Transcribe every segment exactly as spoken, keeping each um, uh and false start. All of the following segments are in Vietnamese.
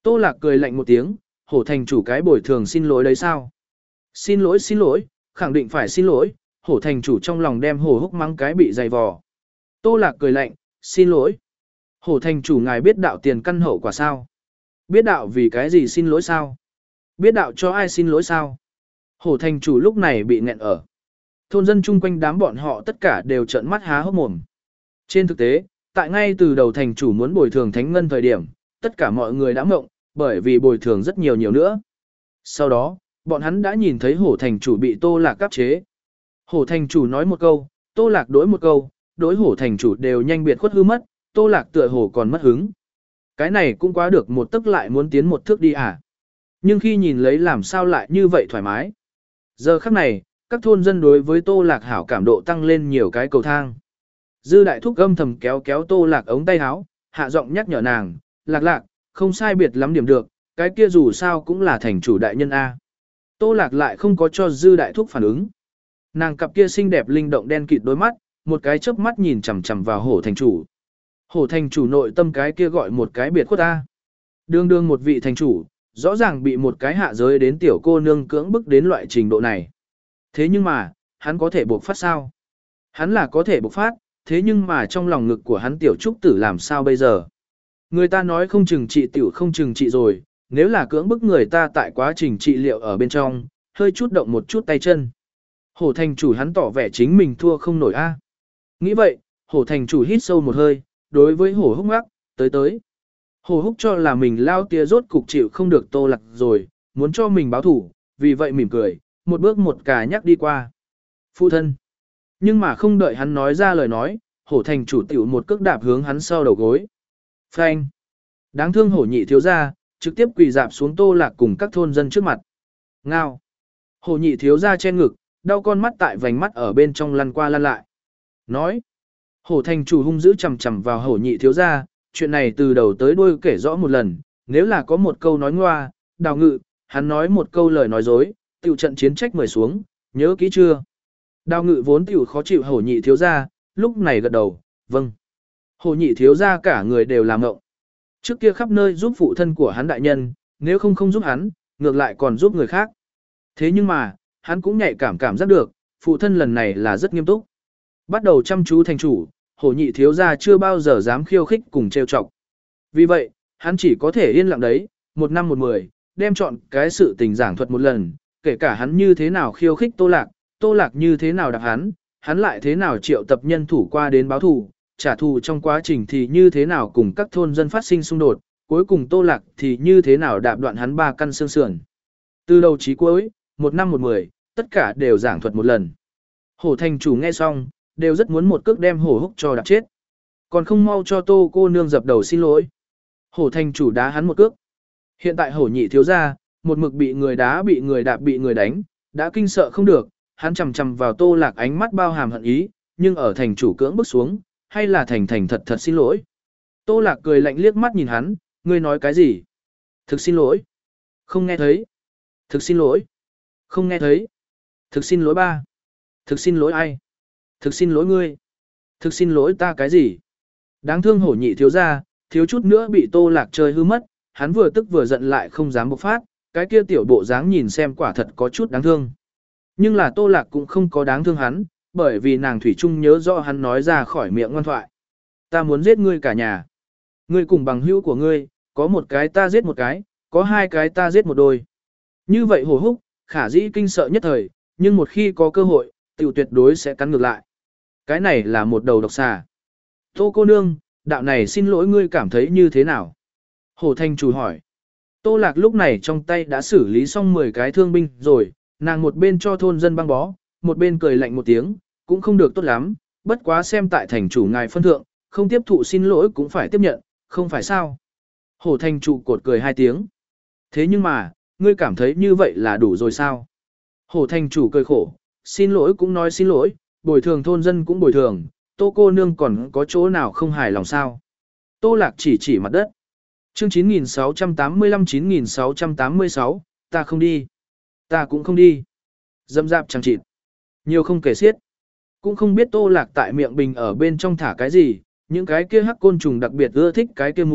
Tô Lạc cười lạnh một tiếng, hổ thành chủ cái bồi thường xin lỗi đấy sao? Xin lỗi xin lỗi, khẳng định phải xin lỗi, hổ thành chủ trong lòng đem hổ húc mắng cái bị dày vò. Tô Lạc cười lạnh, xin lỗi. Hổ thành chủ ngài biết đạo tiền căn hậu quả sao? Biết đạo vì cái gì xin lỗi sao? Biết đạo cho ai xin lỗi sao? Hổ thành chủ lúc này bị nghẹn ở. Thôn dân chung quanh đám bọn họ tất cả đều trợn mắt há hốc mồm. Trên thực tế, tại ngay từ đầu thành chủ muốn bồi thường thánh ngân thời điểm, tất cả mọi người đã mộng, bởi vì bồi thường rất nhiều nhiều nữa. Sau đó, bọn hắn đã nhìn thấy hổ thành chủ bị Tô Lạc áp chế. Hổ thành chủ nói một câu, Tô Lạc đối một câu, đối hổ thành chủ đều nhanh biệt khuất hư mất, Tô Lạc tựa hổ còn mất hứng. Cái này cũng quá được một tức lại muốn tiến một thước đi à. Nhưng khi nhìn lấy làm sao lại như vậy thoải mái. Giờ khắc này, các thôn dân đối với Tô Lạc hảo cảm độ tăng lên nhiều cái cầu thang. Dư đại thúc âm thầm kéo kéo Tô Lạc ống tay áo, hạ giọng nhắc nhở nàng, Lạc Lạc, không sai biệt lắm điểm được, cái kia dù sao cũng là thành chủ đại nhân A. Tô Lạc lại không có cho dư đại thúc phản ứng. Nàng cặp kia xinh đẹp linh động đen kịt đôi mắt, một cái chớp mắt nhìn chằm chằm vào hổ thành chủ. Hổ thành chủ nội tâm cái kia gọi một cái biệt khuất A. Đương đương một vị thành chủ, rõ ràng bị một cái hạ giới đến tiểu cô nương cưỡng bức đến loại trình độ này. Thế nhưng mà, hắn có thể bộc phát sao? Hắn là có thể bộc phát, thế nhưng mà trong lòng ngực của hắn tiểu trúc tử làm sao bây giờ? Người ta nói không chừng trị tiểu không chừng trị rồi, nếu là cưỡng bức người ta tại quá trình trị liệu ở bên trong, hơi chút động một chút tay chân. Hổ thành chủ hắn tỏ vẻ chính mình thua không nổi a. Nghĩ vậy, hổ thành chủ hít sâu một hơi, đối với hổ húc ngắc, tới tới. Hổ húc cho là mình lao tia rốt cục chịu không được Tô Lạc rồi, muốn cho mình báo thủ, vì vậy mỉm cười, một bước một cà nhắc đi qua. Phụ thân. Nhưng mà không đợi hắn nói ra lời nói, hổ thành chủ tiểu một cước đạp hướng hắn sau đầu gối. Phanh. Đáng thương hổ nhị thiếu gia, trực tiếp quỳ dạp xuống Tô Lạc cùng các thôn dân trước mặt. Ngao. Hổ nhị thiếu gia che ngực, đau con mắt tại vành mắt ở bên trong lăn qua lăn lại. Nói. Hổ thành chủ hung dữ chầm chầm vào hổ nhị thiếu gia, chuyện này từ đầu tới đuôi kể rõ một lần, nếu là có một câu nói ngoa, đào ngự, hắn nói một câu lời nói dối, tiểu trận chiến trách mời xuống, nhớ kỹ chưa? Đào ngự vốn tiểu khó chịu hổ nhị thiếu gia, lúc này gật đầu, vâng. Hổ nhị thiếu gia cả người đều làm ngộng. Trước kia khắp nơi giúp phụ thân của hắn đại nhân, nếu không không giúp hắn, ngược lại còn giúp người khác. Thế nhưng mà, hắn cũng nhạy cảm cảm giác được, phụ thân lần này là rất nghiêm túc. Bắt đầu chăm chú thành chủ, hổ nhị thiếu gia chưa bao giờ dám khiêu khích cùng trêu chọc. Vì vậy, hắn chỉ có thể yên lặng đấy, một năm một mười, đem chọn cái sự tình giảng thuật một lần, kể cả hắn như thế nào khiêu khích Tô Lạc, Tô Lạc như thế nào đạp hắn, hắn lại thế nào triệu tập nhân thủ qua đến báo thù, trả thù trong quá trình thì như thế nào cùng các thôn dân phát sinh xung đột, cuối cùng Tô Lạc thì như thế nào đạp đoạn hắn ba căn xương sườn. Từ đầu chí cuối, một năm một mười, tất cả đều giảng thuật một lần. Hổ thành chủ nghe xong, đều rất muốn một cước đem hổ húc cho đạp chết. Còn không mau cho Tô cô nương dập đầu xin lỗi. Hổ thành chủ đá hắn một cước. Hiện tại hổ nhị thiếu gia, một mực bị người đá bị người đạp bị người đánh, đã kinh sợ không được, hắn chầm chầm vào Tô Lạc ánh mắt bao hàm hận ý, nhưng ở thành chủ cưỡng bước xuống, hay là thành thành thật thật xin lỗi. Tô Lạc cười lạnh liếc mắt nhìn hắn, ngươi nói cái gì? Thực xin lỗi. Không nghe thấy. Thực xin lỗi. Không nghe thấy. Thực xin lỗi ba. Thực xin lỗi ai? Thực xin lỗi ngươi. Thực xin lỗi ta cái gì? Đáng thương hổ nhị thiếu gia, thiếu chút nữa bị Tô Lạc chơi hư mất, hắn vừa tức vừa giận lại không dám bộc phát, cái kia tiểu bộ dáng nhìn xem quả thật có chút đáng thương. Nhưng là Tô Lạc cũng không có đáng thương hắn, bởi vì nàng thủy chung nhớ rõ hắn nói ra khỏi miệng ngoan thoại. Ta muốn giết ngươi cả nhà. Ngươi cùng bằng hữu của ngươi, có một cái ta giết một cái, có hai cái ta giết một đôi. Như vậy hổ húc, khả dĩ kinh sợ nhất thời, nhưng một khi có cơ hội, tiểu tuyệt đối sẽ cắn ngược lại. Cái này là một đầu độc xà. Tô cô nương, đạo này xin lỗi ngươi cảm thấy như thế nào? Hổ thành chủ hỏi. Tô Lạc lúc này trong tay đã xử lý xong mười cái thương binh rồi, nàng một bên cho thôn dân băng bó, một bên cười lạnh một tiếng, cũng không được tốt lắm, bất quá xem tại thành chủ ngài phân thượng, không tiếp thụ xin lỗi cũng phải tiếp nhận, không phải sao? Hổ thành chủ cột cười hai tiếng. Thế nhưng mà, ngươi cảm thấy như vậy là đủ rồi sao? Hổ thành chủ cười khổ, xin lỗi cũng nói xin lỗi, bồi thường thôn dân cũng bồi thường, Tô cô nương còn có chỗ nào không hài lòng sao? Tô Lạc chỉ chỉ mặt đất. Chương chín nghìn sáu trăm tám mươi lăm chín nghìn sáu trăm tám mươi sáu, ta không đi. Ta cũng không đi. Dâm dạp chẳng chịt. Nhiều không kể xiết. Cũng không biết Tô Lạc tại miệng bình ở bên trong thả cái gì, những cái kia hắc côn trùng đặc biệt ưa thích cái kia mùi,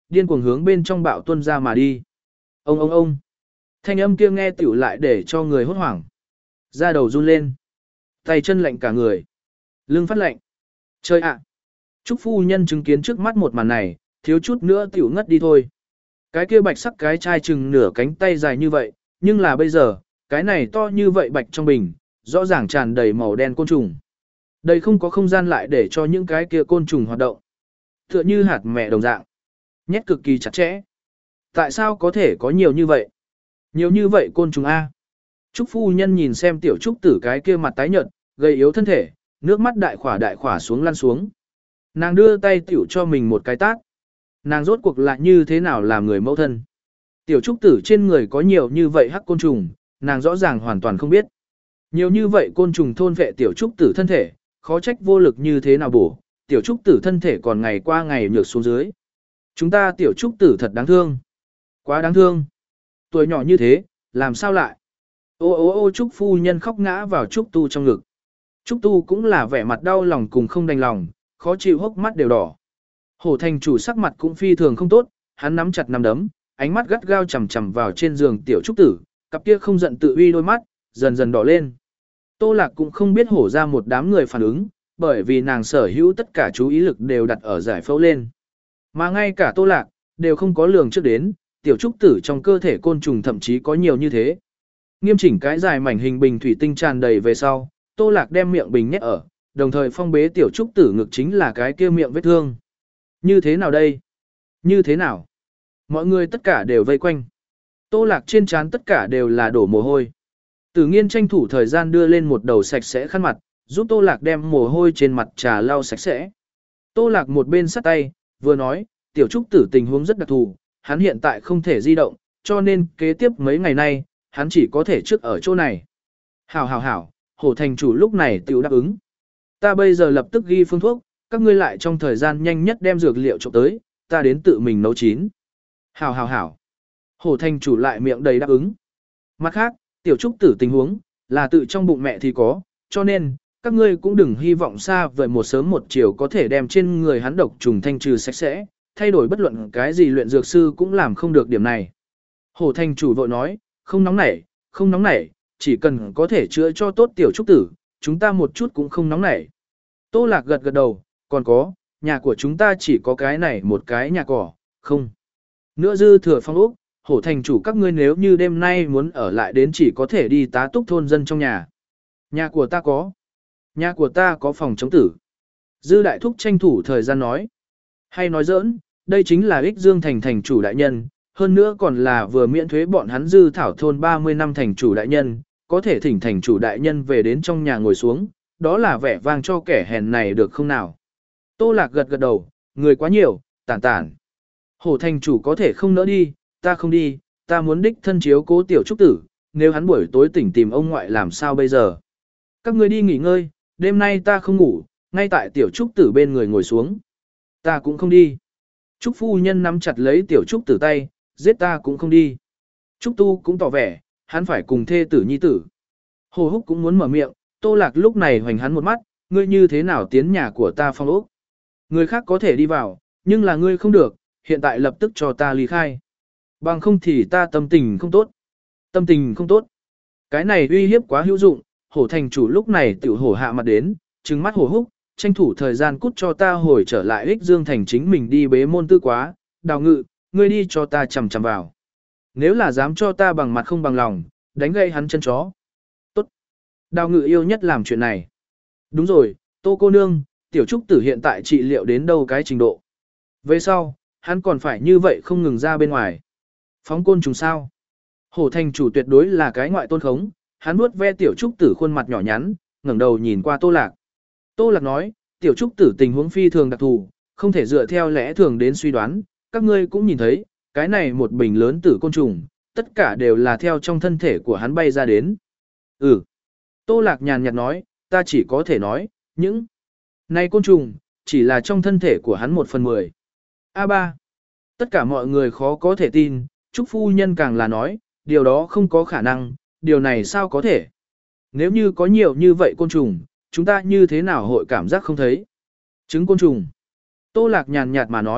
điên cuồng hướng bên trong bạo tuôn ra mà đi. Ông ông ông. Thanh âm kia nghe tiểu lại để cho người hốt hoảng. Da đầu run lên. Tay chân lạnh cả người. Lưng phát lạnh. Trời ạ. Trúc phu nhân chứng kiến trước mắt một màn này, thiếu chút nữa tiểu ngất đi thôi. Cái kia bạch sắc cái chai chừng nửa cánh tay dài như vậy, nhưng là bây giờ, cái này to như vậy bạch trong bình, rõ ràng tràn đầy màu đen côn trùng. Đây không có không gian lại để cho những cái kia côn trùng hoạt động. Tựa như hạt mẹ đồng dạng. Nhét cực kỳ chặt chẽ. Tại sao có thể có nhiều như vậy? Nhiều như vậy côn trùng A. Trúc phu nhân nhìn xem tiểu trúc tử cái kia mặt tái nhợt, gầy yếu thân thể, nước mắt đại khỏa đại khỏa xuống lăn xuống. Nàng đưa tay tiểu cho mình một cái tát. Nàng rốt cuộc lại như thế nào làm người mẫu thân. Tiểu trúc tử trên người có nhiều như vậy hắc côn trùng, nàng rõ ràng hoàn toàn không biết. Nhiều như vậy côn trùng thôn vệ tiểu trúc tử thân thể, khó trách vô lực như thế nào bổ, tiểu trúc tử thân thể còn ngày qua ngày nhược xuống dưới. Chúng ta tiểu trúc tử thật đáng thương. Quá đáng thương. Tuổi nhỏ như thế, làm sao lại? Ô ô ô trúc phu nhân khóc ngã vào trúc tu trong ngực. Trúc tu cũng là vẻ mặt đau lòng cùng không đành lòng, khó chịu hốc mắt đều đỏ. Hổ thành chủ sắc mặt cũng phi thường không tốt, hắn nắm chặt nắm đấm, ánh mắt gắt gao chằm chằm vào trên giường tiểu trúc tử, cặp kia không giận tự uy đôi mắt, dần dần đỏ lên. Tô Lạc cũng không biết hổ ra một đám người phản ứng, bởi vì nàng sở hữu tất cả chú ý lực đều đặt ở giải phẫu lên. Mà ngay cả Tô Lạc, đều không có lường trước đến, tiểu trúc tử trong cơ thể côn trùng thậm chí có nhiều như thế. Nghiêm chỉnh cái dài mảnh hình bình thủy tinh tràn đầy về sau, Tô Lạc đem miệng bình nhét ở, đồng thời phong bế tiểu trúc tử ngực chính là cái kia miệng vết thương. Như thế nào đây? Như thế nào? Mọi người tất cả đều vây quanh. Tô Lạc trên trán tất cả đều là đổ mồ hôi. Tử Nghiên tranh thủ thời gian đưa lên một đầu sạch sẽ khăn mặt, giúp Tô Lạc đem mồ hôi trên mặt trà lau sạch sẽ. Tô Lạc một bên sắt tay, vừa nói, tiểu trúc tử tình huống rất đặc thù, hắn hiện tại không thể di động, cho nên kế tiếp mấy ngày nay, hắn chỉ có thể trước ở chỗ này. Hảo hảo hảo, hổ thành chủ lúc này tiểu đáp ứng. Ta bây giờ lập tức ghi phương thuốc, các ngươi lại trong thời gian nhanh nhất đem dược liệu trộm tới, ta đến tự mình nấu chín. Hảo hảo hảo. Hổ thành chủ lại miệng đầy đáp ứng. Mặt khác, tiểu trúc tử tình huống, là tự trong bụng mẹ thì có, cho nên, các ngươi cũng đừng hy vọng xa vời một sớm một chiều có thể đem trên người hắn độc trùng thanh trừ sạch sẽ, thay đổi bất luận cái gì luyện dược sư cũng làm không được điểm này. Hổ thành chủ vội nói, không nóng nảy, không nóng nảy, chỉ cần có thể chữa cho tốt tiểu trúc tử, chúng ta một chút cũng không nóng nảy. Tô Lạc gật gật đầu, còn có, nhà của chúng ta chỉ có cái này một cái nhà cỏ, không. Nữa dư thừa phong ốc, hổ thành chủ các ngươi nếu như đêm nay muốn ở lại đến chỉ có thể đi tá túc thôn dân trong nhà. Nhà của ta có. Nhà của ta có phòng chống tử. Dư đại thúc tranh thủ thời gian nói. Hay nói giỡn, đây chính là ích dương thành thành chủ đại nhân, hơn nữa còn là vừa miễn thuế bọn hắn dư thảo thôn ba mươi năm thành chủ đại nhân, có thể thỉnh thành chủ đại nhân về đến trong nhà ngồi xuống, đó là vẻ vang cho kẻ hèn này được không nào. Tô Lạc gật gật đầu, người quá nhiều, tản tản. Hổ thành chủ có thể không nỡ đi, ta không đi, ta muốn đích thân chiếu cố tiểu trúc tử, nếu hắn buổi tối tỉnh tìm ông ngoại làm sao bây giờ. Các ngươi đi nghỉ ngơi, đêm nay ta không ngủ, ngay tại tiểu trúc tử bên người ngồi xuống. Ta cũng không đi. Trúc phu nhân nắm chặt lấy tiểu trúc tử tay, giết ta cũng không đi. Trúc tu cũng tỏ vẻ, hắn phải cùng thê tử nhi tử. Hồ Húc cũng muốn mở miệng, Tô Lạc lúc này hoành hắn một mắt, ngươi như thế nào tiến nhà của ta phong ốc. Người khác có thể đi vào, nhưng là ngươi không được, hiện tại lập tức cho ta ly khai. Bằng không thì ta tâm tình không tốt. Tâm tình không tốt. Cái này uy hiếp quá hữu dụng, hổ thành chủ lúc này tiểu hổ hạ mặt đến, trừng mắt Hồ Húc, tranh thủ thời gian cút cho ta hồi trở lại ích dương thành chính mình đi bế môn tư quá, Đào Ngự, ngươi đi cho ta chầm chầm vào. Nếu là dám cho ta bằng mặt không bằng lòng, đánh gây hắn chân chó. Tốt. Đào Ngự yêu nhất làm chuyện này. Đúng rồi, Tô cô nương, tiểu trúc tử hiện tại trị liệu đến đâu cái trình độ. Về sau, hắn còn phải như vậy không ngừng ra bên ngoài. Phóng côn trùng sao. Hổ thành chủ tuyệt đối là cái ngoại tôn khống, hắn nuốt ve tiểu trúc tử khuôn mặt nhỏ nhắn, ngẩng đầu nhìn qua Tô Lạc. Tô Lạc nói, tiểu trúc tử tình huống phi thường đặc thù, không thể dựa theo lẽ thường đến suy đoán, các ngươi cũng nhìn thấy, cái này một bình lớn tử côn trùng, tất cả đều là theo trong thân thể của hắn bay ra đến. Ừ. Tô Lạc nhàn nhạt nói, ta chỉ có thể nói, những này côn trùng, chỉ là trong thân thể của hắn một phần mười. a ba. Tất cả mọi người khó có thể tin, Trúc phu nhân càng là nói, điều đó không có khả năng, điều này sao có thể. Nếu như có nhiều như vậy côn trùng, chúng ta như thế nào hội cảm giác không thấy. Trứng côn trùng. Tô Lạc nhàn nhạt mà nói,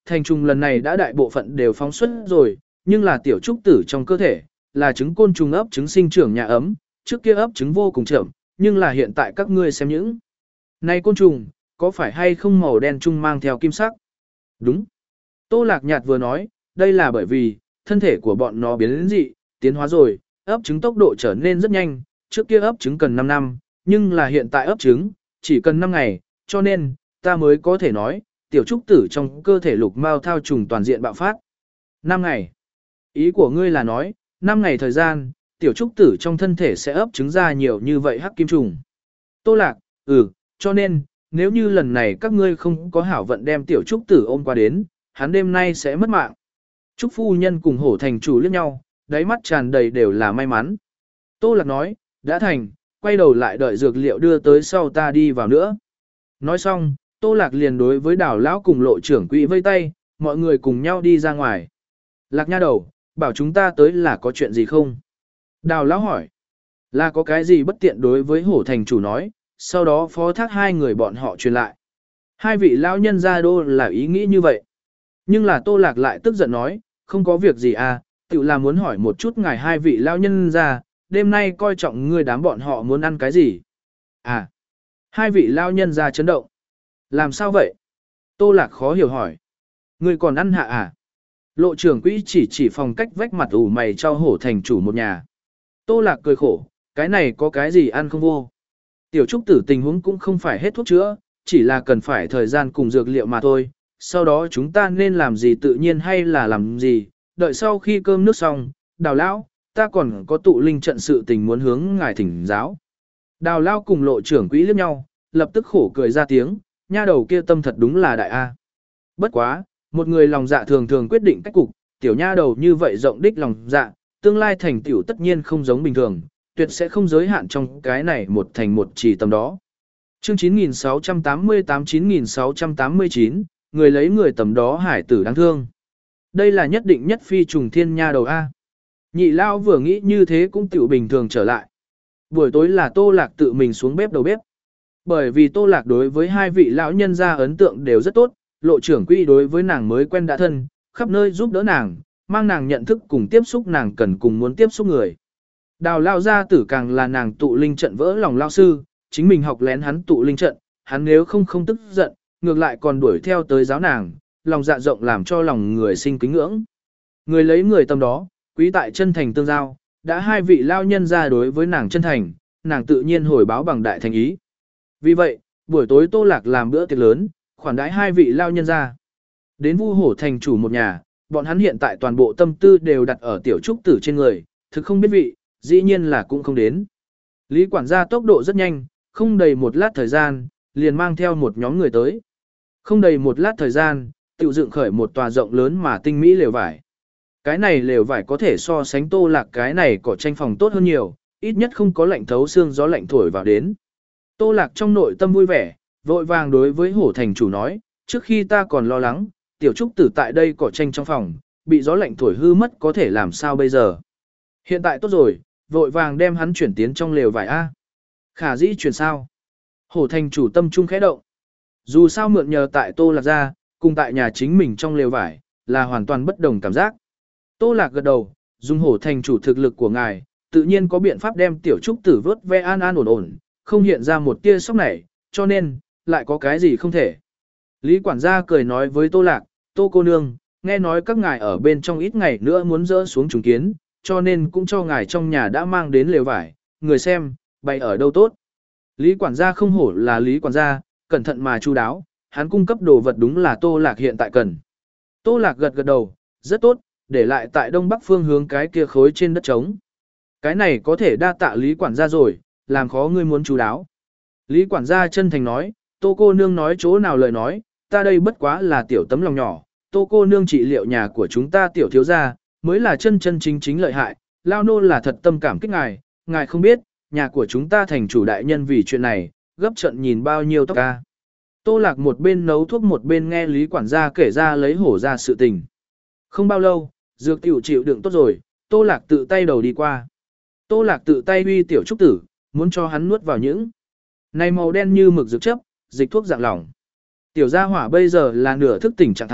thành trùng lần này đã đại bộ phận đều phóng xuất rồi, nhưng là tiểu trúc tử trong cơ thể, là trứng côn trùng ấp trứng sinh trưởng nhà ấm, trước kia ấp trứng vô cùng chậm, nhưng là hiện tại các ngươi xem những. Này côn trùng, có phải hay không màu đen trung mang theo kim sắc? Đúng. Tô Lạc Nhạt vừa nói, đây là bởi vì, thân thể của bọn nó biến dị, tiến hóa rồi, ấp trứng tốc độ trở nên rất nhanh, trước kia ấp trứng cần năm năm, nhưng là hiện tại ấp trứng, chỉ cần năm ngày, cho nên, ta mới có thể nói, tiểu trúc tử trong cơ thể lục mao thao trùng toàn diện bạo phát. năm ngày. Ý của ngươi là nói, năm ngày thời gian, tiểu trúc tử trong thân thể sẽ ấp trứng ra nhiều như vậy hắc kim trùng. Tô Lạc, ừ, cho nên, nếu như lần này các ngươi không có hảo vận đem tiểu trúc tử ôm qua đến, hắn đêm nay sẽ mất mạng. Trúc phu nhân cùng hổ thành chủ liếc nhau, đáy mắt tràn đầy đều là may mắn. Tô Lạc nói, đã thành, quay đầu lại đợi dược liệu đưa tới sau ta đi vào nữa. Nói xong, Tô Lạc liền đối với Đào lão cùng Lộ trưởng quỹ vây tay, mọi người cùng nhau đi ra ngoài. Lạc nha đầu, bảo chúng ta tới là có chuyện gì không? Đào lão hỏi, là có cái gì bất tiện đối với hổ thành chủ nói, sau đó phó thác hai người bọn họ truyền lại. Hai vị lão nhân gia đô là ý nghĩ như vậy. Nhưng là Tô Lạc lại tức giận nói, không có việc gì à, tự là muốn hỏi một chút ngài hai vị lão nhân gia, đêm nay coi trọng ngươi đám bọn họ muốn ăn cái gì. À, hai vị lão nhân gia chấn động. Làm sao vậy? Tô Lạc khó hiểu hỏi. Ngươi còn ăn hạ à? Lộ trưởng quỹ chỉ chỉ phòng cách vách mặt ủ mày cho hổ thành chủ một nhà. Tô Lạc cười khổ, cái này có cái gì ăn không vô. Tiểu trúc tử tình huống cũng không phải hết thuốc chữa, chỉ là cần phải thời gian cùng dược liệu mà thôi. Sau đó chúng ta nên làm gì tự nhiên hay là làm gì, đợi sau khi cơm nước xong, Đào lão, ta còn có tụ linh trận sự tình muốn hướng ngài thỉnh giáo. Đào lão cùng lộ trưởng quỹ liếc nhau, lập tức khổ cười ra tiếng, nha đầu kia tâm thật đúng là đại A. Bất quá, một người lòng dạ thường thường quyết định cách cục, tiểu nha đầu như vậy rộng đích lòng dạ, tương lai thành tiểu tất nhiên không giống bình thường, tuyệt sẽ không giới hạn trong cái này một thành một chỉ tầm đó. Chương chín nghìn sáu trăm tám mươi tám chín nghìn sáu trăm tám mươi chín, người lấy người tầm đó hải tử đáng thương. Đây là nhất định nhất phi trùng thiên nha đầu A. Nhị lao vừa nghĩ như thế cũng tiểu bình thường trở lại. Buổi tối là Tô Lạc tự mình xuống bếp đầu bếp. Bởi vì Tô Lạc đối với hai vị lão nhân gia ấn tượng đều rất tốt, lộ trưởng quỹ đối với nàng mới quen đã thân, khắp nơi giúp đỡ nàng, mang nàng nhận thức cùng tiếp xúc nàng cần cùng muốn tiếp xúc người. Đào lao gia tử càng là nàng tụ linh trận vỡ lòng lao sư, chính mình học lén hắn tụ linh trận, hắn nếu không không tức giận, ngược lại còn đuổi theo tới giáo nàng, lòng dạ rộng làm cho lòng người sinh kính ngưỡng. Người lấy người tâm đó, quý tại chân thành tương giao, đã hai vị lao nhân ra đối với nàng chân thành, nàng tự nhiên hồi báo bằng đại thành ý. Vì vậy, buổi tối Tô Lạc làm bữa tiệc lớn, khoản đãi hai vị lao nhân ra. Đến Vu Hổ thành chủ một nhà, bọn hắn hiện tại toàn bộ tâm tư đều đặt ở tiểu trúc tử trên người, thực không biết vị, dĩ nhiên là cũng không đến. Lý quản gia tốc độ rất nhanh, không đầy một lát thời gian, liền mang theo một nhóm người tới. Không đầy một lát thời gian, tự dựng khởi một tòa rộng lớn mà tinh mỹ lều vải. Cái này lều vải có thể so sánh Tô Lạc cái này cỏ tranh phòng tốt hơn nhiều, ít nhất không có lạnh thấu xương gió lạnh thổi vào đến. Tô Lạc trong nội tâm vui vẻ, vội vàng đối với hổ thành chủ nói, trước khi ta còn lo lắng, tiểu trúc tử tại đây cỏ tranh trong phòng, bị gió lạnh thổi hư mất có thể làm sao bây giờ. Hiện tại tốt rồi, vội vàng đem hắn chuyển tiến trong lều vải A. Khả dĩ chuyển sao? Hổ thành chủ tâm trung khẽ động. Dù sao mượn nhờ tại Tô Lạc ra, cùng tại nhà chính mình trong lều vải, là hoàn toàn bất đồng cảm giác. Tô Lạc gật đầu, dùng hổ thành chủ thực lực của ngài, tự nhiên có biện pháp đem tiểu trúc tử vớt ve an an ổn ổn, không hiện ra một tia sốc nảy, cho nên, lại có cái gì không thể. Lý quản gia cười nói với Tô Lạc, Tô cô nương, nghe nói các ngài ở bên trong ít ngày nữa muốn dỡ xuống trùng kiến, cho nên cũng cho ngài trong nhà đã mang đến lều vải, người xem, bày ở đâu tốt. Lý quản gia không hổ là Lý quản gia, cẩn thận mà chu đáo, hắn cung cấp đồ vật đúng là Tô Lạc hiện tại cần. Tô Lạc gật gật đầu, rất tốt, để lại tại đông bắc phương hướng cái kia khối trên đất trống. Cái này có thể đa tạ Lý quản gia rồi, làm khó ngươi muốn chu đáo. Lý quản gia chân thành nói, Tô cô nương nói chỗ nào lời nói, ta đây bất quá là tiểu tấm lòng nhỏ, Tô cô nương trị liệu nhà của chúng ta tiểu thiếu gia, mới là chân chân chính chính lợi hại, lao nô là thật tâm cảm kích ngài, ngài không biết, nhà của chúng ta thành chủ đại nhân vì chuyện này, gấp trận nhìn bao nhiêu tóc ca. Tô Lạc một bên nấu thuốc một bên nghe Lý quản gia kể ra lấy hổ ra sự tình. Không bao lâu, dược tiểu chịu đựng tốt rồi, Tô Lạc tự tay đầu đi qua. Tô Lạc tự tay uy tiểu trúc tử, muốn cho hắn nuốt vào những này màu đen như mực dược chấp, dịch thuốc dạng lỏng. Tiểu gia hỏa bây giờ là nửa thức tỉnh trạng thái,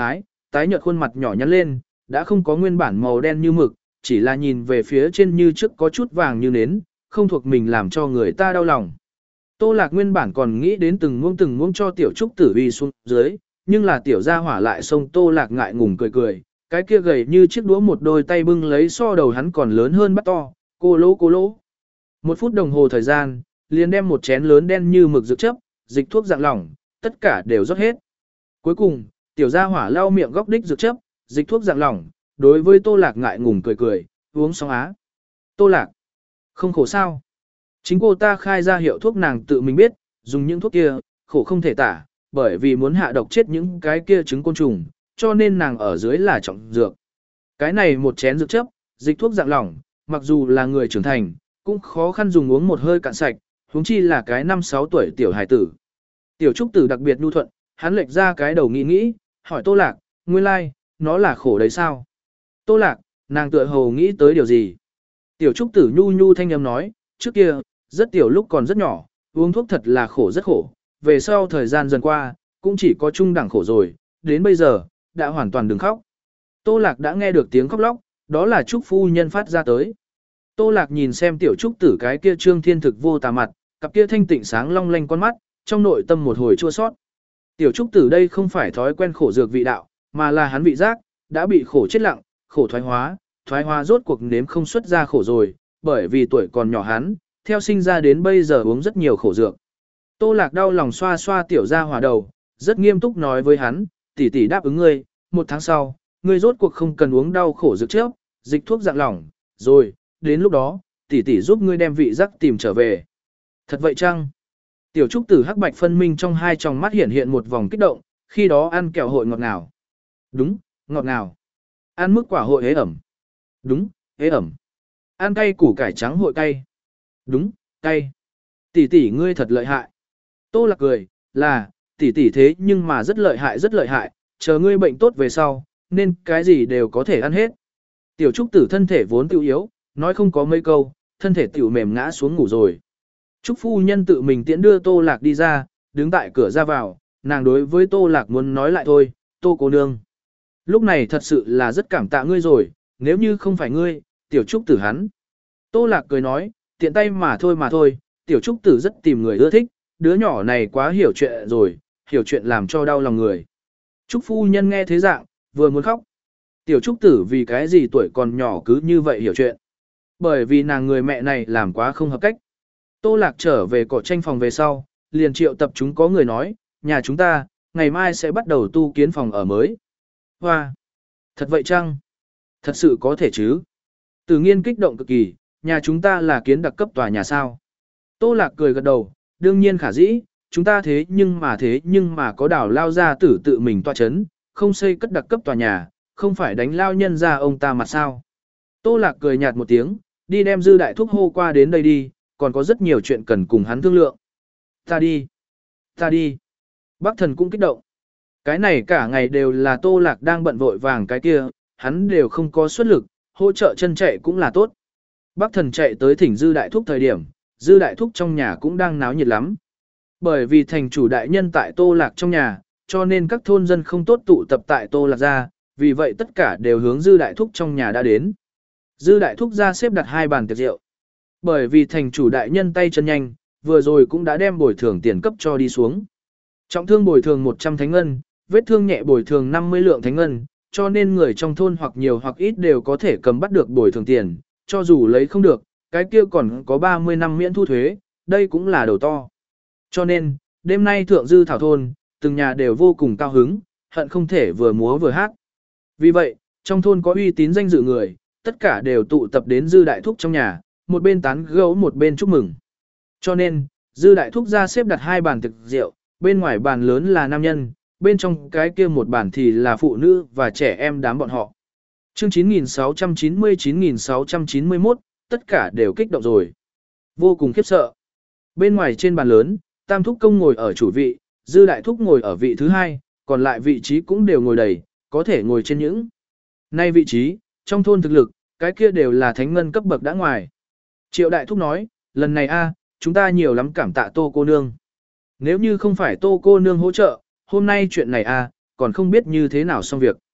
tái nhợt khuôn mặt nhỏ nhắn lên, đã không có nguyên bản màu đen như mực, chỉ là nhìn về phía trên như trước có chút vàng như nến, không thuộc mình làm cho người ta đau lòng. Tô Lạc nguyên bản còn nghĩ đến từng muông từng muông cho tiểu trúc tử uy xuống dưới, nhưng là tiểu gia hỏa lại xông Tô Lạc ngại ngùng cười cười, cái kia gầy như chiếc đũa một đôi tay bưng lấy so đầu hắn còn lớn hơn bắt to, cô lỗ cô lỗ. Một phút đồng hồ thời gian, liền đem một chén lớn đen như mực dược chấp, dịch thuốc dạng lỏng, tất cả đều rót hết. Cuối cùng, tiểu gia hỏa lau miệng góc đích dược chấp, dịch thuốc dạng lỏng, đối với Tô Lạc ngại ngùng cười cười, uống xong á. Tô Lạc, không khổ sao? Chính cô ta khai ra hiệu thuốc nàng tự mình biết, dùng những thuốc kia, khổ không thể tả, bởi vì muốn hạ độc chết những cái kia trứng côn trùng, cho nên nàng ở dưới là trọng dược. Cái này một chén dược chấp, dịch thuốc dạng lỏng, mặc dù là người trưởng thành, cũng khó khăn dùng uống một hơi cạn sạch, huống chi là cái năm sáu tuổi tiểu hài tử. Tiểu trúc tử đặc biệt nhu thuận, hắn lệch ra cái đầu nghĩ nghĩ, hỏi Tô Lạc, nguyên lai, like, nó là khổ đấy sao? Tô Lạc, nàng tựa hồ nghĩ tới điều gì? Tiểu trúc tử nhu nhu thanh âm nói, trước kia, rất tiểu lúc còn rất nhỏ, uống thuốc thật là khổ rất khổ, về sau thời gian dần qua, cũng chỉ có trung đẳng khổ rồi, đến bây giờ, đã hoàn toàn đừng khóc. Tô Lạc đã nghe được tiếng khóc lóc, đó là Trúc phu nhân phát ra tới. Tô Lạc nhìn xem tiểu trúc tử cái kia trương thiên thực vô tà mặt, cặp kia thanh tịnh sáng long lanh con mắt, trong nội tâm một hồi chua sót. Tiểu trúc tử đây không phải thói quen khổ dược vị đạo, mà là hắn vị giác, đã bị khổ chết lặng, khổ thoái hóa, thoái hóa rốt cuộc nếm không xuất ra khổ rồi, bởi vì tuổi còn nhỏ hắn, theo sinh ra đến bây giờ uống rất nhiều khổ dược. Tô Lạc đau lòng xoa xoa tiểu gia hỏa đầu, rất nghiêm túc nói với hắn, tỷ tỷ đáp ứng ngươi, một tháng sau, ngươi rốt cuộc không cần uống đau khổ dược trước, dịch thuốc dạng lỏng, rồi, đến lúc đó, tỷ tỷ giúp ngươi đem vị giác tìm trở về. Thật vậy chăng? Tiểu trúc tử hắc bạch phân minh trong hai tròng mắt hiện hiện một vòng kích động, khi đó ăn kẹo hội ngọt ngào. Đúng, ngọt ngào. Ăn mức quả hội hế ẩm. Đúng, hế ẩm. Ăn cay củ cải trắng hội cay. Đúng, cay. Tỷ tỷ ngươi thật lợi hại. Tô Lạc cười, là, tỷ tỷ thế nhưng mà rất lợi hại rất lợi hại, chờ ngươi bệnh tốt về sau, nên cái gì đều có thể ăn hết. Tiểu trúc tử thân thể vốn tiêu yếu, nói không có mấy câu, thân thể tiểu mềm ngã xuống ngủ rồi. Trúc phu nhân tự mình tiễn đưa Tô Lạc đi ra, đứng tại cửa ra vào, nàng đối với Tô Lạc muốn nói lại thôi, Tô cô nương. Lúc này thật sự là rất cảm tạ ngươi rồi, nếu như không phải ngươi, tiểu trúc tử hắn. Tô Lạc cười nói, tiện tay mà thôi mà thôi, tiểu trúc tử rất tìm người ưa thích, đứa nhỏ này quá hiểu chuyện rồi, hiểu chuyện làm cho đau lòng người. Trúc phu nhân nghe thế dạng, vừa muốn khóc. Tiểu trúc tử vì cái gì tuổi còn nhỏ cứ như vậy hiểu chuyện. Bởi vì nàng người mẹ này làm quá không hợp cách. Tô Lạc trở về cỏ tranh phòng về sau, liền triệu tập chúng có người nói, nhà chúng ta, ngày mai sẽ bắt đầu tu kiến phòng ở mới. Hoa! Thật vậy chăng? Thật sự có thể chứ? Tử Nghiên kích động cực kỳ, nhà chúng ta là kiến đặc cấp tòa nhà sao? Tô Lạc cười gật đầu, đương nhiên khả dĩ, chúng ta thế nhưng mà thế nhưng mà có đảo lao ra tử tự mình tòa chấn, không xây cất đặc cấp tòa nhà, không phải đánh lao nhân ra ông ta mà sao? Tô Lạc cười nhạt một tiếng, đi đem Dư Đại Thúc hô qua đến đây đi, còn có rất nhiều chuyện cần cùng hắn thương lượng. Ta đi, ta đi. Bác Thần cũng kích động. Cái này cả ngày đều là Tô Lạc đang bận vội vàng cái kia, hắn đều không có xuất lực, hỗ trợ chân chạy cũng là tốt. Bác Thần chạy tới thỉnh Dư Đại Thúc thời điểm, Dư Đại Thúc trong nhà cũng đang náo nhiệt lắm. Bởi vì thành chủ đại nhân tại Tô Lạc trong nhà, cho nên các thôn dân không tốt tụ tập tại Tô Lạc ra, vì vậy tất cả đều hướng Dư Đại Thúc trong nhà đã đến. Dư Đại Thúc ra xếp đặt hai bàn tiệc rượu. Bởi vì thành chủ đại nhân tay chân nhanh, vừa rồi cũng đã đem bồi thường tiền cấp cho đi xuống. Trọng thương bồi thường một trăm thánh ngân, vết thương nhẹ bồi thường năm mươi lượng thánh ngân, cho nên người trong thôn hoặc nhiều hoặc ít đều có thể cầm bắt được bồi thường tiền, cho dù lấy không được, cái kia còn có ba mươi năm miễn thu thuế, đây cũng là đầu to. Cho nên, đêm nay thượng dư thảo thôn, từng nhà đều vô cùng cao hứng, hận không thể vừa múa vừa hát. Vì vậy, trong thôn có uy tín danh dự người, tất cả đều tụ tập đến Dư Đại Thúc trong nhà, một bên tán gẫu một bên chúc mừng. Cho nên, Dư Đại Thúc ra xếp đặt hai bàn thực rượu, bên ngoài bàn lớn là nam nhân, bên trong cái kia một bàn thì là phụ nữ và trẻ em đám bọn họ. Chương chín nghìn sáu trăm chín mươi chín nghìn sáu trăm chín mươi mốt, tất cả đều kích động rồi. Vô cùng khiếp sợ. Bên ngoài trên bàn lớn, Tam Thúc Công ngồi ở chủ vị, Dư Đại Thúc ngồi ở vị thứ hai, còn lại vị trí cũng đều ngồi đầy, có thể ngồi trên những. Nay vị trí, trong thôn thực lực, cái kia đều là thánh ngân cấp bậc đã ngoài. Triệu Đại Thúc nói, lần này a, chúng ta nhiều lắm cảm tạ Tô cô nương. Nếu như không phải Tô cô nương hỗ trợ, hôm nay chuyện này a, còn không biết như thế nào xong việc.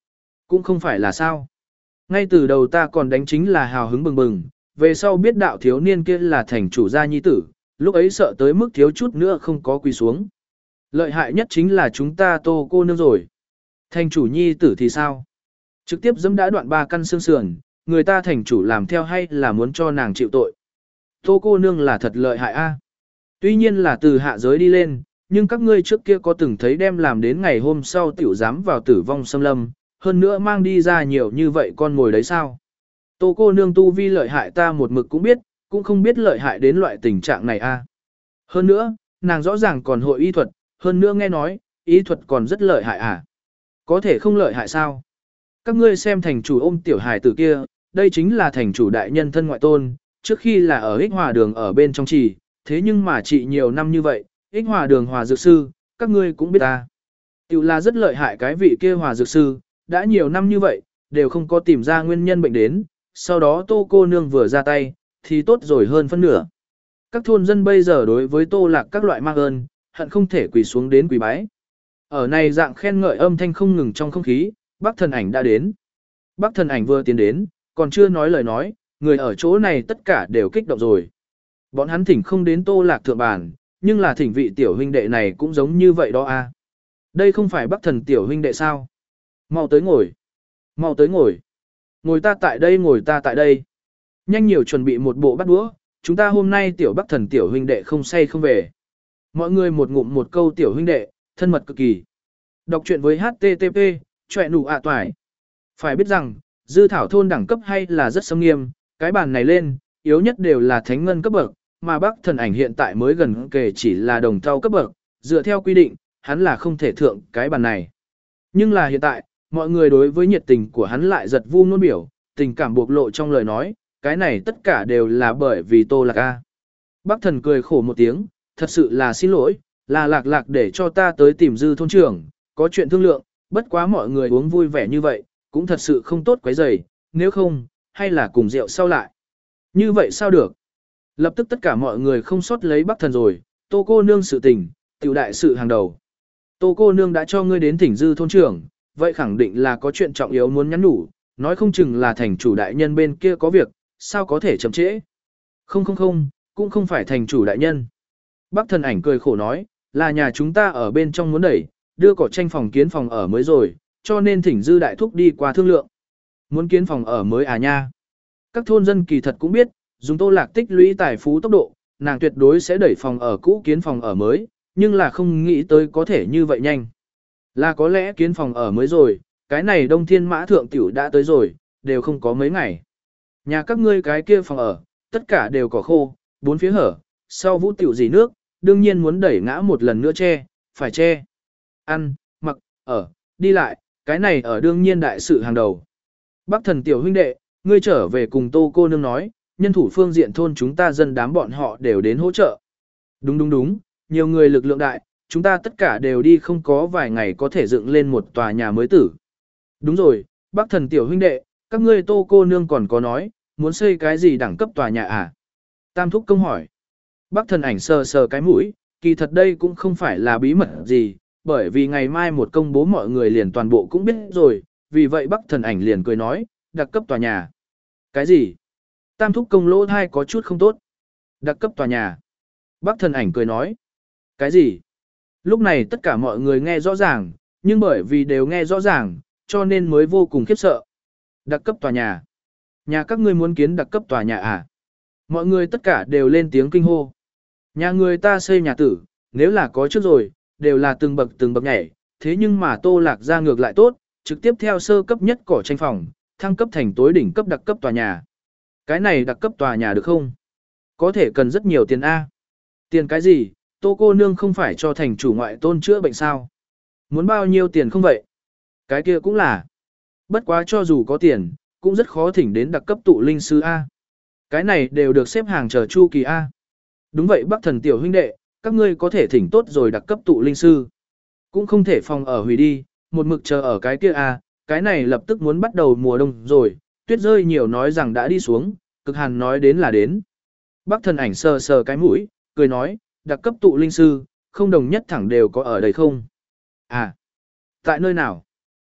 Cũng không phải là sao. Ngay từ đầu ta còn đánh chính là hào hứng bừng bừng, về sau biết đạo thiếu niên kia là thành chủ gia nhi tử, lúc ấy sợ tới mức thiếu chút nữa không có quỳ xuống. Lợi hại nhất chính là chúng ta Tô cô nương rồi. Thành chủ nhi tử thì sao? Trực tiếp dẫm đã đoạn ba căn xương sườn, người ta thành chủ làm theo hay là muốn cho nàng chịu tội. Tô cô nương là thật lợi hại a. Tuy nhiên là từ hạ giới đi lên, nhưng các ngươi trước kia có từng thấy đem làm đến ngày hôm sau tiểu dám vào tử vong xâm lâm, hơn nữa mang đi ra nhiều như vậy con ngồi đấy sao? Tô cô nương tu vi lợi hại ta một mực cũng biết, cũng không biết lợi hại đến loại tình trạng này a. Hơn nữa, nàng rõ ràng còn hội y thuật, hơn nữa nghe nói, y thuật còn rất lợi hại à? Có thể không lợi hại sao? Các ngươi xem thành chủ ôm tiểu hài tử kia, đây chính là thành chủ đại nhân thân ngoại tôn, trước khi là ở ích hòa đường ở bên trong trì, thế nhưng mà trị nhiều năm như vậy, ích hòa đường hòa dược sư, các ngươi cũng biết ta. Tiểu là rất lợi hại cái vị kia hòa dược sư, đã nhiều năm như vậy, đều không có tìm ra nguyên nhân bệnh đến, sau đó tô cô nương vừa ra tay, thì tốt rồi hơn phân nửa. Các thôn dân bây giờ đối với tô lạc các loại mang ơn, hận không thể quỳ xuống đến quỳ bái. Ở này dạng khen ngợi âm thanh không ngừng trong không khí, bác thần ảnh đã đến. Bác thần ảnh vừa tiến đến, còn chưa nói lời nói, người ở chỗ này tất cả đều kích động rồi. Bọn hắn thỉnh không đến tô lạc thượng bản, nhưng là thỉnh vị tiểu huynh đệ này cũng giống như vậy đó a. Đây không phải bác thần tiểu huynh đệ sao? Mau tới ngồi. Mau tới ngồi. Ngồi ta tại đây ngồi ta tại đây. Nhanh nhiều chuẩn bị một bộ bát đũa, chúng ta hôm nay tiểu bác thần tiểu huynh đệ không say không về. Mọi người một ngụm một câu tiểu huynh đệ, thân mật cực kỳ. Đọc truyện với hát tê tê pê, chọe nụ ạ toài. Phải biết rằng, dư thảo thôn đẳng cấp hay là rất sâm nghiêm, cái bàn này lên, yếu nhất đều là thánh ngân cấp bậc, mà bác thần ảnh hiện tại mới gần kể chỉ là đồng thau cấp bậc, dựa theo quy định, hắn là không thể thượng cái bàn này. Nhưng là hiện tại, mọi người đối với nhiệt tình của hắn lại giật vu nôn biểu, tình cảm bộc lộ trong lời nói, cái này tất cả đều là bởi vì Tô Lạc A. Bác thần cười khổ một tiếng, thật sự là xin lỗi, là lạc lạc để cho ta tới tìm dư thôn trưởng, có chuyện thương lượng, bất quá mọi người uống vui vẻ như vậy, cũng thật sự không tốt quấy rầy, nếu không, hay là cùng rượu sau lại. Như vậy sao được? Lập tức tất cả mọi người không sót lấy bác thần rồi, Tô cô nương sự tình, tiểu đại sự hàng đầu. Tô cô nương đã cho ngươi đến thỉnh dư thôn trưởng, vậy khẳng định là có chuyện trọng yếu muốn nhắn nhủ, nói không chừng là thành chủ đại nhân bên kia có việc, sao có thể chậm trễ. Không không không, cũng không phải thành chủ đại nhân. Bác thần ảnh cười khổ nói, là nhà chúng ta ở bên trong muốn đẩy, đưa cỏ tranh phòng kiến phòng ở mới rồi, cho nên thỉnh dư đại thúc đi qua thương lượng. Muốn kiến phòng ở mới à nha. Các thôn dân kỳ thật cũng biết, dùng Tô Lạc tích lũy tài phú tốc độ, nàng tuyệt đối sẽ đẩy phòng ở cũ kiến phòng ở mới, nhưng là không nghĩ tới có thể như vậy nhanh. Là có lẽ kiến phòng ở mới rồi, cái này đông thiên mã thượng tiểu đã tới rồi, đều không có mấy ngày. Nhà các ngươi cái kia phòng ở, tất cả đều cỏ khô, bốn phía hở, sau vũ tiểu dì nước, đương nhiên muốn đẩy ngã một lần nữa che, phải che. Ăn, mặc, ở, đi lại, cái này ở đương nhiên đại sự hàng đầu. Bác thần tiểu huynh đệ, ngươi trở về cùng Tô cô nương nói, nhân thủ phương diện thôn chúng ta dân đám bọn họ đều đến hỗ trợ. Đúng đúng đúng, nhiều người lực lượng đại, chúng ta tất cả đều đi không có vài ngày có thể dựng lên một tòa nhà mới tử. Đúng rồi, bác thần tiểu huynh đệ, các ngươi Tô cô nương còn có nói, muốn xây cái gì đẳng cấp tòa nhà à? Tam thúc công hỏi. Bác thần ảnh sờ sờ cái mũi, kỳ thật đây cũng không phải là bí mật gì, bởi vì ngày mai một công bố mọi người liền toàn bộ cũng biết rồi, vì vậy bác thần ảnh liền cười nói, đặc cấp tòa nhà. Cái gì? Tam thúc công lỗ thai có chút không tốt. Đặc cấp tòa nhà. Bác thần ảnh cười nói. Cái gì? Lúc này tất cả mọi người nghe rõ ràng, nhưng bởi vì đều nghe rõ ràng, cho nên mới vô cùng khiếp sợ. Đặc cấp tòa nhà. Nhà các ngươi muốn kiến đặc cấp tòa nhà à? Mọi người tất cả đều lên tiếng kinh hô. Nhà người ta xây nhà tử, nếu là có trước rồi, đều là từng bậc từng bậc nhảy, thế nhưng mà Tô Lạc ra ngược lại tốt, trực tiếp theo sơ cấp nhất cỏ tranh phòng, thăng cấp thành tối đỉnh cấp đặc cấp tòa nhà. Cái này đặc cấp tòa nhà được không? Có thể cần rất nhiều tiền A. Tiền cái gì? Tô cô nương không phải cho thành chủ ngoại tôn chữa bệnh sao? Muốn bao nhiêu tiền không vậy? Cái kia cũng là. Bất quá cho dù có tiền, cũng rất khó thỉnh đến đặc cấp tụ linh sư A. Cái này đều được xếp hàng chờ chu kỳ A. Đúng vậy bác thần tiểu huynh đệ, các ngươi có thể thỉnh tốt rồi đặc cấp tụ linh sư. Cũng không thể phòng ở hủy đi, một mực chờ ở cái kia A, cái này lập tức muốn bắt đầu mùa đông rồi, tuyết rơi nhiều nói rằng đã đi xuống, cực hàn nói đến là đến. Bác thần ảnh sờ sờ cái mũi, cười nói, đặc cấp tụ linh sư, không đồng nhất thẳng đều có ở đây không? À, tại nơi nào?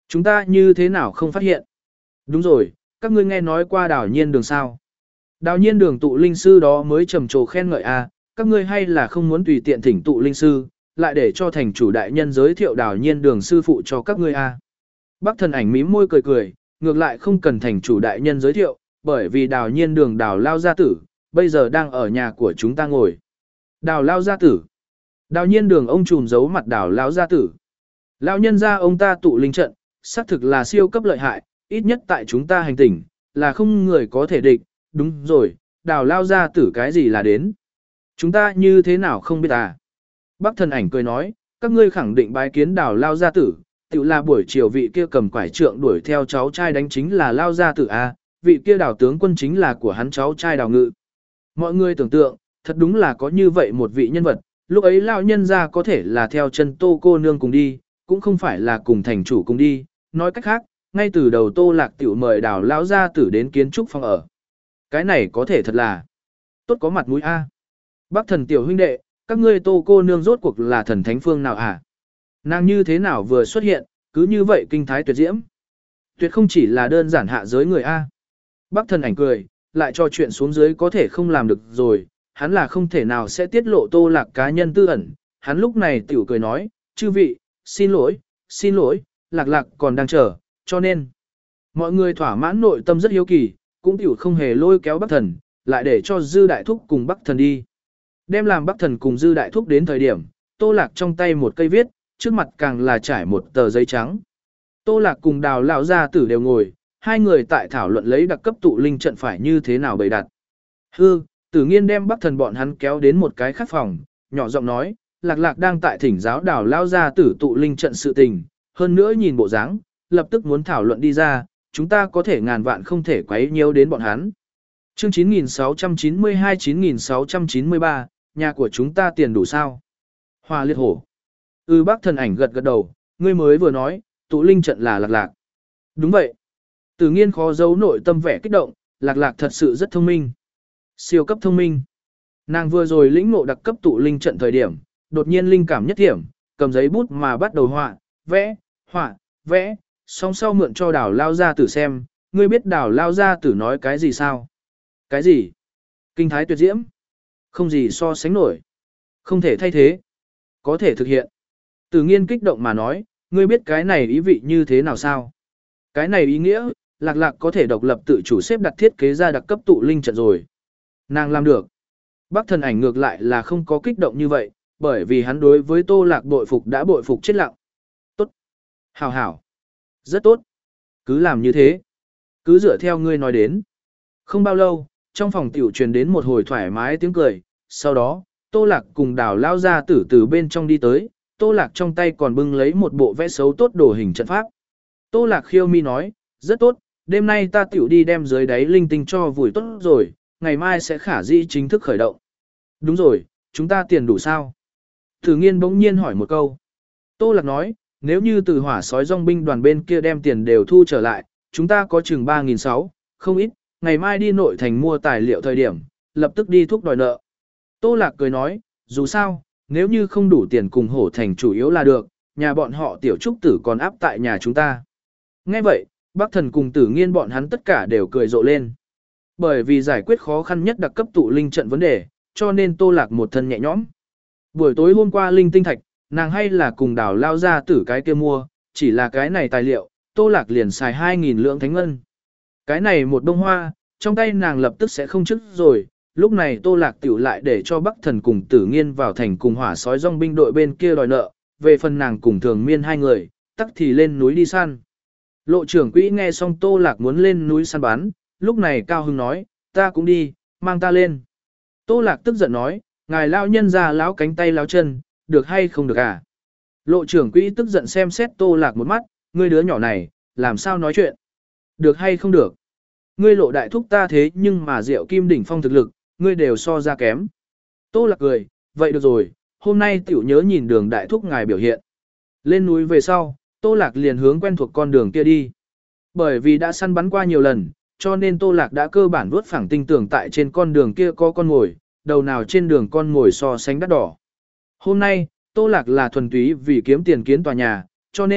Chúng ta như thế nào không phát hiện? Đúng rồi, các ngươi nghe nói qua đảo nhiên đường sao? Đào nhiên đường tụ linh sư đó mới trầm trồ khen ngợi à, các ngươi hay là không muốn tùy tiện thỉnh tụ linh sư, lại để cho thành chủ đại nhân giới thiệu đào nhiên đường sư phụ cho các ngươi à. Bác thần ảnh mím môi cười cười, ngược lại không cần thành chủ đại nhân giới thiệu, bởi vì đào nhiên đường đào lao gia tử, bây giờ đang ở nhà của chúng ta ngồi. Đào lao gia tử. Đào nhiên đường ông trùm giấu mặt đào lao gia tử. Lão nhân gia ông ta tụ linh trận, xác thực là siêu cấp lợi hại, ít nhất tại chúng ta hành tinh, là không người có thể địch. Đúng rồi, đào lao gia tử cái gì là đến. Chúng ta như thế nào không biết à. Bác thần ảnh cười nói, các ngươi khẳng định bái kiến đào lao gia tử, tự là buổi chiều vị kia cầm quải trượng đuổi theo cháu trai đánh chính là lao gia tử a, vị kia đào tướng quân chính là của hắn cháu trai đào ngự. Mọi người tưởng tượng, thật đúng là có như vậy một vị nhân vật, lúc ấy lao nhân ra có thể là theo chân tô cô nương cùng đi, cũng không phải là cùng thành chủ cùng đi, nói cách khác, ngay từ đầu tô lạc tiểu mời đào lao gia tử đến kiến trúc phòng ở. Cái này có thể thật là tốt có mặt mũi a. Bác thần tiểu huynh đệ, các ngươi tô cô nương rốt cuộc là thần thánh phương nào à? Nàng như thế nào vừa xuất hiện, cứ như vậy kinh thái tuyệt diễm. Tuyệt không chỉ là đơn giản hạ giới người a. Bác thần ảnh cười, lại cho chuyện xuống dưới có thể không làm được rồi, hắn là không thể nào sẽ tiết lộ tô lạc cá nhân tư ẩn. Hắn lúc này tiểu cười nói, chư vị, xin lỗi, xin lỗi, lạc lạc còn đang chờ, cho nên. Mọi người thỏa mãn nội tâm rất hiếu kỳ, cũng tiểu không hề lôi kéo Bắc Thần, lại để cho Dư Đại Thúc cùng Bắc Thần đi. Đem làm Bắc Thần cùng Dư Đại Thúc đến thời điểm, Tô Lạc trong tay một cây viết, trước mặt càng là trải một tờ giấy trắng. Tô Lạc cùng Đào lão gia tử đều ngồi, hai người tại thảo luận lấy đặc cấp tụ linh trận phải như thế nào bày đặt. Hư, Tử Nghiên đem Bắc Thần bọn hắn kéo đến một cái khác phòng, nhỏ giọng nói, Lạc Lạc đang tại thỉnh giáo Đào lão gia tử tụ linh trận sự tình, hơn nữa nhìn bộ dáng, lập tức muốn thảo luận đi ra. Chúng ta có thể ngàn vạn không thể quấy nhiễu đến bọn hắn. Chương chín nghìn sáu trăm chín mươi hai chín nghìn sáu trăm chín mươi ba, nhà của chúng ta tiền đủ sao? Hoa liệt hổ. Ừ bác thần ảnh gật gật đầu, ngươi mới vừa nói, tụ linh trận là lạc lạc. Đúng vậy. Tử Nghiên khó giấu nội tâm vẻ kích động, lạc lạc thật sự rất thông minh. Siêu cấp thông minh. Nàng vừa rồi lĩnh ngộ đặc cấp tụ linh trận thời điểm, đột nhiên linh cảm nhất điểm, cầm giấy bút mà bắt đầu họa, vẽ, họa, vẽ. Song sau mượn cho đào lao gia tử xem, ngươi biết đào lao gia tử nói cái gì sao? Cái gì? Kinh thái tuyệt diễm? Không gì so sánh nổi. Không thể thay thế. Có thể thực hiện. Tử Nghiên kích động mà nói, ngươi biết cái này ý vị như thế nào sao? Cái này ý nghĩa, lạc lạc có thể độc lập tự chủ xếp đặt thiết kế ra đặc cấp tụ linh trận rồi. Nàng làm được. Bác thần ảnh ngược lại là không có kích động như vậy, bởi vì hắn đối với tô lạc bội phục đã bội phục chết lặng. Tốt. Hảo hảo. Rất tốt. Cứ làm như thế. Cứ dựa theo ngươi nói đến. Không bao lâu, trong phòng tiểu truyền đến một hồi thoải mái tiếng cười. Sau đó, Tô Lạc cùng Đào lao ra tử từ bên trong đi tới. Tô Lạc trong tay còn bưng lấy một bộ vẽ xấu tốt đồ hình trận pháp. Tô Lạc khiêu mi nói, rất tốt, đêm nay ta tiểu đi đem dưới đáy linh tinh cho vùi tốt rồi, ngày mai sẽ khả dĩ chính thức khởi động. Đúng rồi, chúng ta tiền đủ sao? Tử Nghiên bỗng nhiên hỏi một câu. Tô Lạc nói, nếu như từ hỏa sói dòng binh đoàn bên kia đem tiền đều thu trở lại, chúng ta có chừng ba nghìn sáu trăm, không ít, ngày mai đi nội thành mua tài liệu thời điểm, lập tức đi thúc đòi nợ. Tô Lạc cười nói, dù sao, nếu như không đủ tiền cùng hổ thành chủ yếu là được, nhà bọn họ tiểu trúc tử còn áp tại nhà chúng ta. Nghe vậy, Bác Thần cùng Tử Nghiên bọn hắn tất cả đều cười rộ lên. Bởi vì giải quyết khó khăn nhất đặc cấp tụ linh trận vấn đề, cho nên Tô Lạc một thân nhẹ nhõm. Buổi tối hôm qua linh tinh thạch, nàng hay là cùng Đào lao ra tử cái kia mua, chỉ là cái này tài liệu, Tô Lạc liền xài hai nghìn lượng thánh ngân. Cái này một bông hoa, trong tay nàng lập tức sẽ không chức rồi, lúc này Tô Lạc tiểu lại để cho Bắc Thần cùng Tử Nghiên vào thành cùng hỏa sói dòng binh đội bên kia đòi nợ, về phần nàng cùng Thường Miên hai người, tắc thì lên núi đi săn. Lộ trưởng quỹ nghe xong Tô Lạc muốn lên núi săn bắn, lúc này cao hứng nói, ta cũng đi, mang ta lên. Tô Lạc tức giận nói, ngài lao nhân ra láo cánh tay láo chân, được hay không được à? Lộ trưởng quỹ tức giận xem xét Tô Lạc một mắt, ngươi đứa nhỏ này, làm sao nói chuyện? Được hay không được? Ngươi lộ đại thúc ta thế nhưng mà Diệu Kim đỉnh phong thực lực, ngươi đều so ra kém. Tô Lạc cười, vậy được rồi, hôm nay tiểu nhớ nhìn đường đại thúc ngài biểu hiện. Lên núi về sau, Tô Lạc liền hướng quen thuộc con đường kia đi. Bởi vì đã săn bắn qua nhiều lần, cho nên Tô Lạc đã cơ bản vuốt phẳng tinh tưởng tại trên con đường kia có con ngồi, đầu nào trên đường con ngồi so sánh đắt đỏ. Hôm nay, Tô Lạc là thuần túy vì kiếm tiền kiến tòa nhà, cho nên,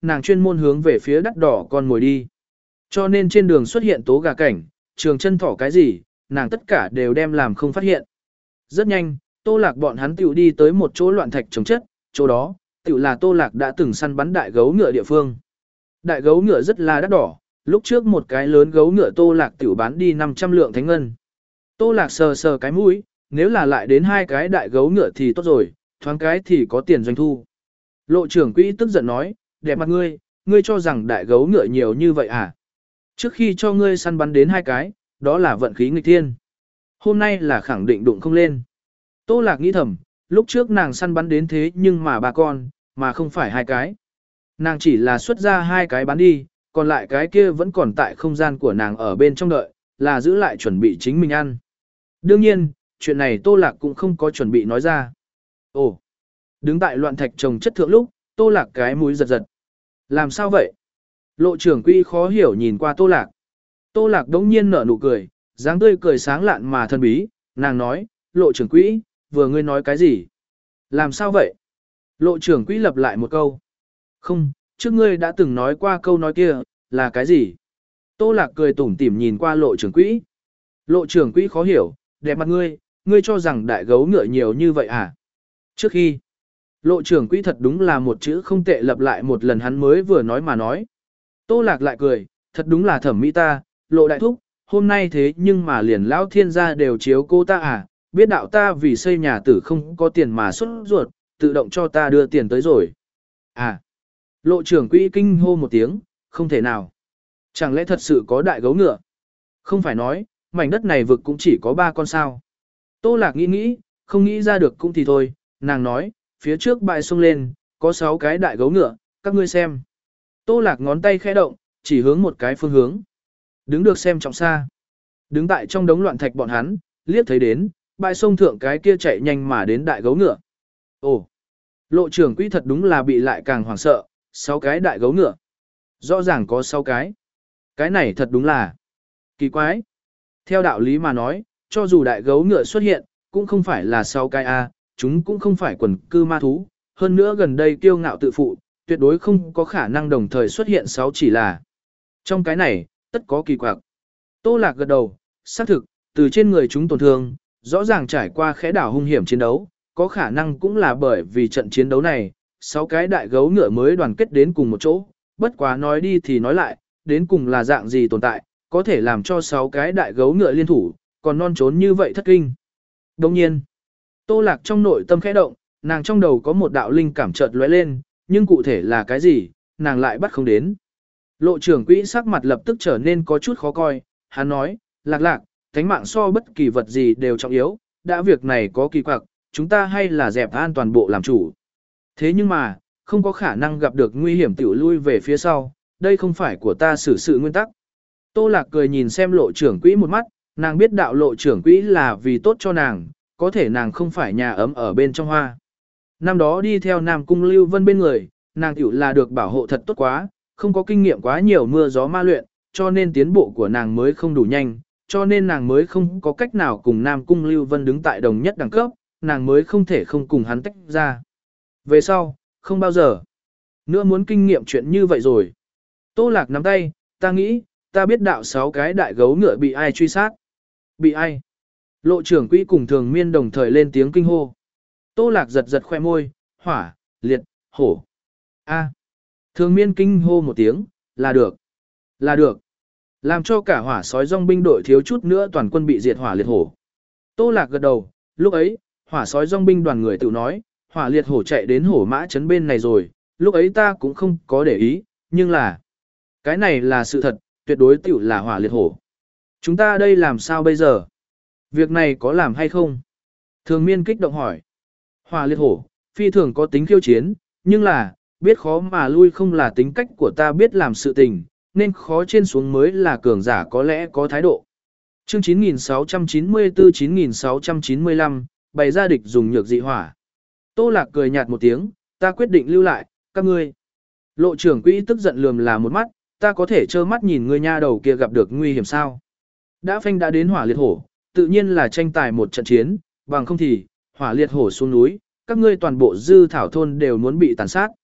nàng chuyên môn hướng về phía đắt đỏ con mồi đi. Cho nên trên đường xuất hiện tố gà cảnh, trường chân thỏ cái gì, nàng tất cả đều đem làm không phát hiện. Rất nhanh, Tô Lạc bọn hắn tiểu đi tới một chỗ loạn thạch trồng chất, chỗ đó, tiểu là Tô Lạc đã từng săn bắn đại gấu ngựa địa phương. Đại gấu ngựa rất là đắt đỏ, lúc trước một cái lớn gấu ngựa Tô Lạc tiểu bán đi năm trăm lượng thánh ngân. Tô Lạc sờ sờ cái mũi, nếu là lại đến hai cái đại gấu ngựa thì tốt rồi, thoáng cái thì có tiền doanh thu. Lộ trưởng quỹ tức giận nói, đẹp mặt ngươi, ngươi cho rằng đại gấu ngựa nhiều như vậy à? Trước khi cho ngươi săn bắn đến hai cái, đó là vận khí nghịch thiên. Hôm nay là khẳng định đụng không lên. Tô Lạc nghĩ thầm, lúc trước nàng săn bắn đến thế nhưng mà ba con, mà không phải hai cái. Nàng chỉ là xuất ra hai cái bán đi, còn lại cái kia vẫn còn tại không gian của nàng ở bên trong đợi, là giữ lại chuẩn bị chính mình ăn. Đương nhiên, chuyện này Tô Lạc cũng không có chuẩn bị nói ra. Ồ, đứng tại loạn thạch trồng chất thượng lúc, Tô Lạc cái mũi giật giật. Làm sao vậy? Lộ trưởng quỹ khó hiểu nhìn qua Tô Lạc. Tô Lạc đống nhiên nở nụ cười, dáng tươi cười sáng lạn mà thân bí, nàng nói, lộ trưởng quỹ, vừa ngươi nói cái gì? Làm sao vậy? Lộ trưởng quỹ lặp lại một câu. Không, trước ngươi đã từng nói qua câu nói kia, là cái gì? Tô Lạc cười tủm tỉm nhìn qua lộ trưởng quỹ. Lộ trưởng quỹ khó hiểu, đẹp mặt ngươi, ngươi cho rằng đại gấu ngựa nhiều như vậy à? Trước khi, lộ trưởng quỹ thật đúng là một chữ không tệ lặp lại một lần hắn mới vừa nói mà nói. Tô Lạc lại cười, thật đúng là thẩm mỹ ta, lộ đại thúc, hôm nay thế nhưng mà liền lão thiên gia đều chiếu cô ta à, biết đạo ta vì xây nhà tử không có tiền mà xuất ruột, tự động cho ta đưa tiền tới rồi. À, lộ trưởng quỹ kinh hô một tiếng, không thể nào. Chẳng lẽ thật sự có đại gấu ngựa? Không phải nói, mảnh đất này vực cũng chỉ có ba con sao. Tô Lạc nghĩ nghĩ, không nghĩ ra được cũng thì thôi, nàng nói, phía trước bãi sông lên, có sáu cái đại gấu ngựa, các ngươi xem. Tô Lạc ngón tay khẽ động, chỉ hướng một cái phương hướng. Đứng được xem trọng xa. Đứng tại trong đống loạn thạch bọn hắn, liếc thấy đến, bãi sông thượng cái kia chạy nhanh mà đến đại gấu ngựa. Ồ, lộ trưởng quỹ thật đúng là bị lại càng hoảng sợ, sáu cái đại gấu ngựa. Rõ ràng có sáu cái. Cái này thật đúng là kỳ quái. Theo đạo lý mà nói, cho dù đại gấu ngựa xuất hiện, cũng không phải là sáu cái A, chúng cũng không phải quần cư ma thú. Hơn nữa gần đây kiêu ngạo tự phụ, tuyệt đối không có khả năng đồng thời xuất hiện sáu chỉ là. Trong cái này, tất có kỳ quặc. Tô Lạc gật đầu, xác thực, từ trên người chúng tổn thương, rõ ràng trải qua khẽ đảo hung hiểm chiến đấu, có khả năng cũng là bởi vì trận chiến đấu này, sáu cái đại gấu ngựa mới đoàn kết đến cùng một chỗ, bất quá nói đi thì nói lại, đến cùng là dạng gì tồn tại, có thể làm cho sáu cái đại gấu ngựa liên thủ, còn non trốn như vậy thất kinh. Đồng nhiên, Tô Lạc trong nội tâm khẽ động, nàng trong đầu có một đạo linh cảm chợt lóe lên, nhưng cụ thể là cái gì, nàng lại bắt không đến. Lộ trưởng quỹ sắc mặt lập tức trở nên có chút khó coi, hắn nói, Lạc Lạc, thánh mạng so bất kỳ vật gì đều trọng yếu, đã việc này có kỳ quặc, chúng ta hay là dẹp an toàn bộ làm chủ. Thế nhưng mà, không có khả năng gặp được nguy hiểm tiểu lui về phía sau, đây không phải của ta xử sự nguyên tắc. Tô Lạc cười nhìn xem lộ trưởng quỹ một mắt, nàng biết đạo lộ trưởng quỹ là vì tốt cho nàng, có thể nàng không phải nhà ấm ở bên trong hoa. Năm đó đi theo Nam Cung Lưu Vân bên người, nàng tiểu là được bảo hộ thật tốt quá, không có kinh nghiệm quá nhiều mưa gió ma luyện, cho nên tiến bộ của nàng mới không đủ nhanh, cho nên nàng mới không có cách nào cùng Nam Cung Lưu Vân đứng tại đồng nhất đẳng cấp, nàng mới không thể không cùng hắn tách ra. Về sau, không bao giờ nữa muốn kinh nghiệm chuyện như vậy rồi. Tô Lạc nắm tay, ta nghĩ, ta biết đạo sáu cái đại gấu ngựa bị ai truy sát. Bị ai? Lộ trưởng quỹ cùng thường miên đồng thời lên tiếng kinh hô. Tô Lạc giật giật khoe môi, hỏa, liệt, hổ. A. Thường miên kinh hô một tiếng, là được. Là được. Làm cho cả hỏa sói dòng binh đội thiếu chút nữa toàn quân bị diệt hỏa liệt hổ. Tô Lạc gật đầu, lúc ấy, hỏa sói dòng binh đoàn người tự nói, hỏa liệt hổ chạy đến hổ mã trấn bên này rồi, lúc ấy ta cũng không có để ý, nhưng là, cái này là sự thật, tuyệt đối tiểu là hỏa liệt hổ. Chúng ta đây làm sao bây giờ? Việc này có làm hay không? Thường miên kích động hỏi. Hỏa liệt hổ, phi thường có tính khiêu chiến, nhưng là, biết khó mà lui không là tính cách của ta biết làm sự tình, nên khó trên xuống mới là cường giả có lẽ có thái độ. Chương chín nghìn sáu trăm chín mươi tư chín nghìn sáu trăm chín mươi lăm, bày ra địch dùng nhược dị hỏa. Tô Lạc cười nhạt một tiếng, ta quyết định lưu lại, các ngươi. Lộ trưởng quỹ tức giận lườm là một mắt, ta có thể trơ mắt nhìn ngươi nha đầu kia gặp được nguy hiểm sao. Đã phanh đã đến hỏa liệt hổ, tự nhiên là tranh tài một trận chiến, bằng không thì, hỏa liệt hổ xuống núi, các ngươi toàn bộ dư thảo thôn đều muốn bị tàn sát.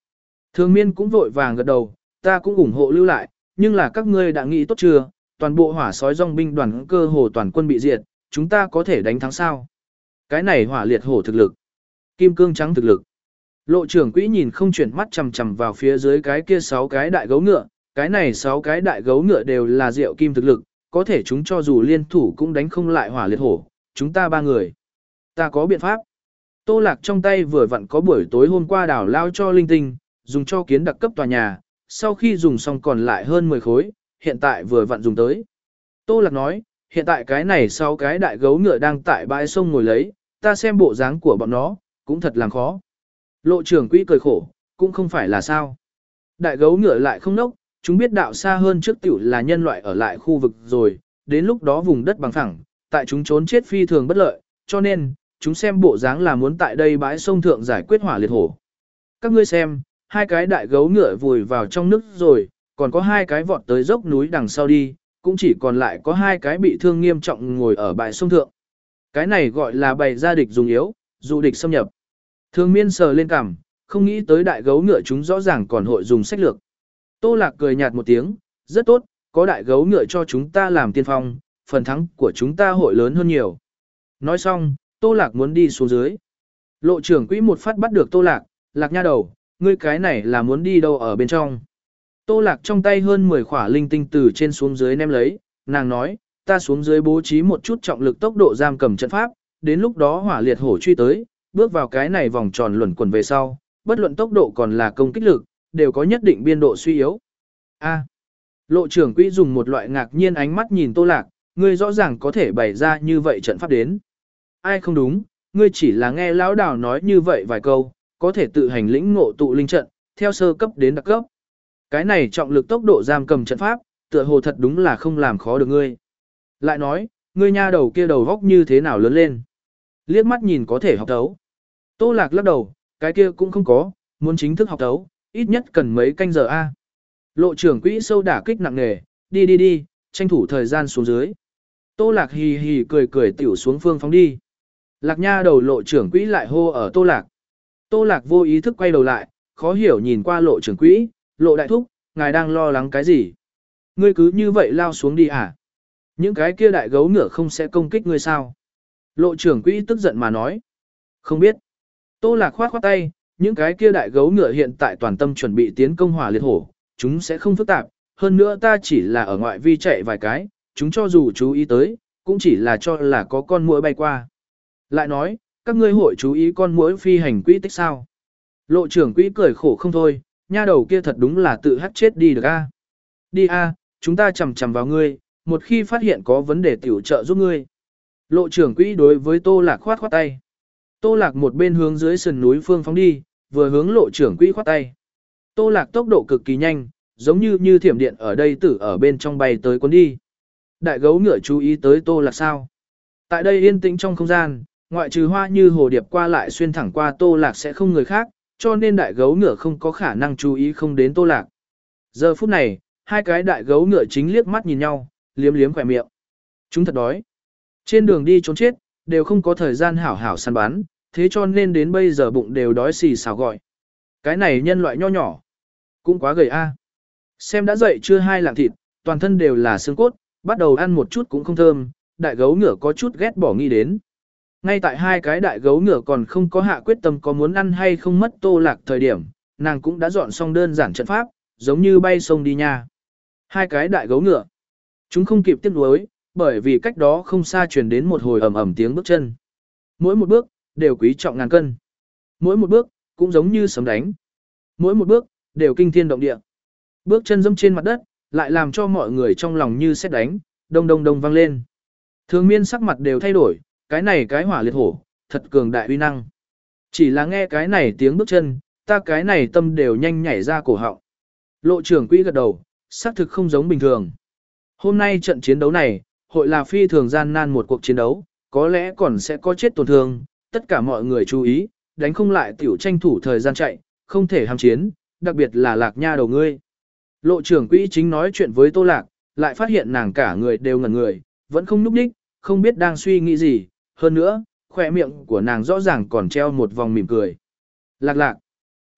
Thường miên cũng vội vàng gật đầu, ta cũng ủng hộ lưu lại, nhưng là các ngươi đã nghĩ tốt chưa, toàn bộ hỏa sói dòng binh đoàn cơ hồ toàn quân bị diệt, chúng ta có thể đánh thắng sao? Cái này hỏa liệt hổ thực lực, kim cương trắng thực lực. Lộ trưởng quỹ nhìn không chuyển mắt chằm chằm vào phía dưới cái kia sáu cái đại gấu ngựa, cái này sáu cái đại gấu ngựa đều là rượu kim thực lực, có thể chúng cho dù liên thủ cũng đánh không lại hỏa liệt hổ, chúng ta ba người. Ta có biện pháp. Tô Lạc trong tay vừa vặn có buổi tối hôm qua đảo lao cho linh tinh, dùng cho kiến đặc cấp tòa nhà, sau khi dùng xong còn lại hơn mười khối, hiện tại vừa vặn dùng tới. Tô Lạc nói, hiện tại cái này sáu cái đại gấu ngựa đang tại bãi sông ngồi lấy, ta xem bộ dáng của bọn nó, cũng thật làm khó. Lộ trưởng quỹ cười khổ, cũng không phải là sao. Đại gấu ngựa lại không nốc, chúng biết đạo xa hơn trước tiểu là nhân loại ở lại khu vực rồi, đến lúc đó vùng đất bằng phẳng, tại chúng trốn chết phi thường bất lợi, cho nên, chúng xem bộ dáng là muốn tại đây bãi sông thượng giải quyết hỏa liệt hổ. Các ngươi xem, hai cái đại gấu ngựa vùi vào trong nước rồi, còn có hai cái vọt tới dốc núi đằng sau đi, cũng chỉ còn lại có hai cái bị thương nghiêm trọng ngồi ở bãi sông thượng. Cái này gọi là bày ra địch dùng yếu, dụ địch xâm nhập. Thường miên sờ lên cằm, không nghĩ tới đại gấu ngựa chúng rõ ràng còn hội dùng sách lược. Tô Lạc cười nhạt một tiếng, rất tốt, có đại gấu ngựa cho chúng ta làm tiên phong, phần thắng của chúng ta hội lớn hơn nhiều. Nói xong, Tô Lạc muốn đi xuống dưới. Lộ trưởng quỹ một phát bắt được Tô Lạc, Lạc nha đầu, ngươi cái này là muốn đi đâu ở bên trong. Tô Lạc trong tay hơn mười khỏa linh tinh từ trên xuống dưới ném lấy, nàng nói, ta xuống dưới bố trí một chút trọng lực tốc độ giam cầm trận pháp, đến lúc đó hỏa liệt hổ truy tới, bước vào cái này vòng tròn luẩn quẩn về sau, bất luận tốc độ còn là công kích lực, đều có nhất định biên độ suy yếu. A. Lộ trưởng quỹ dùng một loại ngạc nhiên ánh mắt nhìn Tô Lạc, ngươi rõ ràng có thể bày ra như vậy trận pháp đến. Ai không đúng, ngươi chỉ là nghe lão đào nói như vậy vài câu, có thể tự hành lĩnh ngộ tụ linh trận, theo sơ cấp đến đặc cấp. Cái này trọng lực tốc độ giam cầm trận pháp, tựa hồ thật đúng là không làm khó được ngươi. Lại nói, ngươi nha đầu kia đầu góc như thế nào lớn lên. Liếc mắt nhìn có thể học tấu. Tô Lạc lắc đầu, cái kia cũng không có, muốn chính thức học tấu, ít nhất cần mấy canh giờ a. Lộ trưởng quỹ sâu đả kích nặng nề, đi đi đi, tranh thủ thời gian xuống dưới. Tô Lạc hì hì cười cười tiểu xuống phương phóng đi. Lạc nha đầu lộ trưởng quỹ lại hô ở Tô Lạc. Tô Lạc vô ý thức quay đầu lại, khó hiểu nhìn qua lộ trưởng quỹ, lộ đại thúc, ngài đang lo lắng cái gì? Ngươi cứ như vậy lao xuống đi à? Những cái kia đại gấu ngựa không sẽ công kích ngươi sao? Lộ trưởng quỹ tức giận mà nói. Không biết. Tô Lạc khoát khoát tay, những cái kia đại gấu ngựa hiện tại toàn tâm chuẩn bị tiến công hỏa liệt hổ, chúng sẽ không phức tạp, hơn nữa ta chỉ là ở ngoại vi chạy vài cái, chúng cho dù chú ý tới, cũng chỉ là cho là có con muỗi bay qua. Lại nói, các ngươi hội chú ý con muỗi phi hành quỹ tích sao? Lộ trưởng quỹ cười khổ không thôi, nha đầu kia thật đúng là tự hắt chết đi được a. Đi a, chúng ta chầm chầm vào ngươi, một khi phát hiện có vấn đề tiểu trợ giúp ngươi. Lộ trưởng quỹ đối với Tô Lạc khoát khoát tay. Tô Lạc một bên hướng dưới sườn núi phương phóng đi, vừa hướng lộ trưởng quỹ khoát tay. Tô Lạc tốc độ cực kỳ nhanh, giống như như thiểm điện ở đây tử ở bên trong bay tới cuốn đi. Đại gấu ngựa chú ý tới Tô Lạc sao? Tại đây yên tĩnh trong không gian, ngoại trừ hoa như hồ điệp qua lại xuyên thẳng qua Tô Lạc sẽ không người khác, cho nên đại gấu ngựa không có khả năng chú ý không đến Tô Lạc. Giờ phút này, hai cái đại gấu ngựa chính liếc mắt nhìn nhau, liếm liếm khỏe miệng. Chúng thật đói. Trên đường đi trốn chết, đều không có thời gian hảo hảo săn bắn, thế cho nên đến bây giờ bụng đều đói xì xào gọi. Cái này nhân loại nho nhỏ, cũng quá gầy a. Xem đã dậy chưa hai lạng thịt, toàn thân đều là xương cốt, bắt đầu ăn một chút cũng không thơm, đại gấu ngựa có chút ghét bỏ nghĩ đến. Ngay tại hai cái đại gấu ngựa còn không có hạ quyết tâm có muốn ăn hay không mất Tô Lạc thời điểm, nàng cũng đã dọn xong đơn giản trận pháp, giống như bay sông đi nha. Hai cái đại gấu ngựa, chúng không kịp tiếp nối, bởi vì cách đó không xa truyền đến một hồi ầm ầm tiếng bước chân. Mỗi một bước, đều quý trọng ngàn cân. Mỗi một bước, cũng giống như sấm đánh. Mỗi một bước, đều kinh thiên động địa. Bước chân dẫm trên mặt đất, lại làm cho mọi người trong lòng như sét đánh, đông đông đông vang lên. Thường miên sắc mặt đều thay đổi, cái này cái hỏa liệt hổ, thật cường đại uy năng. Chỉ là nghe cái này tiếng bước chân, ta cái này tâm đều nhanh nhảy ra cổ họng. Lộ trưởng quỹ gật đầu, xác thực không giống bình thường. Hôm nay trận chiến đấu này, hội là phi thường gian nan một cuộc chiến đấu, có lẽ còn sẽ có chết tổn thương, tất cả mọi người chú ý, đánh không lại tiểu tranh thủ thời gian chạy, không thể ham chiến, đặc biệt là Lạc nha đầu ngươi. Lộ trưởng quỹ chính nói chuyện với Tô Lạc, lại phát hiện nàng cả người đều ngẩn người, vẫn không nhúc nhích, không biết đang suy nghĩ gì, hơn nữa, khỏe miệng của nàng rõ ràng còn treo một vòng mỉm cười. Lạc lạc.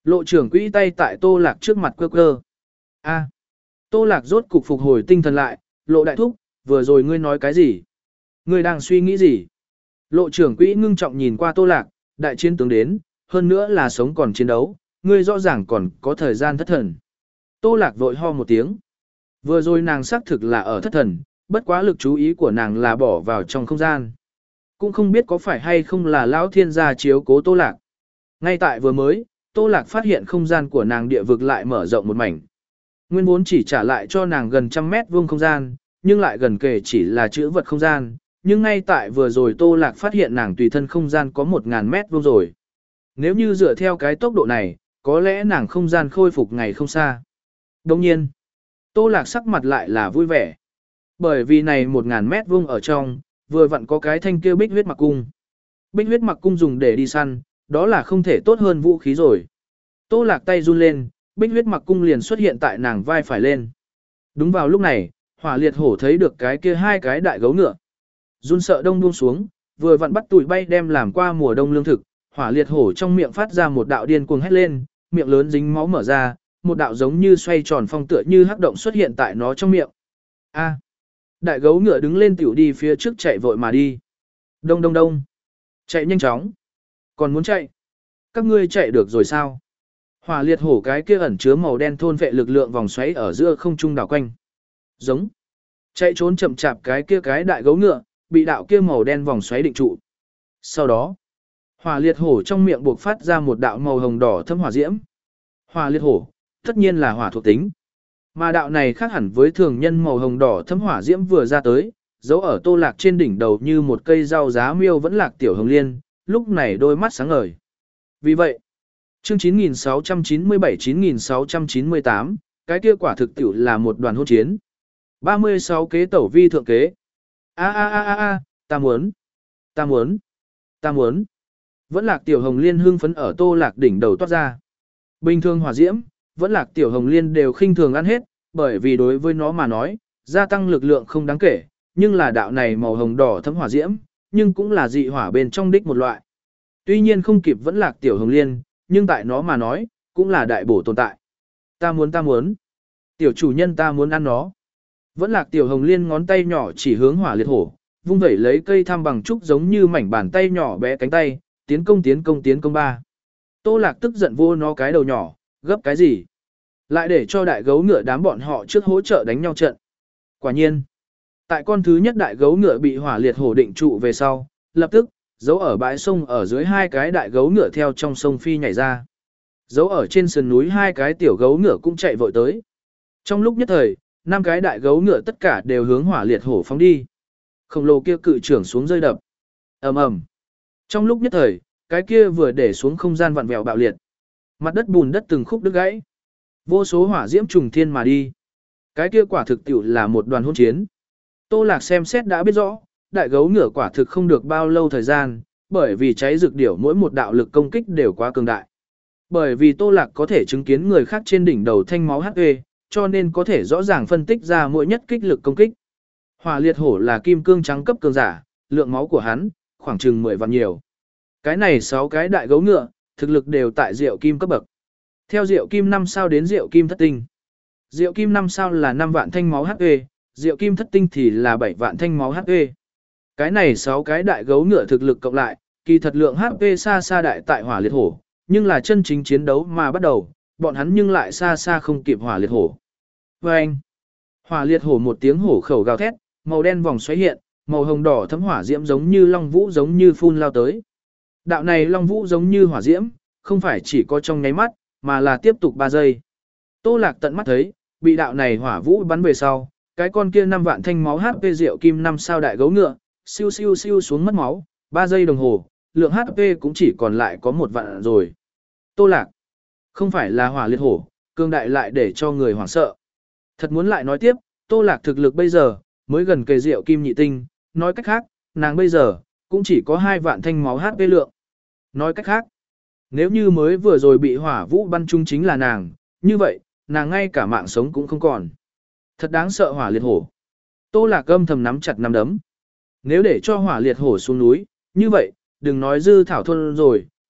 Lộ trưởng quỹ tay tại Tô Lạc trước mặt quơ quơ. A. Tô Lạc rốt cục phục hồi tinh thần lại, Lộ đại thúc, vừa rồi ngươi nói cái gì? Ngươi đang suy nghĩ gì? Lộ trưởng quỹ ngưng trọng nhìn qua Tô Lạc, đại chiến tướng đến, hơn nữa là sống còn chiến đấu, ngươi rõ ràng còn có thời gian thất thần. Tô Lạc vội ho một tiếng. Vừa rồi nàng xác thực là ở thất thần, bất quá lực chú ý của nàng là bỏ vào trong không gian. Cũng không biết có phải hay không là lão thiên gia chiếu cố Tô Lạc. Ngay tại vừa mới, Tô Lạc phát hiện không gian của nàng địa vực lại mở rộng một mảnh. Nguyên vốn chỉ trả lại cho nàng gần trăm mét vuông không gian, nhưng lại gần kề chỉ là chữ vật không gian. Nhưng ngay tại vừa rồi Tô Lạc phát hiện nàng tùy thân không gian có một ngàn mét vuông rồi. Nếu như dựa theo cái tốc độ này, có lẽ nàng không gian khôi phục ngày không xa. Đồng nhiên, Tô Lạc sắc mặt lại là vui vẻ. Bởi vì này một ngàn mét vuông ở trong, vừa vặn có cái thanh kia bích huyết mặc cung. Bích huyết mặc cung dùng để đi săn, đó là không thể tốt hơn vũ khí rồi. Tô Lạc tay run lên, bích huyết mặc cung liền xuất hiện tại nàng vai phải lên. Đúng vào lúc này, Hỏa Liệt Hổ thấy được cái kia hai cái đại gấu ngựa. Run sợ đông buông xuống, vừa vặn bắt tụi bay đem làm qua mùa đông lương thực, Hỏa Liệt Hổ trong miệng phát ra một đạo điên cuồng hét lên, miệng lớn dính máu mở ra, một đạo giống như xoay tròn phong tựa như hắc động xuất hiện tại nó trong miệng. A. Đại gấu ngựa đứng lên tiểu đi phía trước chạy vội mà đi. Đông đông đông. Chạy nhanh chóng. Còn muốn chạy? Các ngươi chạy được rồi sao? Hỏa Liệt Hổ cái kia ẩn chứa màu đen thôn vệ lực lượng vòng xoáy ở giữa không trung đảo quanh. Giống. Chạy trốn chậm chạp cái kia cái đại gấu ngựa, bị đạo kia màu đen vòng xoáy định trụ. Sau đó, Hỏa Liệt Hổ trong miệng buộc phát ra một đạo màu hồng đỏ thâm hỏa diễm. Hỏa Liệt Hổ, tất nhiên là hỏa thuộc tính. Mà đạo này khác hẳn với thường nhân màu hồng đỏ thâm hỏa diễm vừa ra tới, dấu ở Tô Lạc trên đỉnh đầu như một cây rau giá miêu vẫn lạc tiểu hồng liên, lúc này đôi mắt sáng ngời. Vì vậy, chương chín nghìn sáu trăm chín mươi bảy chín nghìn sáu trăm chín mươi tám, cái kia quả thực tiểu là một đoàn hôn chiến. ba mươi sáu kế tẩu vi thượng kế. A a a a a, ta muốn, ta muốn, ta muốn. Vẫn lạc tiểu hồng liên hưng phấn ở Tô Lạc đỉnh đầu toát ra. Bình thường hỏa diễm, vẫn lạc tiểu hồng liên đều khinh thường ăn hết, bởi vì đối với nó mà nói, gia tăng lực lượng không đáng kể, nhưng là đạo này màu hồng đỏ thấm hỏa diễm, nhưng cũng là dị hỏa bên trong đích một loại. Tuy nhiên không kịp vẫn lạc tiểu hồng liên, nhưng tại nó mà nói, cũng là đại bổ tồn tại. Ta muốn ta muốn. Tiểu chủ nhân ta muốn ăn nó. Vẫn lạc tiểu hồng liên ngón tay nhỏ chỉ hướng Hỏa Liệt Hổ, vung vẩy lấy cây tham bằng trúc giống như mảnh bàn tay nhỏ bé cánh tay, tiến công tiến công tiến công ba. Tô Lạc tức giận vô nó cái đầu nhỏ, gấp cái gì? Lại để cho đại gấu ngựa đám bọn họ trước hỗ trợ đánh nhau trận. Quả nhiên, tại con thứ nhất đại gấu ngựa bị Hỏa Liệt Hổ định trụ về sau, lập tức, giấu ở bãi sông ở dưới hai cái đại gấu ngựa theo trong sông phi nhảy ra. Giấu ở trên sườn núi hai cái tiểu gấu ngựa cũng chạy vội tới. Trong lúc nhất thời, năm cái đại gấu ngựa tất cả đều hướng Hỏa Liệt Hổ phóng đi. Khổng lồ kia cự trưởng xuống rơi đập. Ầm ầm. Trong lúc nhất thời, cái kia vừa để xuống không gian vặn vẹo bạo liệt. Mặt đất bùn đất từng khúc đứt gãy. Vô số hỏa diễm trùng thiên mà đi. Cái kia quả thực tiểu là một đoàn hỗn chiến. Tô Lạc xem xét đã biết rõ, đại gấu ngựa quả thực không được bao lâu thời gian, bởi vì cháy rực điểu mỗi một đạo lực công kích đều quá cường đại. Bởi vì Tô Lạc có thể chứng kiến người khác trên đỉnh đầu thanh máu hát pê, cho nên có thể rõ ràng phân tích ra mỗi nhất kích lực công kích. Hỏa Liệt Hổ là kim cương trắng cấp cường giả, lượng máu của hắn khoảng chừng mười vạn nhiều. Cái này sáu cái đại gấu ngựa, thực lực đều tại Diệu Kim cấp bậc. Theo Diệu Kim năm sao đến Diệu Kim thất tinh. Diệu Kim năm sao là năm vạn thanh máu hát pê, Diệu Kim thất tinh thì là bảy vạn thanh máu hát pê. Cái này sáu cái đại gấu ngựa thực lực cộng lại, kỳ thật lượng hát pê xa xa đại tại Hỏa Liệt Hổ, nhưng là chân chính chiến đấu mà bắt đầu, bọn hắn nhưng lại xa xa không kịp Hỏa Liệt Hổ. Và anh, Hỏa Liệt Hổ một tiếng hổ khẩu gào thét, màu đen vòng xoáy hiện, màu hồng đỏ thấm hỏa diễm giống như long vũ giống như phun lao tới. Đạo này long vũ giống như hỏa diễm, không phải chỉ có trong nháy mắt, mà là tiếp tục ba giây. Tô Lạc tận mắt thấy, bị đạo này hỏa vũ bắn về sau, cái con kia năm vạn thanh máu hát pê Diệu Kim năm sao đại gấu ngựa, siêu siêu siêu xuống mất máu, ba giây đồng hồ, lượng hát pê cũng chỉ còn lại có một vạn rồi. Tô Lạc, không phải là Hỏa Liệt Hổ, cương đại lại để cho người hoảng sợ. Thật muốn lại nói tiếp, Tô Lạc thực lực bây giờ, mới gần kề Diệu Kim nhị tinh, nói cách khác, nàng bây giờ, cũng chỉ có hai vạn thanh máu hát pê lượng. Nói cách khác, nếu như mới vừa rồi bị hỏa vũ bắn trúng chính là nàng, như vậy, nàng ngay cả mạng sống cũng không còn. Thật đáng sợ Hỏa Liệt Hổ. Tô Lạc âm thầm nắm chặt nắm đấm. Nếu để cho Hỏa Liệt Hổ xuống núi, như vậy, đừng nói dư thảo thôn rồi,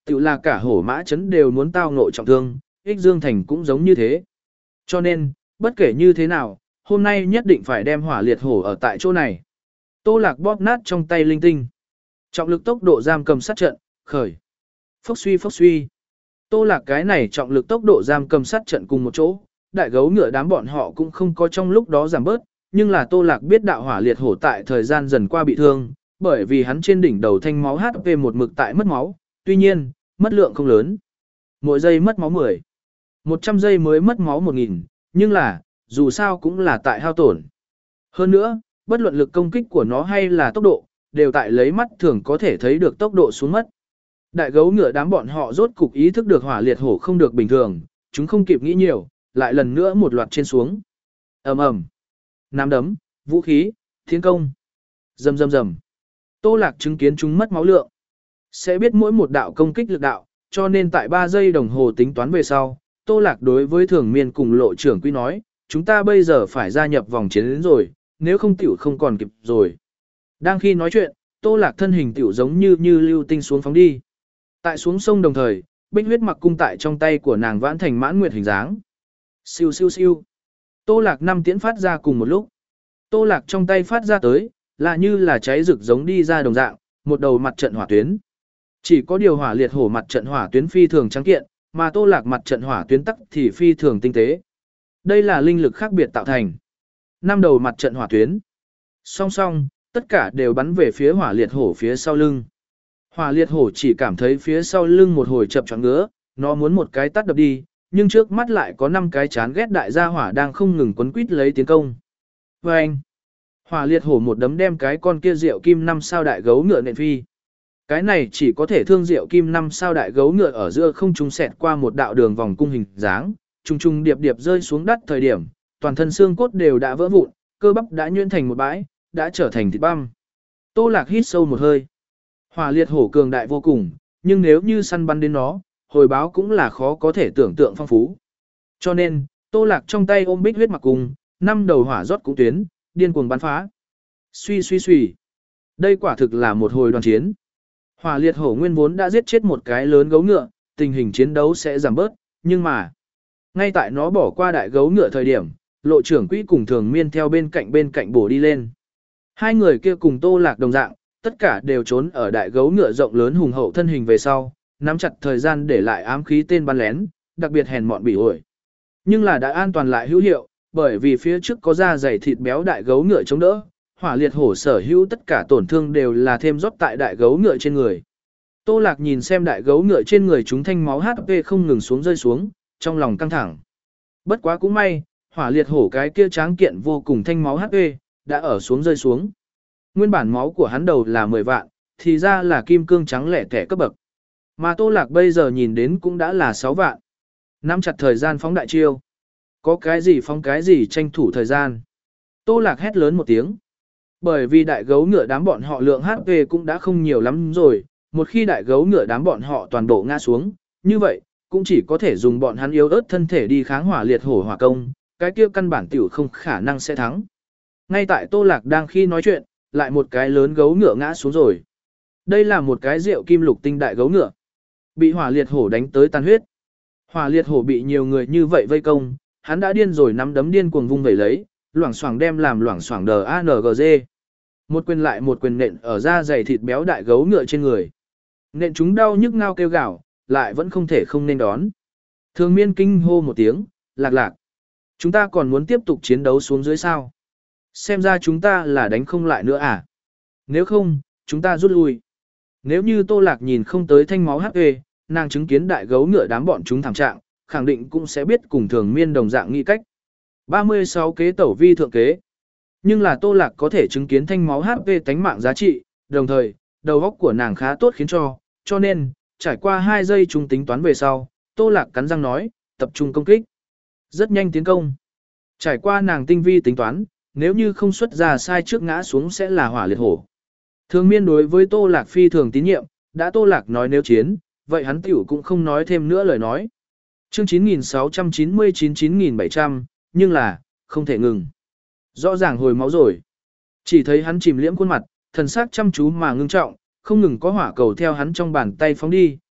tự là cả hổ mã chấn đều muốn tao ngộ trọng thương, ích dương thành cũng giống như thế. Cho nên, bất kể như thế nào, hôm nay nhất định phải đem hỏa liệt hổ ở tại chỗ này. Tô Lạc bóp nát trong tay linh tinh. Trọng lực tốc độ giam cầm sát trận, khởi. Phốc suy phốc suy. Tô Lạc cái này trọng lực tốc độ giam cầm sát trận cùng một chỗ, đại gấu ngựa đám bọn họ cũng không có trong lúc đó giảm bớt, nhưng là Tô Lạc biết đạo hỏa liệt hổ tại thời gian dần qua bị thương, bởi vì hắn trên đỉnh đầu thanh máu hát pê một mực tại mất máu, tuy nhiên, mất lượng không lớn. Mỗi giây mất máu mười. một trăm giây mới mất máu một nghìn, nhưng là, dù sao cũng là tại hao tổn. Hơn nữa, bất luận lực công kích của nó hay là tốc độ, đều tại lấy mắt thường có thể thấy được tốc độ xuống mất. Đại gấu ngựa đám bọn họ rốt cục ý thức được hỏa liệt hổ không được bình thường, chúng không kịp nghĩ nhiều, lại lần nữa một loạt trên xuống. Ầm ầm, nắm đấm, vũ khí, thiên công, rầm rầm rầm. Tô Lạc chứng kiến chúng mất máu lượng, sẽ biết mỗi một đạo công kích lực đạo, cho nên tại ba giây đồng hồ tính toán về sau, Tô Lạc đối với Thường Miên cùng Lộ trưởng Quy nói, chúng ta bây giờ phải gia nhập vòng chiến đến rồi, nếu không tiểu không còn kịp rồi. Đang khi nói chuyện, Tô Lạc thân hình tiểu giống như như lưu tinh xuống phóng đi. Tại xuống sông đồng thời, bích huyết mặc cung tại trong tay của nàng vãn thành mãn nguyệt hình dáng. Siêu siêu siêu. Tô Lạc năm tiễn phát ra cùng một lúc. Tô Lạc trong tay phát ra tới, là như là cháy rực giống đi ra đồng dạng, một đầu mặt trận hỏa tuyến. Chỉ có điều hỏa liệt hổ mặt trận hỏa tuyến phi thường trắng kiện, mà Tô Lạc mặt trận hỏa tuyến tắc thì phi thường tinh tế. Đây là linh lực khác biệt tạo thành. Năm đầu mặt trận hỏa tuyến. Song song, tất cả đều bắn về phía hỏa liệt hổ phía sau lưng. Hỏa liệt hổ chỉ cảm thấy phía sau lưng một hồi chập choạng ngứa, nó muốn một cái tát đập đi, nhưng trước mắt lại có năm cái chán ghét đại gia hỏa đang không ngừng quấn quýt lấy tiến công. Và anh, hỏa liệt hổ một đấm đem cái con kia rượu kim năm sao đại gấu ngựa nện phi. Cái này chỉ có thể thương rượu kim năm sao đại gấu ngựa ở giữa không trung xẹt qua một đạo đường vòng cung hình dáng, trùng trùng điệp điệp rơi xuống đất thời điểm, toàn thân xương cốt đều đã vỡ vụn, cơ bắp đã nhuyễn thành một bãi, đã trở thành thịt băm. Tô Lạc hít sâu một hơi. Hỏa liệt hổ cường đại vô cùng, nhưng nếu như săn bắn đến nó, hồi báo cũng là khó có thể tưởng tượng phong phú. Cho nên, Tô Lạc trong tay ôm bích huyết mặc cung, năm đầu hỏa rót cũng tuyến, điên cuồng bắn phá. Suy suy suy. Đây quả thực là một hồi đoàn chiến. Hỏa liệt hổ nguyên vốn đã giết chết một cái lớn gấu ngựa, tình hình chiến đấu sẽ giảm bớt, nhưng mà, ngay tại nó bỏ qua đại gấu ngựa thời điểm, Lộ trưởng Quỹ cùng Thường Miên theo bên cạnh bên cạnh bổ đi lên. Hai người kia cùng Tô Lạc đồng dạng, tất cả đều trốn ở đại gấu ngựa rộng lớn hùng hậu thân hình về sau, nắm chặt thời gian để lại ám khí tên bắn lén, đặc biệt hèn mọn bỉ ổi. Nhưng là đã an toàn lại hữu hiệu, bởi vì phía trước có da dày thịt béo đại gấu ngựa chống đỡ, hỏa liệt hổ sở hữu tất cả tổn thương đều là thêm rót tại đại gấu ngựa trên người. Tô Lạc nhìn xem đại gấu ngựa trên người chúng thanh máu hát pê không ngừng xuống rơi xuống, trong lòng căng thẳng. Bất quá cũng may, hỏa liệt hổ cái kia tráng kiện vô cùng thanh máu hát pê, đã ở xuống rơi xuống. Nguyên bản máu của hắn đầu là mười vạn, thì ra là kim cương trắng lẻ tẻ cấp bậc. Mà Tô Lạc bây giờ nhìn đến cũng đã là sáu vạn. Nắm chặt thời gian phóng đại chiêu. Có cái gì phóng cái gì tranh thủ thời gian. Tô Lạc hét lớn một tiếng. Bởi vì đại gấu ngựa đám bọn họ lượng hát pê cũng đã không nhiều lắm rồi, một khi đại gấu ngựa đám bọn họ toàn bộ ngã xuống, như vậy, cũng chỉ có thể dùng bọn hắn yếu ớt thân thể đi kháng hỏa liệt hổ hỏa công, cái kia căn bản tiểu không khả năng sẽ thắng. Ngay tại Tô Lạc đang khi nói chuyện, lại một cái lớn gấu ngựa ngã xuống rồi. Đây là một cái rượu kim lục tinh đại gấu ngựa. Bị hỏa liệt hổ đánh tới tan huyết. Hỏa liệt hổ bị nhiều người như vậy vây công, hắn đã điên rồi nắm đấm điên cuồng vung vẩy lấy, loảng xoảng đem làm loảng xoảng đờ a en giê. Một quyền lại một quyền nện ở da dày thịt béo đại gấu ngựa trên người. Nện chúng đau nhức ngao kêu gào, lại vẫn không thể không nên đón. Thường Miên kinh hô một tiếng, Lạc Lạc. Chúng ta còn muốn tiếp tục chiến đấu xuống dưới sao? Xem ra chúng ta là đánh không lại nữa à? Nếu không, chúng ta rút lui. Nếu như Tô Lạc nhìn không tới thanh máu hát pê, nàng chứng kiến đại gấu ngựa đám bọn chúng thảm trạng, khẳng định cũng sẽ biết cùng Thường Miên đồng dạng nghĩ cách. ba mươi sáu kế tẩu vi thượng kế. Nhưng là Tô Lạc có thể chứng kiến thanh máu hát pê tánh mạng giá trị, đồng thời, đầu óc của nàng khá tốt khiến cho, cho nên, trải qua hai giây trung tính toán về sau, Tô Lạc cắn răng nói, tập trung công kích. Rất nhanh tiến công. Trải qua nàng tinh vi tính toán, nếu như không xuất ra sai trước ngã xuống sẽ là hỏa liệt hổ. Thường Miên đối với Tô Lạc phi thường tín nhiệm, đã Tô Lạc nói nếu chiến, vậy hắn tiểu cũng không nói thêm nữa lời nói. Chương chín nghìn sáu trăm chín mươi chín chín nghìn bảy trăm, nhưng là, không thể ngừng. Rõ ràng hồi máu rồi. Chỉ thấy hắn chìm liễm khuôn mặt, thần sắc chăm chú mà ngưng trọng, không ngừng có hỏa cầu theo hắn trong bàn tay phóng đi,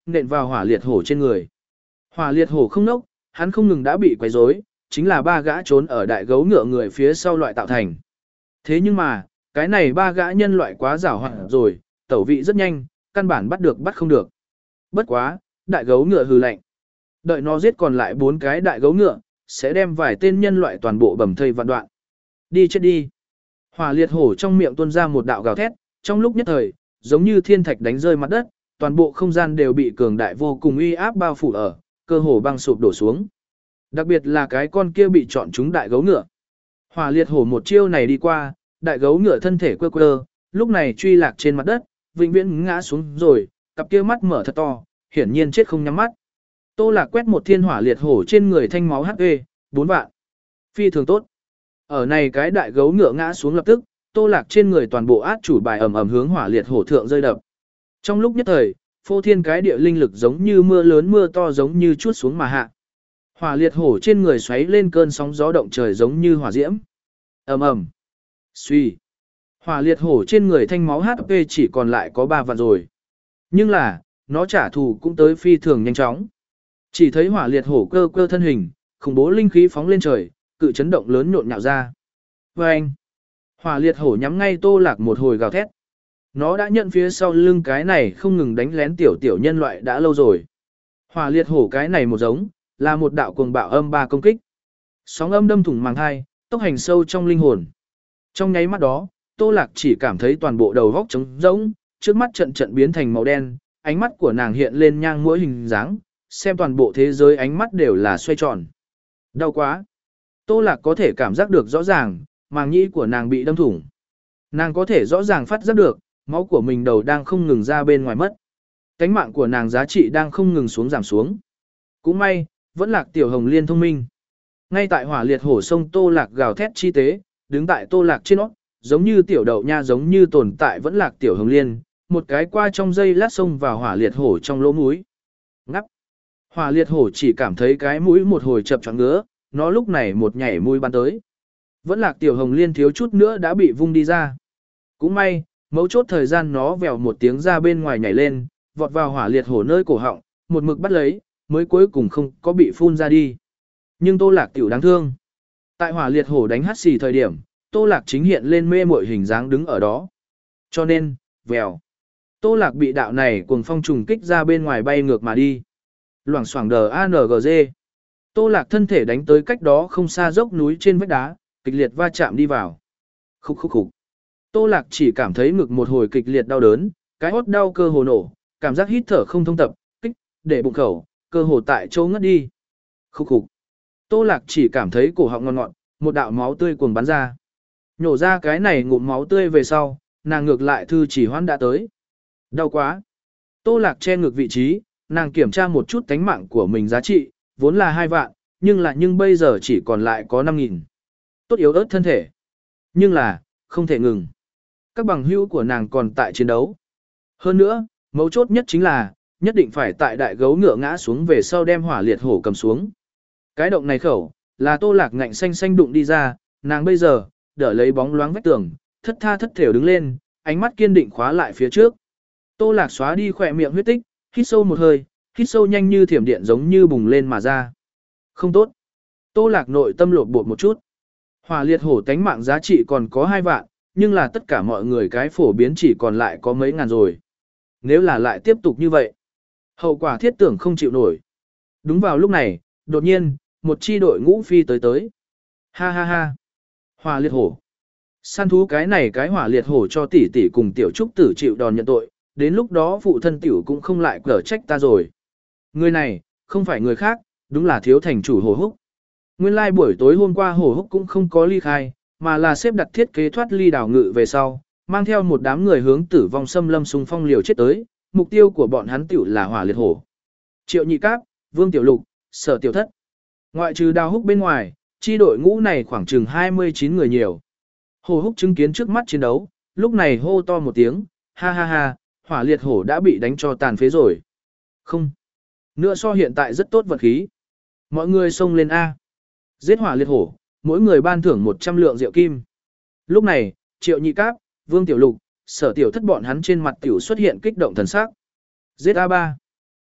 nện vào hỏa liệt hổ trên người. Hỏa liệt hổ không nốc, hắn không ngừng đã bị quấy rối, chính là ba gã trốn ở đại gấu ngựa người phía sau loại tạo thành. Thế nhưng mà, cái này ba gã nhân loại quá giảo hoạt rồi, tẩu vị rất nhanh, căn bản bắt được bắt không được. Bất quá, đại gấu ngựa hừ lạnh. Đợi nó giết còn lại bốn cái đại gấu ngựa, sẽ đem vài tên nhân loại toàn bộ bầm thây vạn đoạn. Đi chết đi. Hỏa liệt hổ trong miệng tuôn ra một đạo gào thét, trong lúc nhất thời, giống như thiên thạch đánh rơi mặt đất, toàn bộ không gian đều bị cường đại vô cùng uy áp bao phủ ở, cơ hồ băng sụp đổ xuống. Đặc biệt là cái con kia bị chọn trúng đại gấu ngựa. Hỏa liệt hổ một chiêu này đi qua, đại gấu ngựa thân thể quơ quơ, lúc này truy lạc trên mặt đất, vĩnh viễn ngã xuống rồi, cặp kia mắt mở thật to, hiển nhiên chết không nhắm mắt. Tô Lạc quét một thiên hỏa liệt hổ trên người thanh máu hát pê, bốn vạn. Phi thường tốt. Ở này cái đại gấu ngựa ngã xuống lập tức, Tô Lạc trên người toàn bộ át chủ bài ầm ầm hướng hỏa liệt hổ thượng rơi đập. Trong lúc nhất thời, phô thiên cái địa linh lực giống như mưa lớn mưa to giống như chuốt xuống mà hạ. Hỏa liệt hổ trên người xoáy lên cơn sóng gió động trời giống như hỏa diễm. Ầm ầm. Suy. Hỏa liệt hổ trên người thanh máu hát pê chỉ còn lại có ba vạn rồi. Nhưng là, nó trả thù cũng tới phi thường nhanh chóng. Chỉ thấy hỏa liệt hổ cơ cơ thân hình, khủng bố linh khí phóng lên trời, cự chấn động lớn nhộn nhạo ra. Và anh, hỏa liệt hổ nhắm ngay Tô Lạc một hồi gào thét. Nó đã nhận phía sau lưng cái này không ngừng đánh lén tiểu tiểu nhân loại đã lâu rồi. Hỏa liệt hổ cái này một giống, là một đạo cuồng bạo âm ba công kích. Sóng âm đâm thủng màng thai, tốc hành sâu trong linh hồn. Trong nháy mắt đó, Tô Lạc chỉ cảm thấy toàn bộ đầu góc trống rỗng, trước mắt trận trận biến thành màu đen, ánh mắt của nàng hiện lên nhang mũi hình dáng, xem toàn bộ thế giới ánh mắt đều là xoay tròn. Đau quá. Tô Lạc có thể cảm giác được rõ ràng, màng nhĩ của nàng bị đâm thủng. Nàng có thể rõ ràng phát giác được, máu của mình đầu đang không ngừng ra bên ngoài mất. Cánh mạng của nàng giá trị đang không ngừng xuống giảm xuống. Cũng may, vẫn Lạc tiểu hồng liên thông minh. Ngay tại hỏa liệt hổ sông Tô Lạc gào thét chi tế, đứng tại Tô Lạc trên nó, giống như tiểu đậu nha giống như tồn tại vẫn Lạc tiểu hồng liên, một cái qua trong dây lát xông vào hỏa liệt hổ trong lỗ mũi. Ngắp. Hỏa liệt hổ chỉ cảm thấy cái mũi một hồi chập choạng ngứa, nó lúc này một nhảy mũi bắn tới. Vẫn Lạc tiểu hồng liên thiếu chút nữa đã bị vung đi ra. Cũng may, mấu chốt thời gian nó vèo một tiếng ra bên ngoài nhảy lên, vọt vào hỏa liệt hổ nơi cổ họng, một mực bắt lấy, mới cuối cùng không có bị phun ra đi. Nhưng Tô Lạc tiểu đáng thương. Tại hỏa liệt hổ đánh hắt xì thời điểm, Tô Lạc chính hiện lên mê muội hình dáng đứng ở đó. Cho nên, vèo. Tô Lạc bị đạo này cuồng phong trùng kích ra bên ngoài bay ngược mà đi. Loảng xoảng đờ a en giê. Tô Lạc thân thể đánh tới cách đó không xa dốc núi trên vách đá, kịch liệt va chạm đi vào. Khúc khúc khúc. Tô Lạc chỉ cảm thấy ngực một hồi kịch liệt đau đớn, cái hốt đau cơ hồ nổ, cảm giác hít thở không thông tập, kích, để bụng khẩu, cơ hồ tại chỗ ngất đi. Khúc khúc. Tô Lạc chỉ cảm thấy cổ họng ngọt ngọt, một đạo máu tươi cuồng bắn ra. Nhổ ra cái này ngụm máu tươi về sau, nàng ngược lại thư chỉ hoãn đã tới. Đau quá. Tô Lạc che ngược vị trí, nàng kiểm tra một chút tánh mạng của mình giá trị, vốn là hai vạn, nhưng là nhưng bây giờ chỉ còn lại có năm nghìn. Tốt yếu ớt thân thể. Nhưng là, không thể ngừng. Các bằng hữu của nàng còn tại chiến đấu. Hơn nữa, mấu chốt nhất chính là, nhất định phải tại đại gấu ngựa ngã xuống về sau đem hỏa liệt hổ cầm xuống. Cái động này khẩu, là Tô Lạc ngạnh xanh xanh đụng đi ra, nàng bây giờ, đỡ lấy bóng loáng vách tường, thất tha thất thểu đứng lên, ánh mắt kiên định khóa lại phía trước. Tô Lạc xóa đi khỏe miệng huyết tích, hít sâu một hơi, hít sâu nhanh như thiểm điện giống như bùng lên mà ra. Không tốt. Tô Lạc nội tâm lột bột một chút. Hỏa liệt hổ tánh mạng giá trị còn có hai vạn, nhưng là tất cả mọi người cái phổ biến chỉ còn lại có mấy ngàn rồi. Nếu là lại tiếp tục như vậy, hậu quả thiết tưởng không chịu nổi. Đúng vào lúc này, đột nhiên, một chi đội ngũ phi tới tới. Ha ha ha. Hỏa liệt hổ. Săn thú cái này cái hỏa liệt hổ cho tỷ tỷ cùng tiểu trúc tử chịu đòn nhận tội, đến lúc đó phụ thân tiểu cũng không lại cở trách ta rồi. Người này, không phải người khác, đúng là thiếu thành chủ Hồ Húc. Nguyên lai like buổi tối hôm qua Hồ Húc cũng không có ly khai, mà là xếp đặt thiết kế thoát ly đảo ngự về sau, mang theo một đám người hướng tử vong xâm lâm xung phong liều chết tới, mục tiêu của bọn hắn tiểu là hỏa liệt hổ. Triệu Nhị Cáp, Vương Tiểu Lục, Sở Tiểu Thất. Ngoại trừ Đào Húc bên ngoài, chi đội ngũ này khoảng chừng hai mươi chín người nhiều. Hồ Húc chứng kiến trước mắt chiến đấu, lúc này hô to một tiếng, ha ha ha, hỏa liệt hổ đã bị đánh cho tàn phế rồi. Không. Nữa so hiện tại rất tốt vật khí. Mọi người xông lên A. Giết hỏa liệt hổ, mỗi người ban thưởng một trăm lượng rượu kim. Lúc này, Triệu Nhị Cáp, Vương Tiểu Lục, Sở Tiểu Thất bọn hắn trên mặt tiểu xuất hiện kích động thần sắc. Giết A ba.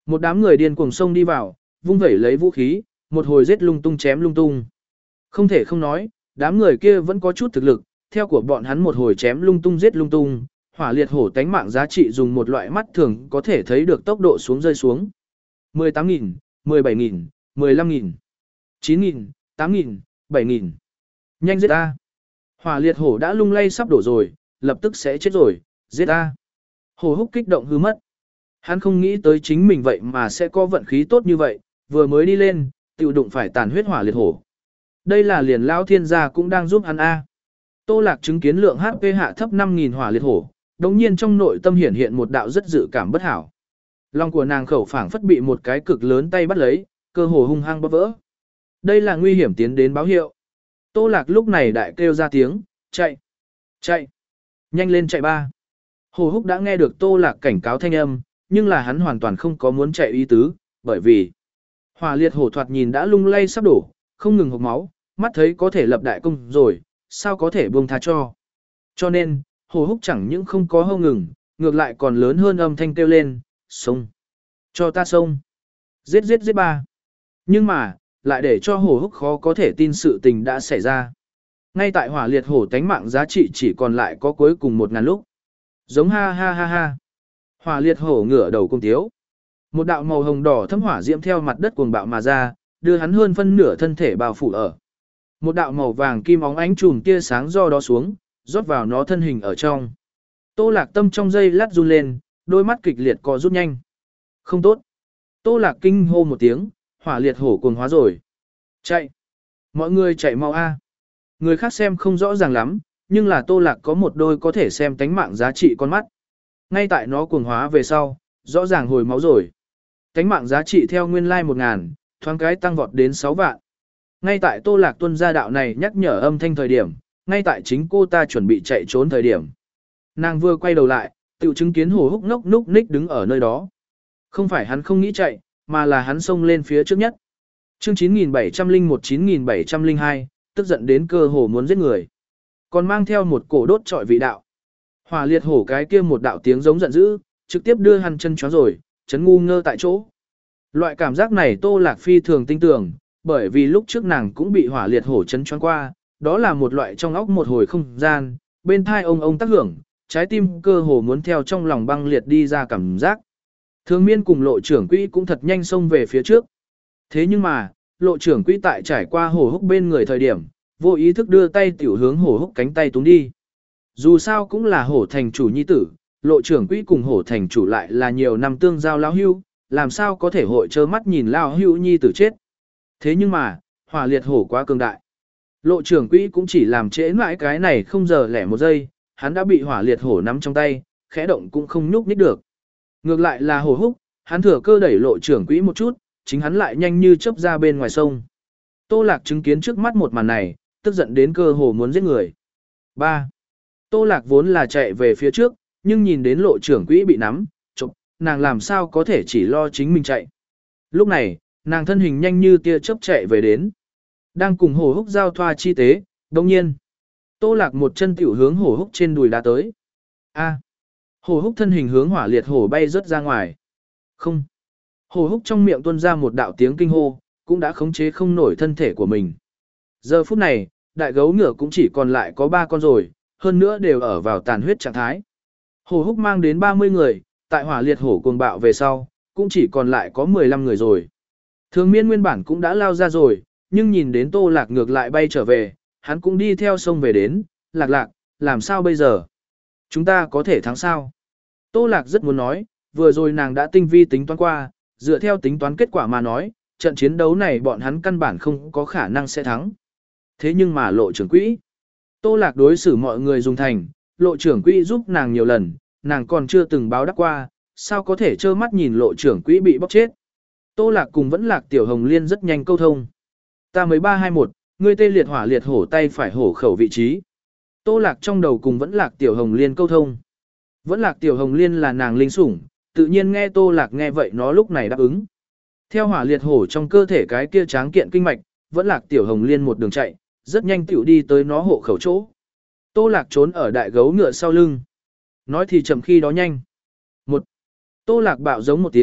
Một đám người điên cuồng xông đi vào, vung vẩy lấy vũ khí, một hồi giết lung tung chém lung tung. Không thể không nói, đám người kia vẫn có chút thực lực, theo của bọn hắn một hồi chém lung tung giết lung tung, hỏa liệt hổ tánh mạng giá trị dùng một loại mắt thường có thể thấy được tốc độ xuống rơi xuống. mười tám nghìn, mười bảy nghìn, mười lăm nghìn, chín nghìn, tám nghìn, bảy nghìn. Nhanh giết ta. Hỏa liệt hổ đã lung lay sắp đổ rồi, lập tức sẽ chết rồi, giết ta. Hổ húc kích động hư mất. Hắn không nghĩ tới chính mình vậy mà sẽ có vận khí tốt như vậy, vừa mới đi lên, tiểu đụng phải tàn huyết hỏa liệt hổ. Đây là liền lao thiên gia cũng đang giúp hắn A. Tô Lạc chứng kiến lượng hát pê hạ thấp năm nghìn hỏa liệt hổ, đồng nhiên trong nội tâm hiển hiện một đạo rất dự cảm bất hảo. Lòng của nàng khẩu phảng phất bị một cái cực lớn tay bắt lấy, cơ hồ hung hăng bóp vỡ. Đây là nguy hiểm tiến đến báo hiệu. Tô Lạc lúc này đại kêu ra tiếng, chạy, chạy, nhanh lên chạy ba. Hồ Húc đã nghe được Tô Lạc cảnh cáo thanh âm, nhưng là hắn hoàn toàn không có muốn chạy ý tứ, bởi vì hỏa liệt hổ thoạt nhìn đã lung lay sắp đổ, không ngừng hộc máu, mắt thấy có thể lập đại công rồi, sao có thể buông tha cho. Cho nên, Hồ Húc chẳng những không có hâu ngừng, ngược lại còn lớn hơn âm thanh kêu lên, xông, cho ta xông, giết giết giết ba. Nhưng mà, lại để cho Hồ Húc khó có thể tin sự tình đã xảy ra. Ngay tại hỏa liệt hổ tánh mạng giá trị chỉ còn lại có cuối cùng một ngàn lúc. Giống ha ha ha ha. Hỏa liệt hổ ngửa đầu cung tiếu. Một đạo màu hồng đỏ thấm hỏa diễm theo mặt đất cuồng bạo mà ra, đưa hắn hơn phân nửa thân thể bao phủ ở. Một đạo màu vàng kim óng ánh chùm tia sáng do đó xuống, rót vào nó thân hình ở trong. Tô Lạc tâm trong giây lát run lên, đôi mắt kịch liệt co rút nhanh. Không tốt. Tô Lạc kinh hô một tiếng, hỏa liệt hổ cuồng hóa rồi. Chạy. Mọi người chạy mau a. Người khác xem không rõ ràng lắm, nhưng là Tô Lạc có một đôi có thể xem tánh mạng giá trị con mắt. Ngay tại nó cuồng hóa về sau, rõ ràng hồi máu rồi. Tánh mạng giá trị theo nguyên lai một ngàn, thoáng cái tăng vọt đến sáu vạn. Ngay tại Tô Lạc tuân gia đạo này nhắc nhở âm thanh thời điểm, ngay tại chính cô ta chuẩn bị chạy trốn thời điểm. Nàng vừa quay đầu lại, tự chứng kiến Hồ Húc ngốc núc ních đứng ở nơi đó. Không phải hắn không nghĩ chạy, mà là hắn xông lên phía trước nhất. Chương chín nghìn bảy trăm lẻ một chín nghìn bảy trăm lẻ hai, tức giận đến cơ hồ muốn giết người. Còn mang theo một cổ đốt trọi vị đạo. Hỏa liệt hổ cái kia một đạo tiếng giống giận dữ, trực tiếp đưa hắn chân choáng rồi, chấn ngu ngơ tại chỗ. Loại cảm giác này Tô Lạc phi thường tinh tưởng, bởi vì lúc trước nàng cũng bị hỏa liệt hổ chấn choáng qua, đó là một loại trong óc một hồi không gian, bên thai ông ông tác hưởng, trái tim cơ hồ muốn theo trong lòng băng liệt đi ra cảm giác. Thường miên cùng lộ trưởng quỹ cũng thật nhanh xông về phía trước. Thế nhưng mà, lộ trưởng quỹ tại trải qua Hồ Húc bên người thời điểm, vô ý thức đưa tay tiểu hướng Hồ Húc cánh tay túng đi. Dù sao cũng là hổ thành chủ nhi tử, lộ trưởng quỹ cùng hổ thành chủ lại là nhiều năm tương giao lão hưu, làm sao có thể hội trơ mắt nhìn lão hưu nhi tử chết. Thế nhưng mà, hỏa liệt hổ quá cường đại. Lộ trưởng quỹ cũng chỉ làm trễ mãi cái này không giờ lẻ một giây, hắn đã bị hỏa liệt hổ nắm trong tay, khẽ động cũng không nhúc nhích được. Ngược lại là Hồ Húc, hắn thừa cơ đẩy lộ trưởng quỹ một chút, chính hắn lại nhanh như chớp ra bên ngoài sông. Tô Lạc chứng kiến trước mắt một màn này, tức giận đến cơ hồ muốn giết người. ba. Tô Lạc vốn là chạy về phía trước, nhưng nhìn đến lộ trưởng quỹ bị nắm, chụp, nàng làm sao có thể chỉ lo chính mình chạy. Lúc này, nàng thân hình nhanh như tia chớp chạy về đến. Đang cùng Hồ Húc giao thoa chi tế, đồng nhiên. Tô Lạc một chân tiểu hướng Hồ Húc trên đùi đá tới. A. Hồ Húc thân hình hướng hỏa liệt hổ bay rớt ra ngoài. Không. Hồ Húc trong miệng tuôn ra một đạo tiếng kinh hô, cũng đã khống chế không nổi thân thể của mình. Giờ phút này, đại gấu ngựa cũng chỉ còn lại có ba con rồi, hơn nữa đều ở vào tàn huyết trạng thái. Hồ Húc mang đến ba mươi người, tại hỏa liệt hổ cuồng bạo về sau, cũng chỉ còn lại có mười lăm người rồi. Thường miên nguyên bản cũng đã lao ra rồi, nhưng nhìn đến Tô Lạc ngược lại bay trở về, hắn cũng đi theo sông về đến, Lạc Lạc, làm sao bây giờ? Chúng ta có thể thắng sao? Tô Lạc rất muốn nói, vừa rồi nàng đã tinh vi tính toán qua, dựa theo tính toán kết quả mà nói, trận chiến đấu này bọn hắn căn bản không có khả năng sẽ thắng. Thế nhưng mà lộ trưởng quỹ, Tô Lạc đối xử mọi người dùng thành, lộ trưởng quỹ giúp nàng nhiều lần, nàng còn chưa từng báo đáp qua, sao có thể trơ mắt nhìn lộ trưởng quỹ bị bóc chết. Tô Lạc cùng vẫn Lạc Tiểu Hồng Liên rất nhanh câu thông. Ta mới ba hai một, ngươi tê liệt hỏa liệt hổ tay phải hổ khẩu vị trí. Tô Lạc trong đầu cùng vẫn Lạc Tiểu Hồng Liên câu thông. Vẫn Lạc Tiểu Hồng Liên là nàng linh sủng, tự nhiên nghe Tô Lạc nghe vậy nó lúc này đáp ứng. Theo hỏa liệt hổ trong cơ thể cái kia tráng kiện kinh mạch, vẫn Lạc Tiểu Hồng Liên một đường chạy, rất nhanh tiểu đi tới nó hộ khẩu chỗ. Tô Lạc trốn ở đại gấu ngựa sau lưng. Nói thì chậm khi đó nhanh. Một. Tô Lạc bạo giống một tiếng,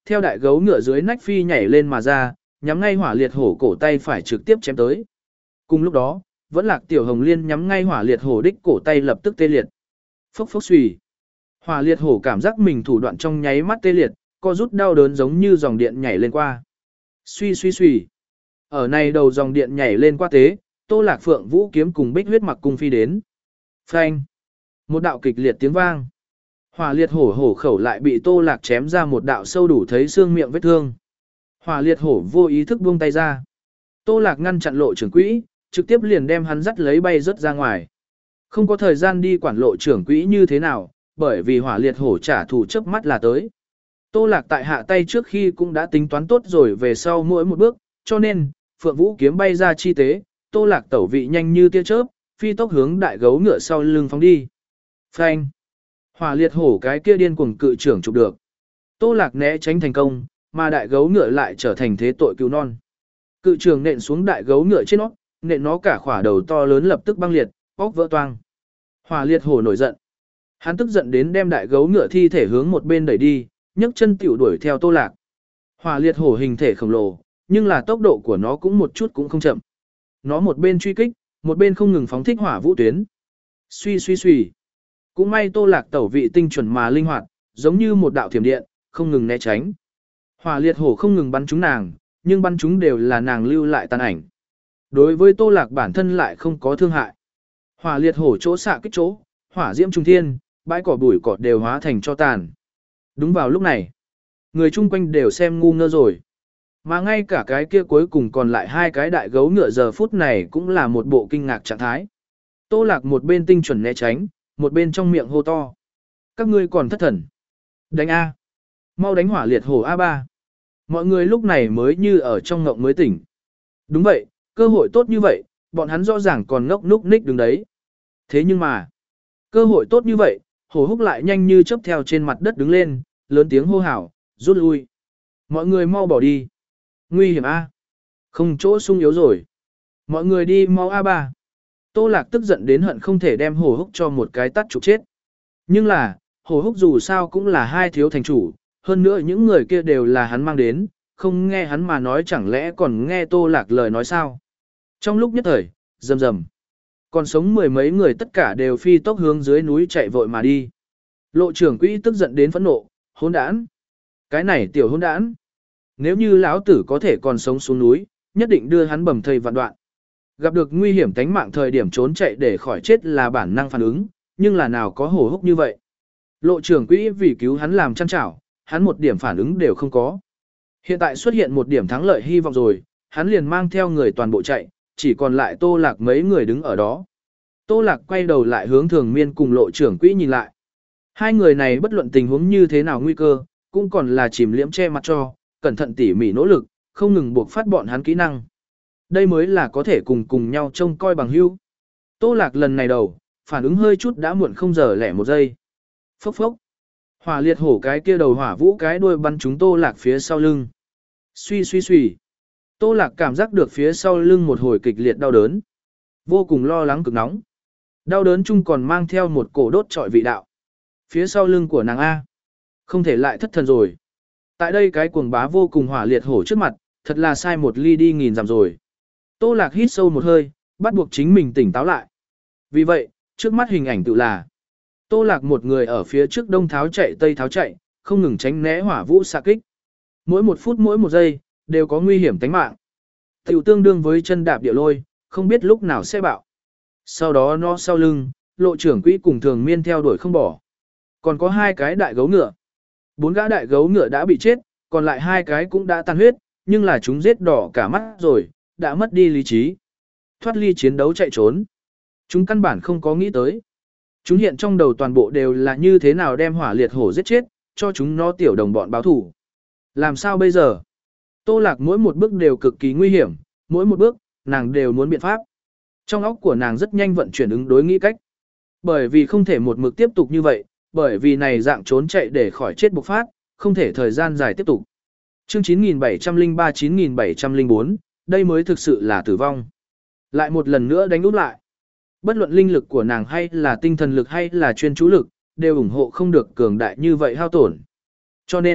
theo đại gấu ngựa dưới nách phi nhảy lên mà ra, nhắm ngay hỏa liệt hổ cổ tay phải trực tiếp chém tới. Cùng lúc đó, vẫn lạc tiểu hồng liên nhắm ngay hỏa liệt hổ đích cổ tay lập tức tê liệt. Phốc phốc xùy. Hỏa liệt hổ cảm giác mình thủ đoạn trong nháy mắt tê liệt, co rút đau đớn giống như dòng điện nhảy lên qua. Suy suy suy. Ở này đầu dòng điện nhảy lên qua tế, Tô Lạc Phượng vũ kiếm cùng Bích huyết mặc cung phi đến. Phanh. Một đạo kịch liệt tiếng vang. Hỏa liệt hổ hổ khẩu lại bị Tô Lạc chém ra một đạo sâu đủ thấy xương miệng vết thương. Hỏa liệt hổ vô ý thức buông tay ra. Tô Lạc ngăn chặn Lộ trưởng quỹ, trực tiếp liền đem hắn dắt lấy bay rớt ra ngoài. Không có thời gian đi quản Lộ trưởng quỹ như thế nào, bởi vì hỏa liệt hổ trả thù chớp mắt là tới. Tô Lạc tại hạ tay trước khi cũng đã tính toán tốt rồi về sau mỗi một bước, cho nên, Phượng Vũ kiếm bay ra chi tế, Tô Lạc tẩu vị nhanh như tia chớp, phi tốc hướng đại gấu ngựa sau lưng phóng đi. Phanh! Hỏa liệt hổ cái kia điên cuồng cự trưởng chụp được. Tô Lạc né tránh thành công, mà đại gấu ngựa lại trở thành thế tội cứu non. Cự trưởng nện xuống đại gấu ngựa trên nó, nện nó cả khỏa đầu to lớn lập tức băng liệt, óc vỡ toang. Hỏa liệt hổ nổi giận. Hắn tức giận đến đem đại gấu ngựa thi thể hướng một bên đẩy đi, nhấc chân tiểu đuổi theo Tô Lạc. Hỏa liệt hổ hình thể khổng lồ, nhưng là tốc độ của nó cũng một chút cũng không chậm. Nó một bên truy kích, một bên không ngừng phóng thích hỏa vũ tuyến. Suy suy suy. Cũng may Tô Lạc tẩu vị tinh chuẩn mà linh hoạt, giống như một đạo thiểm điện, không ngừng né tránh. Hỏa liệt hổ không ngừng bắn trúng nàng, nhưng bắn trúng đều là nàng lưu lại tàn ảnh. Đối với Tô Lạc bản thân lại không có thương hại. Hỏa liệt hổ chỗ xạ kích chỗ, hỏa diễm trung thiên, bãi cỏ bụi cỏ đều hóa thành cho tàn. Đúng vào lúc này, người chung quanh đều xem ngu ngơ rồi. Mà ngay cả cái kia cuối cùng còn lại hai cái đại gấu ngựa giờ phút này cũng là một bộ kinh ngạc trạng thái. Tô Lạc một bên tinh chuẩn né tránh, một bên trong miệng hô to. Các ngươi còn thất thần. Đánh A. Mau đánh hỏa liệt hổ A ba. Mọi người lúc này mới như ở trong ngộng mới tỉnh. Đúng vậy, cơ hội tốt như vậy, bọn hắn rõ ràng còn ngốc núc ních đứng đấy. Thế nhưng mà, cơ hội tốt như vậy, hổ húc lại nhanh như chớp theo trên mặt đất đứng lên, lớn tiếng hô hào, rút lui. Mọi người mau bỏ đi. Nguy hiểm A. Không chỗ sung yếu rồi. Mọi người đi mau A ba. Tô Lạc tức giận đến hận không thể đem hổ húc cho một cái tắt trục chết. Nhưng là, hổ húc dù sao cũng là hai thiếu thành chủ, hơn nữa những người kia đều là hắn mang đến, không nghe hắn mà nói chẳng lẽ còn nghe Tô Lạc lời nói sao. Trong lúc nhất thời, rầm rầm. Còn sống mười mấy người tất cả đều phi tốc hướng dưới núi chạy vội mà đi. Lộ trưởng quỹ tức giận đến phẫn nộ, hỗn đản. Cái này tiểu hỗn đản. Nếu như lão tử có thể còn sống xuống núi, nhất định đưa hắn bầm thây vạn đoạn. Gặp được nguy hiểm tánh mạng thời điểm trốn chạy để khỏi chết là bản năng phản ứng, nhưng là nào có hổ húc như vậy. Lộ trưởng quỹ vì cứu hắn làm chăn chảo, hắn một điểm phản ứng đều không có. Hiện tại xuất hiện một điểm thắng lợi hy vọng rồi, hắn liền mang theo người toàn bộ chạy, chỉ còn lại Tô Lạc mấy người đứng ở đó. Tô Lạc quay đầu lại hướng Thường Miên cùng Lộ trưởng quỹ nhìn lại. Hai người này bất luận tình huống như thế nào nguy cơ, cũng còn là chìm liễm che mặt cho, cẩn thận tỉ mỉ nỗ lực, không ngừng buộc phát bọn hắn kỹ năng. Đây mới là có thể cùng cùng nhau trông coi bằng hữu. Tô Lạc lần này đầu, phản ứng hơi chút đã muộn không giờ lẻ một giây. Phốc phốc. Hỏa liệt hổ cái kia đầu hỏa vũ cái đuôi bắn trúng Tô Lạc phía sau lưng. Suy suy suy. Tô Lạc cảm giác được phía sau lưng một hồi kịch liệt đau đớn. Vô cùng lo lắng cực nóng. Đau đớn chung còn mang theo một cổ đốt trọi vị đạo. Phía sau lưng của nàng A. Không thể lại thất thần rồi. Tại đây cái cuồng bá vô cùng hỏa liệt hổ trước mặt, thật là sai một ly đi nghìn dặm rồi. Tô Lạc hít sâu một hơi, bắt buộc chính mình tỉnh táo lại. Vì vậy, trước mắt hình ảnh tự là Tô Lạc một người ở phía trước đông tháo chạy tây tháo chạy, không ngừng tránh né hỏa vũ xạ kích. Mỗi một phút mỗi một giây, đều có nguy hiểm tính mạng. Tiểu tương đương với chân đạp địa lôi, không biết lúc nào sẽ bạo. Sau đó nó sau lưng, Lộ trưởng quỹ cùng Thường Miên theo đuổi không bỏ. Còn có hai cái đại gấu ngựa. Bốn gã đại gấu ngựa đã bị chết, còn lại hai cái cũng đã tan huyết, nhưng là chúng giết đỏ cả mắt rồi, đã mất đi lý trí. Thoát ly chiến đấu chạy trốn. Chúng căn bản không có nghĩ tới. Chúng hiện trong đầu toàn bộ đều là như thế nào đem hỏa liệt hổ giết chết, cho chúng nó tiểu đồng bọn báo thủ. Làm sao bây giờ? Tô Lạc mỗi một bước đều cực kỳ nguy hiểm, mỗi một bước, nàng đều muốn biện pháp. Trong óc của nàng rất nhanh vận chuyển ứng đối nghĩ cách. Bởi vì không thể một mực tiếp tục như vậy, bởi vì này dạng trốn chạy để khỏi chết bộc phát, không thể thời gian dài tiếp tục. Chương chín nghìn bảy trăm lẻ ba chín nghìn bảy trăm lẻ bốn, đây mới thực sự là tử vong. Lại một lần nữa đánh úp lại. Bất luận linh lực của nàng hay là tinh thần lực hay là chuyên chú lực, đều ủng hộ không được cường đại như vậy hao tổn. Cho nên,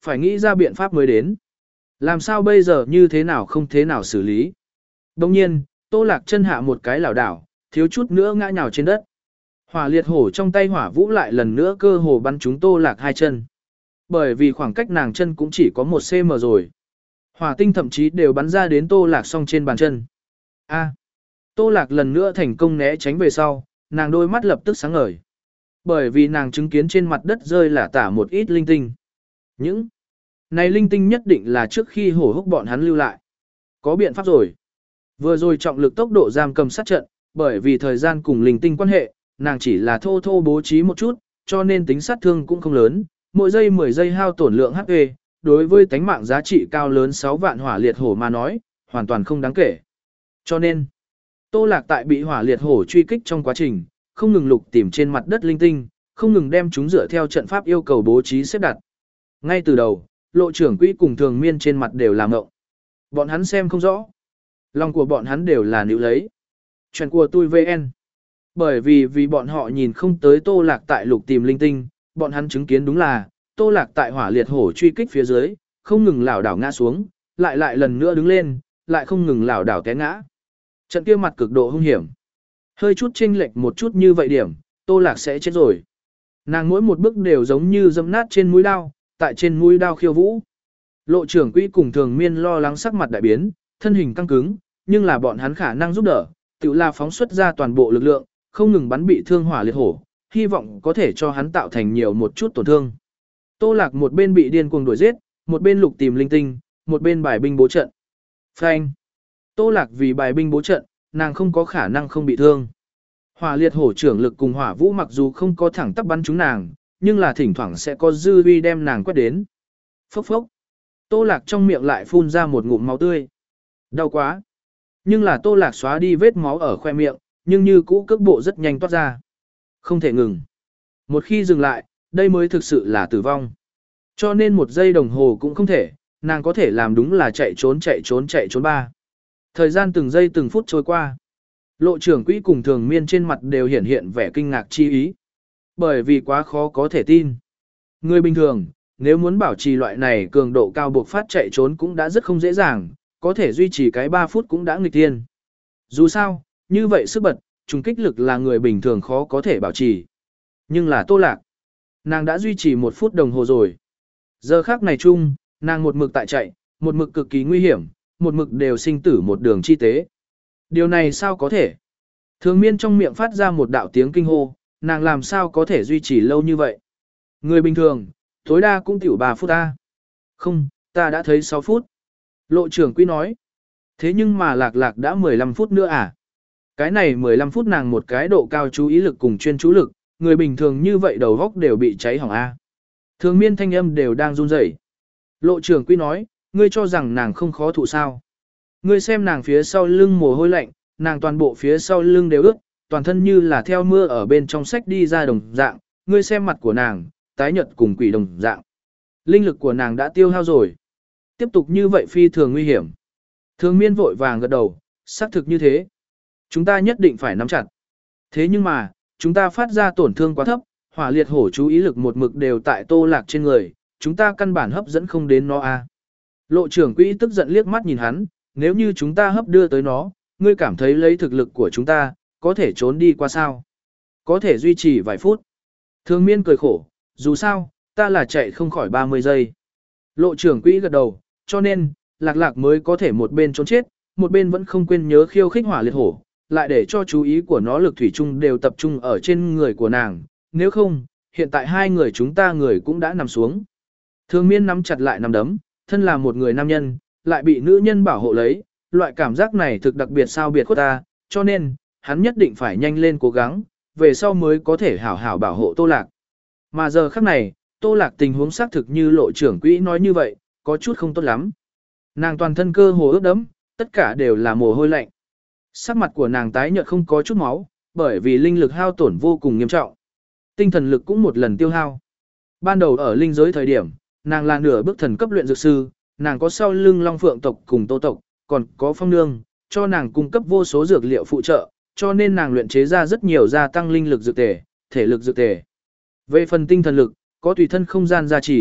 phải nghĩ ra biện pháp mới đến. Làm sao bây giờ như thế nào không thế nào xử lý. Đồng nhiên, Tô Lạc chân hạ một cái lảo đảo, thiếu chút nữa ngã nhào trên đất. Hỏa liệt hổ trong tay hỏa vũ lại lần nữa cơ hồ bắn trúng Tô Lạc hai chân. Bởi vì khoảng cách nàng chân cũng chỉ có một xăng-ti-mét rồi. Hỏa tinh thậm chí đều bắn ra đến Tô Lạc song trên bàn chân. A. Tô Lạc lần nữa thành công né tránh về sau, nàng đôi mắt lập tức sáng ngời. Bởi vì nàng chứng kiến trên mặt đất rơi là tả một ít linh tinh. Những này linh tinh nhất định là trước khi hổ húc bọn hắn lưu lại. Có biện pháp rồi. Vừa rồi trọng lực tốc độ giam cầm sát trận, bởi vì thời gian cùng linh tinh quan hệ, nàng chỉ là thô thô bố trí một chút, cho nên tính sát thương cũng không lớn, mỗi giây mười giây hao tổn lượng hát pê, đối với tánh mạng giá trị cao lớn sáu vạn hỏa liệt hổ mà nói, hoàn toàn không đáng kể. Cho nên, Tô Lạc tại bị hỏa liệt hổ truy kích trong quá trình, không ngừng lục tìm trên mặt đất linh tinh, không ngừng đem chúng dựa theo trận pháp yêu cầu bố trí xếp đặt. Ngay từ đầu, Lộ trưởng quỹ cùng Thường Miên trên mặt đều làm ngộng. Bọn hắn xem không rõ. Lòng của bọn hắn đều là níu lấy. Chuyện của tôi vê en. Bởi vì vì bọn họ nhìn không tới Tô Lạc tại lục tìm linh tinh, bọn hắn chứng kiến đúng là Tô Lạc tại hỏa liệt hổ truy kích phía dưới, không ngừng lảo đảo ngã xuống, lại lại lần nữa đứng lên, lại không ngừng lảo đảo té ngã. Trận kia mặt cực độ hung hiểm. Hơi chút chênh lệch một chút như vậy điểm, Tô Lạc sẽ chết rồi. Nàng mỗi một bước đều giống như dẫm nát trên mũi đao, tại trên mũi đao khiêu vũ. Lộ trưởng quỹ cùng Thường Miên lo lắng sắc mặt đại biến, thân hình căng cứng, nhưng là bọn hắn khả năng giúp đỡ, tự là phóng xuất ra toàn bộ lực lượng, không ngừng bắn bị thương hỏa liệt hổ, hy vọng có thể cho hắn tạo thành nhiều một chút tổn thương. Tô Lạc một bên bị điên cuồng đuổi giết, một bên lục tìm linh tinh, một bên bài binh bố trận. Phanh. Tô Lạc vì bài binh bố trận, nàng không có khả năng không bị thương. Hỏa liệt hổ trưởng lực cùng hỏa vũ mặc dù không có thẳng tắp bắn trúng nàng, nhưng là thỉnh thoảng sẽ có dư uy đem nàng quét đến. Phốc phốc. Tô Lạc trong miệng lại phun ra một ngụm máu tươi. Đau quá. Nhưng là Tô Lạc xóa đi vết máu ở khoe miệng, nhưng như cũ cước bộ rất nhanh toát ra. Không thể ngừng. Một khi dừng lại, đây mới thực sự là tử vong. Cho nên một giây đồng hồ cũng không thể, nàng có thể làm đúng là chạy trốn chạy trốn chạy trốn ba. Thời gian từng giây từng phút trôi qua. Lộ trưởng quỹ cùng Thường Miên trên mặt đều hiển hiện vẻ kinh ngạc chi ý. Bởi vì quá khó có thể tin. Người bình thường, nếu muốn bảo trì loại này cường độ cao buộc phát chạy trốn cũng đã rất không dễ dàng, có thể duy trì cái ba phút cũng đã nghịch tiên. Dù sao, như vậy sức bật, trùng kích lực là người bình thường khó có thể bảo trì. Nhưng là Tô Lạc, nàng đã duy trì một phút đồng hồ rồi. Giờ khắc này chung, nàng một mực tại chạy, một mực cực kỳ nguy hiểm, một mực đều sinh tử một đường chi tế. Điều này sao có thể? Thường Miên trong miệng phát ra một đạo tiếng kinh hô, nàng làm sao có thể duy trì lâu như vậy? Người bình thường, tối đa cũng tiểu ba phút ta. Không, ta đã thấy sáu phút. Lộ trưởng quỹ nói. Thế nhưng mà Lạc Lạc đã mười lăm phút nữa à? Cái này mười lăm phút nàng một cái độ cao chú ý lực cùng chuyên chú lực, người bình thường như vậy đầu góc đều bị cháy hỏng a. Thường Miên thanh âm đều đang run rẩy. Lộ trưởng quỹ nói, ngươi cho rằng nàng không khó thụ sao? Ngươi xem nàng phía sau lưng mồ hôi lạnh, nàng toàn bộ phía sau lưng đều ướt, toàn thân như là theo mưa ở bên trong sách đi ra đồng dạng, ngươi xem mặt của nàng, tái nhợt cùng quỷ đồng dạng. Linh lực của nàng đã tiêu hao rồi. Tiếp tục như vậy phi thường nguy hiểm. Thường Miên vội vàng gật đầu, xác thực như thế. Chúng ta nhất định phải nắm chặt. Thế nhưng mà, chúng ta phát ra tổn thương quá thấp, hỏa liệt hổ chú ý lực một mực đều tại Tô Lạc trên người, chúng ta căn bản hấp dẫn không đến nó a. Lộ trưởng quỹ tức giận liếc mắt nhìn hắn, nếu như chúng ta hấp đưa tới nó, ngươi cảm thấy lấy thực lực của chúng ta, có thể trốn đi qua sao? Có thể duy trì vài phút. Thường Miên cười khổ, dù sao, ta là chạy không khỏi ba mươi giây. Lộ trưởng quỹ gật đầu, cho nên, Lạc Lạc mới có thể một bên trốn chết, một bên vẫn không quên nhớ khiêu khích hỏa liệt hổ, lại để cho chú ý của nó lực thủy chung đều tập trung ở trên người của nàng, nếu không, hiện tại hai người chúng ta người cũng đã nằm xuống. Thường Miên nắm chặt lại nắm đấm, thân là một người nam nhân, lại bị nữ nhân bảo hộ lấy, loại cảm giác này thực đặc biệt sao biệt khuất ta, cho nên, hắn nhất định phải nhanh lên cố gắng, về sau mới có thể hảo hảo bảo hộ Tô Lạc. Mà giờ khắc này, Tô Lạc tình huống xác thực như lộ trưởng quỹ nói như vậy, có chút không tốt lắm. Nàng toàn thân cơ hồ ướt đẫm, tất cả đều là mồ hôi lạnh. Sắc mặt của nàng tái nhợt không có chút máu, bởi vì linh lực hao tổn vô cùng nghiêm trọng. Tinh thần lực cũng một lần tiêu hao. Ban đầu ở linh giới thời điểm, nàng là nửa bước thần cấp luyện dược sư, nàng có sau lưng Long Phượng tộc cùng Tô tộc, còn có Phong Nương, cho nàng cung cấp vô số dược liệu phụ trợ, cho nên nàng luyện chế ra rất nhiều gia tăng linh lực dược tề, thể lực dược tề. Về phần tinh thần lực, có tùy thân không gian gia trì,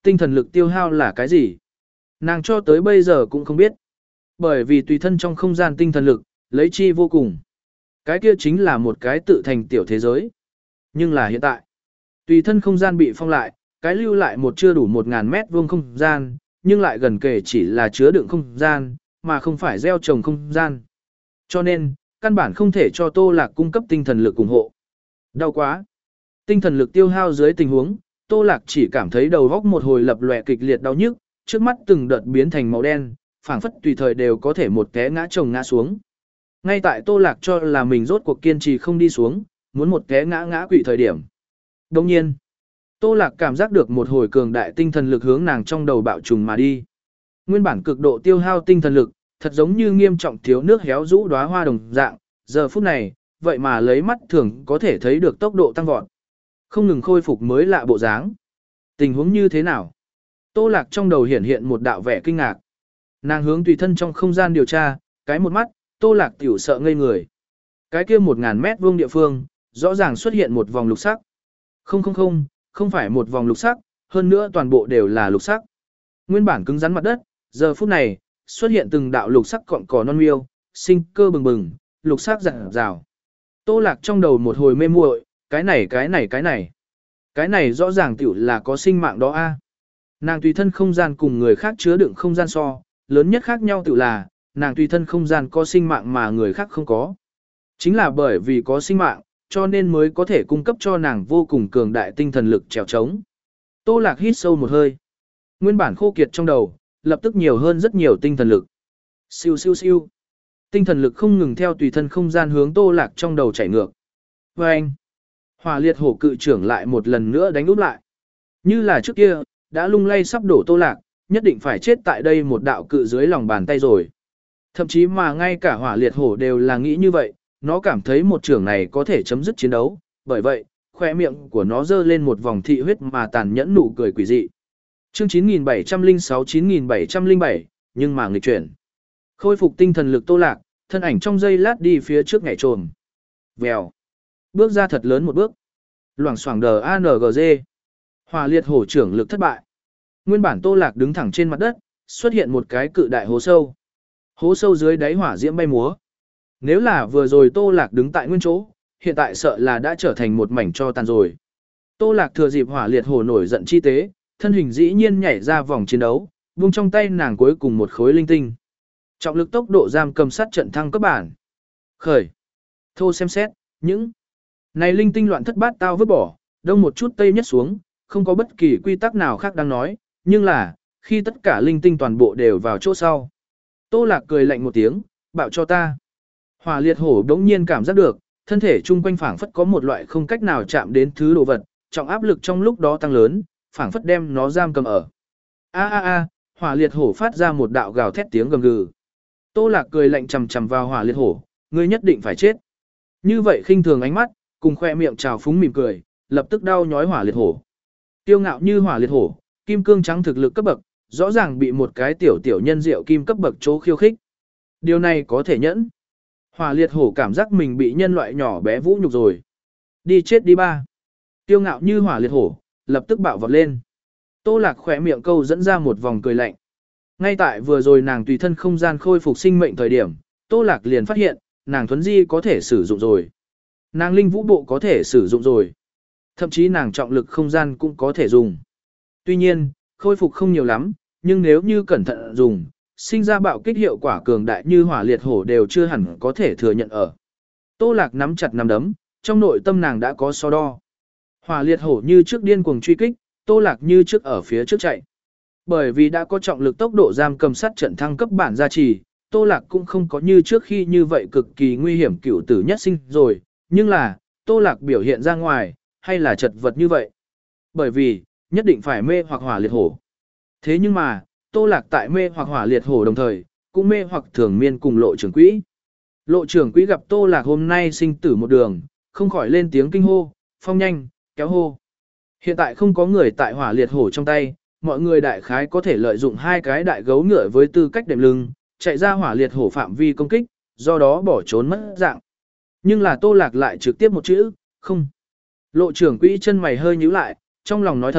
tinh thần lực tiêu hao là cái gì? Nàng cho tới bây giờ cũng không biết. Bởi vì tùy thân trong không gian tinh thần lực, lấy chi vô cùng. Cái kia chính là một cái tự thành tiểu thế giới. Nhưng là hiện tại, tùy thân không gian bị phong lại, cái lưu lại một chưa đủ một ngàn mét vuông không gian, nhưng lại gần kề chỉ là chứa đựng không gian, mà không phải gieo trồng không gian. Cho nên, căn bản không thể cho Tô Lạc cung cấp tinh thần lực ủng hộ. Đau quá. Tinh thần lực tiêu hao dưới tình huống, Tô Lạc chỉ cảm thấy đầu góc một hồi lập lòe kịch liệt đau nhức, trước mắt từng đợt biến thành màu đen, phảng phất tùy thời đều có thể một té ngã chồng ngã xuống. Ngay tại Tô Lạc cho là mình rốt cuộc kiên trì không đi xuống, muốn một té ngã ngã quỵ thời điểm. Đồng nhiên, Tô Lạc cảm giác được một hồi cường đại tinh thần lực hướng nàng trong đầu bạo trùng mà đi. Nguyên bản cực độ tiêu hao tinh thần lực, thật giống như nghiêm trọng thiếu nước héo rũ đóa hoa đồng dạng, giờ phút này, vậy mà lấy mắt thường có thể thấy được tốc độ tăng vọt. Không ngừng khôi phục mới lạ bộ dáng. Tình huống như thế nào? Tô Lạc trong đầu hiện hiện một đạo vẻ kinh ngạc. Nàng hướng tùy thân trong không gian điều tra, cái một mắt, Tô Lạc tiểu sợ ngây người. Cái kia một ngàn mét vuông địa phương, rõ ràng xuất hiện một vòng lục sắc. Không không không, không phải một vòng lục sắc, hơn nữa toàn bộ đều là lục sắc. Nguyên bản cứng rắn mặt đất, giờ phút này, xuất hiện từng đạo lục sắc cọng cỏ non miêu, sinh cơ bừng bừng, lục sắc rạng rào. Tô Lạc trong đầu một hồi mê muội, cái này cái này cái này. Cái này rõ ràng tiểu là có sinh mạng đó a. Nàng tùy thân không gian cùng người khác chứa đựng không gian so, lớn nhất khác nhau tiểu là, nàng tùy thân không gian có sinh mạng mà người khác không có. Chính là bởi vì có sinh mạng, cho nên mới có thể cung cấp cho nàng vô cùng cường đại tinh thần lực trèo trống. Tô Lạc hít sâu một hơi. Nguyên bản khô kiệt trong đầu, lập tức nhiều hơn rất nhiều tinh thần lực. Siêu siêu siêu. Tinh thần lực không ngừng theo tùy thân không gian hướng Tô Lạc trong đầu chảy ngược. Và anh, Hỏa liệt hổ cự trưởng lại một lần nữa đánh úp lại. Như là trước kia, đã lung lay sắp đổ Tô Lạc, nhất định phải chết tại đây một đạo cự dưới lòng bàn tay rồi. Thậm chí mà ngay cả hỏa liệt hổ đều là nghĩ như vậy, nó cảm thấy một trưởng này có thể chấm dứt chiến đấu, bởi vậy, khoe miệng của nó dơ lên một vòng thị huyết mà tàn nhẫn nụ cười quỷ dị. Chương chín nghìn bảy trăm lẻ sáu chín nghìn bảy trăm lẻ bảy, nhưng mà nghịch chuyển. Khôi phục tinh thần lực Tô Lạc, thân ảnh trong giây lát đi phía trước nhảy trồm. Vèo. Bước ra thật lớn một bước. Loảng xoảng đờ a en giê. Hỏa liệt hổ trưởng lực thất bại. Nguyên bản Tô Lạc đứng thẳng trên mặt đất, xuất hiện một cái cự đại hố sâu. Hố sâu dưới đáy hỏa diễm bay múa. Nếu là vừa rồi Tô Lạc đứng tại nguyên chỗ, hiện tại sợ là đã trở thành một mảnh tro tàn rồi. Tô Lạc thừa dịp hỏa liệt hổ nổi giận chi tế, thân hình dĩ nhiên nhảy ra vòng chiến đấu, vung trong tay nàng cuối cùng một khối linh tinh. Trọng lực tốc độ giam cầm sát trận thăng cấp bản. Khởi. Thô xem xét, những này linh tinh loạn thất bát tao vứt bỏ, đông một chút tây nhất xuống, không có bất kỳ quy tắc nào khác đang nói, nhưng là, khi tất cả linh tinh toàn bộ đều vào chỗ sau. Tô Lạc cười lạnh một tiếng, bảo cho ta. Hỏa liệt hổ đống nhiên cảm giác được, thân thể chung quanh phảng phất có một loại không cách nào chạm đến thứ đồ vật, trọng áp lực trong lúc đó tăng lớn, phảng phất đem nó giam cầm ở. A a a, hỏa liệt hổ phát ra một đạo gào thét tiếng gầm gừ. Tô Lạc cười lạnh chằm chằm vào hỏa liệt hổ, ngươi nhất định phải chết. Như vậy khinh thường ánh mắt, cùng khoe miệng trào phúng mỉm cười, lập tức đau nhói hỏa liệt hổ. Tiêu ngạo như hỏa liệt hổ, kim cương trắng thực lực cấp bậc, rõ ràng bị một cái tiểu tiểu nhân diệu kim cấp bậc chỗ khiêu khích. Điều này có thể nhẫn. Hỏa liệt hổ cảm giác mình bị nhân loại nhỏ bé vũ nhục rồi. Đi chết đi ba. Tiêu ngạo như hỏa liệt hổ, lập tức bạo vọt lên. Tô Lạc khỏe miệng câu dẫn ra một vòng cười lạnh. Ngay tại vừa rồi nàng tùy thân không gian khôi phục sinh mệnh thời điểm, Tô Lạc liền phát hiện, nàng thuấn di có thể sử dụng rồi. Nàng linh vũ bộ có thể sử dụng rồi. Thậm chí nàng trọng lực không gian cũng có thể dùng. Tuy nhiên, khôi phục không nhiều lắm, nhưng nếu như cẩn thận dùng, sinh ra bạo kích hiệu quả cường đại như hỏa liệt hổ đều chưa hẳn có thể thừa nhận ở. Tô Lạc nắm chặt nắm đấm, trong nội tâm nàng đã có so đo. Hỏa liệt hổ như trước điên cuồng truy kích, Tô Lạc như trước ở phía trước chạy. Bởi vì đã có trọng lực tốc độ giam cầm sát trận thăng cấp bản gia trì, Tô Lạc cũng không có như trước khi như vậy cực kỳ nguy hiểm cửu tử nhất sinh rồi, nhưng là, Tô Lạc biểu hiện ra ngoài, hay là chật vật như vậy. Bởi vì, nhất định phải mê hoặc hỏa liệt hổ. Thế nhưng mà, Tô Lạc tại mê hoặc hỏa liệt hổ đồng thời, cũng mê hoặc thường miên cùng lộ trưởng quỹ. Lộ trưởng quỹ gặp Tô Lạc hôm nay sinh tử một đường, không khỏi lên tiếng kinh hô, phong nhanh, kéo hô. Hiện tại không có người tại hỏa liệt hổ trong tay, mọi người đại khái có thể lợi dụng hai cái đại gấu ngựa với tư cách đệm lưng, chạy ra hỏa liệt hổ phạm vi công kích, do đó bỏ trốn mất dạng. Nhưng là Tô Lạc lại trực tiếp một chữ, không. Lộ trưởng quỹ chân mày hơi nhíu lại, trong lòng nói thầm,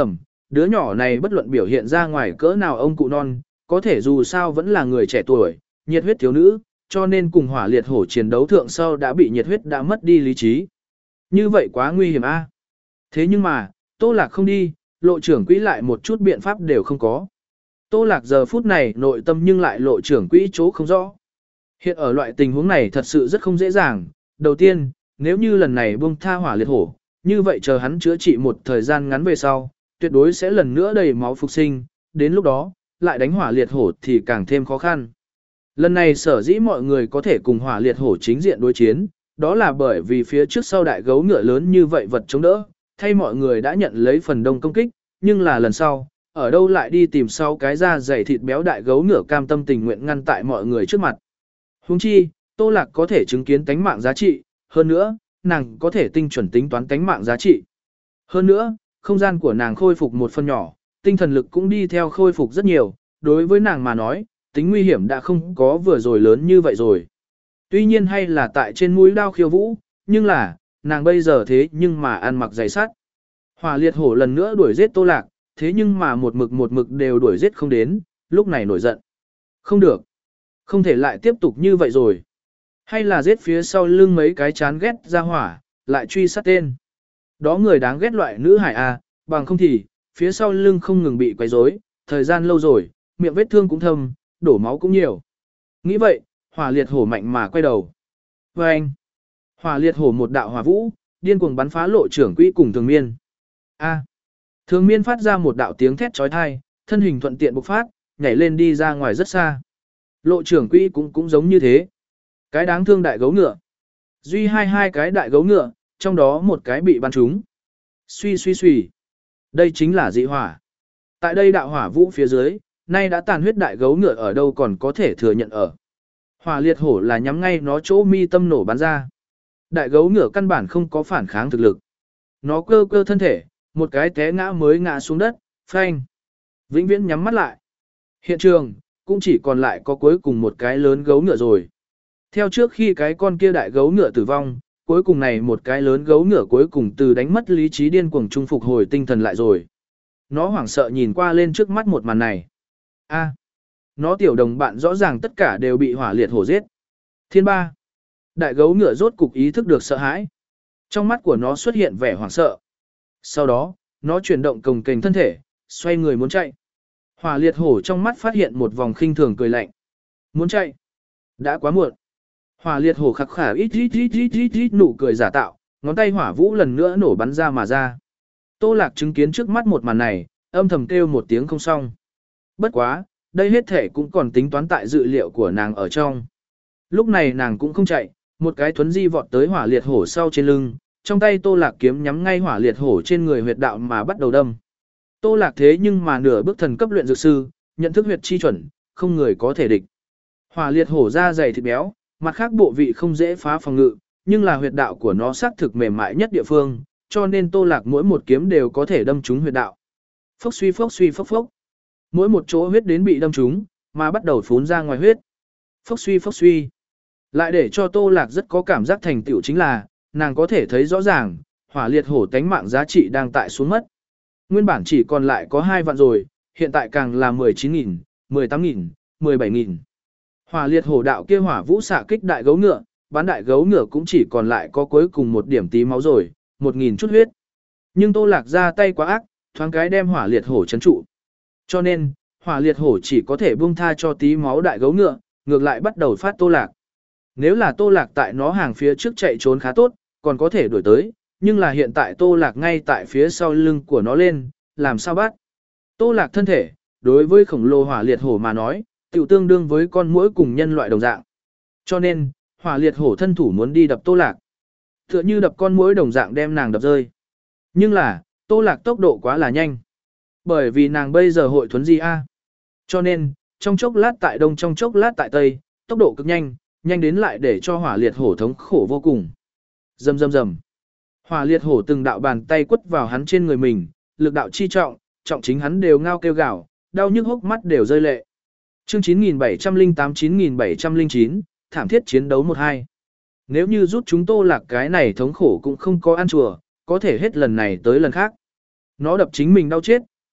đứa nhỏ này bất luận biểu hiện ra ngoài cỡ nào ông cụ non, có thể dù sao vẫn là người trẻ tuổi, nhiệt huyết thiếu nữ, cho nên cùng hỏa liệt hổ chiến đấu thượng sau đã bị nhiệt huyết đã mất đi lý trí. Như vậy quá nguy hiểm a. Thế nhưng mà, Tô Lạc không đi, lộ trưởng quỹ lại một chút biện pháp đều không có. Tô Lạc giờ phút này nội tâm nhưng lại lộ trưởng quỹ chỗ không rõ. Hiện ở loại tình huống này thật sự rất không dễ dàng. Đầu tiên, nếu như lần này buông tha hỏa liệt hổ, như vậy chờ hắn chữa trị một thời gian ngắn về sau, tuyệt đối sẽ lần nữa đầy máu phục sinh, đến lúc đó, lại đánh hỏa liệt hổ thì càng thêm khó khăn. Lần này sở dĩ mọi người có thể cùng hỏa liệt hổ chính diện đối chiến, đó là bởi vì phía trước sau đại gấu ngựa lớn như vậy vật chống đỡ, thay mọi người đã nhận lấy phần đông công kích, nhưng là lần sau, ở đâu lại đi tìm sau cái da dày thịt béo đại gấu ngựa cam tâm tình nguyện ngăn tại mọi người trước mặt. Huống chi, Tô Lạc có thể chứng kiến tánh mạng giá trị, hơn nữa, nàng có thể tinh chuẩn tính toán tánh mạng giá trị. Hơn nữa, không gian của nàng khôi phục một phần nhỏ, tinh thần lực cũng đi theo khôi phục rất nhiều, đối với nàng mà nói, tính nguy hiểm đã không có vừa rồi lớn như vậy rồi. Tuy nhiên hay là tại trên mũi đao khiêu vũ, nhưng là, nàng bây giờ thế nhưng mà ăn mặc giày sắt. Hỏa liệt hổ lần nữa đuổi giết Tô Lạc, thế nhưng mà một mực một mực đều đuổi giết không đến, lúc này nổi giận. Không được. Không thể lại tiếp tục như vậy rồi. Hay là giết phía sau lưng mấy cái chán ghét ra hỏa, lại truy sát tên. Đó người đáng ghét loại nữ hải à, bằng không thì, phía sau lưng không ngừng bị quấy rối, thời gian lâu rồi, miệng vết thương cũng thâm, đổ máu cũng nhiều. Nghĩ vậy, hỏa liệt hổ mạnh mà quay đầu. Và anh, hỏa liệt hổ một đạo hỏa vũ, điên cuồng bắn phá lộ trưởng quỹ cùng thường miên. A, thường miên phát ra một đạo tiếng thét trói thai, thân hình thuận tiện bộc phát, nhảy lên đi ra ngoài rất xa. Lộ trưởng quỹ cũng cũng giống như thế. Cái đáng thương đại gấu ngựa. Duy hai hai cái đại gấu ngựa, trong đó một cái bị bắn trúng. Suy suy suy. Đây chính là dị hỏa. Tại đây đạo hỏa vũ phía dưới, nay đã tàn huyết đại gấu ngựa ở đâu còn có thể thừa nhận ở. Hỏa liệt hổ là nhắm ngay nó chỗ mi tâm nổ bắn ra. Đại gấu ngựa căn bản không có phản kháng thực lực. Nó cơ cơ thân thể, một cái té ngã mới ngã xuống đất, phanh. Vĩnh viễn nhắm mắt lại. Hiện trường, cũng chỉ còn lại có cuối cùng một cái lớn gấu ngựa rồi. Theo trước khi cái con kia đại gấu ngựa tử vong, cuối cùng này một cái lớn gấu ngựa cuối cùng từ đánh mất lý trí điên cuồng trung phục hồi tinh thần lại rồi. Nó hoảng sợ nhìn qua lên trước mắt một màn này. A, nó tiểu đồng bạn rõ ràng tất cả đều bị hỏa liệt hổ giết. Thiên ba. Đại gấu ngựa rốt cục ý thức được sợ hãi. Trong mắt của nó xuất hiện vẻ hoảng sợ. Sau đó, nó chuyển động cồng kềnh thân thể, xoay người muốn chạy. Hỏa liệt hổ trong mắt phát hiện một vòng khinh thường cười lạnh. Muốn chạy? Đã quá muộn. Hỏa liệt hổ khắc khả ít ít ít ít ít ít nụ cười giả tạo, ngón tay hỏa vũ lần nữa nổ bắn ra mà ra. Tô Lạc chứng kiến trước mắt một màn này, âm thầm kêu một tiếng không xong. Bất quá, đây hết thể cũng còn tính toán tại dự liệu của nàng ở trong. Lúc này nàng cũng không chạy, một cái thuấn di vọt tới hỏa liệt hổ sau trên lưng, trong tay Tô Lạc kiếm nhắm ngay hỏa liệt hổ trên người huyệt đạo mà bắt đầu đâm. Tô Lạc thế nhưng mà nửa bước thần cấp luyện dược sư, nhận thức huyệt chi chuẩn, không người có thể địch. Hỏa liệt hổ da dày thịt béo, mặt khác bộ vị không dễ phá phòng ngự, nhưng là huyệt đạo của nó xác thực mềm mại nhất địa phương, cho nên Tô Lạc mỗi một kiếm đều có thể đâm trúng huyệt đạo. Phốc suy phốc suy phốc phốc. Mỗi một chỗ huyết đến bị đâm trúng, mà bắt đầu phún ra ngoài huyết. Phốc suy phốc suy. Lại để cho Tô Lạc rất có cảm giác thành tựu chính là, nàng có thể thấy rõ ràng, hỏa liệt hổ tánh mạng giá trị đang tại xuống mất. Nguyên bản chỉ còn lại có hai vạn rồi, hiện tại càng là mười chín nghìn, mười tám nghìn, mười bảy nghìn. Hỏa liệt hổ đạo kia hỏa vũ xạ kích đại gấu ngựa, bán đại gấu ngựa cũng chỉ còn lại có cuối cùng một điểm tí máu rồi, một nghìn chút huyết. Nhưng Tô Lạc ra tay quá ác, thoáng cái đem hỏa liệt hổ chấn trụ. Cho nên, hỏa liệt hổ chỉ có thể buông tha cho tí máu đại gấu ngựa, ngược lại bắt đầu phát Tô Lạc. Nếu là Tô Lạc tại nó hàng phía trước chạy trốn khá tốt, còn có thể đuổi tới, nhưng là hiện tại Tô Lạc ngay tại phía sau lưng của nó lên, làm sao bắt? Tô Lạc thân thể, đối với khổng lồ hỏa liệt hổ mà nói, tiểu tương đương với con muỗi cùng nhân loại đồng dạng. Cho nên, hỏa liệt hổ thân thủ muốn đi đập Tô Lạc. Tựa như đập con muỗi đồng dạng đem nàng đập rơi. Nhưng là, Tô Lạc tốc độ quá là nhanh. Bởi vì nàng bây giờ hội thuấn di A. Cho nên, trong chốc lát tại đông trong chốc lát tại tây, tốc độ cực nhanh, nhanh đến lại để cho hỏa liệt hổ thống khổ vô cùng. Rầm rầm rầm. Hỏa liệt hổ từng đạo bàn tay quất vào hắn trên người mình, lực đạo chi trọng, trọng chính hắn đều ngao kêu gào, đau nhức hốc mắt đều rơi lệ. Chương chín nghìn bảy trăm lẻ tám chín nghìn bảy trăm lẻ chín, thảm thiết chiến đấu một hai. Nếu như rút chúng Tô Lạc cái này thống khổ cũng không có ăn chùa, có thể hết lần này tới lần khác. Nó đập chính mình đau chết,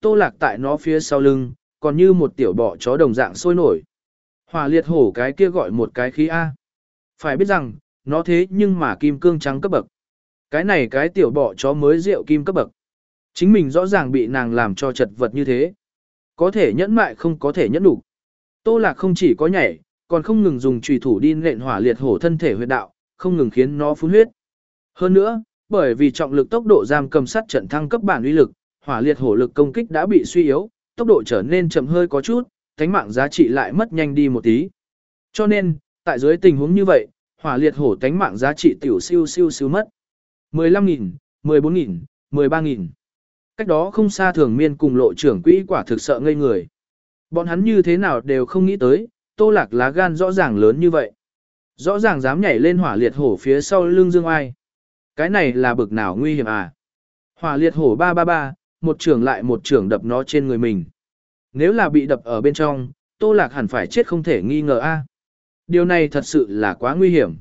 Tô Lạc tại nó phía sau lưng, còn như một tiểu bọ chó đồng dạng sôi nổi. Hỏa liệt hổ cái kia gọi một cái khí A. Phải biết rằng, nó thế nhưng mà kim cương trắng cấp bậc. Cái này cái tiểu bọ chó mới rượu kim cấp bậc. Chính mình rõ ràng bị nàng làm cho chật vật như thế. Có thể nhẫn mại không có thể nhẫn đủ. Tô Lạc không chỉ có nhảy, còn không ngừng dùng chùy thủ đi nện hỏa liệt hổ thân thể huyệt đạo, không ngừng khiến nó phun huyết. Hơn nữa, bởi vì trọng lực tốc độ giam cầm sát trận thăng cấp bản uy lực, hỏa liệt hổ lực công kích đã bị suy yếu, tốc độ trở nên chậm hơi có chút, thánh mạng giá trị lại mất nhanh đi một tí. Cho nên, tại dưới tình huống như vậy, hỏa liệt hổ thánh mạng giá trị tiểu siêu siêu siêu mất. mười lăm nghìn, mười bốn nghìn, mười ba nghìn. Cách đó không xa Thường Miên cùng Lộ trưởng quỹ quả thực sợ ngây người. Bọn hắn như thế nào đều không nghĩ tới, Tô Lạc lá gan rõ ràng lớn như vậy. Rõ ràng dám nhảy lên hỏa liệt hổ phía sau lưng Dương Ai. Cái này là bực nào nguy hiểm à? Hỏa liệt hổ ba ba ba, một trưởng lại một trưởng đập nó trên người mình. Nếu là bị đập ở bên trong, Tô Lạc hẳn phải chết không thể nghi ngờ a. Điều này thật sự là quá nguy hiểm.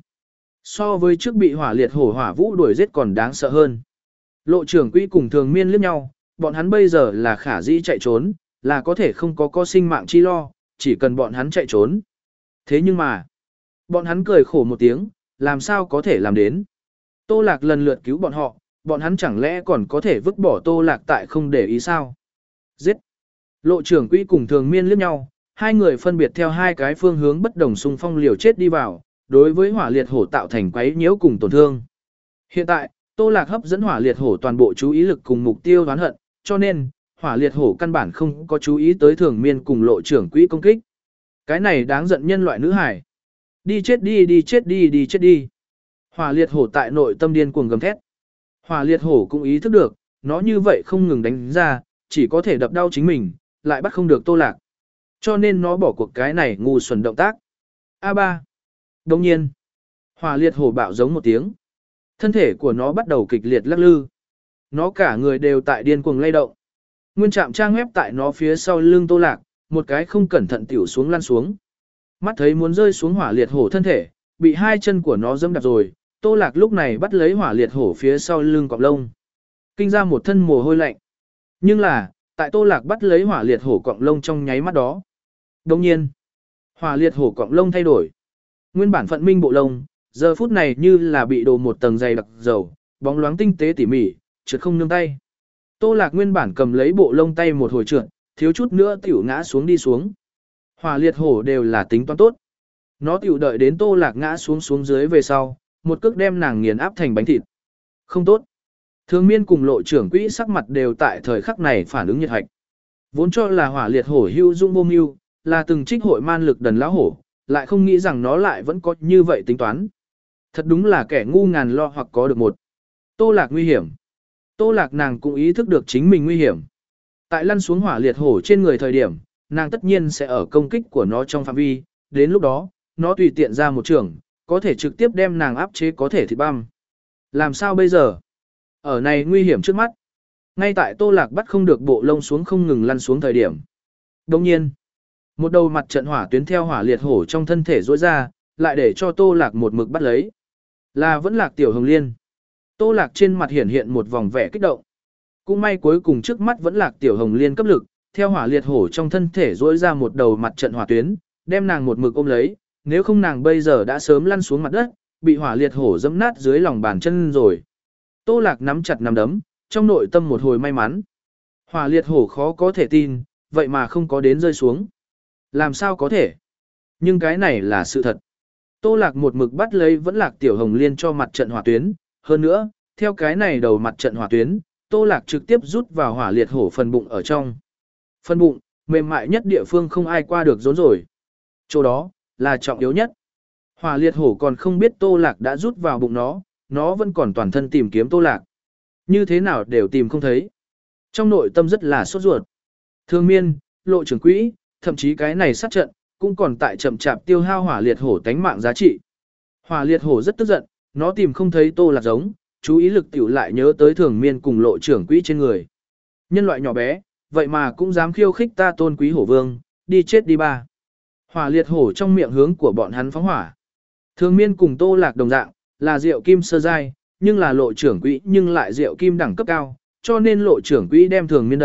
So với trước bị hỏa liệt hổ hỏa vũ đuổi giết còn đáng sợ hơn. Lộ trưởng quỹ cùng Thường Miên liếc nhau, bọn hắn bây giờ là khả dĩ chạy trốn, là có thể không có có sinh mạng chi lo, chỉ cần bọn hắn chạy trốn. Thế nhưng mà, bọn hắn cười khổ một tiếng, làm sao có thể làm đến. Tô Lạc lần lượt cứu bọn họ, bọn hắn chẳng lẽ còn có thể vứt bỏ Tô Lạc tại không để ý sao? Giết! Lộ trưởng quỹ cùng Thường Miên liếc nhau, hai người phân biệt theo hai cái phương hướng bất đồng xung phong liều chết đi vào, đối với hỏa liệt hổ tạo thành quấy nhiễu cùng tổn thương. Hiện tại, Tô Lạc hấp dẫn hỏa liệt hổ toàn bộ chú ý lực cùng mục tiêu oán hận, cho nên, hỏa liệt hổ căn bản không có chú ý tới Thường Miên cùng Lộ trưởng quỹ công kích. Cái này đáng giận nhân loại nữ hải. Đi chết đi đi chết đi đi chết đi. Hỏa liệt hổ tại nội tâm điên cuồng gầm thét. Hỏa liệt hổ cũng ý thức được, nó như vậy không ngừng đánh ra, chỉ có thể đập đau chính mình, lại bắt không được Tô Lạc. Cho nên nó bỏ cuộc cái này ngu xuẩn động tác. a ba. Đồng nhiên, hỏa liệt hổ bạo giống một tiếng. Thân thể của nó bắt đầu kịch liệt lắc lư. Nó cả người đều tại điên cuồng lay động. Nguyên trạm trang web tại nó phía sau lưng Tô Lạc, một cái không cẩn thận tiểu xuống lăn xuống. Mắt thấy muốn rơi xuống hỏa liệt hổ thân thể, bị hai chân của nó dẫm đạp rồi, Tô Lạc lúc này bắt lấy hỏa liệt hổ phía sau lưng cọp lông. Kinh ra một thân mồ hôi lạnh. Nhưng là, tại Tô Lạc bắt lấy hỏa liệt hổ cọng lông trong nháy mắt đó. Đồng nhiên, hỏa liệt hổ cọng lông thay đổi. Nguyên bản phận minh bộ lông, giờ phút này như là bị đổ một tầng dày đặc dầu, bóng loáng tinh tế tỉ mỉ, trượt không nương tay. Tô Lạc nguyên bản cầm lấy bộ lông tay một hồi trượt, thiếu chút nữa tiểu ngã xuống đi xuống. Hỏa liệt hổ đều là tính toán tốt. Nó tiểu đợi đến Tô Lạc ngã xuống xuống dưới về sau, một cước đem nàng nghiền áp thành bánh thịt. Không tốt. Thường Miên cùng Lộ trưởng quỹ sắc mặt đều tại thời khắc này phản ứng nhiệt hạch. Vốn cho là hỏa liệt hổ hưu dung vô mưu, là từng trích hội man lực đần lão hổ, lại không nghĩ rằng nó lại vẫn có như vậy tính toán. Thật đúng là kẻ ngu ngàn lo hoặc có được một. Tô Lạc nguy hiểm. Tô Lạc nàng cũng ý thức được chính mình nguy hiểm. Tại lăn xuống hỏa liệt hổ trên người thời điểm, nàng tất nhiên sẽ ở công kích của nó trong phạm vi, đến lúc đó, nó tùy tiện ra một trường, có thể trực tiếp đem nàng áp chế có thể thịt băm. Làm sao bây giờ? Ở này nguy hiểm trước mắt. Ngay tại Tô Lạc bắt không được bộ lông xuống không ngừng lăn xuống thời điểm. Đồng nhiên, một đầu mặt trận hỏa tuyến theo hỏa liệt hổ trong thân thể rỗi ra, lại để cho Tô Lạc một mực bắt lấy. Là vẫn Lạc Tiểu Hồng Liên. Tô Lạc trên mặt hiển hiện một vòng vẻ kích động. Cũng may cuối cùng trước mắt vẫn Lạc Tiểu Hồng Liên cấp lực, theo hỏa liệt hổ trong thân thể rỗi ra một đầu mặt trận hỏa tuyến, đem nàng một mực ôm lấy, nếu không nàng bây giờ đã sớm lăn xuống mặt đất, bị hỏa liệt hổ dẫm nát dưới lòng bàn chân rồi. Tô Lạc nắm chặt nắm đấm, trong nội tâm một hồi may mắn. Hỏa liệt hổ khó có thể tin, vậy mà không có đến rơi xuống. Làm sao có thể? Nhưng cái này là sự thật. Tô Lạc một mực bắt lấy vẫn Lạc Tiểu Hồng Liên cho mặt trận hỏa tuyến, hơn nữa, theo cái này đầu mặt trận hỏa tuyến, Tô Lạc trực tiếp rút vào hỏa liệt hổ phần bụng ở trong. Phần bụng, mềm mại nhất địa phương không ai qua được rốn rồi. Chỗ đó, là trọng yếu nhất. Hỏa liệt hổ còn không biết Tô Lạc đã rút vào bụng nó, nó vẫn còn toàn thân tìm kiếm Tô Lạc. Như thế nào đều tìm không thấy. Trong nội tâm rất là sốt ruột. Thường Miên, Lộ trưởng quỹ, thậm chí cái này sát trận, cũng còn tại chậm chạp tiêu hao hỏa liệt hổ tánh mạng giá trị. Hỏa liệt hổ rất tức giận, nó tìm không thấy Tô Lạc giống, chú ý lực tiểu lại nhớ tới Thường Miên cùng Lộ trưởng quỹ trên người. Nhân loại nhỏ bé, vậy mà cũng dám khiêu khích ta tôn quý hổ vương, đi chết đi ba. Hỏa liệt hổ trong miệng hướng của bọn hắn phóng hỏa. Thường Miên cùng Tô Lạc đồng dạng, là rượu kim sơ giai, nhưng là Lộ trưởng quỹ nhưng lại rượu kim đẳng cấp cao, cho nên Lộ trưởng quỹ đem Thường Miên đẩy,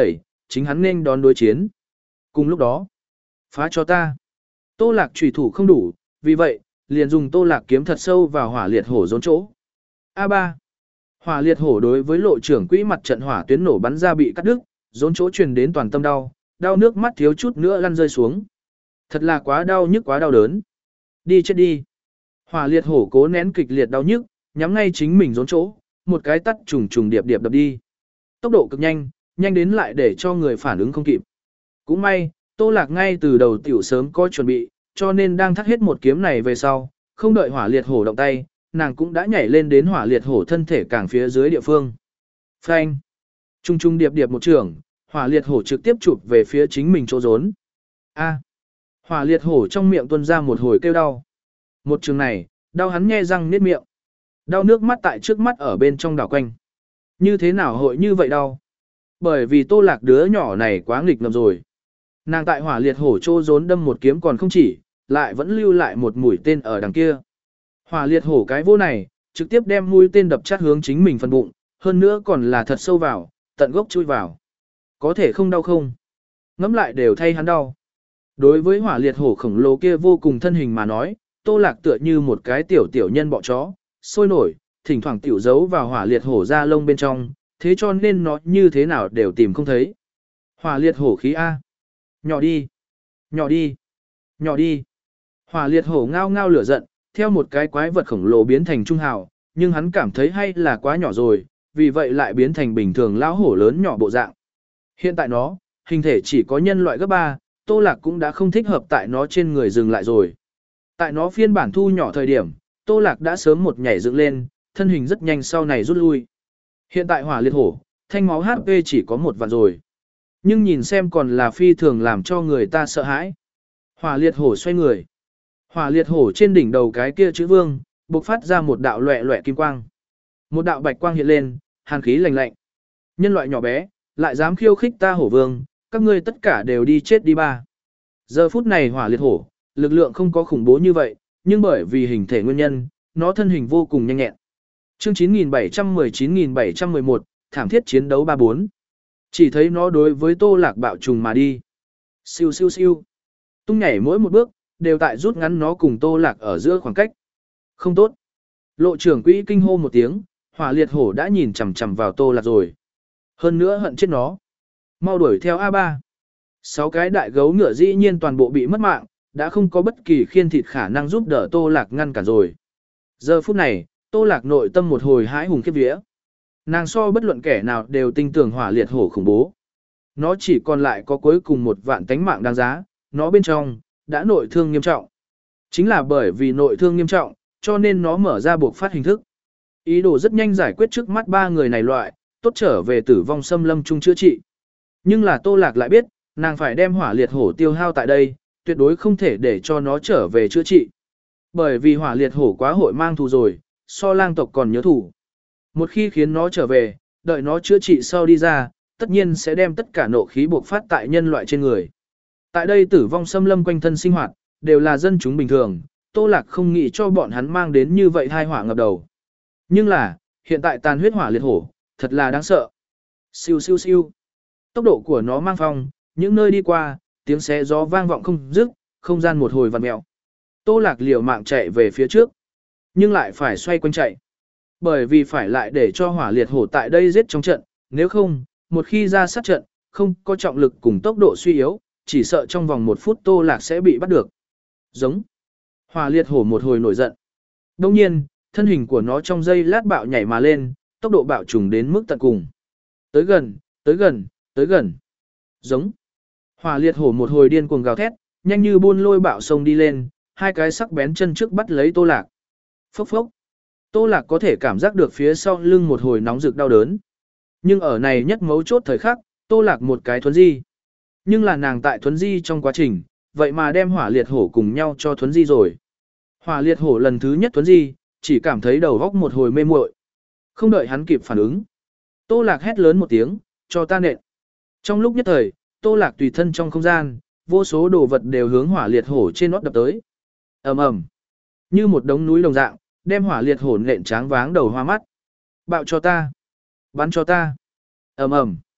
chính hắn nên đón đối chiến. Cùng lúc đó, phá cho ta. Tô Lạc chủy thủ không đủ, vì vậy, liền dùng Tô Lạc kiếm thật sâu vào hỏa liệt hổ rốn chỗ. A ba. Hỏa liệt hổ đối với lộ trưởng quỹ mặt trận hỏa tuyến nổ bắn ra bị cắt đứt, rốn chỗ truyền đến toàn tâm đau, đau nước mắt thiếu chút nữa lăn rơi xuống. Thật là quá đau nhức quá đau đớn. Đi chết đi. Hỏa liệt hổ cố nén kịch liệt đau nhức, nhắm ngay chính mình rốn chỗ, một cái tắt trùng trùng điệp điệp đập đi. Tốc độ cực nhanh, nhanh đến lại để cho người phản ứng không kịp. Cũng may, Tô Lạc ngay từ đầu tiểu sớm có chuẩn bị, cho nên đang thắt hết một kiếm này về sau, không đợi hỏa liệt hổ động tay, nàng cũng đã nhảy lên đến hỏa liệt hổ thân thể càng phía dưới địa phương. Phanh! Trung trung điệp điệp một trường, hỏa liệt hổ trực tiếp chụp về phía chính mình chỗ rốn. A! Hỏa liệt hổ trong miệng tuôn ra một hồi kêu đau. Một trường này, đau hắn nhe răng niết miệng. Đau nước mắt tại trước mắt ở bên trong đảo quanh. Như thế nào hội như vậy đau? Bởi vì Tô Lạc đứa nhỏ này quá nghịch ngợm rồi. Nàng tại hỏa liệt hổ chỗ rốn đâm một kiếm còn không chỉ, lại vẫn lưu lại một mũi tên ở đằng kia. Hỏa liệt hổ cái vô này, trực tiếp đem mũi tên đập chát hướng chính mình phần bụng, hơn nữa còn là thật sâu vào, tận gốc chui vào. Có thể không đau không? Ngẫm lại đều thay hắn đau. Đối với hỏa liệt hổ khổng lồ kia vô cùng thân hình mà nói, Tô Lạc tựa như một cái tiểu tiểu nhân bọ chó, sôi nổi, thỉnh thoảng tiểu giấu vào hỏa liệt hổ da lông bên trong, thế cho nên nó như thế nào đều tìm không thấy. Hỏa liệt hổ khí A. Nhỏ đi. Nhỏ đi. Nhỏ đi. Hỏa liệt hổ ngao ngao lửa giận, theo một cái quái vật khổng lồ biến thành trung hào, nhưng hắn cảm thấy hay là quá nhỏ rồi, vì vậy lại biến thành bình thường lão hổ lớn nhỏ bộ dạng. Hiện tại nó, hình thể chỉ có nhân loại gấp ba, Tô Lạc cũng đã không thích hợp tại nó trên người dừng lại rồi. Tại nó phiên bản thu nhỏ thời điểm, Tô Lạc đã sớm một nhảy dựng lên, thân hình rất nhanh sau này rút lui. Hiện tại hỏa liệt hổ, thanh máu hát pê chỉ có một vạn rồi. Nhưng nhìn xem còn là phi thường làm cho người ta sợ hãi. Hỏa liệt hổ xoay người. Hỏa liệt hổ trên đỉnh đầu cái kia chữ vương, bộc phát ra một đạo loẹ loẹ kim quang. Một đạo bạch quang hiện lên, hàn khí lạnh lạnh. Nhân loại nhỏ bé, lại dám khiêu khích ta hổ vương, các ngươi tất cả đều đi chết đi ba. Giờ phút này hỏa liệt hổ, lực lượng không có khủng bố như vậy, nhưng bởi vì hình thể nguyên nhân, nó thân hình vô cùng nhanh nhẹn. Chương chín nghìn bảy trăm mười chín nghìn bảy trăm mười một, thảm thiết chiến đấu ba bốn. Chỉ thấy nó đối với Tô Lạc bạo trùng mà đi. Siêu siêu siêu. Tung nhảy mỗi một bước, đều tại rút ngắn nó cùng Tô Lạc ở giữa khoảng cách. Không tốt. Lộ trưởng quỹ kinh hô một tiếng, hỏa liệt hổ đã nhìn chằm chằm vào Tô Lạc rồi. Hơn nữa hận chết nó. Mau đuổi theo A ba. Sáu cái đại gấu ngựa dĩ nhiên toàn bộ bị mất mạng, đã không có bất kỳ khiên thịt khả năng giúp đỡ Tô Lạc ngăn cản rồi. Giờ phút này, Tô Lạc nội tâm một hồi hãi hùng khiếp vía. Nàng so bất luận kẻ nào đều tin tưởng hỏa liệt hổ khủng bố. Nó chỉ còn lại có cuối cùng một vạn tánh mạng đáng giá, nó bên trong, đã nội thương nghiêm trọng. Chính là bởi vì nội thương nghiêm trọng, cho nên nó mở ra buộc phát hình thức. Ý đồ rất nhanh giải quyết trước mắt ba người này loại, tốt trở về tử vong xâm lâm chung chữa trị. Nhưng là Tô Lạc lại biết, nàng phải đem hỏa liệt hổ tiêu hao tại đây, tuyệt đối không thể để cho nó trở về chữa trị. Bởi vì hỏa liệt hổ quá hội mang thù rồi, so lang tộc còn nhớ thù. Một khi khiến nó trở về, đợi nó chữa trị sau đi ra, tất nhiên sẽ đem tất cả nộ khí buộc phát tại nhân loại trên người. Tại đây tử vong xâm lâm quanh thân sinh hoạt, đều là dân chúng bình thường, Tô Lạc không nghĩ cho bọn hắn mang đến như vậy thai hỏa ngập đầu. Nhưng là, hiện tại tàn huyết hỏa liệt hổ, thật là đáng sợ. Siêu siêu siêu. Tốc độ của nó mang phong, những nơi đi qua, tiếng xé gió vang vọng không dứt, không gian một hồi vặn mèo. Tô Lạc liều mạng chạy về phía trước, nhưng lại phải xoay quanh chạy. Bởi vì phải lại để cho hỏa liệt hổ tại đây giết trong trận, nếu không, một khi ra sát trận, không có trọng lực cùng tốc độ suy yếu, chỉ sợ trong vòng một phút Tô Lạc sẽ bị bắt được. Giống. Hỏa liệt hổ một hồi nổi giận. Đồng nhiên, thân hình của nó trong giây lát bạo nhảy mà lên, tốc độ bạo trùng đến mức tận cùng. Tới gần, tới gần, tới gần. Giống. Hỏa liệt hổ một hồi điên cuồng gào thét, nhanh như buôn lôi bạo sông đi lên, hai cái sắc bén chân trước bắt lấy Tô Lạc. Phốc phốc. Tô Lạc có thể cảm giác được phía sau lưng một hồi nóng rực đau đớn. Nhưng ở này nhất mấu chốt thời khắc, Tô Lạc một cái thuấn di. Nhưng là nàng tại thuấn di trong quá trình, vậy mà đem hỏa liệt hổ cùng nhau cho thuấn di rồi. Hỏa liệt hổ lần thứ nhất thuấn di, chỉ cảm thấy đầu góc một hồi mê muội. Không đợi hắn kịp phản ứng. Tô Lạc hét lớn một tiếng, cho ta nện. Trong lúc nhất thời, Tô Lạc tùy thân trong không gian, vô số đồ vật đều hướng hỏa liệt hổ trên nót đập tới. Ầm ầm, như một đống núi đồng dạng, đem hỏa liệt hổ nện tráng váng đầu hoa mắt. Bạo cho ta, bắn cho ta. Ầm ầm.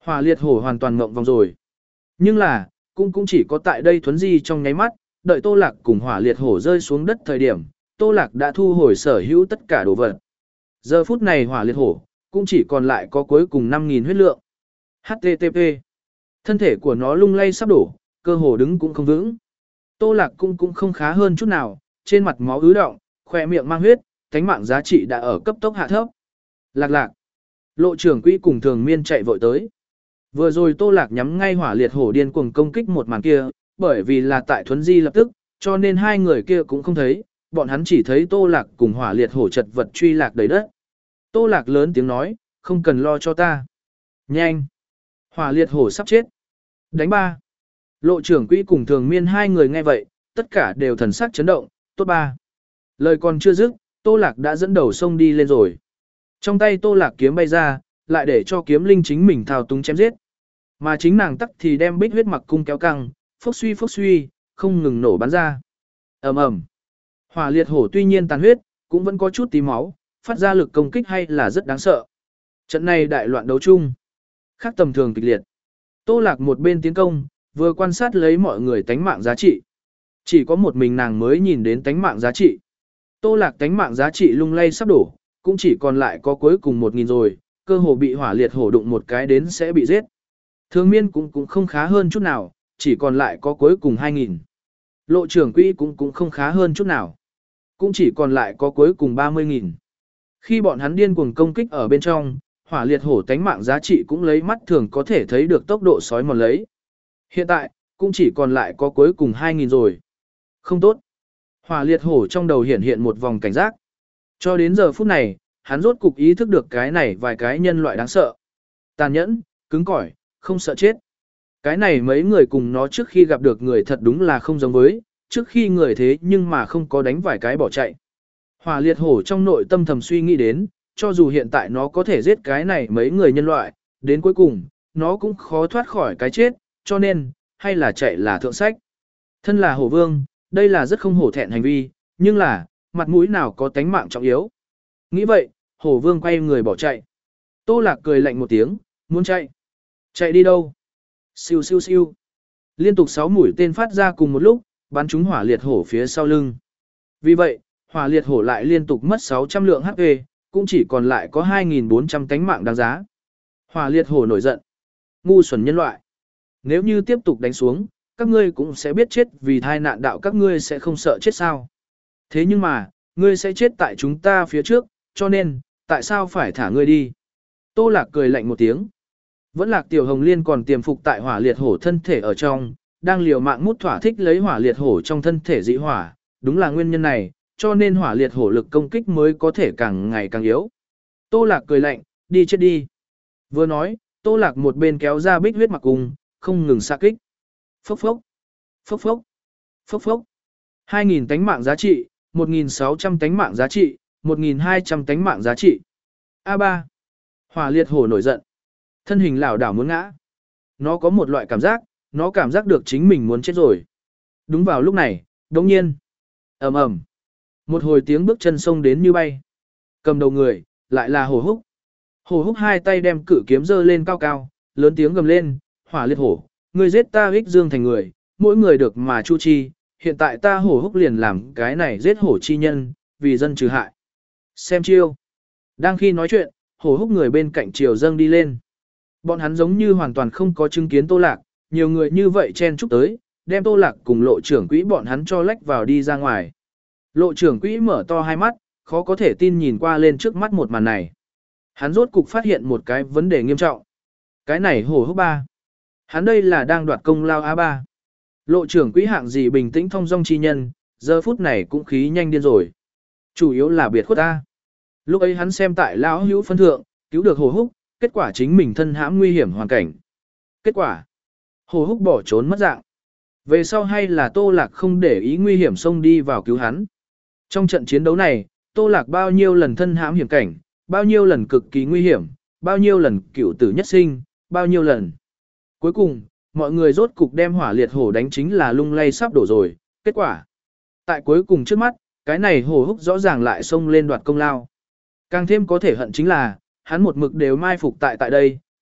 Hỏa liệt hổ hoàn toàn ngộng vòng rồi. Nhưng là, cũng cũng chỉ có tại đây thuấn di trong nháy mắt, đợi Tô Lạc cùng hỏa liệt hổ rơi xuống đất thời điểm, Tô Lạc đã thu hồi sở hữu tất cả đồ vật. Giờ phút này hỏa liệt hổ, cũng chỉ còn lại có cuối cùng năm nghìn huyết lượng. hát tê tê pê. Thân thể của nó lung lay sắp đổ, cơ hồ đứng cũng không vững. Tô Lạc cũng cũng không khá hơn chút nào, trên mặt máu ứ động, khỏe miệng mang huyết, tánh mạng giá trị đã ở cấp tốc hạ thấp. Lạc lạc. Lộ trưởng quỹ cùng thường miên chạy vội tới. Vừa rồi Tô Lạc nhắm ngay hỏa liệt hổ điên cuồng công kích một màn kia, bởi vì là tại thuấn di lập tức, cho nên hai người kia cũng không thấy, bọn hắn chỉ thấy Tô Lạc cùng hỏa liệt hổ chật vật truy lạc đầy đất. Tô Lạc lớn tiếng nói, không cần lo cho ta. Nhanh. Hỏa liệt hổ sắp chết. Đánh ba. Lộ trưởng quỹ cùng thường miên hai người nghe vậy, tất cả đều thần sắc chấn động, tốt ba. Lời còn chưa dứt, Tô Lạc đã dẫn đầu sông đi lên rồi. Trong tay Tô Lạc kiếm bay ra, lại để cho kiếm linh chính mình thao túng chém giết. Mà chính nàng tắc thì đem bích huyết mặc cung kéo căng, phốc suy phốc suy, không ngừng nổ bắn ra. Ầm ầm. Hỏa liệt hổ tuy nhiên tàn huyết, cũng vẫn có chút tí máu, phát ra lực công kích hay là rất đáng sợ. Trận này đại loạn đấu chung, khác tầm thường kịch liệt. Tô Lạc một bên tiến công, vừa quan sát lấy mọi người tánh mạng giá trị. Chỉ có một mình nàng mới nhìn đến tánh mạng giá trị. Tô Lạc tánh mạng giá trị lung lay sắp đổ, cũng chỉ còn lại có cuối cùng một nghìn rồi, cơ hồ bị hỏa liệt hổ đụng một cái đến sẽ bị giết. Thường miên cũng cũng không khá hơn chút nào, chỉ còn lại có cuối cùng hai nghìn. Lộ trưởng quỹ cũng cũng không khá hơn chút nào, cũng chỉ còn lại có cuối cùng ba mươi nghìn. Khi bọn hắn điên cuồng công kích ở bên trong, hỏa liệt hổ tánh mạng giá trị cũng lấy mắt thường có thể thấy được tốc độ sói mòn lấy. Hiện tại, cũng chỉ còn lại có cuối cùng hai nghìn rồi. Không tốt. Hỏa liệt hổ trong đầu hiện hiện một vòng cảnh giác. Cho đến giờ phút này, hắn rốt cục ý thức được cái này vài cái nhân loại đáng sợ. Tàn nhẫn, cứng cỏi, không sợ chết. Cái này mấy người cùng nó trước khi gặp được người thật đúng là không giống với, trước khi người thế nhưng mà không có đánh vài cái bỏ chạy. Hỏa liệt hổ trong nội tâm thầm suy nghĩ đến, cho dù hiện tại nó có thể giết cái này mấy người nhân loại, đến cuối cùng, nó cũng khó thoát khỏi cái chết, cho nên, hay là chạy là thượng sách. Thân là hổ vương, đây là rất không hổ thẹn hành vi, nhưng là, mặt mũi nào có tánh mạng trọng yếu. Nghĩ vậy, hổ vương quay người bỏ chạy. Tô Lạc cười lạnh một tiếng, muốn chạy. Chạy đi đâu? Siêu siêu siêu. Liên tục sáu mũi tên phát ra cùng một lúc, bắn trúng hỏa liệt hổ phía sau lưng. Vì vậy, hỏa liệt hổ lại liên tục mất sáu trăm lượng hát pê, cũng chỉ còn lại có hai nghìn bốn trăm tánh mạng đáng giá. Hỏa liệt hổ nổi giận. Ngu xuẩn nhân loại. Nếu như tiếp tục đánh xuống, các ngươi cũng sẽ biết chết, vì thai nạn đạo các ngươi sẽ không sợ chết sao. Thế nhưng mà, ngươi sẽ chết tại chúng ta phía trước, cho nên, tại sao phải thả ngươi đi? Tô Lạc cười lạnh một tiếng. Vẫn Lạc Tiểu Hồng Liên còn tiềm phục tại hỏa liệt hổ thân thể ở trong, đang liều mạng mút thỏa thích lấy hỏa liệt hổ trong thân thể dị hỏa, đúng là nguyên nhân này, cho nên hỏa liệt hổ lực công kích mới có thể càng ngày càng yếu. Tô Lạc cười lạnh, đi chết đi. Vừa nói, Tô Lạc một bên kéo ra bích huyết mặc cung, không ngừng xạ kích. Phốc phốc, phốc phốc, phốc phốc. hai nghìn tánh mạng giá trị, một nghìn sáu trăm tánh mạng giá trị, một nghìn hai trăm tánh mạng giá trị. a ba. Hỏa liệt hổ nổi giận. Thân hình lảo đảo muốn ngã. Nó có một loại cảm giác, nó cảm giác được chính mình muốn chết rồi. Đúng vào lúc này, đột nhiên, ầm ầm, một hồi tiếng bước chân xông đến như bay. Cầm đầu người, lại là Hổ Húc. Hổ Húc hai tay đem cự kiếm giơ lên cao cao, lớn tiếng gầm lên, hỏa liệt hổ, ngươi giết ta ích dương thành người, mỗi người được mà chu chi, hiện tại ta Hổ Húc liền làm cái này giết hổ chi nhân, vì dân trừ hại. Xem chiêu. Đang khi nói chuyện, Hổ Húc người bên cạnh triều dâng đi lên. Bọn hắn giống như hoàn toàn không có chứng kiến Tô Lạc, nhiều người như vậy chen chúc tới, đem Tô Lạc cùng lộ trưởng quỹ bọn hắn cho lách vào đi ra ngoài. Lộ trưởng quỹ mở to hai mắt, khó có thể tin nhìn qua lên trước mắt một màn này. Hắn rốt cục phát hiện một cái vấn đề nghiêm trọng. Cái này Hổ Húc ba. Hắn đây là đang đoạt công lao a ba. Lộ trưởng quỹ hạng gì bình tĩnh thong dong chi nhân, giờ phút này cũng khí nhanh điên rồi. Chủ yếu là biệt khuất ta. Lúc ấy hắn xem tại lão hữu phân thượng, cứu được Hổ Húc, kết quả chính mình thân hãm nguy hiểm hoàn cảnh. Kết quả, Hổ Húc bỏ trốn mất dạng. Về sau hay là Tô Lạc không để ý nguy hiểm xông đi vào cứu hắn. Trong trận chiến đấu này, Tô Lạc bao nhiêu lần thân hãm hiểm cảnh, bao nhiêu lần cực kỳ nguy hiểm, bao nhiêu lần cựu tử nhất sinh, bao nhiêu lần. Cuối cùng, mọi người rốt cục đem hỏa liệt hổ đánh chính là lung lay sắp đổ rồi. Kết quả, tại cuối cùng trước mắt, cái này Hổ Húc rõ ràng lại xông lên đoạt công lao. Càng thêm có thể hận chính là, hắn một mực đều mai phục tại tại đây,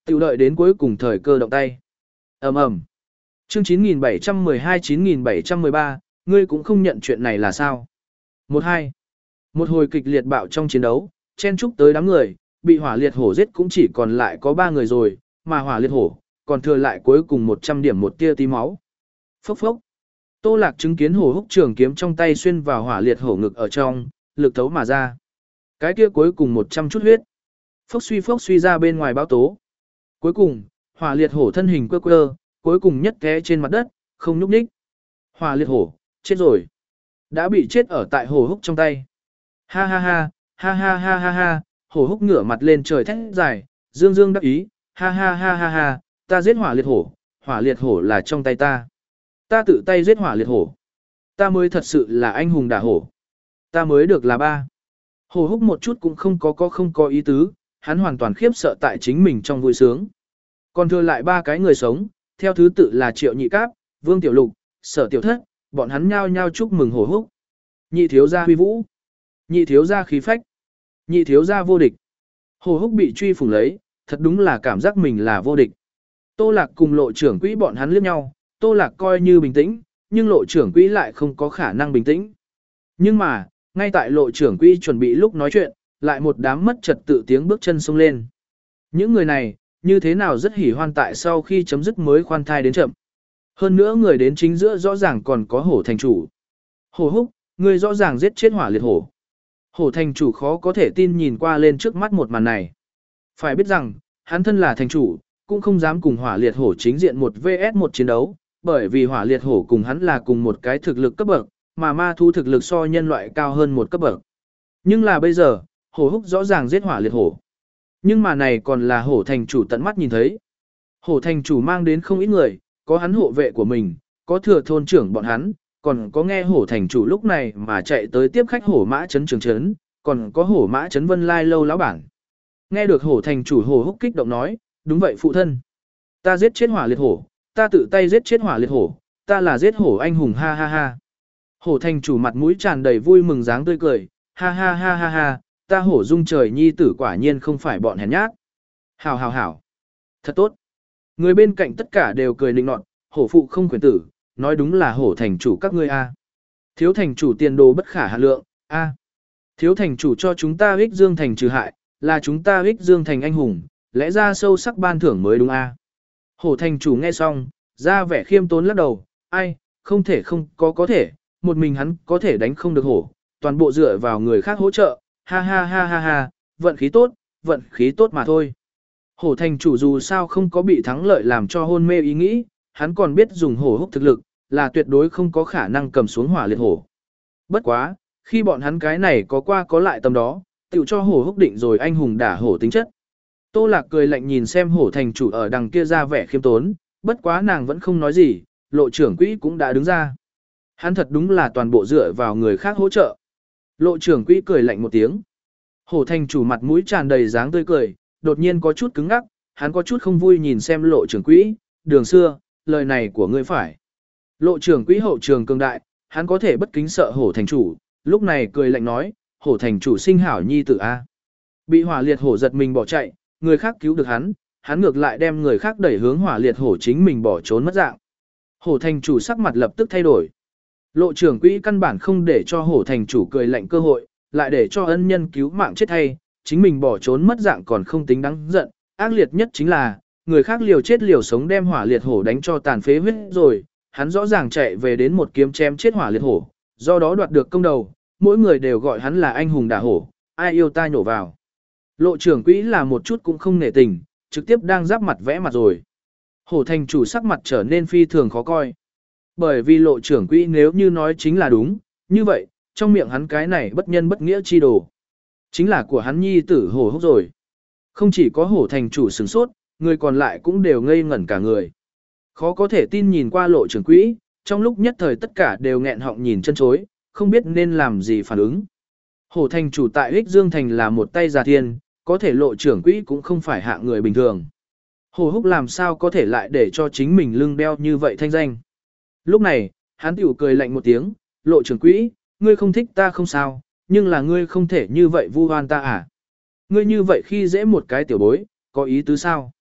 Tiểu đợi đến cuối cùng thời cơ động tay. Ầm ầm. Chương chín nghìn bảy trăm mười hai chín nghìn bảy trăm mười ba, ngươi cũng không nhận chuyện này là sao? một hai. Một hồi kịch liệt bạo trong chiến đấu, chen chúc tới đám người, bị hỏa liệt hổ giết cũng chỉ còn lại có ba người rồi, mà hỏa liệt hổ còn thừa lại cuối cùng một trăm điểm một tia tí máu. Phốc phốc. Tô Lạc chứng kiến hổ húc trường kiếm trong tay xuyên vào hỏa liệt hổ ngực ở trong, lực thấu mà ra. Cái kia cuối cùng một trăm chút huyết. Phốc suy phốc suy ra bên ngoài báo tố. Cuối cùng, hỏa liệt hổ thân hình quơ quơ, cuối cùng nhất té trên mặt đất, không nhúc nhích. Hỏa liệt hổ, chết rồi. Đã bị chết ở tại hổ húc trong tay. Ha ha ha, ha ha ha ha ha, hổ húc ngửa mặt lên trời thét dài, dương dương đắc ý, ha ha ha ha ha, ta giết hỏa liệt hổ, hỏa liệt hổ là trong tay ta. Ta tự tay giết hỏa liệt hổ. Ta mới thật sự là anh hùng đả hổ. Ta mới được là ba. Hổ húc một chút cũng không có có không có ý tứ, hắn hoàn toàn khiếp sợ tại chính mình trong vui sướng. Còn thừa lại ba cái người sống, theo thứ tự là Triệu Nhị Cáp, Vương Tiểu Lục, Sở Tiểu Thất, bọn hắn nhao nhao chúc mừng hổ húc. Nhị thiếu gia huy vũ, nhị thiếu gia khí phách, nhị thiếu gia vô địch. Hổ húc bị truy phủng lấy, thật đúng là cảm giác mình là vô địch. Tô Lạc cùng Lộ trưởng quỹ bọn hắn liếc nhau, Tô Lạc coi như bình tĩnh, nhưng Lộ trưởng quỹ lại không có khả năng bình tĩnh. Nhưng mà, ngay tại Lộ trưởng quỹ chuẩn bị lúc nói chuyện, lại một đám mất trật tự tiếng bước chân xông lên. Những người này, như thế nào rất hỉ hoan tại sau khi chấm dứt mới khoan thai đến chậm. Hơn nữa người đến chính giữa rõ ràng còn có hổ thành chủ. Hổ húc, người rõ ràng giết chết hỏa liệt hổ. Hổ thành chủ khó có thể tin nhìn qua lên trước mắt một màn này. Phải biết rằng, hắn thân là thành chủ, cũng không dám cùng hỏa liệt hổ chính diện một vs một chiến đấu, bởi vì hỏa liệt hổ cùng hắn là cùng một cái thực lực cấp bậc, mà ma thu thực lực so nhân loại cao hơn một cấp bậc. Nhưng là bây giờ, hổ húc rõ ràng giết hỏa liệt hổ. Nhưng mà này còn là hổ thành chủ tận mắt nhìn thấy. Hổ thành chủ mang đến không ít người, có hắn hộ vệ của mình, có thừa thôn trưởng bọn hắn, còn có nghe hổ thành chủ lúc này mà chạy tới tiếp khách hổ mã chấn trường chấn, còn có hổ mã chấn vân lai lâu lão bản. Nghe được hổ thành chủ hổ húc kích động nói, đúng vậy phụ thân. Ta giết chết hỏa liệt hổ, ta tự tay giết chết hỏa liệt hổ, ta là giết hổ anh hùng ha ha ha. Hổ thành chủ mặt mũi tràn đầy vui mừng dáng tươi cười, ha ha ha ha ha, ta hổ dung trời nhi tử quả nhiên không phải bọn hèn nhát. Hảo hảo hảo. Thật tốt. Người bên cạnh tất cả đều cười nịnh nọt, hổ phụ không quyền tử, nói đúng là hổ thành chủ các ngươi a. Thiếu thành chủ tiền đồ bất khả hạn lượng, a. Thiếu thành chủ cho chúng ta ích dương thành trừ hại, là chúng ta ích dương thành anh hùng, lẽ ra sâu sắc ban thưởng mới đúng a. Hổ thành chủ nghe xong, ra vẻ khiêm tốn lắc đầu, ai, không thể không có có thể, một mình hắn có thể đánh không được hổ, toàn bộ dựa vào người khác hỗ trợ, ha ha ha ha ha, vận khí tốt, vận khí tốt mà thôi. Hổ thành chủ dù sao không có bị thắng lợi làm cho hôn mê ý nghĩ, hắn còn biết dùng hổ húc thực lực, là tuyệt đối không có khả năng cầm xuống hỏa liệt hổ. Bất quá, khi bọn hắn cái này có qua có lại tầm đó, tự cho hổ húc định rồi anh hùng đả hổ tính chất. Tô Lạc cười lạnh nhìn xem hổ thành chủ ở đằng kia ra vẻ khiêm tốn, bất quá nàng vẫn không nói gì, Lộ trưởng quỹ cũng đã đứng ra. Hắn thật đúng là toàn bộ dựa vào người khác hỗ trợ. Lộ trưởng quỹ cười lạnh một tiếng. Hổ thành chủ mặt mũi tràn đầy dáng tươi cười, đột nhiên có chút cứng ngắc, hắn có chút không vui nhìn xem Lộ trưởng quỹ, đường xưa, lời này của ngươi phải. Lộ trưởng quỹ hậu trường cường đại, hắn có thể bất kính sợ hổ thành chủ, lúc này cười lạnh nói, hổ thành chủ sinh hảo nhi tử a. Bị hỏa liệt hổ giật mình bỏ chạy, người khác cứu được hắn, hắn ngược lại đem người khác đẩy hướng hỏa liệt hổ chính mình bỏ trốn mất dạng. Hổ thành chủ sắc mặt lập tức thay đổi. Lộ trưởng quỹ căn bản không để cho hổ thành chủ cười lạnh cơ hội, lại để cho ân nhân cứu mạng chết hay, chính mình bỏ trốn mất dạng còn không tính đáng giận, ác liệt nhất chính là, người khác liều chết liều sống đem hỏa liệt hổ đánh cho tàn phế huyết rồi, hắn rõ ràng chạy về đến một kiếm chém chết hỏa liệt hổ, do đó đoạt được công đầu, mỗi người đều gọi hắn là anh hùng đả hổ, ai yêu ta nhổ vào. Lộ trưởng quỹ là một chút cũng không nể tình, trực tiếp đang giáp mặt vẽ mặt rồi. Hổ thành chủ sắc mặt trở nên phi thường khó coi. Bởi vì lộ trưởng quỹ nếu như nói chính là đúng, như vậy, trong miệng hắn cái này bất nhân bất nghĩa chi đồ. Chính là của hắn nhi tử hổ húc rồi. Không chỉ có hổ thành chủ sửng sốt, người còn lại cũng đều ngây ngẩn cả người. Khó có thể tin nhìn qua lộ trưởng quỹ, trong lúc nhất thời tất cả đều nghẹn họng nhìn chân chối, không biết nên làm gì phản ứng. Hổ thành chủ tại Ích Dương Thành là một tay già thiên, có thể lộ trưởng quỹ cũng không phải hạng người bình thường. Hổ húc làm sao có thể lại để cho chính mình lưng đeo như vậy thanh danh. Lúc này, hắn tiểu cười lạnh một tiếng, lộ trưởng quỹ, ngươi không thích ta không sao, nhưng là ngươi không thể như vậy vu oan ta à. Ngươi như vậy khi dễ một cái tiểu bối, có ý tứ sao?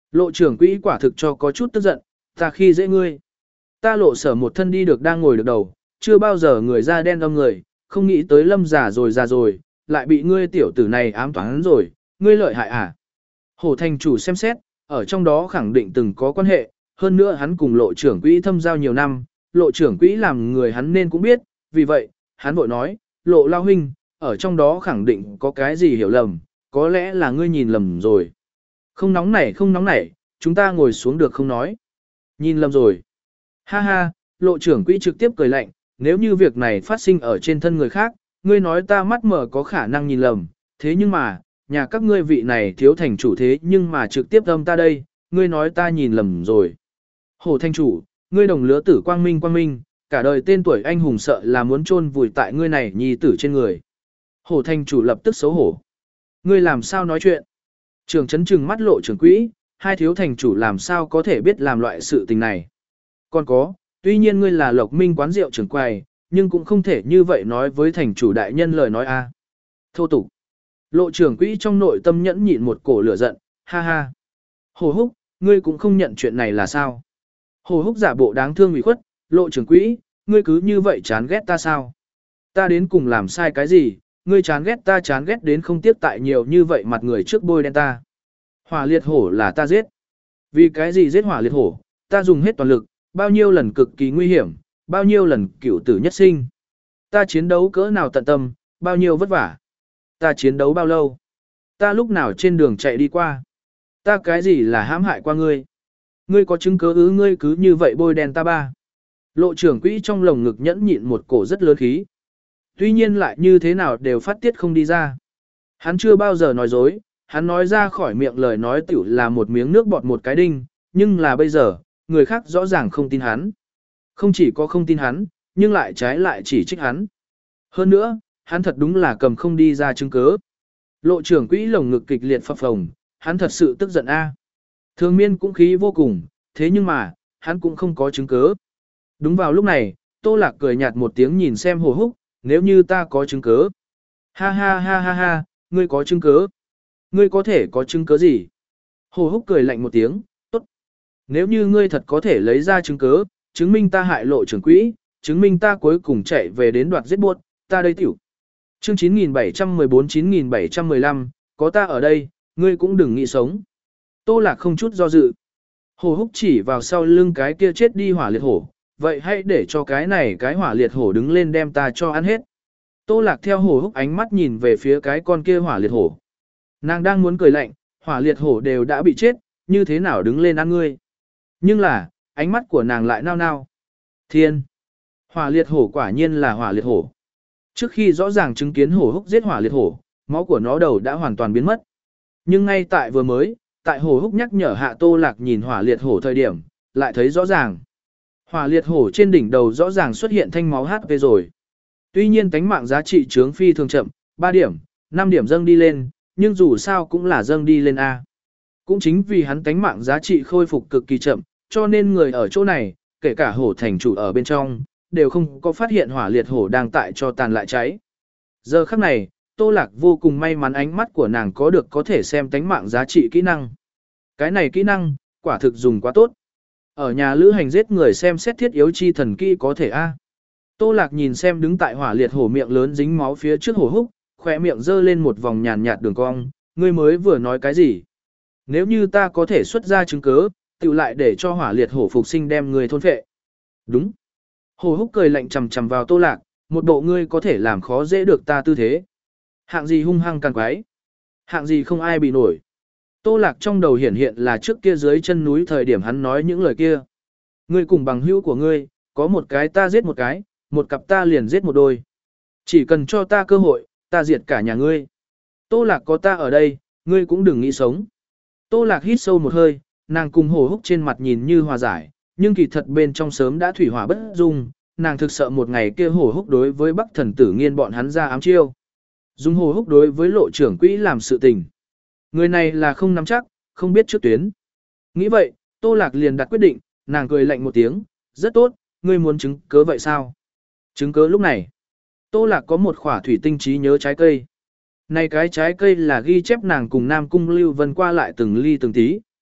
Lộ trưởng quỹ quả thực cho có chút tức giận, ta khi dễ ngươi. Ta lộ sở một thân đi được đang ngồi được đầu, chưa bao giờ người da đen âm người, không nghĩ tới lâm già rồi già rồi, lại bị ngươi tiểu tử này ám toán rồi, ngươi lợi hại à? Hổ thành chủ xem xét, ở trong đó khẳng định từng có quan hệ, hơn nữa hắn cùng lộ trưởng quỹ thâm giao nhiều năm, lộ trưởng quỹ làm người hắn nên cũng biết, vì vậy, hắn vội nói, lộ lao huynh, ở trong đó khẳng định có cái gì hiểu lầm, có lẽ là ngươi nhìn lầm rồi. Không nóng nảy không nóng nảy, chúng ta ngồi xuống được không nói. Nhìn lầm rồi. Ha ha, lộ trưởng quỹ trực tiếp cười lạnh, nếu như việc này phát sinh ở trên thân người khác, ngươi nói ta mắt mở có khả năng nhìn lầm, thế nhưng mà, nhà các ngươi vị này thiếu thành chủ thế nhưng mà trực tiếp âm ta đây, ngươi nói ta nhìn lầm rồi. Hổ thành chủ, ngươi đồng lứa tử quang minh quang minh, cả đời tên tuổi anh hùng sợ là muốn chôn vùi tại ngươi này nhi tử trên người. Hổ thành chủ lập tức xấu hổ. Ngươi làm sao nói chuyện? Trường chấn trừng mắt lộ trưởng quỹ, hai thiếu thành chủ làm sao có thể biết làm loại sự tình này. Còn có, tuy nhiên ngươi là lộc minh quán rượu trưởng quầy, nhưng cũng không thể như vậy nói với thành chủ đại nhân lời nói a. Thô tục. Lộ trưởng quỹ trong nội tâm nhẫn nhịn một cổ lửa giận, ha ha. Hồ húc, ngươi cũng không nhận chuyện này là sao? Hồ húc giả bộ đáng thương ủy khuất, lộ trưởng quỹ, ngươi cứ như vậy chán ghét ta sao? Ta đến cùng làm sai cái gì, ngươi chán ghét ta chán ghét đến không tiếc tại nhiều như vậy mặt người trước bôi đen ta. Hỏa liệt hổ là ta giết. Vì cái gì giết hỏa liệt hổ, ta dùng hết toàn lực, bao nhiêu lần cực kỳ nguy hiểm, bao nhiêu lần cửu tử nhất sinh. Ta chiến đấu cỡ nào tận tâm, bao nhiêu vất vả. Ta chiến đấu bao lâu? Ta lúc nào trên đường chạy đi qua? Ta cái gì là hãm hại qua ngươi? Ngươi có chứng cứ ư ngươi cứ như vậy bôi đen ta ba? Lộ trưởng quỹ trong lồng ngực nhẫn nhịn một cổ rất lớn khí. Tuy nhiên lại như thế nào đều phát tiết không đi ra. Hắn chưa bao giờ nói dối, hắn nói ra khỏi miệng lời nói tiểu là một miếng nước bọt một cái đinh, nhưng là bây giờ, người khác rõ ràng không tin hắn. Không chỉ có không tin hắn, nhưng lại trái lại chỉ trích hắn. Hơn nữa, hắn thật đúng là cầm không đi ra chứng cứ. Lộ trưởng quỹ lồng ngực kịch liệt phập phồng, hắn thật sự tức giận a. Thường miên cũng khí vô cùng, thế nhưng mà, hắn cũng không có chứng cứ. Đúng vào lúc này, Tô Lạc cười nhạt một tiếng nhìn xem Hồ Húc, nếu như ta có chứng cứ. Ha ha ha ha ha, ngươi có chứng cứ. Ngươi có thể có chứng cứ gì? Hồ Húc cười lạnh một tiếng, tốt. Nếu như ngươi thật có thể lấy ra chứng cứ, chứng minh ta hại lộ trưởng quỹ, chứng minh ta cuối cùng chạy về đến đoạt giết buộc, ta đây tiểu. Chương chín nghìn bảy trăm mười bốn chín nghìn bảy trăm mười lăm, có ta ở đây, ngươi cũng đừng nghĩ sống. Tô Lạc không chút do dự. Hồ Húc chỉ vào sau lưng cái kia chết đi hỏa liệt hổ, vậy hãy để cho cái này cái hỏa liệt hổ đứng lên đem ta cho ăn hết. Tô Lạc theo Hồ Húc ánh mắt nhìn về phía cái con kia hỏa liệt hổ. Nàng đang muốn cười lạnh, hỏa liệt hổ đều đã bị chết, như thế nào đứng lên ăn ngươi. Nhưng là, ánh mắt của nàng lại nao nao. Thiên! Hỏa liệt hổ quả nhiên là hỏa liệt hổ. Trước khi rõ ràng chứng kiến Hồ Húc giết hỏa liệt hổ, máu của nó đầu đã hoàn toàn biến mất. Nhưng ngay tại vừa mới, tại Hồ Húc nhắc nhở hạ Tô Lạc nhìn hỏa liệt hổ thời điểm, lại thấy rõ ràng. Hỏa liệt hổ trên đỉnh đầu rõ ràng xuất hiện thanh máu hát pê rồi. Tuy nhiên tánh mạng giá trị chướng phi thường chậm, ba điểm, năm điểm dâng đi lên, nhưng dù sao cũng là dâng đi lên A. Cũng chính vì hắn tánh mạng giá trị khôi phục cực kỳ chậm, cho nên người ở chỗ này, kể cả hổ thành chủ ở bên trong, đều không có phát hiện hỏa liệt hổ đang tại cho tàn lại cháy. Giờ khắc này, Tô Lạc vô cùng may mắn ánh mắt của nàng có được có thể xem tánh mạng giá trị kỹ năng. Cái này kỹ năng, quả thực dùng quá tốt. Ở nhà lữ hành giết người xem xét thiết yếu chi thần kỹ có thể A. Tô Lạc nhìn xem đứng tại hỏa liệt hổ miệng lớn dính máu phía trước Hồ Húc, khỏe miệng dơ lên một vòng nhàn nhạt đường cong, ngươi mới vừa nói cái gì? Nếu như ta có thể xuất ra chứng cứ, tự lại để cho hỏa liệt hổ phục sinh đem người thôn phệ. Đúng. Hồ Húc cười lạnh chầm chầm vào Tô Lạc, một bộ ngươi có thể làm khó dễ được ta tư thế. Hạng gì hung hăng càng quái. Hạng gì không ai bị nổi. Tô Lạc trong đầu hiển hiện là trước kia dưới chân núi thời điểm hắn nói những lời kia. Ngươi cùng bằng hữu của ngươi, có một cái ta giết một cái, một cặp ta liền giết một đôi. Chỉ cần cho ta cơ hội, ta diệt cả nhà ngươi. Tô Lạc có ta ở đây, ngươi cũng đừng nghĩ sống. Tô Lạc hít sâu một hơi, nàng cùng Hồ Húc trên mặt nhìn như hòa giải, nhưng kỳ thật bên trong sớm đã thủy hỏa bất dung, nàng thực sợ một ngày kia Hồ Húc đối với Bắc Thần Tử Nghiên bọn hắn ra ám chiêu. Dùng Hồ Húc đối với lộ trưởng quỹ làm sự tình. Người này là không nắm chắc, không biết trước tuyến. Nghĩ vậy, Tô Lạc liền đặt quyết định, nàng cười lạnh một tiếng, rất tốt, ngươi muốn chứng cớ vậy sao? Chứng cớ lúc này, Tô Lạc có một khỏa thủy tinh trí nhớ trái cây. Này cái trái cây là ghi chép nàng cùng Nam Cung Lưu Vân qua lại từng ly từng tí,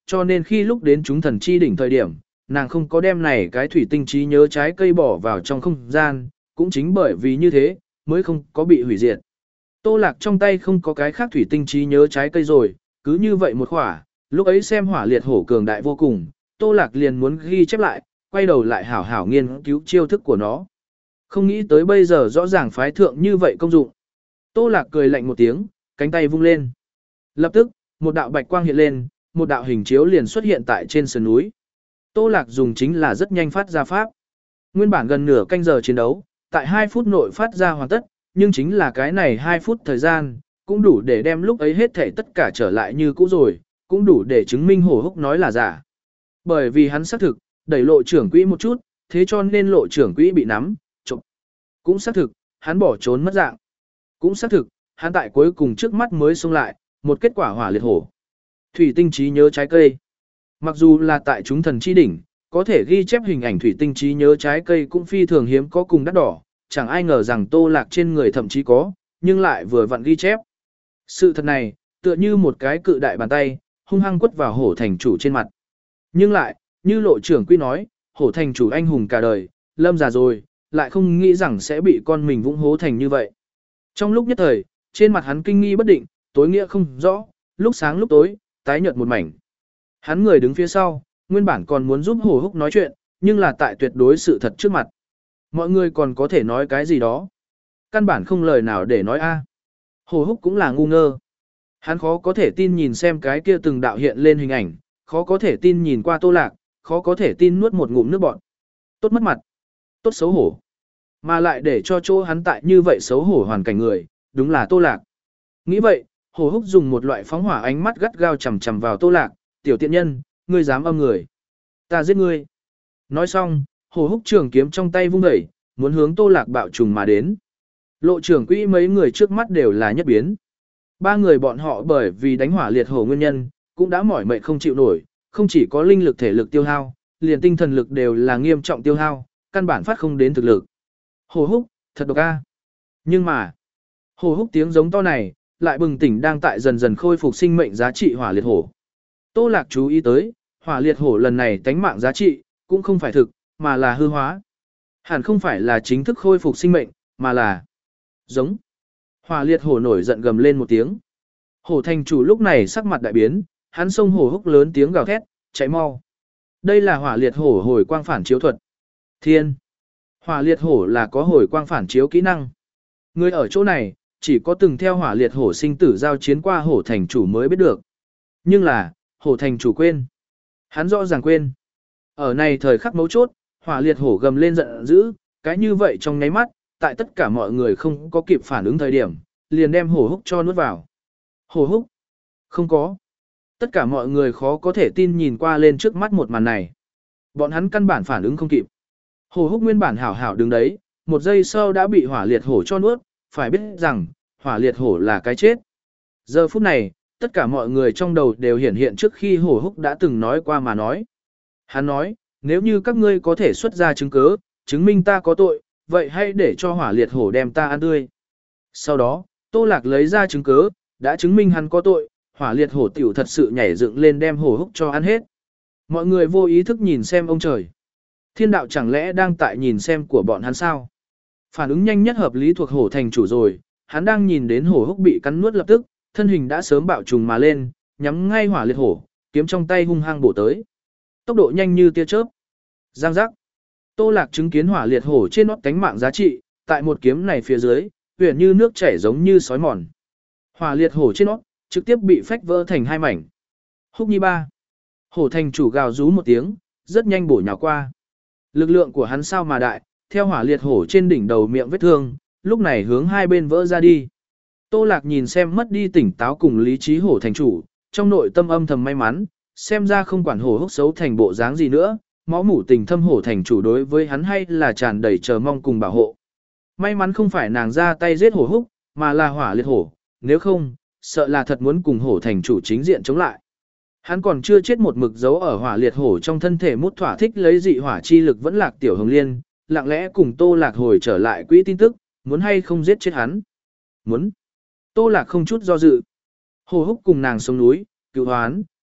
cho nên khi lúc đến chúng thần chi đỉnh thời điểm, nàng không có đem này cái thủy tinh trí nhớ trái cây bỏ vào trong không gian, cũng chính bởi vì như thế, mới không có bị hủy diệt. Tô Lạc trong tay không có cái khác thủy tinh trí nhớ trái cây rồi, cứ như vậy một khỏa, lúc ấy xem hỏa liệt hổ cường đại vô cùng, Tô Lạc liền muốn ghi chép lại, quay đầu lại hảo hảo nghiên cứu chiêu thức của nó. Không nghĩ tới bây giờ rõ ràng phái thượng như vậy công dụng. Tô Lạc cười lạnh một tiếng, cánh tay vung lên. Lập tức, một đạo bạch quang hiện lên, một đạo hình chiếu liền xuất hiện tại trên sườn núi. Tô Lạc dùng chính là rất nhanh phát ra pháp. Nguyên bản gần nửa canh giờ chiến đấu, tại hai phút nội phát ra hoàn tất, nhưng chính là cái này hai phút thời gian, cũng đủ để đem lúc ấy hết thể tất cả trở lại như cũ rồi, cũng đủ để chứng minh Hổ Húc nói là giả. Bởi vì hắn xác thực, đẩy lộ trưởng quỹ một chút, thế cho nên lộ trưởng quỹ bị nắm, trộm. Cũng xác thực, hắn bỏ trốn mất dạng. Cũng xác thực, hắn tại cuối cùng trước mắt mới xông lại, một kết quả hỏa liệt hổ. Thủy tinh trí nhớ trái cây. Mặc dù là tại chúng thần chi đỉnh, có thể ghi chép hình ảnh thủy tinh trí nhớ trái cây cũng phi thường hiếm có cùng đắt đỏ, chẳng ai ngờ rằng Tô Lạc trên người thậm chí có, nhưng lại vừa vặn ghi chép. Sự thật này, tựa như một cái cự đại bàn tay, hung hăng quất vào hổ thành chủ trên mặt. Nhưng lại, như lộ trưởng quy nói, hổ thành chủ anh hùng cả đời, lâm già rồi, lại không nghĩ rằng sẽ bị con mình vũng hố thành như vậy. Trong lúc nhất thời, trên mặt hắn kinh nghi bất định, tối nghĩa không rõ, lúc sáng lúc tối, tái nhợt một mảnh. Hắn người đứng phía sau, nguyên bản còn muốn giúp Hổ Húc nói chuyện, nhưng là tại tuyệt đối sự thật trước mặt. Mọi người còn có thể nói cái gì đó. Căn bản không lời nào để nói a. Hổ Húc cũng là ngu ngơ. Hắn khó có thể tin nhìn xem cái kia từng đạo hiện lên hình ảnh, khó có thể tin nhìn qua Tô Lạc, khó có thể tin nuốt một ngụm nước bọt. Tốt mất mặt, tốt xấu hổ. Mà lại để cho chỗ hắn tại như vậy xấu hổ hoàn cảnh người, đúng là Tô Lạc. Nghĩ vậy, Hổ Húc dùng một loại phóng hỏa ánh mắt gắt gao chằm chằm vào Tô Lạc, tiểu tiện nhân, ngươi dám âm người. Ta giết ngươi. Nói xong, Hổ Húc trường kiếm trong tay vung đẩy, muốn hướng Tô Lạc bạo trùng mà đến. Lộ trưởng quỹ mấy người trước mắt đều là nhất biến. Ba người bọn họ bởi vì đánh hỏa liệt hổ nguyên nhân, cũng đã mỏi mệt không chịu nổi, không chỉ có linh lực thể lực tiêu hao, liền tinh thần lực đều là nghiêm trọng tiêu hao, căn bản phát không đến thực lực. Hổ Húc, thật độc a. Nhưng mà, Hổ Húc tiếng giống to này, lại bừng tỉnh đang tại dần dần khôi phục sinh mệnh giá trị hỏa liệt hổ. Tô Lạc chú ý tới, hỏa liệt hổ lần này tánh mạng giá trị, cũng không phải thực, mà là hư hóa. Hẳn không phải là chính thức khôi phục sinh mệnh, mà là giống. Hỏa liệt hổ nổi giận gầm lên một tiếng. Hổ thành chủ lúc này sắc mặt đại biến, hắn xông Hổ Húc lớn tiếng gào thét, chạy mau. Đây là hỏa liệt hổ hồi quang phản chiếu thuật. Thiên. Hỏa liệt hổ là có hồi quang phản chiếu kỹ năng. Người ở chỗ này, chỉ có từng theo hỏa liệt hổ sinh tử giao chiến qua hổ thành chủ mới biết được. Nhưng là, hổ thành chủ quên. Hắn rõ ràng quên. Ở này thời khắc mấu chốt, hỏa liệt hổ gầm lên giận dữ, cái như vậy trong nháy mắt, tại tất cả mọi người không có kịp phản ứng thời điểm, liền đem Hổ Húc cho nuốt vào. Hổ Húc? Không có. Tất cả mọi người khó có thể tin nhìn qua lên trước mắt một màn này. Bọn hắn căn bản phản ứng không kịp. Hổ Húc nguyên bản hảo hảo đứng đấy, một giây sau đã bị hỏa liệt hổ cho nuốt, phải biết rằng, hỏa liệt hổ là cái chết. Giờ phút này, tất cả mọi người trong đầu đều hiển hiện trước khi Hổ Húc đã từng nói qua mà nói. Hắn nói, nếu như các ngươi có thể xuất ra chứng cứ, chứng minh ta có tội, vậy hãy để cho hỏa liệt hổ đem ta ăn tươi. Sau đó, Tô Lạc lấy ra chứng cứ, đã chứng minh hắn có tội, hỏa liệt hổ tiểu thật sự nhảy dựng lên đem Hổ Húc cho ăn hết. Mọi người vô ý thức nhìn xem ông trời. Thiên đạo chẳng lẽ đang tại nhìn xem của bọn hắn sao? Phản ứng nhanh nhất hợp lý thuộc hổ thành chủ rồi, hắn đang nhìn đến Hổ Húc bị cắn nuốt lập tức, thân hình đã sớm bạo trùng mà lên, nhắm ngay hỏa liệt hổ, kiếm trong tay hung hăng bổ tới. Tốc độ nhanh như tia chớp. Giang giác. Tô Lạc chứng kiến hỏa liệt hổ trên nót cánh mạng giá trị, tại một kiếm này phía dưới, huyền như nước chảy giống như sói mòn. Hỏa liệt hổ trên nót, trực tiếp bị phách vỡ thành hai mảnh. Húc Nhi ba. Hổ thành chủ gào rú một tiếng, rất nhanh bổ nhào qua. Lực lượng của hắn sao mà đại, theo hỏa liệt hổ trên đỉnh đầu miệng vết thương, lúc này hướng hai bên vỡ ra đi. Tô Lạc nhìn xem mất đi tỉnh táo cùng lý trí hổ thành chủ, trong nội tâm âm thầm may mắn, xem ra không quản Hổ Húc xấu thành bộ dáng gì nữa, máu mủ tình thâm hổ thành chủ đối với hắn hay là tràn đầy chờ mong cùng bảo hộ. May mắn không phải nàng ra tay giết Hổ Húc, mà là hỏa liệt hổ, nếu không, sợ là thật muốn cùng hổ thành chủ chính diện chống lại. Hắn còn chưa chết một mực giấu ở hỏa liệt hổ trong thân thể mút thỏa thích lấy dị hỏa chi lực vẫn lạc tiểu hồng liên, lặng lẽ cùng Tô Lạc hồi trở lại quỹ tin tức, muốn hay không giết chết hắn. Muốn. Tô Lạc không chút do dự. Hổ Húc cùng nàng xuống núi, cứu hoán,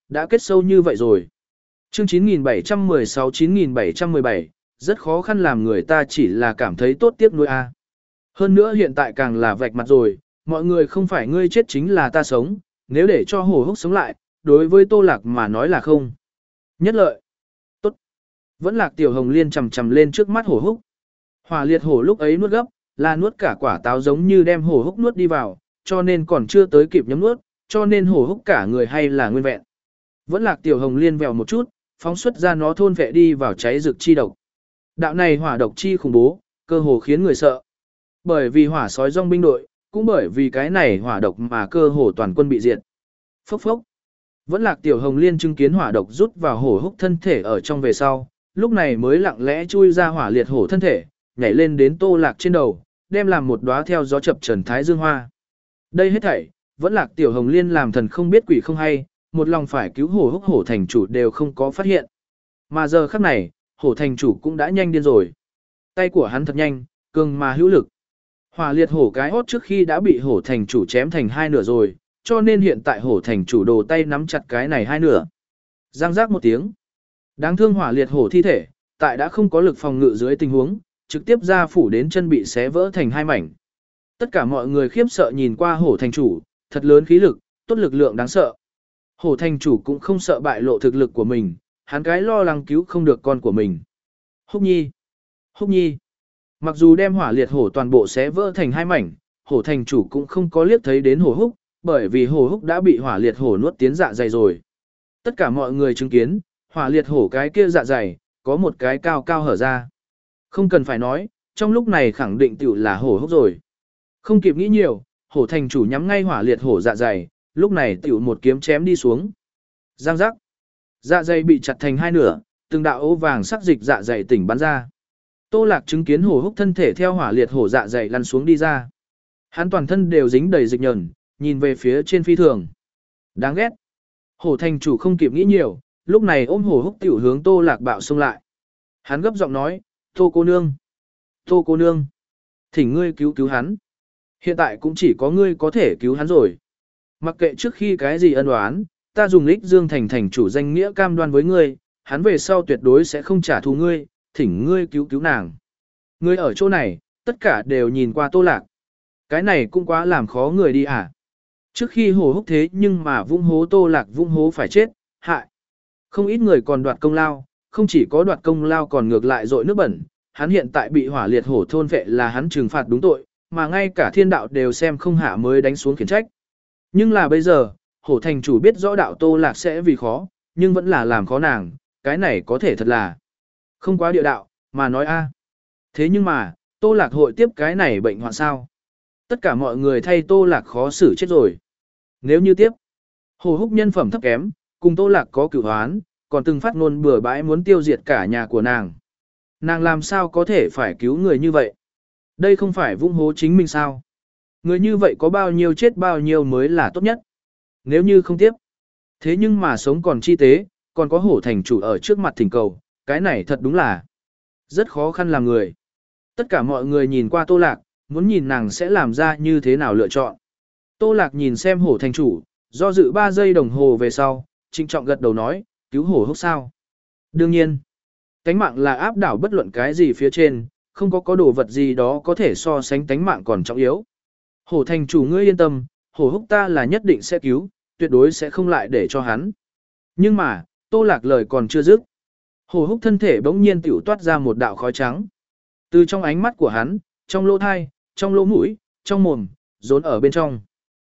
đã kết sâu như vậy rồi. Chương chín nghìn bảy trăm mười sáu chín nghìn bảy trăm mười bảy, rất khó khăn làm người ta chỉ là cảm thấy tốt tiếc nuối a. Hơn nữa hiện tại càng là vạch mặt rồi, mọi người không phải ngươi chết chính là ta sống, nếu để cho Hồ Húc sống lại, đối với Tô Lạc mà nói là không. Nhất lợi. Tốt. Vẫn Lạc Tiểu Hồng Liên chầm chầm lên trước mắt Hồ Húc. Hỏa liệt hổ lúc ấy nuốt gấp, là nuốt cả quả táo giống như đem Hồ Húc nuốt đi vào, cho nên còn chưa tới kịp nhấm nuốt, cho nên Hồ Húc cả người hay là nguyên vẹn. Vẫn Lạc Tiểu Hồng Liên vèo một chút, phóng xuất ra nó thôn vệ đi vào cháy rực chi độc. Đạo này hỏa độc chi khủng bố, cơ hồ khiến người sợ. Bởi vì hỏa sói dòng binh đội, cũng bởi vì cái này hỏa độc mà cơ hồ toàn quân bị diệt. Phốc phốc. Vẫn Lạc Tiểu Hồng Liên chứng kiến hỏa độc rút vào Hổ Húc thân thể ở trong về sau, lúc này mới lặng lẽ chui ra hỏa liệt hổ thân thể, nhảy lên đến Tô Lạc trên đầu, đem làm một đóa theo gió chập trần thái dương hoa. Đây hết thảy, Vẫn Lạc Tiểu Hồng Liên làm thần không biết quỷ không hay, một lòng phải cứu Hổ Húc hổ thành chủ đều không có phát hiện. Mà giờ khắc này, hổ thành chủ cũng đã nhanh điên rồi. Tay của hắn thật nhanh, cường mà hữu lực. Hỏa liệt hổ cái hốt trước khi đã bị hổ thành chủ chém thành hai nửa rồi, cho nên hiện tại hổ thành chủ đồ tay nắm chặt cái này hai nửa. Giang giác một tiếng. Đáng thương hỏa liệt hổ thi thể, tại đã không có lực phòng ngự dưới tình huống, trực tiếp ra phủ đến chân bị xé vỡ thành hai mảnh. Tất cả mọi người khiếp sợ nhìn qua hổ thành chủ, thật lớn khí lực, tốt lực lượng đáng sợ. Hổ thành chủ cũng không sợ bại lộ thực lực của mình, hắn cái lo lắng cứu không được con của mình. Húc nhi, Húc nhi. Mặc dù đem hỏa liệt hổ toàn bộ xé vỡ thành hai mảnh, hổ thành chủ cũng không có liếc thấy đến hổ húc, bởi vì hổ húc đã bị hỏa liệt hổ nuốt tiến dạ dày rồi. Tất cả mọi người chứng kiến, hỏa liệt hổ cái kia dạ dày, có một cái cao cao hở ra. Không cần phải nói, trong lúc này khẳng định tiểu là hổ húc rồi. Không kịp nghĩ nhiều, hổ thành chủ nhắm ngay hỏa liệt hổ dạ dày, lúc này tiểu một kiếm chém đi xuống. Giang giác. Dạ dày bị chặt thành hai nửa, từng đạo ố vàng sắc dịch dạ dày tỉnh bắn ra. Tô Lạc chứng kiến hổ húc thân thể theo hỏa liệt hổ dạ dày lăn xuống đi ra. Hắn toàn thân đều dính đầy dịch nhờn, nhìn về phía trên phi thường. Đáng ghét. Hổ thành chủ không kịp nghĩ nhiều, lúc này ôm hổ húc tiểu hướng Tô Lạc bạo xông lại. Hắn gấp giọng nói, Tô cô nương, Tô cô nương, thỉnh ngươi cứu cứu hắn. Hiện tại cũng chỉ có ngươi có thể cứu hắn rồi. Mặc kệ trước khi cái gì ân oán, ta dùng Lích Dương thành thành chủ danh nghĩa cam đoan với ngươi, hắn về sau tuyệt đối sẽ không trả thù ngươi, thỉnh ngươi cứu cứu nàng. Ngươi ở chỗ này, tất cả đều nhìn qua Tô Lạc. Cái này cũng quá làm khó người đi à. Trước khi hổ húc thế nhưng mà vung hố Tô Lạc vung hố phải chết, hại. Không ít người còn đoạt công lao, không chỉ có đoạt công lao còn ngược lại dội nước bẩn. Hắn hiện tại bị hỏa liệt hổ thôn vệ là hắn trừng phạt đúng tội, mà ngay cả thiên đạo đều xem không hạ mới đánh xuống khiển trách. Nhưng là bây giờ, hổ thành chủ biết rõ đạo Tô Lạc sẽ vì khó, nhưng vẫn là làm khó nàng, cái này có thể thật là không quá địa đạo, mà nói a. Thế nhưng mà, Tô Lạc hội tiếp cái này bệnh hoạn sao? Tất cả mọi người thay Tô Lạc khó xử chết rồi. Nếu như tiếp, Hồ Húc nhân phẩm thấp kém, cùng Tô Lạc có cửu hoán, còn từng phát ngôn bừa bãi muốn tiêu diệt cả nhà của nàng. Nàng làm sao có thể phải cứu người như vậy? Đây không phải vung hố chính mình sao? Người như vậy có bao nhiêu chết bao nhiêu mới là tốt nhất? Nếu như không tiếp. Thế nhưng mà sống còn chi tế, còn có hổ thành chủ ở trước mặt thỉnh cầu, cái này thật đúng là rất khó khăn làm người. Tất cả mọi người nhìn qua Tô Lạc, muốn nhìn nàng sẽ làm ra như thế nào lựa chọn. Tô Lạc nhìn xem hổ thành chủ, do dự ba giây đồng hồ về sau, trịnh trọng gật đầu nói, cứu hổ húc sao? Đương nhiên, tánh mạng là áp đảo bất luận cái gì phía trên, không có có đồ vật gì đó có thể so sánh tánh mạng còn trọng yếu. Hổ thành chủ ngươi yên tâm, hổ húc ta là nhất định sẽ cứu, tuyệt đối sẽ không lại để cho hắn. Nhưng mà, Tô Lạc lời còn chưa dứt. Hổ húc thân thể bỗng nhiên tiểu toát ra một đạo khói trắng. Từ trong ánh mắt của hắn, trong lỗ thai, trong lỗ mũi, trong mồm, rốn ở bên trong.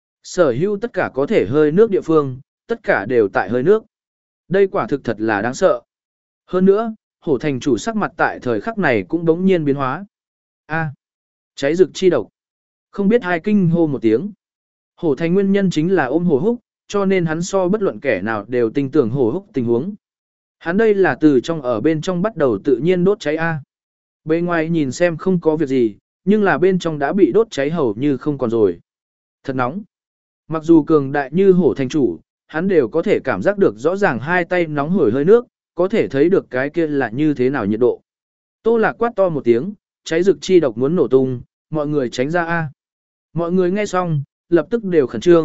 Sở hữu tất cả có thể hơi nước địa phương, tất cả đều tại hơi nước. Đây quả thực thật là đáng sợ. Hơn nữa, hổ thành chủ sắc mặt tại thời khắc này cũng bỗng nhiên biến hóa. A, cháy rực chi độc. Không biết hai kinh hô một tiếng. Hổ thành nguyên nhân chính là ôm hổ húc, cho nên hắn so bất luận kẻ nào đều tin tưởng hổ húc tình huống. Hắn đây là từ trong ở bên trong bắt đầu tự nhiên đốt cháy A. Bên ngoài nhìn xem không có việc gì, nhưng là bên trong đã bị đốt cháy hầu như không còn rồi. Thật nóng. Mặc dù cường đại như hổ thành chủ, hắn đều có thể cảm giác được rõ ràng hai tay nóng hổi hơi nước, có thể thấy được cái kia là như thế nào nhiệt độ. Tô Lạc quát to một tiếng, cháy rực chi độc muốn nổ tung, mọi người tránh ra A. Mọi người nghe xong, lập tức đều khẩn trương,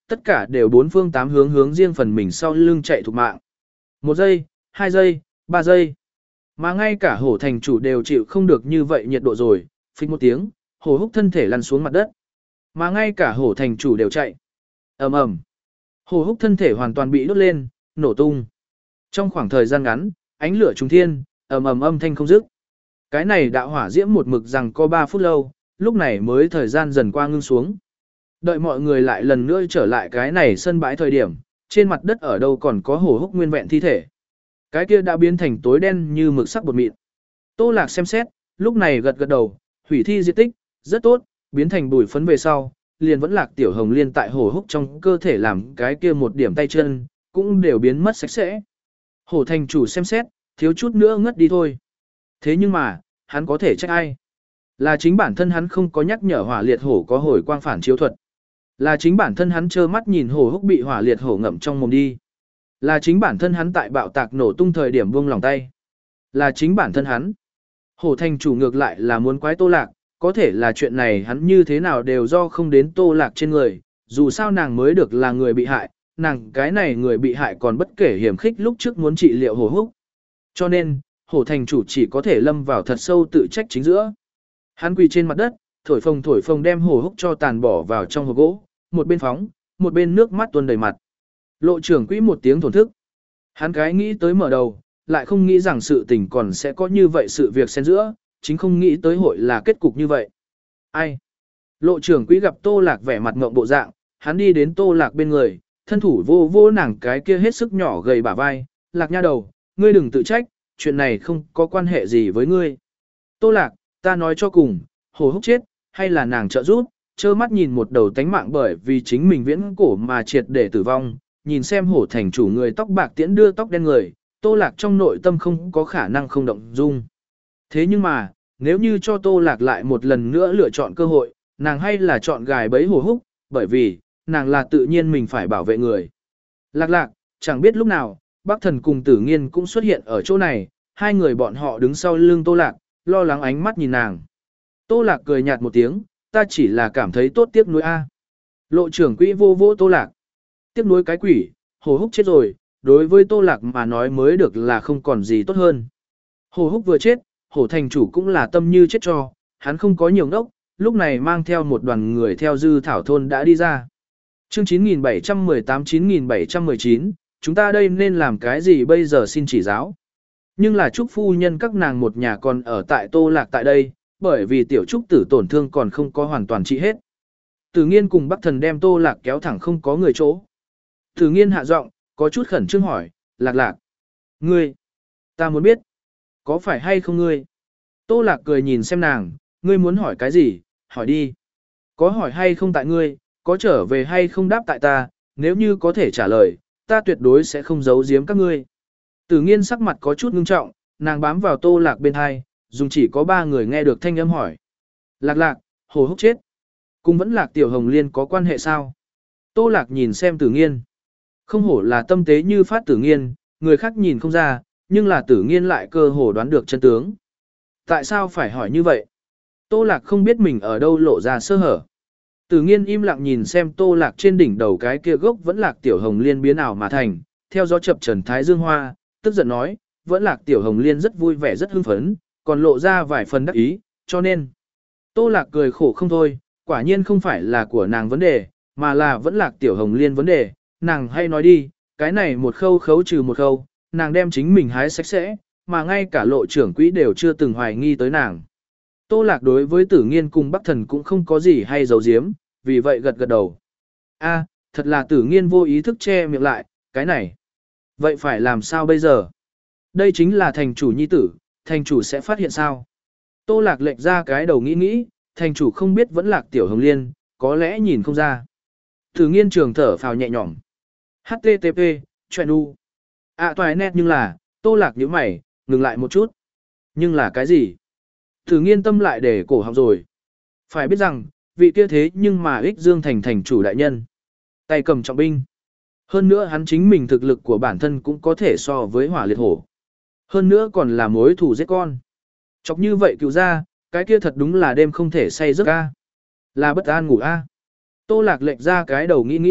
tất cả đều bốn phương tám hướng hướng riêng phần mình sau lưng chạy thục mạng. Một giây, hai giây, ba giây. Mà ngay cả hổ thành chủ đều chịu không được như vậy nhiệt độ rồi, phích một tiếng, hổ húc thân thể lăn xuống mặt đất. Mà ngay cả hổ thành chủ đều chạy. ầm ầm, hổ húc thân thể hoàn toàn bị đốt lên, nổ tung. Trong khoảng thời gian ngắn, ánh lửa trùng thiên, ầm ầm âm thanh không dứt. Cái này đạo hỏa diễm một mực rằng có ba phút lâu, lúc này mới thời gian dần qua ngưng xuống. Đợi mọi người lại lần nữa trở lại cái này sân bãi thời điểm, trên mặt đất ở đâu còn có hổ húc nguyên vẹn thi thể. Cái kia đã biến thành tối đen như mực sắc bột mịn. Tô Lạc xem xét, lúc này gật gật đầu, hủy thi diệt tích, rất tốt, biến thành bụi phấn về sau, liền vẫn Lạc Tiểu Hồng Liên tại hổ húc trong cơ thể làm cái kia một điểm tay chân, cũng đều biến mất sạch sẽ. Hổ thành chủ xem xét, thiếu chút nữa ngất đi thôi. Thế nhưng mà, hắn có thể trách ai? Là chính bản thân hắn không có nhắc nhở hỏa liệt hổ có hồi quang phản chiếu thuật. Là chính bản thân hắn trơ mắt nhìn hổ húc bị hỏa liệt hổ ngậm trong mồm đi. Là chính bản thân hắn tại bạo tạc nổ tung thời điểm buông lòng tay. Là chính bản thân hắn. Hổ thành chủ ngược lại là muốn quái Tô Lạc, có thể là chuyện này hắn như thế nào đều do không đến Tô Lạc trên người, dù sao nàng mới được là người bị hại, nàng cái này người bị hại còn bất kể hiểm khích lúc trước muốn trị liệu hổ húc. Cho nên, hổ thành chủ chỉ có thể lâm vào thật sâu tự trách chính giữa. Hắn quỳ trên mặt đất, thổi phồng thổi phồng đem hổ húc cho tàn bỏ vào trong hộp gỗ, một bên phóng, một bên nước mắt tuôn đầy mặt. Lộ trưởng quỹ một tiếng thổn thức. Hắn cái nghĩ tới mở đầu, lại không nghĩ rằng sự tình còn sẽ có như vậy sự việc xen giữa, chính không nghĩ tới hội là kết cục như vậy. Ai? Lộ trưởng quỹ gặp Tô Lạc vẻ mặt ngộng bộ dạng, hắn đi đến Tô Lạc bên người, thân thủ vô vô nàng cái kia hết sức nhỏ gầy bả vai, Lạc nha đầu, ngươi đừng tự trách, chuyện này không có quan hệ gì với ngươi. Tô Lạc, ta nói cho cùng, hổ húc chết, hay là nàng trợ giúp, trơ mắt nhìn một đầu tánh mạng bởi vì chính mình viễn cổ mà triệt để tử vong, nhìn xem hổ thành chủ người tóc bạc tiễn đưa tóc đen người, Tô Lạc trong nội tâm không có khả năng không động dung. Thế nhưng mà, nếu như cho Tô Lạc lại một lần nữa lựa chọn cơ hội, nàng hay là chọn gài bẫy hổ húc, bởi vì, nàng là tự nhiên mình phải bảo vệ người. Lạc lạc, chẳng biết lúc nào, Bắc Thần cùng Tử Nghiên cũng xuất hiện ở chỗ này, hai người bọn họ đứng sau lưng Tô Lạc, lo lắng ánh mắt nhìn nàng. Tô Lạc cười nhạt một tiếng, ta chỉ là cảm thấy tốt tiếc nuối a. Lộ trưởng quỹ vô vô Tô Lạc. Tiếc nuối cái quỷ, hổ húc chết rồi, đối với Tô Lạc mà nói mới được là không còn gì tốt hơn. Hổ húc vừa chết, hổ thành chủ cũng là tâm như chết cho, hắn không có nhiều ngốc, lúc này mang theo một đoàn người theo dư thảo thôn đã đi ra. Chương chín nghìn bảy trăm mười tám chín nghìn bảy trăm mười chín, chúng ta đây nên làm cái gì bây giờ xin chỉ giáo. Nhưng là Trúc phu nhân các nàng một nhà còn ở tại Tô Lạc tại đây, bởi vì tiểu Trúc tử tổn thương còn không có hoàn toàn trị hết. Tử Nghiên cùng Bắc Thần đem Tô Lạc kéo thẳng không có người chỗ. Tử Nghiên hạ giọng, có chút khẩn trương hỏi, Lạc Lạc, ngươi, ta muốn biết, có phải hay không ngươi? Tô Lạc cười nhìn xem nàng, ngươi muốn hỏi cái gì, hỏi đi. Có hỏi hay không tại ngươi, có trở về hay không đáp tại ta, nếu như có thể trả lời, ta tuyệt đối sẽ không giấu giếm các ngươi. Tử Nghiên sắc mặt có chút ngưng trọng, nàng bám vào Tô Lạc bên hai, dùng chỉ có ba người nghe được thanh âm hỏi. Lạc Lạc, hổ húc chết. Cùng vẫn Lạc Tiểu Hồng Liên có quan hệ sao? Tô Lạc nhìn xem Tử Nghiên. Không hổ là tâm tế như phát Tử Nghiên, người khác nhìn không ra, nhưng là Tử Nghiên lại cơ hồ đoán được chân tướng. Tại sao phải hỏi như vậy? Tô Lạc không biết mình ở đâu lộ ra sơ hở. Tử Nghiên im lặng nhìn xem Tô Lạc trên đỉnh đầu cái kia gốc vẫn Lạc Tiểu Hồng Liên biến ảo mà thành, theo gió chập trần thái dương hoa, tức giận nói, vẫn Lạc Tiểu Hồng Liên rất vui vẻ rất hưng phấn, còn lộ ra vài phần đắc ý, cho nên. Tô Lạc cười khổ không thôi, quả nhiên không phải là của nàng vấn đề, mà là vẫn Lạc Tiểu Hồng Liên vấn đề, nàng hay nói đi, cái này một khâu khấu trừ một khâu, nàng đem chính mình hái sạch sẽ, mà ngay cả lộ trưởng quỹ đều chưa từng hoài nghi tới nàng. Tô Lạc đối với Tử Nghiên cùng Bắc Thần cũng không có gì hay giấu giếm, vì vậy gật gật đầu. A, thật là Tử Nghiên vô ý thức che miệng lại, cái này. Vậy phải làm sao bây giờ? Đây chính là thành chủ nhi tử, thành chủ sẽ phát hiện sao? Tô Lạc lệch ra cái đầu nghĩ nghĩ, thành chủ không biết vẫn Lạc Tiểu Hồng Liên, có lẽ nhìn không ra. Tử Nghiên trường thở phào nhẹ nhõm. H T T P, chuyện u. À toài nét nhưng là, Tô Lạc nhíu mày, ngừng lại một chút. Nhưng là cái gì? Tử Nghiên tâm lại để cổ họng rồi. Phải biết rằng, vị kia thế nhưng mà ích dương thành thành chủ đại nhân. Tay cầm trọng binh. Hơn nữa hắn chính mình thực lực của bản thân cũng có thể so với hỏa liệt hổ. Hơn nữa còn là mối thù giết con. Chọc như vậy cứu ra, cái kia thật đúng là đêm không thể say giấc a. Là bất an ngủ a. Tô Lạc lệch ra cái đầu nghĩ nghĩ,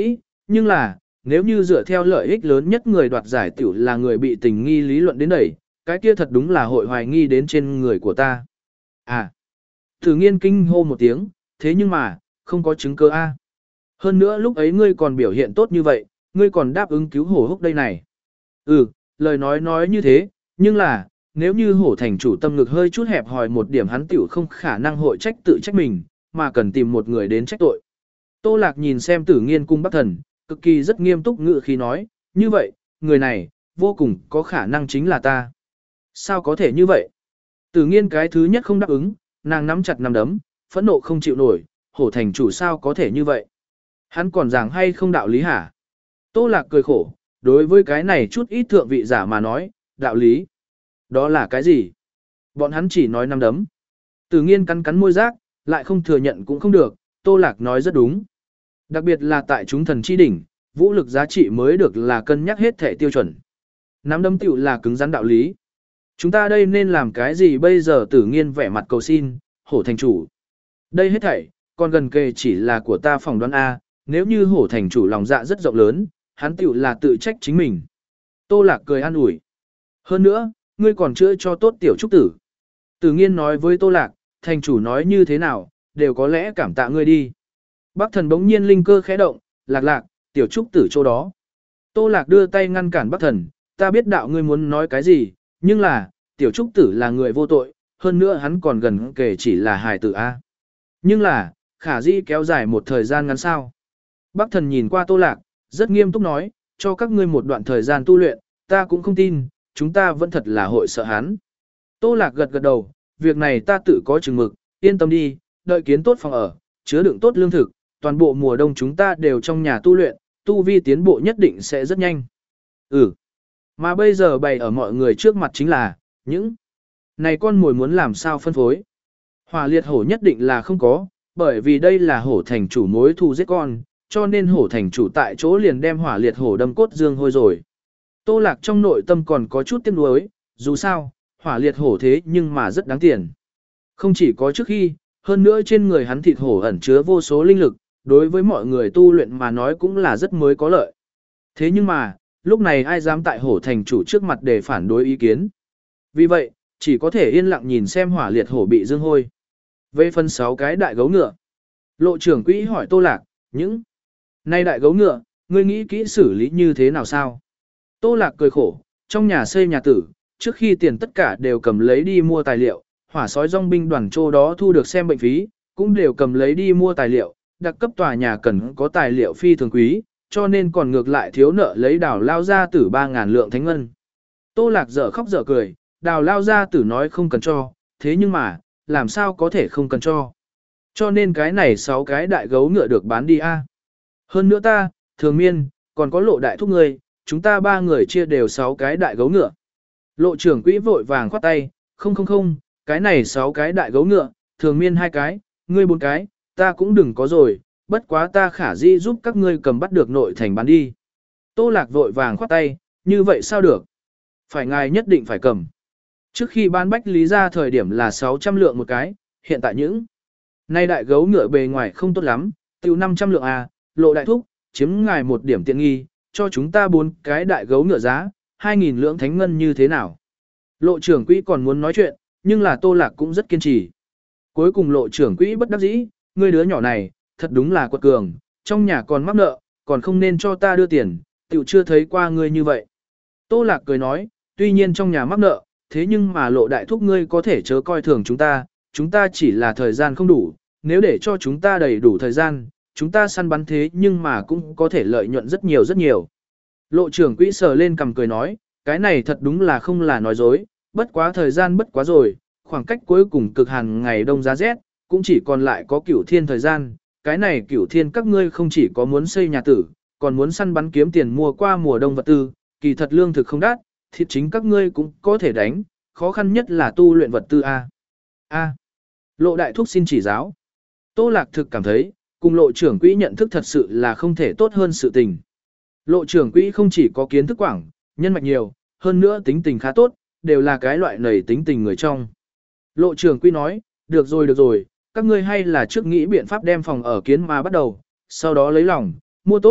Nhưng là, nếu như dựa theo lợi ích lớn nhất người đoạt giải tiểu là người bị tình nghi lý luận đến đẩy, cái kia thật đúng là hội hoài nghi đến trên người của ta. À, Tử Nghiên kinh hô một tiếng, thế nhưng mà, không có chứng cứ a. Hơn nữa lúc ấy ngươi còn biểu hiện tốt như vậy, ngươi còn đáp ứng cứu hổ húc đây này. Ừ, lời nói nói như thế, nhưng là, nếu như hổ thành chủ tâm ngực hơi chút hẹp hòi một điểm hắn tiểu không khả năng hội trách tự trách mình, mà cần tìm một người đến trách tội. Tô Lạc nhìn xem Tử Nghiên cung Bắc Thần, cực kỳ rất nghiêm túc ngự khí nói, như vậy, người này, vô cùng có khả năng chính là ta. Sao có thể như vậy? Tử Nghiên cái thứ nhất không đáp ứng, nàng nắm chặt nắm đấm, phẫn nộ không chịu nổi, hổ thành chủ sao có thể như vậy? Hắn còn giảng hay không đạo lý hả? Tô Lạc cười khổ, đối với cái này chút ít thượng vị giả mà nói, đạo lý. Đó là cái gì? Bọn hắn chỉ nói nắm đấm. Tử Nghiên cắn cắn môi giác, lại không thừa nhận cũng không được, Tô Lạc nói rất đúng. Đặc biệt là tại chúng thần chi đỉnh, vũ lực giá trị mới được là cân nhắc hết thể tiêu chuẩn. Nắm đấm tiểu là cứng rắn đạo lý. Chúng ta đây nên làm cái gì bây giờ? Tử Nghiên vẻ mặt cầu xin, hổ thành chủ. Đây hết thảy, còn gần kề chỉ là của ta phỏng đoán A, nếu như hổ thành chủ lòng dạ rất rộng lớn, hắn tiểu là tự trách chính mình. Tô Lạc cười an ủi. Hơn nữa, ngươi còn chữa cho tốt tiểu trúc tử. Tử Nghiên nói với Tô Lạc, thành chủ nói như thế nào, đều có lẽ cảm tạ ngươi đi. Bắc Thần bỗng nhiên linh cơ khẽ động, Lạc Lạc, tiểu trúc tử chỗ đó. Tô Lạc đưa tay ngăn cản Bắc Thần, ta biết đạo ngươi muốn nói cái gì, nhưng là, tiểu trúc tử là người vô tội, hơn nữa hắn còn gần kể chỉ là hài tử A. Nhưng là, khả dĩ kéo dài một thời gian ngắn sao. Bắc Thần nhìn qua Tô Lạc, rất nghiêm túc nói, cho các ngươi một đoạn thời gian tu luyện, ta cũng không tin, chúng ta vẫn thật là hội sợ hắn. Tô Lạc gật gật đầu, việc này ta tự có chừng mực, yên tâm đi, đợi kiến tốt phòng ở, chứa đựng tốt lương thực, toàn bộ mùa đông chúng ta đều trong nhà tu luyện, tu vi tiến bộ nhất định sẽ rất nhanh. Ừ. Mà bây giờ bày ở mọi người trước mặt chính là, những này con mồi muốn làm sao phân phối. Hỏa liệt hổ nhất định là không có, bởi vì đây là hổ thành chủ mối thù giết con, cho nên hổ thành chủ tại chỗ liền đem hỏa liệt hổ đâm cốt dương hôi rồi. Tô Lạc trong nội tâm còn có chút tiếc nuối, dù sao, hỏa liệt hổ thế nhưng mà rất đáng tiền. Không chỉ có trước khi, hơn nữa trên người hắn thịt hổ ẩn chứa vô số linh lực, đối với mọi người tu luyện mà nói cũng là rất mới có lợi. Thế nhưng mà, lúc này ai dám tại hổ thành chủ trước mặt để phản đối ý kiến. Vì vậy, chỉ có thể yên lặng nhìn xem hỏa liệt hổ bị dương hôi. Về phần sáu cái đại gấu ngựa. Lộ trưởng quỹ hỏi Tô Lạc, những nay đại gấu ngựa, ngươi nghĩ kỹ xử lý như thế nào sao? Tô Lạc cười khổ, trong nhà xây nhà tử, trước khi tiền tất cả đều cầm lấy đi mua tài liệu, hỏa sói dòng binh đoàn trô đó thu được xem bệnh phí, cũng đều cầm lấy đi mua tài liệu, đặc cấp tòa nhà cần có tài liệu phi thường quý, cho nên còn ngược lại thiếu nợ lấy đào lao ra tử ba ngàn lượng thánh ngân. Tô Lạc dở khóc dở cười, đào lao ra tử nói không cần cho, thế nhưng mà, làm sao có thể không cần cho. Cho nên cái này sáu cái đại gấu ngựa được bán đi a. Hơn nữa ta, thường miên, còn có lộ đại thúc người, chúng ta ba người chia đều sáu cái đại gấu ngựa. Lộ trưởng quỹ vội vàng khoát tay, không không không, cái này sáu cái đại gấu ngựa, thường miên hai cái, ngươi bốn cái, ta cũng đừng có rồi, bất quá ta khả di giúp các ngươi cầm bắt được nội thành bán đi. Tô Lạc vội vàng khoát tay, như vậy sao được? Phải ngài nhất định phải cầm. Trước khi bán bách lý ra thời điểm là sáu trăm lượng một cái, hiện tại những nay đại gấu ngựa bề ngoài không tốt lắm, tiêu năm trăm lượng à, lộ đại thúc, chiếm ngài một điểm tiện nghi, cho chúng ta bốn cái đại gấu ngựa giá, hai nghìn lượng thánh ngân như thế nào? Lộ trưởng quỹ còn muốn nói chuyện, nhưng là Tô Lạc cũng rất kiên trì. Cuối cùng lộ trưởng quỹ bất đắc dĩ, ngươi đứa nhỏ này, thật đúng là quật cường, trong nhà còn mắc nợ, còn không nên cho ta đưa tiền, tiểu chưa thấy qua ngươi như vậy. Tô Lạc cười nói, tuy nhiên trong nhà mắc nợ, thế nhưng mà lộ đại thúc ngươi có thể chớ coi thường chúng ta, chúng ta chỉ là thời gian không đủ, nếu để cho chúng ta đầy đủ thời gian, chúng ta săn bắn thế nhưng mà cũng có thể lợi nhuận rất nhiều rất nhiều. Lộ trưởng quỹ sờ lên cầm cười nói, cái này thật đúng là không là nói dối, bất quá thời gian bất quá rồi, khoảng cách cuối cùng cực hàn ngày đông giá rét, cũng chỉ còn lại có cửu thiên thời gian, cái này cửu thiên các ngươi không chỉ có muốn xây nhà tử, còn muốn săn bắn kiếm tiền mua qua mùa đông vật tư, kỳ thật lương thực không đắt, thịt chính các ngươi cũng có thể đánh, khó khăn nhất là tu luyện vật tư A. A. Lộ đại thúc xin chỉ giáo. Tô Lạc thực cảm thấy, cùng lộ trưởng quỹ nhận thức thật sự là không thể tốt hơn sự tình. Lộ trưởng quỹ không chỉ có kiến thức quảng, nhân mạch nhiều, hơn nữa tính tình khá tốt, đều là cái loại nầy tính tình người trong. Lộ trưởng quỹ nói, được rồi được rồi, các ngươi hay là trước nghĩ biện pháp đem phòng ở kiến mà bắt đầu, sau đó lấy lòng, mua tốt,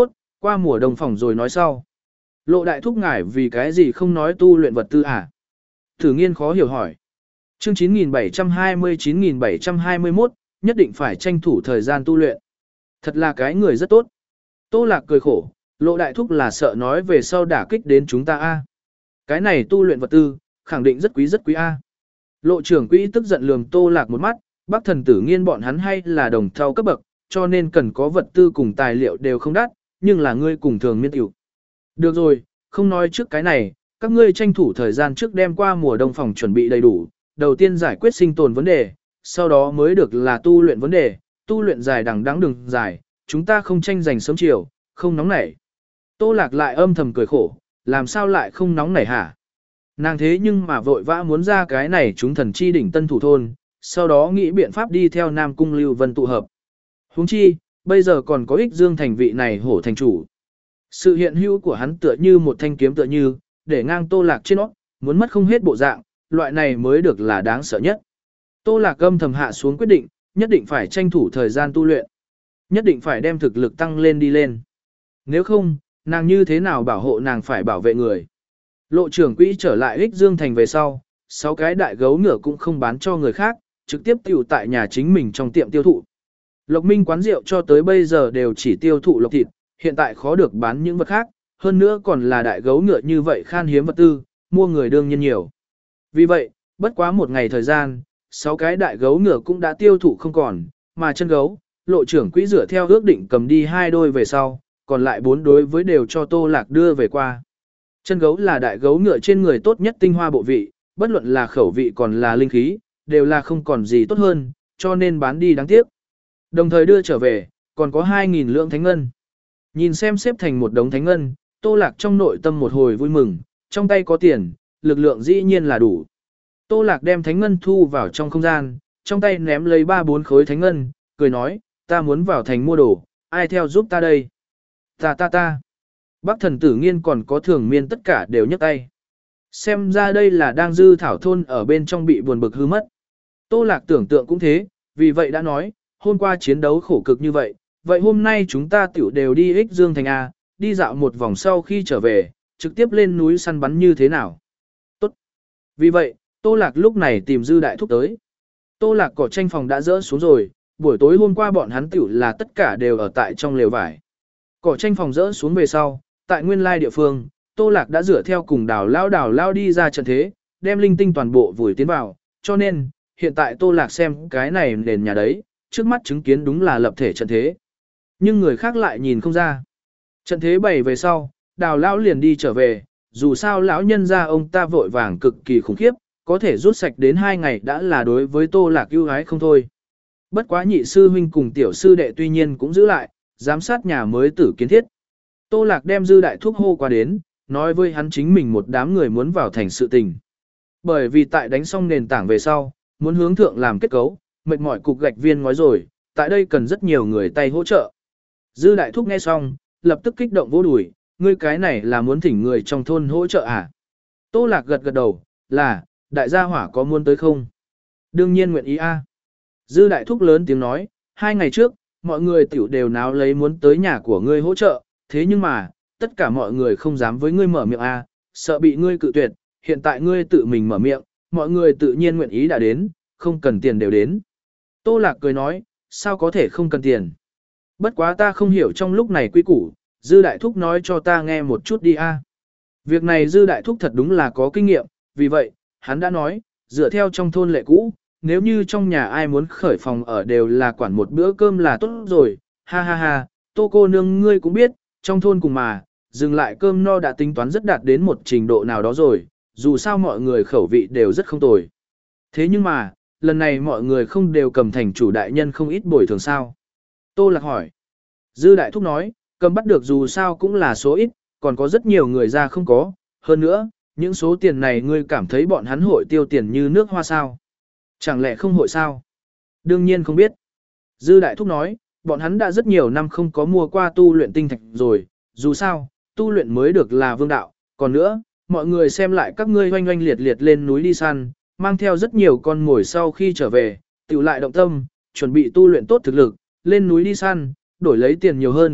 qua mùa đông phòng rồi nói sau. Lộ đại thúc ngải vì cái gì không nói tu luyện vật tư à? Thử nghiên khó hiểu hỏi. Chương chín nghìn bảy trăm hai mươi chín nghìn bảy trăm hai mươi mốt, nhất định phải tranh thủ thời gian tu luyện. Thật là cái người rất tốt. Tô Lạc cười khổ, lộ đại thúc là sợ nói về sau đả kích đến chúng ta a. Cái này tu luyện vật tư, khẳng định rất quý rất quý a. Lộ trưởng quỹ tức giận lườm Tô Lạc một mắt, Bắc thần tử nghiên bọn hắn hay là đồng thau cấp bậc, cho nên cần có vật tư cùng tài liệu đều không đắt, nhưng là ngươi cùng thường miên tiểu. Được rồi, không nói trước cái này, các ngươi tranh thủ thời gian trước đem qua mùa đông phòng chuẩn bị đầy đủ, đầu tiên giải quyết sinh tồn vấn đề, sau đó mới được là tu luyện vấn đề, tu luyện dài đằng đẵng đường dài, chúng ta không tranh giành sớm chiều, không nóng nảy. Tô Lạc lại âm thầm cười khổ, làm sao lại không nóng nảy hả? Nàng thế nhưng mà vội vã muốn ra cái này chúng thần chi đỉnh tân thủ thôn, sau đó nghĩ biện pháp đi theo Nam Cung Lưu Vân tụ hợp. Huống chi, bây giờ còn có ích dương thành vị này hổ thành chủ. Sự hiện hữu của hắn tựa như một thanh kiếm tựa như, để ngang Tô Lạc trên nó, muốn mất không hết bộ dạng, loại này mới được là đáng sợ nhất. Tô Lạc âm thầm hạ xuống quyết định, nhất định phải tranh thủ thời gian tu luyện. Nhất định phải đem thực lực tăng lên đi lên. Nếu không, nàng như thế nào bảo hộ nàng phải bảo vệ người. Lộ trưởng quỹ trở lại ích dương thành về sau, sáu cái đại gấu ngựa cũng không bán cho người khác, trực tiếp tiêu tại nhà chính mình trong tiệm tiêu thụ. Lộc Minh quán rượu cho tới bây giờ đều chỉ tiêu thụ lộc thịt, hiện tại khó được bán những vật khác, hơn nữa còn là đại gấu ngựa như vậy khan hiếm vật tư, mua người đương nhiên nhiều. Vì vậy, bất quá một ngày thời gian, sáu cái đại gấu ngựa cũng đã tiêu thụ không còn, mà chân gấu, lộ trưởng quỹ rửa theo ước định cầm đi hai đôi về sau, còn lại bốn đối với đều cho Tô Lạc đưa về qua. Chân gấu là đại gấu ngựa trên người tốt nhất tinh hoa bộ vị, bất luận là khẩu vị còn là linh khí, đều là không còn gì tốt hơn, cho nên bán đi đáng tiếc. Đồng thời đưa trở về, còn có hai nghìn lượng thánh ngân. Nhìn xem xếp thành một đống thánh ngân, Tô Lạc trong nội tâm một hồi vui mừng, trong tay có tiền, lực lượng dĩ nhiên là đủ. Tô Lạc đem thánh ngân thu vào trong không gian, trong tay ném lấy ba bốn khối thánh ngân, cười nói, ta muốn vào thành mua đồ, ai theo giúp ta đây? Ta ta ta. Bắc thần tử nghiên còn có thường miên tất cả đều nhấc tay. Xem ra đây là đang dư thảo thôn ở bên trong bị buồn bực hư mất. Tô Lạc tưởng tượng cũng thế, vì vậy đã nói, hôm qua chiến đấu khổ cực như vậy, vậy hôm nay chúng ta tiểu đều đi ích dương thành A, đi dạo một vòng sau khi trở về, trực tiếp lên núi săn bắn như thế nào. Tốt. Vì vậy, Tô Lạc lúc này tìm dư đại thúc tới. Tô Lạc cỏ tranh phòng đã dỡ xuống rồi, buổi tối hôm qua bọn hắn tiểu là tất cả đều ở tại trong lều vải. Cỏ tranh phòng dỡ xuống về sau, tại nguyên lai địa phương, Tô Lạc đã rửa theo cùng đào lao đào lao đi ra trận thế, đem linh tinh toàn bộ vùi tiến vào, cho nên, hiện tại Tô Lạc xem cái này nền nhà đấy, trước mắt chứng kiến đúng là lập thể trận thế. Nhưng người khác lại nhìn không ra. Trận thế bày về sau, đào lao liền đi trở về, dù sao lão nhân ra ông ta vội vàng cực kỳ khủng khiếp, có thể rút sạch đến hai ngày đã là đối với Tô Lạc ưu ái không thôi. Bất quá nhị sư huynh cùng tiểu sư đệ tuy nhiên cũng giữ lại, giám sát nhà mới tử kiến thiết. Tô Lạc đem dư đại thuốc hô qua đến, nói với hắn chính mình một đám người muốn vào thành sự tình. Bởi vì tại đánh xong nền tảng về sau, muốn hướng thượng làm kết cấu, mệt mỏi cục gạch viên ngói rồi, tại đây cần rất nhiều người tay hỗ trợ. Dư đại thúc nghe xong, lập tức kích động vô đùi, ngươi cái này là muốn thỉnh người trong thôn hỗ trợ à? Tô Lạc gật gật đầu, là, đại gia hỏa có muốn tới không? Đương nhiên nguyện ý a. Dư đại thúc lớn tiếng nói, hai ngày trước, mọi người tiểu đều náo lấy muốn tới nhà của ngươi hỗ trợ, thế nhưng mà, tất cả mọi người không dám với ngươi mở miệng a, sợ bị ngươi cự tuyệt, hiện tại ngươi tự mình mở miệng, mọi người tự nhiên nguyện ý đã đến, không cần tiền đều đến. Tô Lạc cười nói, sao có thể không cần tiền? Bất quá ta không hiểu trong lúc này quy củ, Dư đại thúc nói cho ta nghe một chút đi a. Việc này Dư đại thúc thật đúng là có kinh nghiệm, vì vậy, hắn đã nói, dựa theo trong thôn lệ cũ, nếu như trong nhà ai muốn khởi phòng ở đều là quản một bữa cơm là tốt rồi, ha ha ha, Tô cô nương ngươi cũng biết, trong thôn cùng mà, dừng lại cơm no đã tính toán rất đạt đến một trình độ nào đó rồi, dù sao mọi người khẩu vị đều rất không tồi. Thế nhưng mà, lần này mọi người không đều cầm thành chủ đại nhân không ít bồi thường sao. Tô Lạc hỏi. Dư đại thúc nói, cầm bắt được dù sao cũng là số ít, còn có rất nhiều người ra không có, hơn nữa, những số tiền này ngươi cảm thấy bọn hắn hội tiêu tiền như nước hoa sao? Chẳng lẽ không hội sao? Đương nhiên không biết. Dư đại thúc nói, bọn hắn đã rất nhiều năm không có mua qua tu luyện tinh thạch rồi, dù sao, tu luyện mới được là vương đạo, còn nữa, mọi người xem lại các ngươi oanh oanh liệt liệt lên núi đi săn, mang theo rất nhiều con mồi sau khi trở về, tiểu lại động tâm, chuẩn bị tu luyện tốt thực lực, lên núi đi săn, đổi lấy tiền nhiều hơn,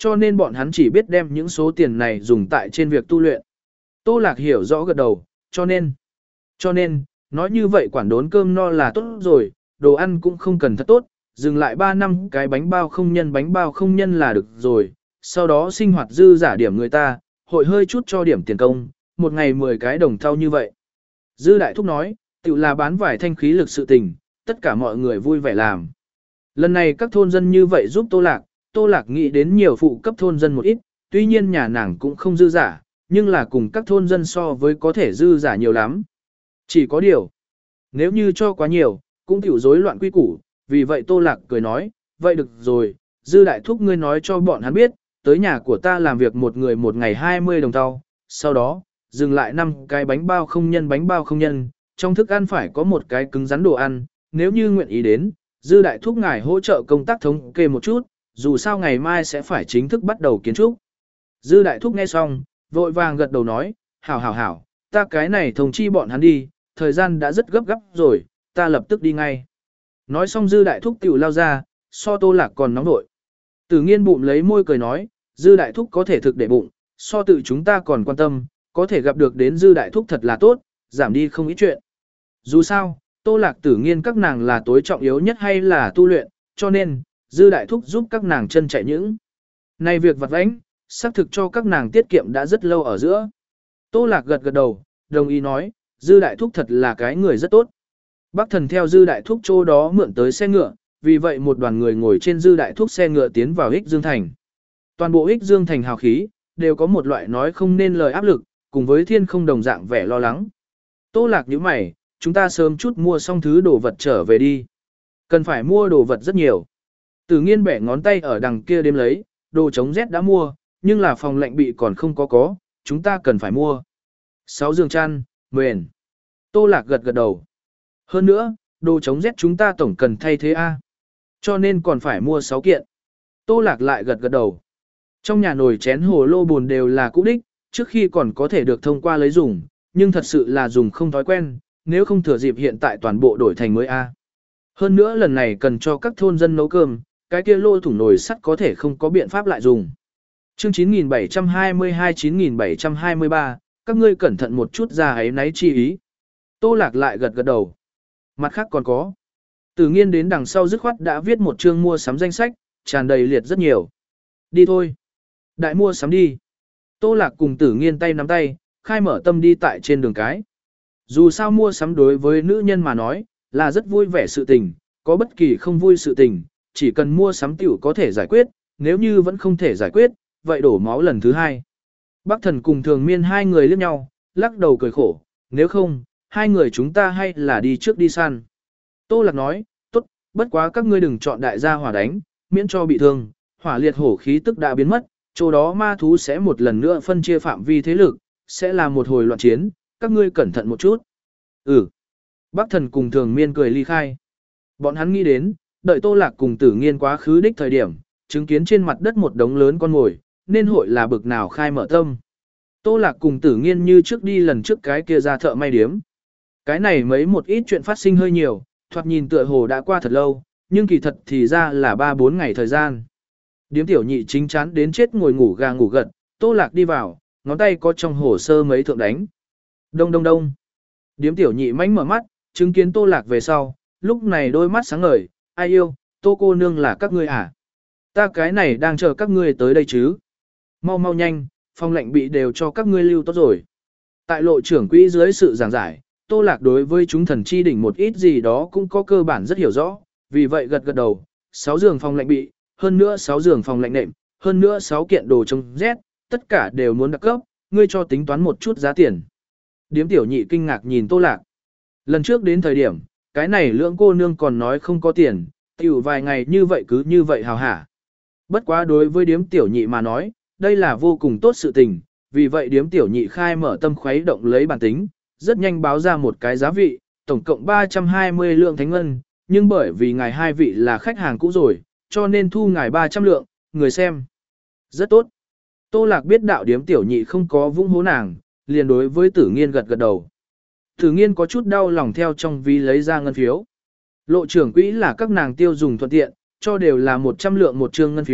cho nên bọn hắn chỉ biết đem những số tiền này dùng tại trên việc tu luyện. Tô Lạc hiểu rõ gật đầu, cho nên, cho nên, nói như vậy quản đốn cơm no là tốt rồi, đồ ăn cũng không cần thật tốt, dừng lại ba năm cái bánh bao không nhân bánh bao không nhân là được rồi, sau đó sinh hoạt dư giả điểm người ta, hội hơi chút cho điểm tiền công, một ngày mười cái đồng thau như vậy. Dư đại thúc nói, tự là bán vải thanh khí lực sự tình, tất cả mọi người vui vẻ làm. Lần này các thôn dân như vậy giúp Tô Lạc, Tô Lạc nghĩ đến nhiều phụ cấp thôn dân một ít, tuy nhiên nhà nàng cũng không dư giả, nhưng là cùng các thôn dân so với có thể dư giả nhiều lắm. Chỉ có điều, nếu như cho quá nhiều, cũng tiểu rối loạn quy củ, vì vậy Tô Lạc cười nói, vậy được rồi, dư đại thúc ngươi nói cho bọn hắn biết, tới nhà của ta làm việc một người một ngày hai mươi đồng thau, sau đó, dừng lại năm cái bánh bao không nhân bánh bao không nhân, trong thức ăn phải có một cái cứng rắn đồ ăn, nếu như nguyện ý đến, dư đại thúc ngài hỗ trợ công tác thống kê một chút, dù sao ngày mai sẽ phải chính thức bắt đầu kiến trúc. Dư đại thúc nghe xong, vội vàng gật đầu nói, hảo hảo hảo, ta cái này thông chi bọn hắn đi, thời gian đã rất gấp gấp rồi, ta lập tức đi ngay. Nói xong dư đại thúc tiểu lao ra, so Tô Lạc còn nóng nội. Tử nghiên bụng lấy môi cười nói, dư đại thúc có thể thực để bụng, so tự chúng ta còn quan tâm, có thể gặp được đến dư đại thúc thật là tốt, giảm đi không ít chuyện. Dù sao, Tô Lạc Tử nghiên các nàng là tối trọng yếu nhất hay là tu luyện, cho nên, dư đại thúc giúp các nàng chân chạy những. Này việc vặt vãnh, xác thực cho các nàng tiết kiệm đã rất lâu ở giữa. Tô Lạc gật gật đầu, đồng ý nói, dư đại thúc thật là cái người rất tốt. Bác thần theo dư đại thúc chỗ đó mượn tới xe ngựa, vì vậy một đoàn người ngồi trên dư đại thúc xe ngựa tiến vào Ích Dương Thành. Toàn bộ Ích Dương Thành hào khí, đều có một loại nói không nên lời áp lực, cùng với thiên không đồng dạng vẻ lo lắng. Tô Lạc nhíu mày, chúng ta sớm chút mua xong thứ đồ vật trở về đi. Cần phải mua đồ vật rất nhiều. Tử nghiên bẻ ngón tay ở đằng kia đếm lấy, đồ chống rét đã mua, nhưng là phòng lạnh bị còn không có có, chúng ta cần phải mua. Sáu giường chăn, mền. Tô Lạc gật gật đầu. Hơn nữa, đồ chống rét chúng ta tổng cần thay thế A. Cho nên còn phải mua sáu kiện. Tô Lạc lại gật gật đầu. Trong nhà nồi chén hồ lô bồn đều là cũ đích, trước khi còn có thể được thông qua lấy dùng, nhưng thật sự là dùng không thói quen, nếu không thừa dịp hiện tại toàn bộ đổi thành mới A. Hơn nữa lần này cần cho các thôn dân nấu cơm, cái kia lô thủng nồi sắt có thể không có biện pháp lại dùng. Chương chín nghìn bảy trăm hai mươi hai chín nghìn bảy trăm hai mươi ba, các ngươi cẩn thận một chút ra ấy nấy chi ý. Tô Lạc lại gật gật đầu. Mặt khác còn có. Tử nghiên đến đằng sau dứt khoát đã viết một chương mua sắm danh sách, tràn đầy liệt rất nhiều. Đi thôi. Đại mua sắm đi. Tô Lạc cùng Tử nghiên tay nắm tay, khai mở tâm đi tại trên đường cái. Dù sao mua sắm đối với nữ nhân mà nói, là rất vui vẻ sự tình, có bất kỳ không vui sự tình, chỉ cần mua sắm tiểu có thể giải quyết, nếu như vẫn không thể giải quyết, vậy đổ máu lần thứ hai. Bác thần cùng Thường Miên hai người liếc nhau, lắc đầu cười khổ, nếu không, hai người chúng ta hay là đi trước đi săn. Tô Lạc nói, tốt, bất quá các ngươi đừng chọn đại gia hỏa đánh, miễn cho bị thương, hỏa liệt hổ khí tức đã biến mất, chỗ đó ma thú sẽ một lần nữa phân chia phạm vi thế lực, sẽ là một hồi loạn chiến, các ngươi cẩn thận một chút. Ừ. Bác thần cùng Thường Miên cười ly khai. Bọn hắn nghĩ đến, đợi Tô Lạc cùng Tử nghiên quá khứ đích thời điểm, chứng kiến trên mặt đất một đống lớn con ngồi, nên hội là bực nào khai mở tâm. Tô Lạc cùng Tử nghiên như trước đi lần trước cái kia ra thợ may điếm. Cái này mấy một ít chuyện phát sinh hơi nhiều, thoạt nhìn tựa hồ đã qua thật lâu, nhưng kỳ thật thì ra là ba bốn ngày thời gian. Điếm tiểu nhị chính chán đến chết ngồi ngủ gà ngủ gật, Tô Lạc đi vào, ngón tay có trong hồ sơ mấy thượng đánh. Đông đông đông. Điếm tiểu nhị mánh mở mắt, chứng kiến Tô Lạc về sau, lúc này đôi mắt sáng ngời, ai yêu, Tô cô nương là các ngươi à? Ta cái này đang chờ các ngươi tới đây chứ. Mau mau nhanh, phòng lệnh bị đều cho các ngươi lưu tốt rồi. Tại lộ trưởng quỹ dưới sự giảng giải, Tô Lạc đối với chúng thần chi đỉnh một ít gì đó cũng có cơ bản rất hiểu rõ, vì vậy gật gật đầu, sáu giường phòng lệnh bị, hơn nữa sáu giường phòng lệnh nệm, hơn nữa sáu kiện đồ chống rét, tất cả đều muốn đặc cấp, ngươi cho tính toán một chút giá tiền. Điếm tiểu nhị kinh ngạc nhìn Tô Lạc. Lần trước đến thời điểm, cái này lưỡng cô nương còn nói không có tiền, tiểu vài ngày như vậy cứ như vậy hào hả. Bất quá đối với điếm tiểu nhị mà nói, đây là vô cùng tốt sự tình, vì vậy điếm tiểu nhị khai mở tâm khuấy động lấy bản tính, rất nhanh báo ra một cái giá vị, tổng cộng ba trăm hai mươi lượng thánh ngân, nhưng bởi vì ngài hai vị là khách hàng cũ rồi, cho nên thu ngài ba trăm lượng, người xem. Rất tốt. Tô Lạc biết đạo điếm tiểu nhị không có vũng hố nàng, liền đối với Tử nghiên gật gật đầu. Tử nghiên có chút đau lòng theo trong ví lấy ra ngân phiếu. Lộ trưởng quỹ là các nàng tiêu dùng thuận tiện, cho đều là một trăm lượng một trương ngân phiếu,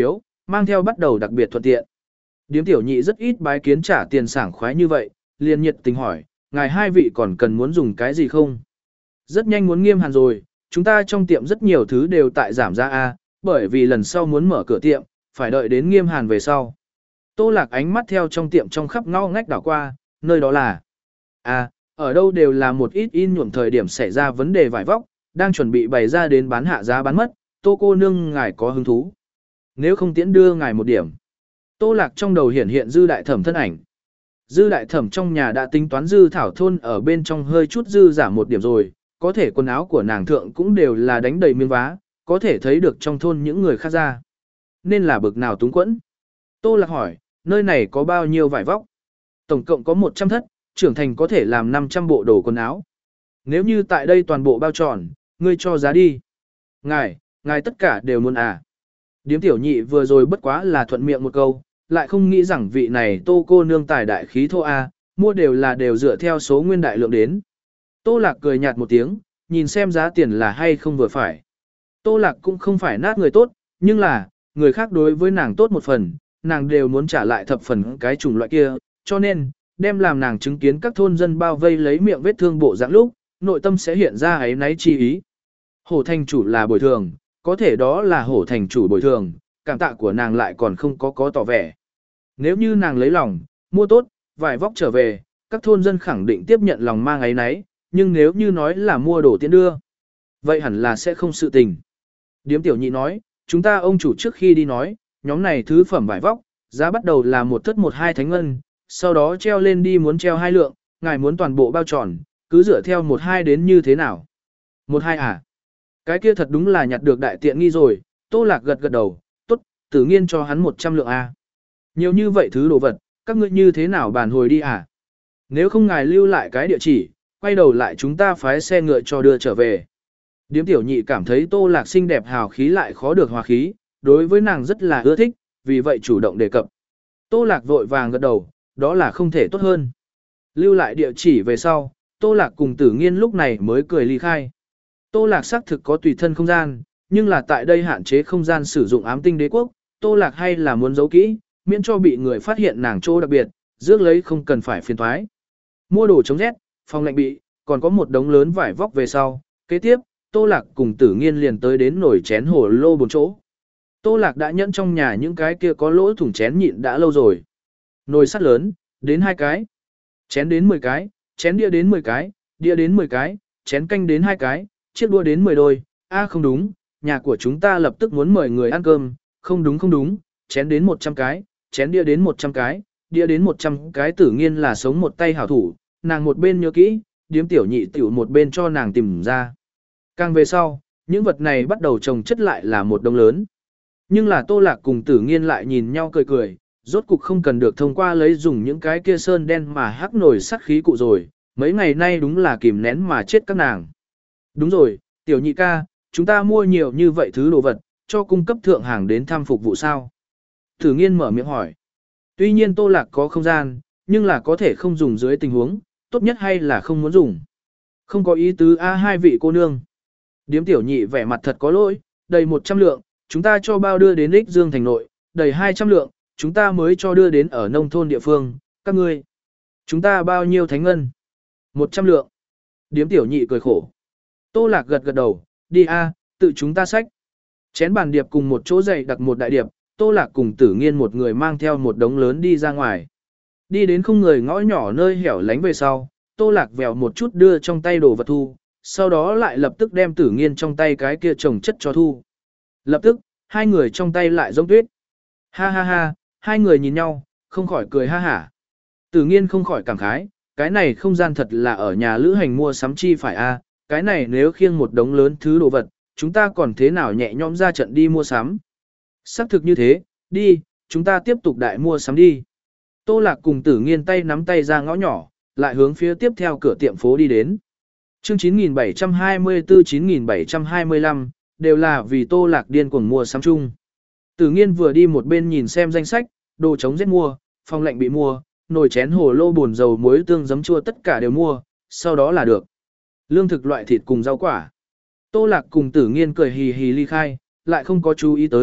mang theo bắt đầu đặc biệt thuận tiện. Điếm tiểu nhị rất ít bái kiến trả tiền sảng khoái như vậy, liền nhiệt tình hỏi, ngài hai vị còn cần muốn dùng cái gì không? Rất nhanh muốn Nghiêm Hàn rồi, chúng ta trong tiệm rất nhiều thứ đều tại giảm giá A, bởi vì lần sau muốn mở cửa tiệm, phải đợi đến Nghiêm Hàn về sau. Tô Lạc ánh mắt theo trong tiệm trong khắp ngõ ngách đảo qua, nơi đó là à, ở đâu đều là một ít in nhuộm thời điểm xảy ra vấn đề vải vóc, đang chuẩn bị bày ra đến bán hạ giá bán mất, Tô cô nương ngài có hứng thú. Nếu không tiễn đưa ngài một điểm. Tô Lạc trong đầu hiển hiện Dư đại thẩm thân ảnh. Dư đại thẩm trong nhà đã tính toán Dư thảo thôn ở bên trong hơi chút dư giảm một điểm rồi, có thể quần áo của nàng thượng cũng đều là đánh đầy miếng vá, có thể thấy được trong thôn những người khác ra. Nên là bực nào túng quẫn. Tô Lạc hỏi, nơi này có bao nhiêu vải vóc? Tổng cộng có một trăm thất, trưởng thành có thể làm năm trăm bộ đồ quần áo. Nếu như tại đây toàn bộ bao tròn, ngươi cho giá đi. Ngài, ngài tất cả đều muốn à. Điếm tiểu nhị vừa rồi bất quá là thuận miệng một câu, lại không nghĩ rằng vị này Tô cô nương tài đại khí thô a, mua đều là đều dựa theo số nguyên đại lượng đến. Tô Lạc cười nhạt một tiếng, nhìn xem giá tiền là hay không vừa phải. Tô Lạc cũng không phải nát người tốt, nhưng là, người khác đối với nàng tốt một phần, nàng đều muốn trả lại thập phần cái chủng loại kia, cho nên, đem làm nàng chứng kiến các thôn dân bao vây lấy miệng vết thương bộ dạng lúc, nội tâm sẽ hiện ra ấy náy chi ý. Hổ thành chủ là bồi thường, có thể đó là hổ thành chủ bồi thường, cảm tạ của nàng lại còn không có có tỏ vẻ. Nếu như nàng lấy lòng, mua tốt, vài vóc trở về, các thôn dân khẳng định tiếp nhận lòng mang ấy náy, nhưng nếu như nói là mua đồ tiễn đưa, vậy hẳn là sẽ không sự tình. Điếm tiểu nhị nói, chúng ta ông chủ trước khi đi nói, nhóm này thứ phẩm vải vóc, giá bắt đầu là một thất một hai thánh ngân, sau đó treo lên đi muốn treo hai lượng, ngài muốn toàn bộ bao tròn, cứ dựa theo một hai đến như thế nào. Một hai à? Cái kia thật đúng là nhặt được đại tiện nghi rồi, Tô Lạc gật gật đầu, tốt, tự nhiên cho hắn một trăm lượng a. Nhiều như vậy thứ đồ vật, các ngươi như thế nào bàn hồi đi à? Nếu không ngài lưu lại cái địa chỉ, quay đầu lại chúng ta phái xe ngựa cho đưa trở về. Điếm tiểu nhị cảm thấy Tô Lạc xinh đẹp hào khí lại khó được hòa khí, đối với nàng rất là ưa thích, vì vậy chủ động đề cập. Tô Lạc vội vàng gật đầu, đó là không thể tốt hơn. Lưu lại địa chỉ về sau, Tô Lạc cùng Tử Nghiên lúc này mới cười ly khai. Tô Lạc xác thực có tùy thân không gian, nhưng là tại đây hạn chế không gian sử dụng ám tinh đế quốc, Tô Lạc hay là muốn giấu kỹ, miễn cho bị người phát hiện nàng chỗ đặc biệt, rước lấy không cần phải phiền thoái. Mua đồ chống rét, phòng lạnh bị, còn có một đống lớn vải vóc về sau. Kế tiếp, Tô Lạc cùng Tử Nghiên liền tới đến nồi chén hồ lô bốn chỗ. Tô Lạc đã nhẫn trong nhà những cái kia có lỗ thủng chén nhịn đã lâu rồi. Nồi sắt lớn, đến hai cái. Chén đến mười cái, chén đĩa đến mười cái, đĩa đến mười cái, chén canh đến hai cái, chiếc đũa đến mười đôi. A không đúng, nhà của chúng ta lập tức muốn mời người ăn cơm, không đúng không đúng, chén đến một trăm cái, chén đĩa đến một trăm cái, đĩa đến một trăm cái. Tử Nghiên là sống một tay hảo thủ, nàng một bên nhớ kỹ, điếm tiểu nhị tiểu một bên cho nàng tìm ra. Càng về sau, những vật này bắt đầu chồng chất lại là một đống lớn. Nhưng là Tô Lạc cùng Tử Nghiên lại nhìn nhau cười cười, rốt cục không cần được thông qua lấy dùng những cái kia sơn đen mà hắc nổi sát khí cụ rồi, mấy ngày nay đúng là kìm nén mà chết các nàng. Đúng rồi, tiểu nhị ca, chúng ta mua nhiều như vậy thứ đồ vật, cho cung cấp thượng hàng đến thăm phục vụ sao? Tử Nghiên mở miệng hỏi. Tuy nhiên Tô Lạc có không gian, nhưng là có thể không dùng dưới tình huống, tốt nhất hay là không muốn dùng. Không có ý tứ a hai vị cô nương. Điếm tiểu nhị vẻ mặt thật có lỗi, đầy một trăm lượng, chúng ta cho bao đưa đến Ích Dương thành nội, đầy hai trăm lượng, chúng ta mới cho đưa đến ở nông thôn địa phương, các ngươi. Chúng ta bao nhiêu thánh ngân? một trăm lượng. Điếm tiểu nhị cười khổ. Tô Lạc gật gật đầu, đi a, tự chúng ta xách. Chén bàn điệp cùng một chỗ dày đặt một đại điệp, Tô Lạc cùng Tử Nghiên một người mang theo một đống lớn đi ra ngoài. Đi đến không người ngõ nhỏ nơi hẻo lánh về sau, Tô Lạc vèo một chút đưa trong tay đồ vật thu, sau đó lại lập tức đem Tử Nghiên trong tay cái kia chồng chất cho thu. Lập tức, hai người trong tay lại giống tuyết. Ha ha ha, hai người nhìn nhau, không khỏi cười ha hả. Tử Nghiên không khỏi cảm khái, cái này không gian thật là ở nhà lữ hành mua sắm chi phải a, cái này nếu khiêng một đống lớn thứ đồ vật, chúng ta còn thế nào nhẹ nhõm ra trận đi mua sắm. Xác thực như thế, đi, chúng ta tiếp tục đại mua sắm đi. Tô Lạc cùng Tử Nghiên tay nắm tay ra ngõ nhỏ, lại hướng phía tiếp theo cửa tiệm phố đi đến. Chương chín nghìn bảy trăm hai mươi tư chín nghìn bảy trăm hai mươi lăm, đều là vì Tô Lạc điên cuồng mua sắm chung. Tử Nghiên vừa đi một bên nhìn xem danh sách, đồ chống rét mua, phòng lạnh bị mua, nồi chén hồ lô bồn dầu muối tương giấm chua tất cả đều mua, sau đó là được. Lương thực loại thịt cùng rau quả. Tô Lạc cùng Tử Nghiên cười hì hì ly khai, lại không có chú ý tới,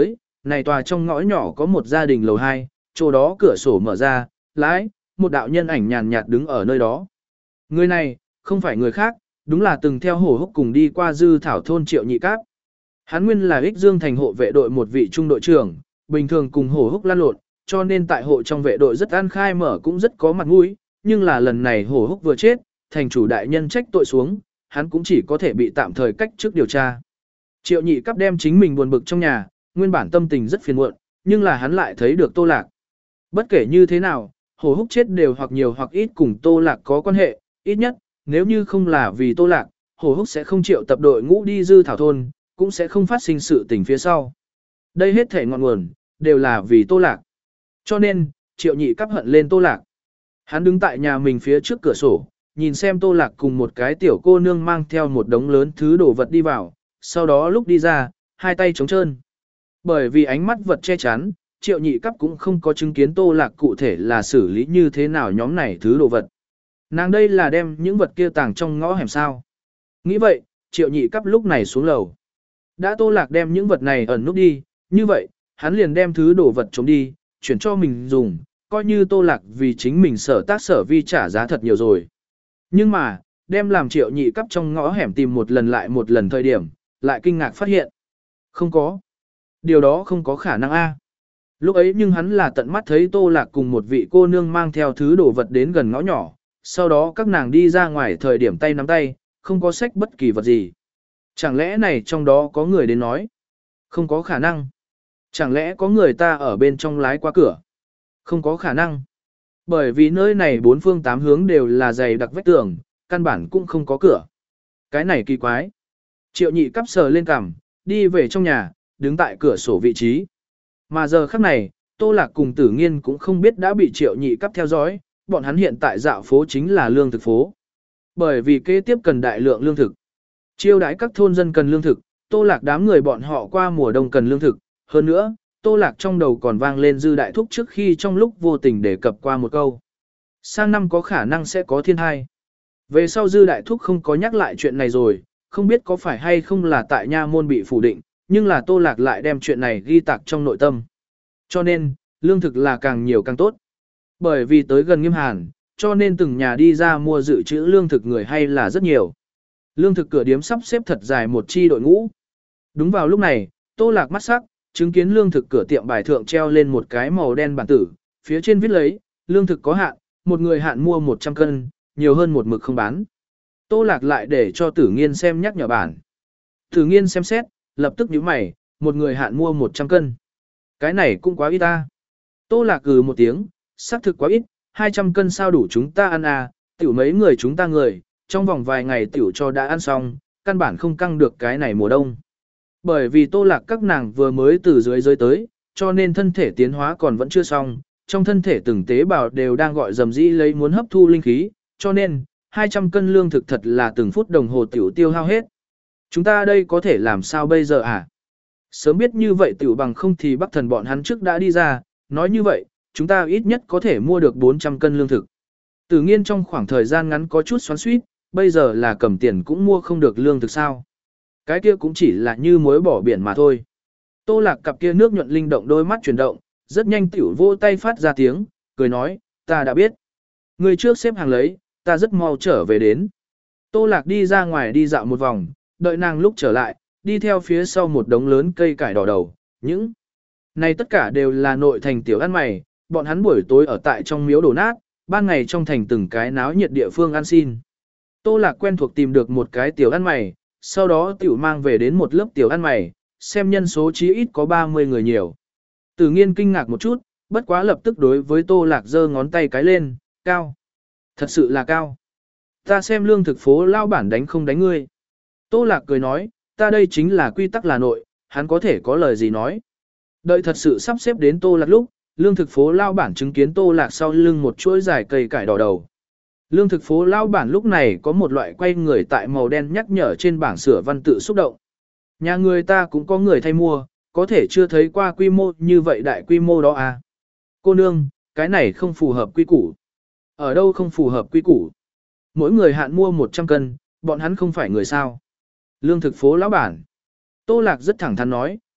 này tòa trong ngõ nhỏ có một gia đình lầu hai, chỗ đó cửa sổ mở ra, lái, một đạo nhân ảnh nhàn nhạt đứng ở nơi đó. Người này, không phải người khác, đúng là từng theo Hồ Húc cùng đi qua Dư Thảo thôn Triệu Nhị Cáp. Hắn nguyên là Ích Dương thành hộ vệ đội một vị trung đội trưởng, bình thường cùng Hồ Húc lăn lộn, cho nên tại hộ trong vệ đội rất an khai mở cũng rất có mặt mũi, nhưng là lần này Hồ Húc vừa chết, thành chủ đại nhân trách tội xuống, hắn cũng chỉ có thể bị tạm thời cách trước điều tra. Triệu Nhị Cáp đem chính mình buồn bực trong nhà, nguyên bản tâm tình rất phiền muộn, nhưng là hắn lại thấy được Tô Lạc. Bất kể như thế nào, Hồ Húc chết đều hoặc nhiều hoặc ít cùng Tô Lạc có quan hệ, ít nhất, nếu như không là vì Tô Lạc, Hồ Húc sẽ không triệu tập đội ngũ đi Dư Thảo thôn, cũng sẽ không phát sinh sự tình phía sau. Đây hết thể ngọn nguồn, đều là vì Tô Lạc. Cho nên, Triệu Nhị Cáp hận lên Tô Lạc. Hắn đứng tại nhà mình phía trước cửa sổ, nhìn xem Tô Lạc cùng một cái tiểu cô nương mang theo một đống lớn thứ đồ vật đi vào, sau đó lúc đi ra, hai tay trống trơn. Bởi vì ánh mắt vật che chắn, Triệu Nhị Cáp cũng không có chứng kiến Tô Lạc cụ thể là xử lý như thế nào nhóm này thứ đồ vật. Nàng đây là đem những vật kia tàng trong ngõ hẻm sao. Nghĩ vậy, Triệu Nhị Cáp lúc này xuống lầu. Đã Tô Lạc đem những vật này ẩn núp đi, như vậy, hắn liền đem thứ đồ vật trống đi, chuyển cho mình dùng, coi như Tô Lạc vì chính mình sở tác sở vi trả giá thật nhiều rồi. Nhưng mà, đem làm Triệu Nhị Cáp trong ngõ hẻm tìm một lần lại một lần thời điểm, lại kinh ngạc phát hiện. Không có. Điều đó không có khả năng a. Lúc ấy nhưng hắn là tận mắt thấy Tô Lạc cùng một vị cô nương mang theo thứ đồ vật đến gần ngõ nhỏ, sau đó các nàng đi ra ngoài thời điểm tay nắm tay, không có xách bất kỳ vật gì. Chẳng lẽ này trong đó có người đến nói? Không có khả năng. Chẳng lẽ có người ta ở bên trong lái qua cửa? Không có khả năng. Bởi vì nơi này bốn phương tám hướng đều là dày đặc vách tường, căn bản cũng không có cửa. Cái này kỳ quái. Triệu Nhị Cáp sờ lên cằm, đi về trong nhà, đứng tại cửa sổ vị trí. Mà giờ khắc này, Tô Lạc cùng Tử Nghiên cũng không biết đã bị Triệu Nhị Cáp theo dõi, bọn hắn hiện tại dạo phố chính là lương thực phố. Bởi vì kế tiếp cần đại lượng lương thực. Chiêu đãi các thôn dân cần lương thực, Tô Lạc đám người bọn họ qua mùa đông cần lương thực. Hơn nữa, Tô Lạc trong đầu còn vang lên Dư Đại Thúc trước khi trong lúc vô tình đề cập qua một câu. Sang năm có khả năng sẽ có thiên tai. Về sau Dư Đại Thúc không có nhắc lại chuyện này rồi, không biết có phải hay không là tại nha môn bị phủ định, nhưng là Tô Lạc lại đem chuyện này ghi tạc trong nội tâm. Cho nên, lương thực là càng nhiều càng tốt. Bởi vì tới gần nghiêm hàn, cho nên từng nhà đi ra mua dự trữ lương thực người hay là rất nhiều. Lương thực cửa điếm sắp xếp thật dài một chi đội ngũ. Đúng vào lúc này, Tô Lạc mắt sắc, chứng kiến lương thực cửa tiệm bài thượng treo lên một cái màu đen bản tử, phía trên viết lấy, lương thực có hạn, một người hạn mua một trăm cân, nhiều hơn một mực không bán. Tô Lạc lại để cho Tử Nghiên xem nhắc nhở bản. Tử Nghiên xem xét, lập tức nhíu mày, một người hạn mua một trăm cân. Cái này cũng quá ít ta. Tô Lạc gừ một tiếng, xác thực quá ít, hai trăm cân sao đủ chúng ta ăn à, tiểu mấy người chúng ta người, trong vòng vài ngày tiểu cho đã ăn xong, căn bản không căng được cái này mùa đông. Bởi vì Tô Lạc các nàng vừa mới từ dưới rơi tới, cho nên thân thể tiến hóa còn vẫn chưa xong, trong thân thể từng tế bào đều đang gọi dầm dĩ lấy muốn hấp thu linh khí, cho nên, hai trăm cân lương thực thật là từng phút đồng hồ tiểu tiêu hao hết. Chúng ta đây có thể làm sao bây giờ à? Sớm biết như vậy tiểu bằng không thì Bắc Thần bọn hắn trước đã đi ra, nói như vậy, chúng ta ít nhất có thể mua được bốn trăm cân lương thực. Tử Nghiên trong khoảng thời gian ngắn có chút xoắn xuýt, bây giờ là cầm tiền cũng mua không được lương thực sao? Cái kia cũng chỉ là như muối bỏ biển mà thôi. Tô Lạc cặp kia nước nhuận linh động đôi mắt chuyển động, rất nhanh tiểu vô tay phát ra tiếng, cười nói, ta đã biết. Người trước xếp hàng lấy, ta rất mau trở về đến. Tô Lạc đi ra ngoài đi dạo một vòng, đợi nàng lúc trở lại, đi theo phía sau một đống lớn cây cải đỏ đầu, những này tất cả đều là nội thành tiểu ăn mày, bọn hắn buổi tối ở tại trong miếu đổ nát, ban ngày trong thành từng cái náo nhiệt địa phương ăn xin. Tô Lạc quen thuộc tìm được một cái tiểu ăn mày, sau đó tiểu mang về đến một lớp tiểu ăn mày, xem nhân số chí ít có ba mươi người nhiều. Tử Nghiên kinh ngạc một chút, bất quá lập tức đối với Tô Lạc giơ ngón tay cái lên, cao. Thật sự là cao. Ta xem lương thực phố lao bản đánh không đánh ngươi. Tô Lạc cười nói, ta đây chính là quy tắc là nội, hắn có thể có lời gì nói. Đợi thật sự sắp xếp đến Tô Lạc lúc, lương thực phố lao bản chứng kiến Tô Lạc sau lưng một chuỗi dài cây cải đỏ đầu. Lương thực phố lao bản lúc này có một loại quay người tại màu đen nhắc nhở trên bảng sửa văn tự xúc động. Nhà người ta cũng có người thay mua, có thể chưa thấy qua quy mô như vậy đại quy mô đó à. Cô nương, cái này không phù hợp quy củ. Ở đâu không phù hợp quy củ? Mỗi người hạn mua một trăm cân, bọn hắn không phải người sao. Lương thực phố lão bản. Tô Lạc rất thẳng thắn nói,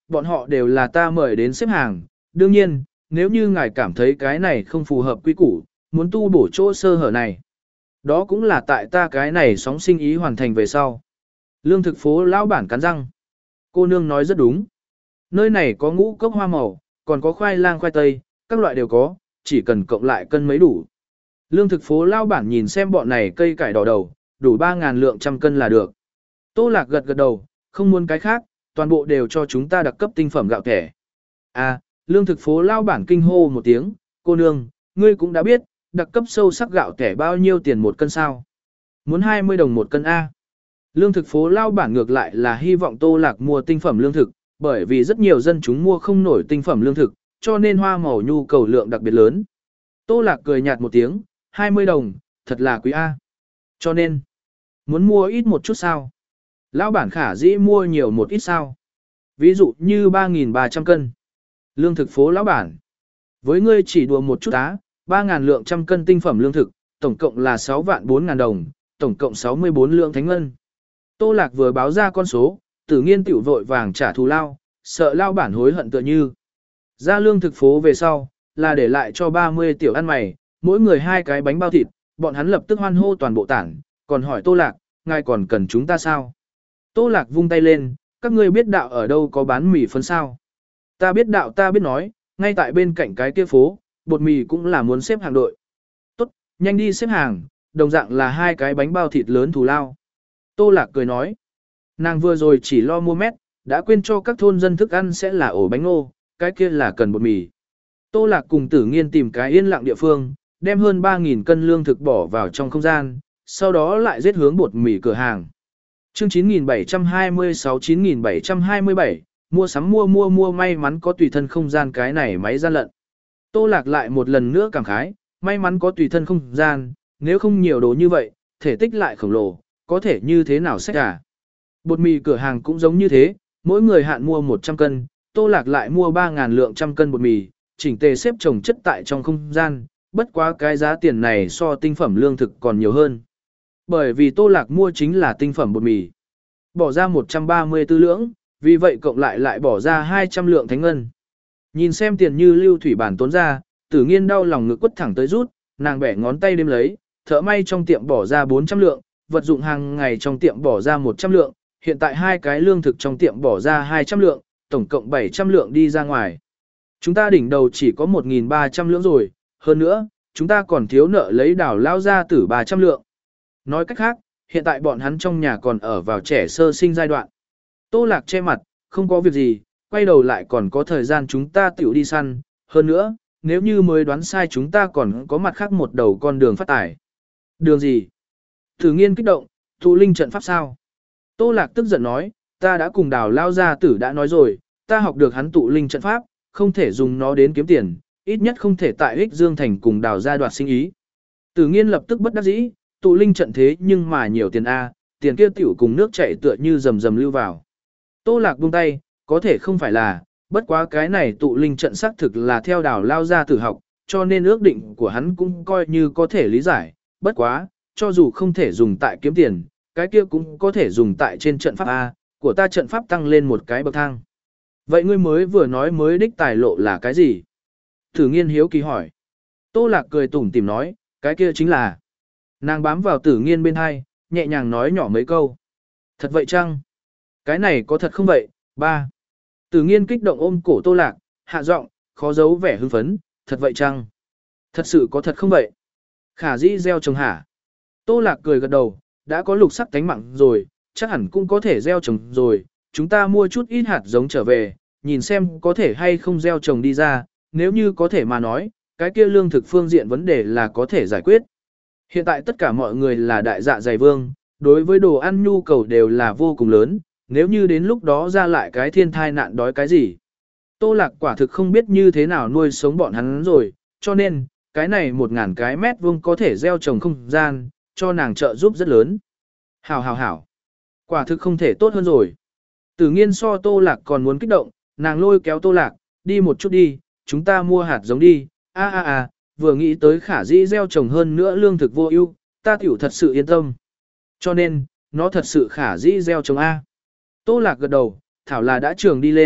bọn họ đều là ta mời đến xếp hàng, đương nhiên, nếu như ngài cảm thấy cái này không phù hợp quy củ, muốn tu bổ chỗ sơ hở này. Đó cũng là tại ta cái này sóng sinh ý hoàn thành về sau. Lương thực phố lão bản cắn răng. Cô nương nói rất đúng. Nơi này có ngũ cốc hoa màu, còn có khoai lang khoai tây, các loại đều có, chỉ cần cộng lại cân mấy đủ. Lương thực phố lão bản nhìn xem bọn này cây cải đỏ đầu, đủ ba ngàn lượng trăm cân là được. Tô Lạc gật gật đầu, không muốn cái khác, toàn bộ đều cho chúng ta đặc cấp tinh phẩm gạo thẻ. À, lương thực phố lão bản kinh hô một tiếng, cô nương, ngươi cũng đã biết, đặc cấp sâu sắc gạo thẻ bao nhiêu tiền một cân sao? Muốn hai mươi đồng một cân A. Lương thực phố lao bản ngược lại là hy vọng Tô Lạc mua tinh phẩm lương thực, bởi vì rất nhiều dân chúng mua không nổi tinh phẩm lương thực, cho nên hoa màu nhu cầu lượng đặc biệt lớn. Tô Lạc cười nhạt một tiếng, hai mươi đồng, thật là quý A. Cho nên, muốn mua ít một chút sao? Lão bản khả dĩ mua nhiều một ít sao? Ví dụ như ba nghìn ba trăm cân. Lương thực phố lão bản. Với ngươi chỉ đùa một chút á, ba ngàn lượng trăm cân tinh phẩm lương thực, tổng cộng là sáu vạn bốn ngàn đồng, tổng cộng sáu mươi bốn lượng thánh ngân. Tô Lạc vừa báo ra con số, Tử Nghiên tiểu vội vàng trả thù lao, sợ lao bản hối hận tựa như. Ra lương thực phố về sau, là để lại cho ba mươi tiểu ăn mày, mỗi người hai cái bánh bao thịt, bọn hắn lập tức hoan hô toàn bộ tảng, còn hỏi Tô Lạc, ngài còn cần chúng ta sao? Tô Lạc vung tay lên, các ngươi biết đạo ở đâu có bán mì phấn sao? Ta biết đạo ta biết nói, ngay tại bên cạnh cái kia phố, bột mì cũng là muốn xếp hàng đội. Tốt, nhanh đi xếp hàng, đồng dạng là hai cái bánh bao thịt lớn thù lao. Tô Lạc cười nói, nàng vừa rồi chỉ lo mua mét, đã quên cho các thôn dân thức ăn sẽ là ổ bánh ngô, cái kia là cần bột mì. Tô Lạc cùng Tử Nghiên tìm cái yên lặng địa phương, đem hơn ba nghìn cân lương thực bỏ vào trong không gian, sau đó lại giết hướng bột mì cửa hàng. Chương chín nghìn bảy trăm hai mươi sáu chín nghìn bảy trăm hai mươi bảy, mua sắm mua mua mua may mắn có tùy thân không gian cái này máy gian lận. Tô Lạc lại một lần nữa cảm khái, may mắn có tùy thân không gian, nếu không nhiều đồ như vậy, thể tích lại khổng lồ, có thể như thế nào xách à. Bột mì cửa hàng cũng giống như thế, mỗi người hạn mua một trăm cân, Tô Lạc lại mua ba ngàn lượng trăm cân bột mì, chỉnh tề xếp chồng chất tại trong không gian, bất quá cái giá tiền này so tinh phẩm lương thực còn nhiều hơn. Bởi vì Tô Lạc mua chính là tinh phẩm bột mì. Bỏ ra một trăm ba mươi tư lượng, vì vậy cộng lại lại bỏ ra hai trăm lượng thánh ngân. Nhìn xem tiền như lưu thủy bản tốn ra, Tử Nghiên đau lòng ngực quất thẳng tới rút, nàng bẻ ngón tay đếm lấy, thợ may trong tiệm bỏ ra bốn trăm lượng, vật dụng hàng ngày trong tiệm bỏ ra một trăm lượng, hiện tại hai cái lương thực trong tiệm bỏ ra hai trăm lượng, tổng cộng bảy trăm lượng đi ra ngoài. Chúng ta đỉnh đầu chỉ có một nghìn ba trăm lượng rồi, hơn nữa, chúng ta còn thiếu nợ lấy Đào lao ra tử ba trăm lượng. Nói cách khác, hiện tại bọn hắn trong nhà còn ở vào trẻ sơ sinh giai đoạn. Tô Lạc che mặt, không có việc gì, quay đầu lại còn có thời gian chúng ta tiểu đi săn, hơn nữa, nếu như mới đoán sai chúng ta còn có mặt khác một đầu con đường phát tải. Đường gì? Tử Nghiên kích động, tụ linh trận pháp sao? Tô Lạc tức giận nói, ta đã cùng Đào lao gia tử đã nói rồi, ta học được hắn tụ linh trận pháp, không thể dùng nó đến kiếm tiền, ít nhất không thể tại Ích Dương Thành cùng Đào gia đoạt sinh ý. Tử Nghiên lập tức bất đắc dĩ, tụ linh trận thế nhưng mà nhiều tiền A, tiền kia tiểu cùng nước chảy tựa như rầm rầm lưu vào. Tô Lạc buông tay, có thể không phải là, bất quá cái này tụ linh trận xác thực là theo Đào lao gia tử học, cho nên ước định của hắn cũng coi như có thể lý giải, bất quá, cho dù không thể dùng tại kiếm tiền, cái kia cũng có thể dùng tại trên trận pháp A, của ta trận pháp tăng lên một cái bậc thang. Vậy ngươi mới vừa nói mới đích tài lộ là cái gì? Tử Nghiên hiếu kỳ hỏi. Tô Lạc cười tủm tỉm nói, cái kia chính là. Nàng bám vào Tử Nghiên bên hai, nhẹ nhàng nói nhỏ mấy câu. Thật vậy chăng? Cái này có thật không vậy? Ba. Tử Nghiên kích động ôm cổ Tô Lạc, hạ giọng, khó giấu vẻ hưng phấn, thật vậy chăng? Thật sự có thật không vậy? Khả dĩ gieo trồng hả? Tô Lạc cười gật đầu, đã có lục sắc tánh mạng rồi, chắc hẳn cũng có thể gieo trồng rồi, chúng ta mua chút ít hạt giống trở về, nhìn xem có thể hay không gieo trồng đi ra, nếu như có thể mà nói, cái kia lương thực phương diện vấn đề là có thể giải quyết. Hiện tại tất cả mọi người là đại dạ dày vương, đối với đồ ăn nhu cầu đều là vô cùng lớn, nếu như đến lúc đó ra lại cái thiên thai nạn đói cái gì. Tô Lạc quả thực không biết như thế nào nuôi sống bọn hắn rồi, cho nên, cái này một ngàn cái mét vuông có thể gieo trồng không gian, cho nàng trợ giúp rất lớn. Hảo hảo hảo. Quả thực không thể tốt hơn rồi. Tử Nghiên so Tô Lạc còn muốn kích động, nàng lôi kéo Tô Lạc, đi một chút đi, chúng ta mua hạt giống đi, a a a, vừa nghĩ tới khả dĩ gieo trồng hơn nữa lương thực vô ưu, ta tiểu thật sự yên tâm. Cho nên, nó thật sự khả dĩ gieo trồng A. Tô Lạc gật đầu, thảo là đã trường đi lên,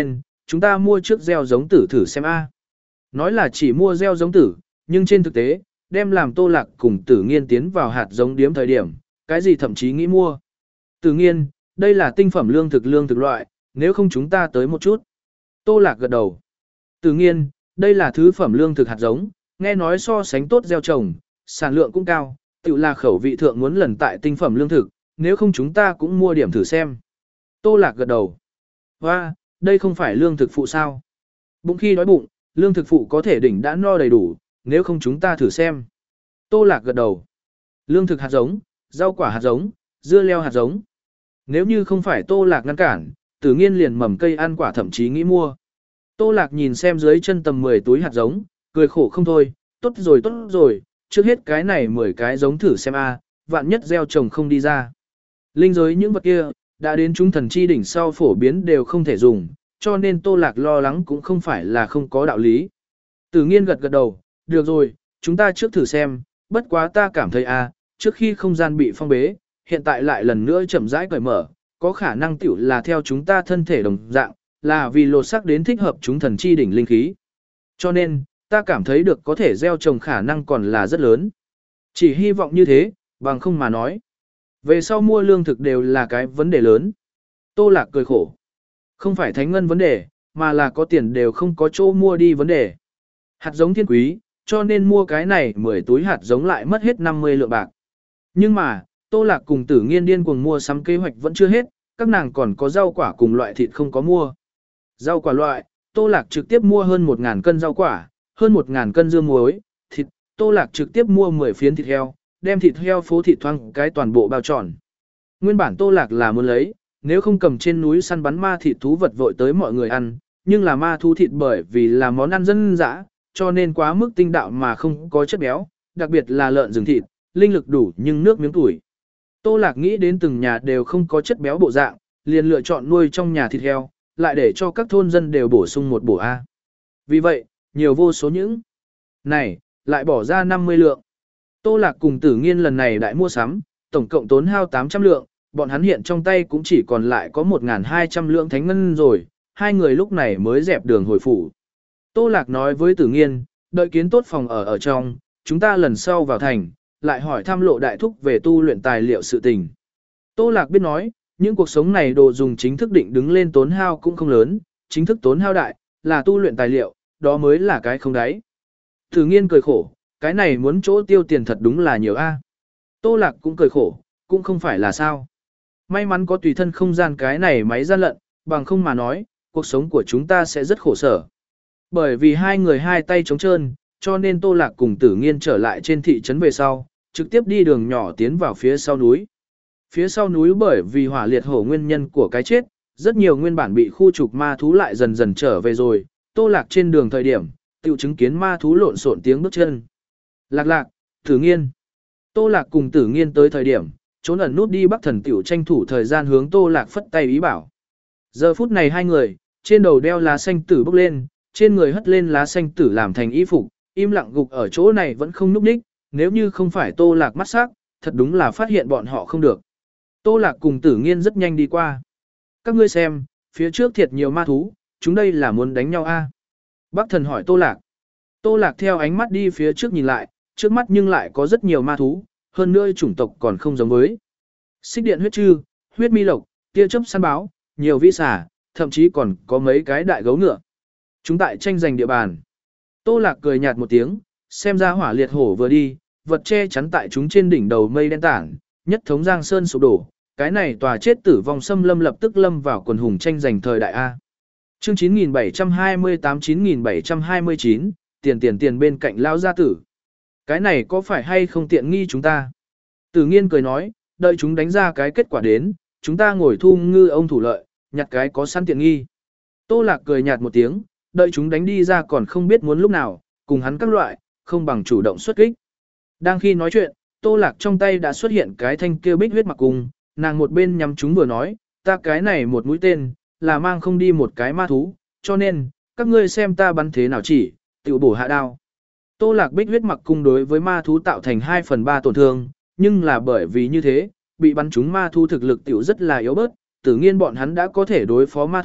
chúng ta mua trước gieo giống tử thử xem a. Nói là chỉ mua gieo giống tử, nhưng trên thực tế, đem làm Tô Lạc cùng Tử Nghiên tiến vào hạt giống điếm thời điểm, cái gì thậm chí nghĩ mua. Tử Nghiên, đây là tinh phẩm lương thực lương thực loại, nếu không chúng ta tới một chút. Tô Lạc gật đầu. Tử Nghiên, đây là thứ phẩm lương thực hạt giống, nghe nói so sánh tốt gieo trồng, sản lượng cũng cao, tự là khẩu vị thượng muốn lần tại tinh phẩm lương thực, nếu không chúng ta cũng mua điểm thử xem. Tô Lạc gật đầu. Và, đây không phải lương thực phụ sao? Bụng khi đói bụng, lương thực phụ có thể đỉnh đã no đầy đủ, nếu không chúng ta thử xem. Tô Lạc gật đầu. Lương thực hạt giống, rau quả hạt giống, dưa leo hạt giống. Nếu như không phải Tô Lạc ngăn cản, Tử Nghiên liền mầm cây ăn quả thậm chí nghĩ mua. Tô Lạc nhìn xem dưới chân tầm mười túi hạt giống, cười khổ không thôi, tốt rồi tốt rồi, trước hết cái này mười cái giống thử xem a, vạn nhất gieo trồng không đi ra. Linh giới những vật kia, đã đến chúng thần chi đỉnh sau phổ biến đều không thể dùng, cho nên Tô Lạc lo lắng cũng không phải là không có đạo lý. Tử Nghiên gật gật đầu, được rồi, chúng ta trước thử xem, bất quá ta cảm thấy a, trước khi không gian bị phong bế, hiện tại lại lần nữa chậm rãi cởi mở, có khả năng tiểu là theo chúng ta thân thể đồng dạng, là vì lột xác đến thích hợp chúng thần chi đỉnh linh khí. Cho nên, ta cảm thấy được có thể gieo trồng khả năng còn là rất lớn. Chỉ hy vọng như thế, bằng không mà nói. Về sau mua lương thực đều là cái vấn đề lớn. Tô Lạc cười khổ. Không phải thánh ngân vấn đề, mà là có tiền đều không có chỗ mua đi vấn đề. Hạt giống thiên quý, cho nên mua cái này mười túi hạt giống lại mất hết năm mươi lượng bạc. Nhưng mà, Tô Lạc cùng Tử Nghiên điên cuồng mua sắm kế hoạch vẫn chưa hết, các nàng còn có rau quả cùng loại thịt không có mua. Rau quả loại, Tô Lạc trực tiếp mua hơn một nghìn cân rau quả, hơn một nghìn cân dưa muối, thịt, Tô Lạc trực tiếp mua mười phiến thịt heo, đem thịt heo phố thịt thoang cái toàn bộ bao tròn. Nguyên bản Tô Lạc là muốn lấy, nếu không cầm trên núi săn bắn ma thịt thú vật vội tới mọi người ăn, nhưng là ma thú thịt bởi vì là món ăn dân dã, cho nên quá mức tinh đạo mà không có chất béo, đặc biệt là lợn rừng thịt, linh lực đủ nhưng nước miếng tuổi. Tô Lạc nghĩ đến từng nhà đều không có chất béo bộ dạng, liền lựa chọn nuôi trong nhà thịt heo, lại để cho các thôn dân đều bổ sung một bổ A. Vì vậy, nhiều vô số những này, lại bỏ ra năm mươi lượng. Tô Lạc cùng Tử Nghiên lần này đại mua sắm, tổng cộng tốn hao tám trăm lượng, bọn hắn hiện trong tay cũng chỉ còn lại có một nghìn hai trăm lượng thánh ngân rồi, hai người lúc này mới dẹp đường hồi phủ. Tô Lạc nói với Tử Nghiên, đợi kiến tốt phòng ở ở trong, chúng ta lần sau vào thành, lại hỏi thăm Lộ đại thúc về tu luyện tài liệu sự tình. Tô Lạc biết nói, những cuộc sống này đồ dùng chính thức định đứng lên tốn hao cũng không lớn, chính thức tốn hao đại, là tu luyện tài liệu, đó mới là cái không đáy. Tử Nghiên cười khổ, cái này muốn chỗ tiêu tiền thật đúng là nhiều a. Tô Lạc cũng cười khổ, cũng không phải là sao. May mắn có tùy thân không gian cái này máy gian lận, bằng không mà nói, cuộc sống của chúng ta sẽ rất khổ sở. Bởi vì hai người hai tay trống trơn, cho nên Tô Lạc cùng Tử Nghiên trở lại trên thị trấn về sau, trực tiếp đi đường nhỏ tiến vào phía sau núi. Phía sau núi bởi vì hỏa liệt hổ nguyên nhân của cái chết, rất nhiều nguyên bản bị khu trục ma thú lại dần dần trở về rồi, Tô Lạc trên đường thời điểm, tiểu chứng kiến ma thú lộn xộn tiếng bước chân. Lạc lạc, Tử Nghiên. Tô Lạc cùng Tử Nghiên tới thời điểm, trốn ẩn nút đi Bắc Thần tiểu tranh thủ thời gian hướng Tô Lạc phất tay ý bảo. Giờ phút này hai người, trên đầu đeo lá xanh tử bốc lên, trên người hất lên lá xanh tử làm thành y phục, im lặng gục ở chỗ này vẫn không núp đích, nếu như không phải Tô Lạc mắt sắc, thật đúng là phát hiện bọn họ không được. Tô Lạc cùng Tử Nghiên rất nhanh đi qua. Các ngươi xem, phía trước thiệt nhiều ma thú, chúng đây là muốn đánh nhau a? Bắc Thần hỏi Tô Lạc. Tô Lạc theo ánh mắt đi phía trước nhìn lại, trước mắt nhưng lại có rất nhiều ma thú, hơn nữa chủng tộc còn không giống với. Xích điện huyết trư, huyết mi lộc, tia chớp săn báo, nhiều vĩ xà, thậm chí còn có mấy cái đại gấu ngựa. Chúng tại tranh giành địa bàn. Tô Lạc cười nhạt một tiếng, xem ra hỏa liệt hổ vừa đi, vật che chắn tại chúng trên đỉnh đầu mây đen tảng, nhất thống Giang Sơn sụp đổ, cái này tòa chết tử vong xâm lâm lập tức lâm vào quần hùng tranh giành thời đại A. Chương chín nghìn bảy trăm hai mươi tám chín nghìn bảy trăm hai mươi chín, tiền tiền tiền bên cạnh lao gia tử. Cái này có phải hay không tiện nghi chúng ta? Tử Nghiên cười nói, đợi chúng đánh ra cái kết quả đến, chúng ta ngồi thu ngư ông thủ lợi, nhặt cái có sẵn tiện nghi. Tô Lạc cười nhạt một tiếng, đợi chúng đánh đi ra còn không biết muốn lúc nào, cùng hắn các loại, không bằng chủ động xuất kích. Đang khi nói chuyện, Tô Lạc trong tay đã xuất hiện cái thanh kia bích huyết mặc cung, nàng một bên nhắm chúng vừa nói, ta cái này một mũi tên, là mang không đi một cái ma thú, cho nên, các ngươi xem ta bắn thế nào chỉ, tiểu bổ hạ đao. Tô Lạc bích huyết mặc cung đối với ma thú tạo thành hai phần ba tổn thương, nhưng là bởi vì như thế, bị bắn chúng ma thú thực lực tiểu rất là yếu bớt, Tử Nghiên bọn hắn đã có thể đối phó ma thú,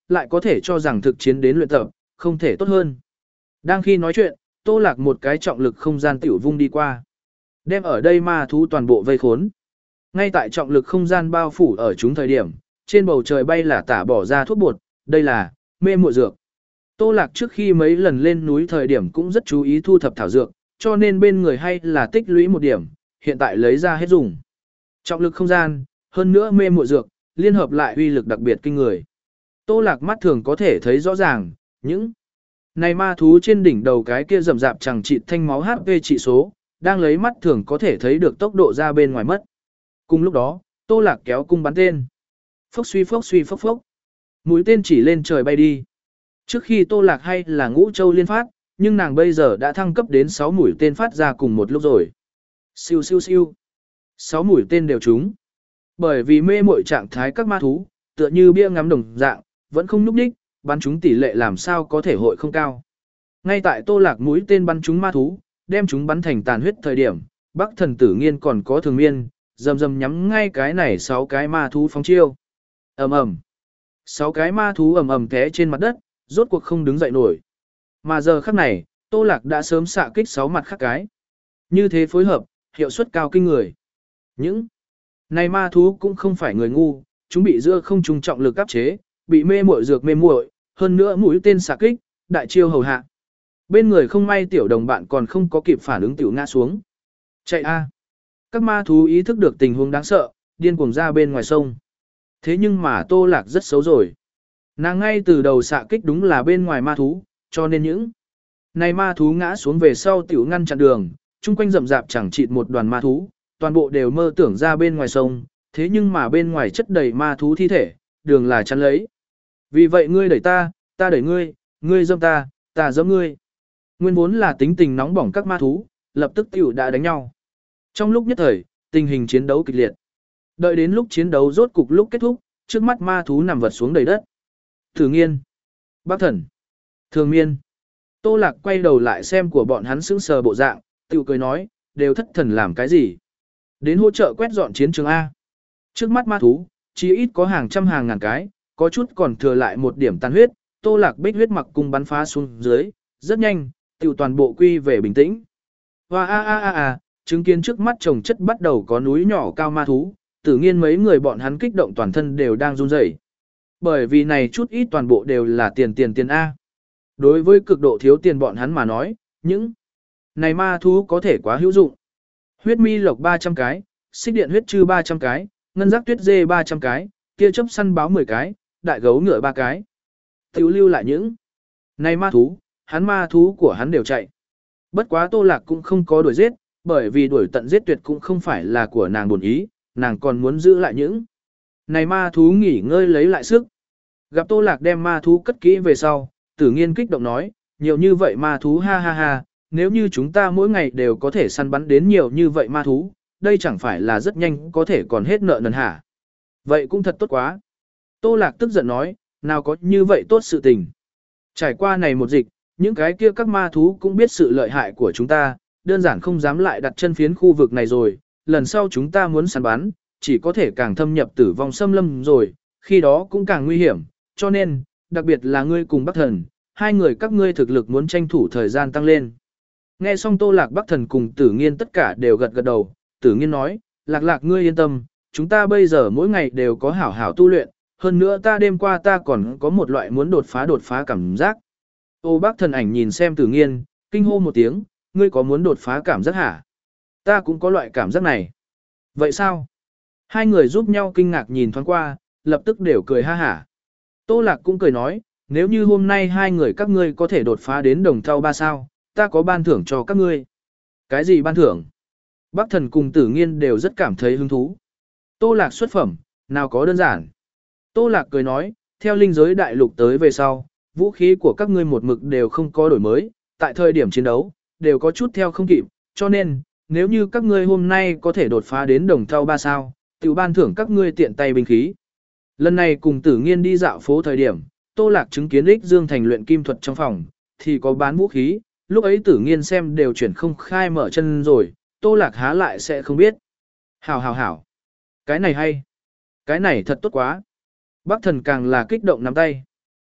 lại có thể cho rằng thực chiến đến luyện tập, không thể tốt hơn. Đang khi nói chuyện, Tô Lạc một cái trọng lực không gian tiểu vung đi qua. Đem ở đây ma thú toàn bộ vây khốn. Ngay tại trọng lực không gian bao phủ ở chúng thời điểm, trên bầu trời bay là tả bỏ ra thuốc bột, đây là mê muội dược. Tô Lạc trước khi mấy lần lên núi thời điểm cũng rất chú ý thu thập thảo dược, cho nên bên người hay là tích lũy một điểm, hiện tại lấy ra hết dùng. Trọng lực không gian, hơn nữa mê muội dược, liên hợp lại uy lực đặc biệt kinh người. Tô Lạc mắt thường có thể thấy rõ ràng, những này ma thú trên đỉnh đầu cái kia rậm rạp chẳng trị thanh máu hát pê trị số, đang lấy mắt thường có thể thấy được tốc độ ra bên ngoài mất. Cùng lúc đó, Tô Lạc kéo cung bắn tên. Phốc suy phốc suy phốc phốc. Mũi tên chỉ lên trời bay đi. Trước khi Tô Lạc hay là ngũ châu liên phát, nhưng nàng bây giờ đã thăng cấp đến sáu mũi tên phát ra cùng một lúc rồi. Siêu siêu siêu. sáu mũi tên đều trúng. Bởi vì mê muội trạng thái các ma thú, tựa như bia ngắm đồng dạng, vẫn không nhúc nhích, bắn chúng tỷ lệ làm sao có thể hội không cao. Ngay tại Tô Lạc mũi tên bắn chúng ma thú, đem chúng bắn thành tàn huyết thời điểm, Bắc Thần Tử Nghiên còn có Thường Miên, rầm rầm nhắm ngay cái này sáu cái ma thú phóng chiêu. Ầm ầm. Sáu cái ma thú ầm ầm té trên mặt đất, rốt cuộc không đứng dậy nổi. Mà giờ khắc này, Tô Lạc đã sớm xạ kích sáu mặt khác cái. Như thế phối hợp, hiệu suất cao kinh người. Những này ma thú cũng không phải người ngu, chúng bị giữa không trung trọng lực áp chế, bị mê muội dược mê muội, hơn nữa mũi tên xạ kích, đại chiêu hầu hạ. Bên người không may tiểu đồng bạn còn không có kịp phản ứng tiểu ngã xuống. Chạy a. Các ma thú ý thức được tình huống đáng sợ, điên cuồng ra bên ngoài sông. Thế nhưng mà Tô Lạc rất xấu rồi. Nàng ngay từ đầu xạ kích đúng là bên ngoài ma thú, cho nên những này ma thú ngã xuống về sau tiểu ngăn chặn đường, chung quanh rậm rạp chẳng chịt một đoàn ma thú, toàn bộ đều mơ tưởng ra bên ngoài sông, thế nhưng mà bên ngoài chất đầy ma thú thi thể, đường là chắn lấy. Vì vậy ngươi đẩy ta, ta đẩy ngươi, ngươi dâm ta, ta dâm ngươi. Nguyên vốn là tính tình nóng bỏng các ma thú, lập tức tiểu đã đánh nhau. Trong lúc nhất thời, tình hình chiến đấu kịch liệt. Đợi đến lúc chiến đấu rốt cục lúc kết thúc, trước mắt ma thú nằm vật xuống đầy đất. Thử Nghiên, Bắc Thần, Thường Miên. Tô Lạc quay đầu lại xem của bọn hắn sững sờ bộ dạng, tiểu cười nói, đều thất thần làm cái gì? Đến hỗ trợ quét dọn chiến trường A. Trước mắt ma thú, chỉ ít có hàng trăm hàng ngàn cái, có chút còn thừa lại một điểm tàn huyết, Tô Lạc bích huyết mặc cung bắn phá xuống dưới, rất nhanh, tiểu toàn bộ quy về bình tĩnh. Hoa a a a a, chứng kiến trước mắt chồng chất bắt đầu có núi nhỏ cao ma thú, Tử Nghiên mấy người bọn hắn kích động toàn thân đều đang run rẩy. Bởi vì này chút ít toàn bộ đều là tiền tiền tiền A. Đối với cực độ thiếu tiền bọn hắn mà nói, những này ma thú có thể quá hữu dụng. Huyết mi lộc ba trăm cái, xích điện huyết trư ba trăm cái, ngân giác tuyết dê ba trăm cái, tia chớp săn báo mười cái, đại gấu ngựa ba cái. Tiểu lưu lại những này ma thú, hắn ma thú của hắn đều chạy. Bất quá Tô Lạc cũng không có đuổi giết, bởi vì đuổi tận giết tuyệt cũng không phải là của nàng buồn ý, nàng còn muốn giữ lại những này ma thú nghỉ ngơi lấy lại sức. Gặp Tô Lạc đem ma thú cất kỹ về sau, Tử Nghiên kích động nói, nhiều như vậy ma thú ha ha ha, nếu như chúng ta mỗi ngày đều có thể săn bắn đến nhiều như vậy ma thú, đây chẳng phải là rất nhanh có thể còn hết nợ nần hả? Vậy cũng thật tốt quá. Tô Lạc tức giận nói, nào có như vậy tốt sự tình. Trải qua này một dịch, những cái kia các ma thú cũng biết sự lợi hại của chúng ta, đơn giản không dám lại đặt chân phiến khu vực này rồi, lần sau chúng ta muốn săn bắn, chỉ có thể càng thâm nhập tử vong xâm lâm rồi, khi đó cũng càng nguy hiểm, cho nên, đặc biệt là ngươi cùng Bắc Thần, hai người các ngươi thực lực muốn tranh thủ thời gian tăng lên. Nghe xong Tô Lạc, Bắc Thần cùng Tử Nghiên tất cả đều gật gật đầu, Tử Nghiên nói, Lạc Lạc ngươi yên tâm, chúng ta bây giờ mỗi ngày đều có hảo hảo tu luyện, hơn nữa ta đêm qua ta còn có một loại muốn đột phá đột phá cảm giác. Ô Bác Thần ảnh nhìn xem Tử Nghiên, kinh hô một tiếng, ngươi có muốn đột phá cảm giác hả? Ta cũng có loại cảm giác này. Vậy sao? Hai người giúp nhau kinh ngạc nhìn thoáng qua, lập tức đều cười ha hả. Tô Lạc cũng cười nói, nếu như hôm nay hai người các ngươi có thể đột phá đến đồng thau ba sao, ta có ban thưởng cho các ngươi. Cái gì ban thưởng? Bác Thần cùng Tử Nghiên đều rất cảm thấy hứng thú. Tô Lạc xuất phẩm, nào có đơn giản. Tô Lạc cười nói, theo linh giới đại lục tới về sau, vũ khí của các ngươi một mực đều không có đổi mới, tại thời điểm chiến đấu, đều có chút theo không kịp, cho nên, nếu như các ngươi hôm nay có thể đột phá đến đồng thau ba sao, tiểu ban thưởng các ngươi tiện tay binh khí. Lần này cùng Tử Nghiên đi dạo phố thời điểm, Tô Lạc chứng kiến Ích Dương Thành luyện kim thuật trong phòng, thì có bán vũ khí, lúc ấy Tử Nghiên xem đều chuyển không khai mở chân rồi, Tô Lạc há lại sẽ không biết. Hảo hảo hảo, cái này hay, cái này thật tốt quá. Bác Thần càng là kích động nắm tay.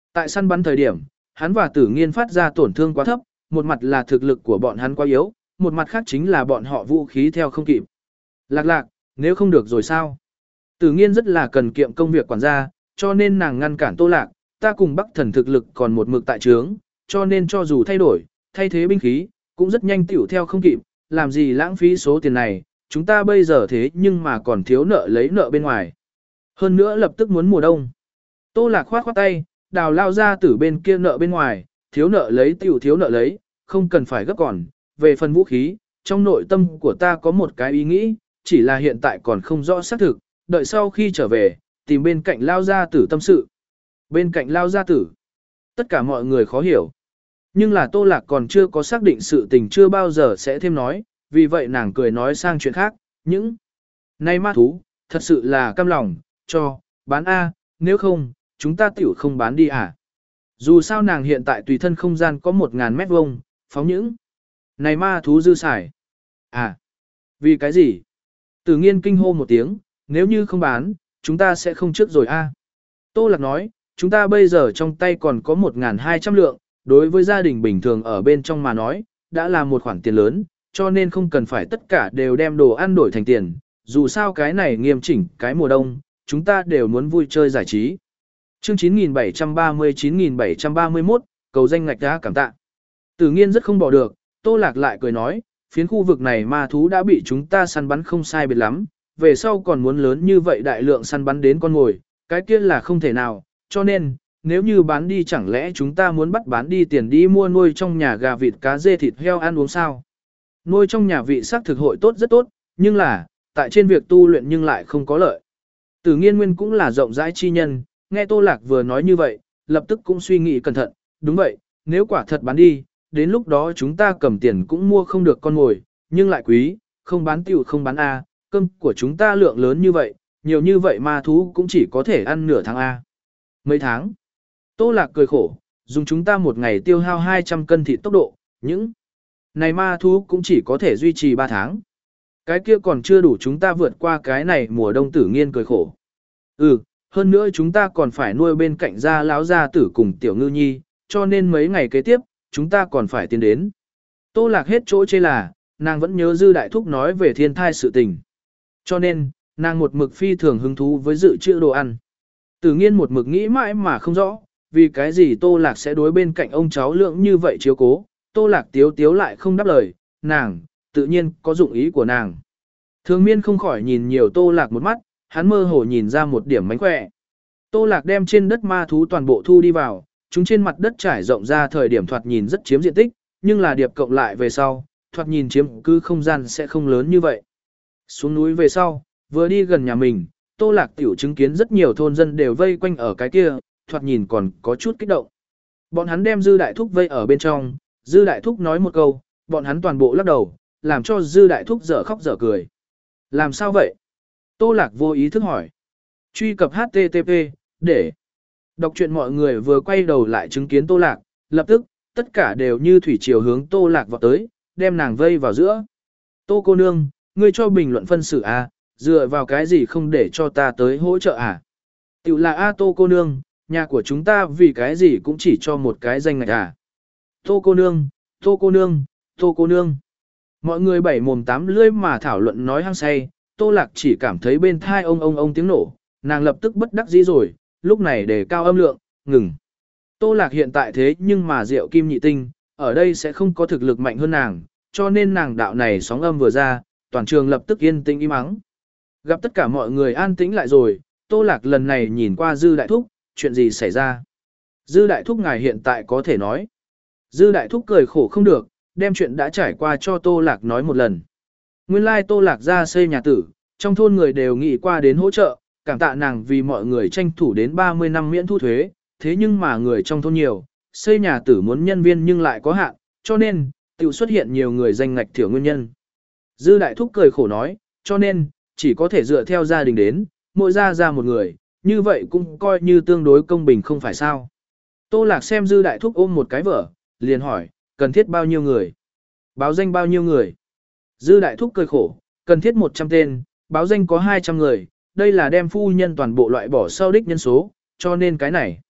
Tại săn bắn thời điểm, hắn và Tử Nghiên phát ra tổn thương quá thấp, một mặt là thực lực của bọn hắn quá yếu, một mặt khác chính là bọn họ vũ khí theo không kịp. Lạc lạc, nếu không được rồi sao? Tử Nghiên rất là cần kiệm công việc quản gia, cho nên nàng ngăn cản Tô Lạc, ta cùng Bắc Thần thực lực còn một mực tại trướng, cho nên cho dù thay đổi, thay thế binh khí, cũng rất nhanh tiểu theo không kịp, làm gì lãng phí số tiền này, chúng ta bây giờ thế nhưng mà còn thiếu nợ lấy nợ bên ngoài. Hơn nữa lập tức muốn mùa đông. Tô Lạc khoát khoát tay, đào lao ra từ bên kia nợ bên ngoài, thiếu nợ lấy tiểu thiếu nợ lấy, không cần phải gấp còn. Về phần vũ khí, trong nội tâm của ta có một cái ý nghĩ, chỉ là hiện tại còn không rõ xác thực, đợi sau khi trở về, tìm bên cạnh lao gia tử tâm sự. Bên cạnh lao gia tử, tất cả mọi người khó hiểu. Nhưng là Tô Lạc còn chưa có xác định sự tình chưa bao giờ sẽ thêm nói, vì vậy nàng cười nói sang chuyện khác, những này ma thú, thật sự là căm lòng, cho, bán A, nếu không, chúng ta tiểu không bán đi à. Dù sao nàng hiện tại tùy thân không gian có một ngàn mét vuông, phóng những này ma thú dư xài. À, vì cái gì? Tử Nghiên kinh hô một tiếng, nếu như không bán, chúng ta sẽ không trước rồi a. Tô Lạc nói, chúng ta bây giờ trong tay còn có một ngàn hai trăm lượng, đối với gia đình bình thường ở bên trong mà nói, đã là một khoản tiền lớn, cho nên không cần phải tất cả đều đem đồ ăn đổi thành tiền, dù sao cái này nghiêm chỉnh cái mùa đông, chúng ta đều muốn vui chơi giải trí. Chương chín nghìn bảy trăm ba mươi chín nghìn bảy trăm ba mươi mốt, cầu danh ngạch đã cảm tạ. Tử Nghiên rất không bỏ được, Tô Lạc lại cười nói, phiến khu vực này ma thú đã bị chúng ta săn bắn không sai biệt lắm, về sau còn muốn lớn như vậy đại lượng săn bắn đến con mồi, cái kia là không thể nào, cho nên, nếu như bán đi chẳng lẽ chúng ta muốn bắt bán đi tiền đi mua nuôi trong nhà gà vịt cá dê thịt heo ăn uống sao? Nuôi trong nhà vị sắc thực hội tốt rất tốt, nhưng là, tại trên việc tu luyện nhưng lại không có lợi. Tử Nghiên nguyên cũng là rộng rãi chi nhân, nghe Tô Lạc vừa nói như vậy, lập tức cũng suy nghĩ cẩn thận, đúng vậy, nếu quả thật bán đi, đến lúc đó chúng ta cầm tiền cũng mua không được con mồi, nhưng lại quý, không bán tiểu không bán A, cơm của chúng ta lượng lớn như vậy, nhiều như vậy ma thú cũng chỉ có thể ăn nửa tháng A. Mấy tháng? Tô Lạc cười khổ, dùng chúng ta một ngày tiêu hao hai trăm cân thịt tốc độ, những này ma thú cũng chỉ có thể duy trì ba tháng. Cái kia còn chưa đủ chúng ta vượt qua cái này mùa đông. Tử Nghiên cười khổ. Ừ, hơn nữa chúng ta còn phải nuôi bên cạnh gia láo gia tử cùng tiểu ngư nhi, cho nên mấy ngày kế tiếp, chúng ta còn phải tiến đến. Tô Lạc hết chỗ chê là, nàng vẫn nhớ Dư Đại Thúc nói về thiên thai sự tình. Cho nên, nàng một mực phi thường hứng thú với dự trữ đồ ăn. Tử Nghiên một mực nghĩ mãi mà không rõ, vì cái gì Tô Lạc sẽ đối bên cạnh ông cháu lượng như vậy chiếu cố. Tô Lạc tiếu tiếu lại không đáp lời, nàng, tự nhiên có dụng ý của nàng. Thường Miên không khỏi nhìn nhiều Tô Lạc một mắt, hắn mơ hồ nhìn ra một điểm mánh khỏe. Tô Lạc đem trên đất ma thú toàn bộ thu đi vào, chúng trên mặt đất trải rộng ra thời điểm thoạt nhìn rất chiếm diện tích, nhưng là điệp cộng lại về sau, thoạt nhìn chiếm cứ không gian sẽ không lớn như vậy. Xuống núi về sau, vừa đi gần nhà mình, Tô Lạc tiểu chứng kiến rất nhiều thôn dân đều vây quanh ở cái kia, thoạt nhìn còn có chút kích động. Bọn hắn đem Dư Đại Thúc vây ở bên trong, Dư Đại Thúc nói một câu, bọn hắn toàn bộ lắc đầu, làm cho Dư Đại Thúc dở khóc dở cười. Làm sao vậy? Tô Lạc vô ý thức hỏi. Truy cập H T T P, để đọc truyện. Mọi người vừa quay đầu lại chứng kiến Tô Lạc, lập tức, tất cả đều như thủy triều hướng Tô Lạc vọt tới, đem nàng vây vào giữa. Tô cô nương, ngươi cho bình luận phân xử à, dựa vào cái gì không để cho ta tới hỗ trợ à? Tiểu là A Tô cô nương, nhà của chúng ta vì cái gì cũng chỉ cho một cái danh ngạch à? Tô cô nương, Tô cô nương, Tô cô nương. Mọi người bảy mồm tám lưỡi mà thảo luận nói hăng say, Tô Lạc chỉ cảm thấy bên thai ông ông ông tiếng nổ, nàng lập tức bất đắc dĩ rồi, lúc này để cao âm lượng, ngừng. Tô Lạc hiện tại thế nhưng mà Diệu Kim Nhị Tinh, ở đây sẽ không có thực lực mạnh hơn nàng, cho nên nàng đạo này sóng âm vừa ra, toàn trường lập tức yên tĩnh im ắng. Gặp tất cả mọi người an tĩnh lại rồi, Tô Lạc lần này nhìn qua Dư Đại Thúc, chuyện gì xảy ra? Dư Đại Thúc ngài hiện tại có thể nói. Dư Đại Thúc cười khổ không được, đem chuyện đã trải qua cho Tô Lạc nói một lần. Nguyên lai Tô Lạc ra xây nhà tử, trong thôn người đều nghĩ qua đến hỗ trợ, cảm tạ nàng vì mọi người tranh thủ đến ba mươi năm miễn thu thuế, thế nhưng mà người trong thôn nhiều, xây nhà tử muốn nhân viên nhưng lại có hạn, cho nên, tự xuất hiện nhiều người danh ngạch thiểu nguyên nhân. Dư Đại Thúc cười khổ nói, cho nên, chỉ có thể dựa theo gia đình đến, mỗi gia ra một người, như vậy cũng coi như tương đối công bình không phải sao. Tô Lạc xem Dư Đại Thúc ôm một cái vở, liền hỏi, cần thiết bao nhiêu người? Báo danh bao nhiêu người? Dư Đại Thúc cười khổ, cần thiết một trăm tên, báo danh có hai trăm người, đây là đem phu nhân toàn bộ loại bỏ sau đích nhân số, cho nên cái này.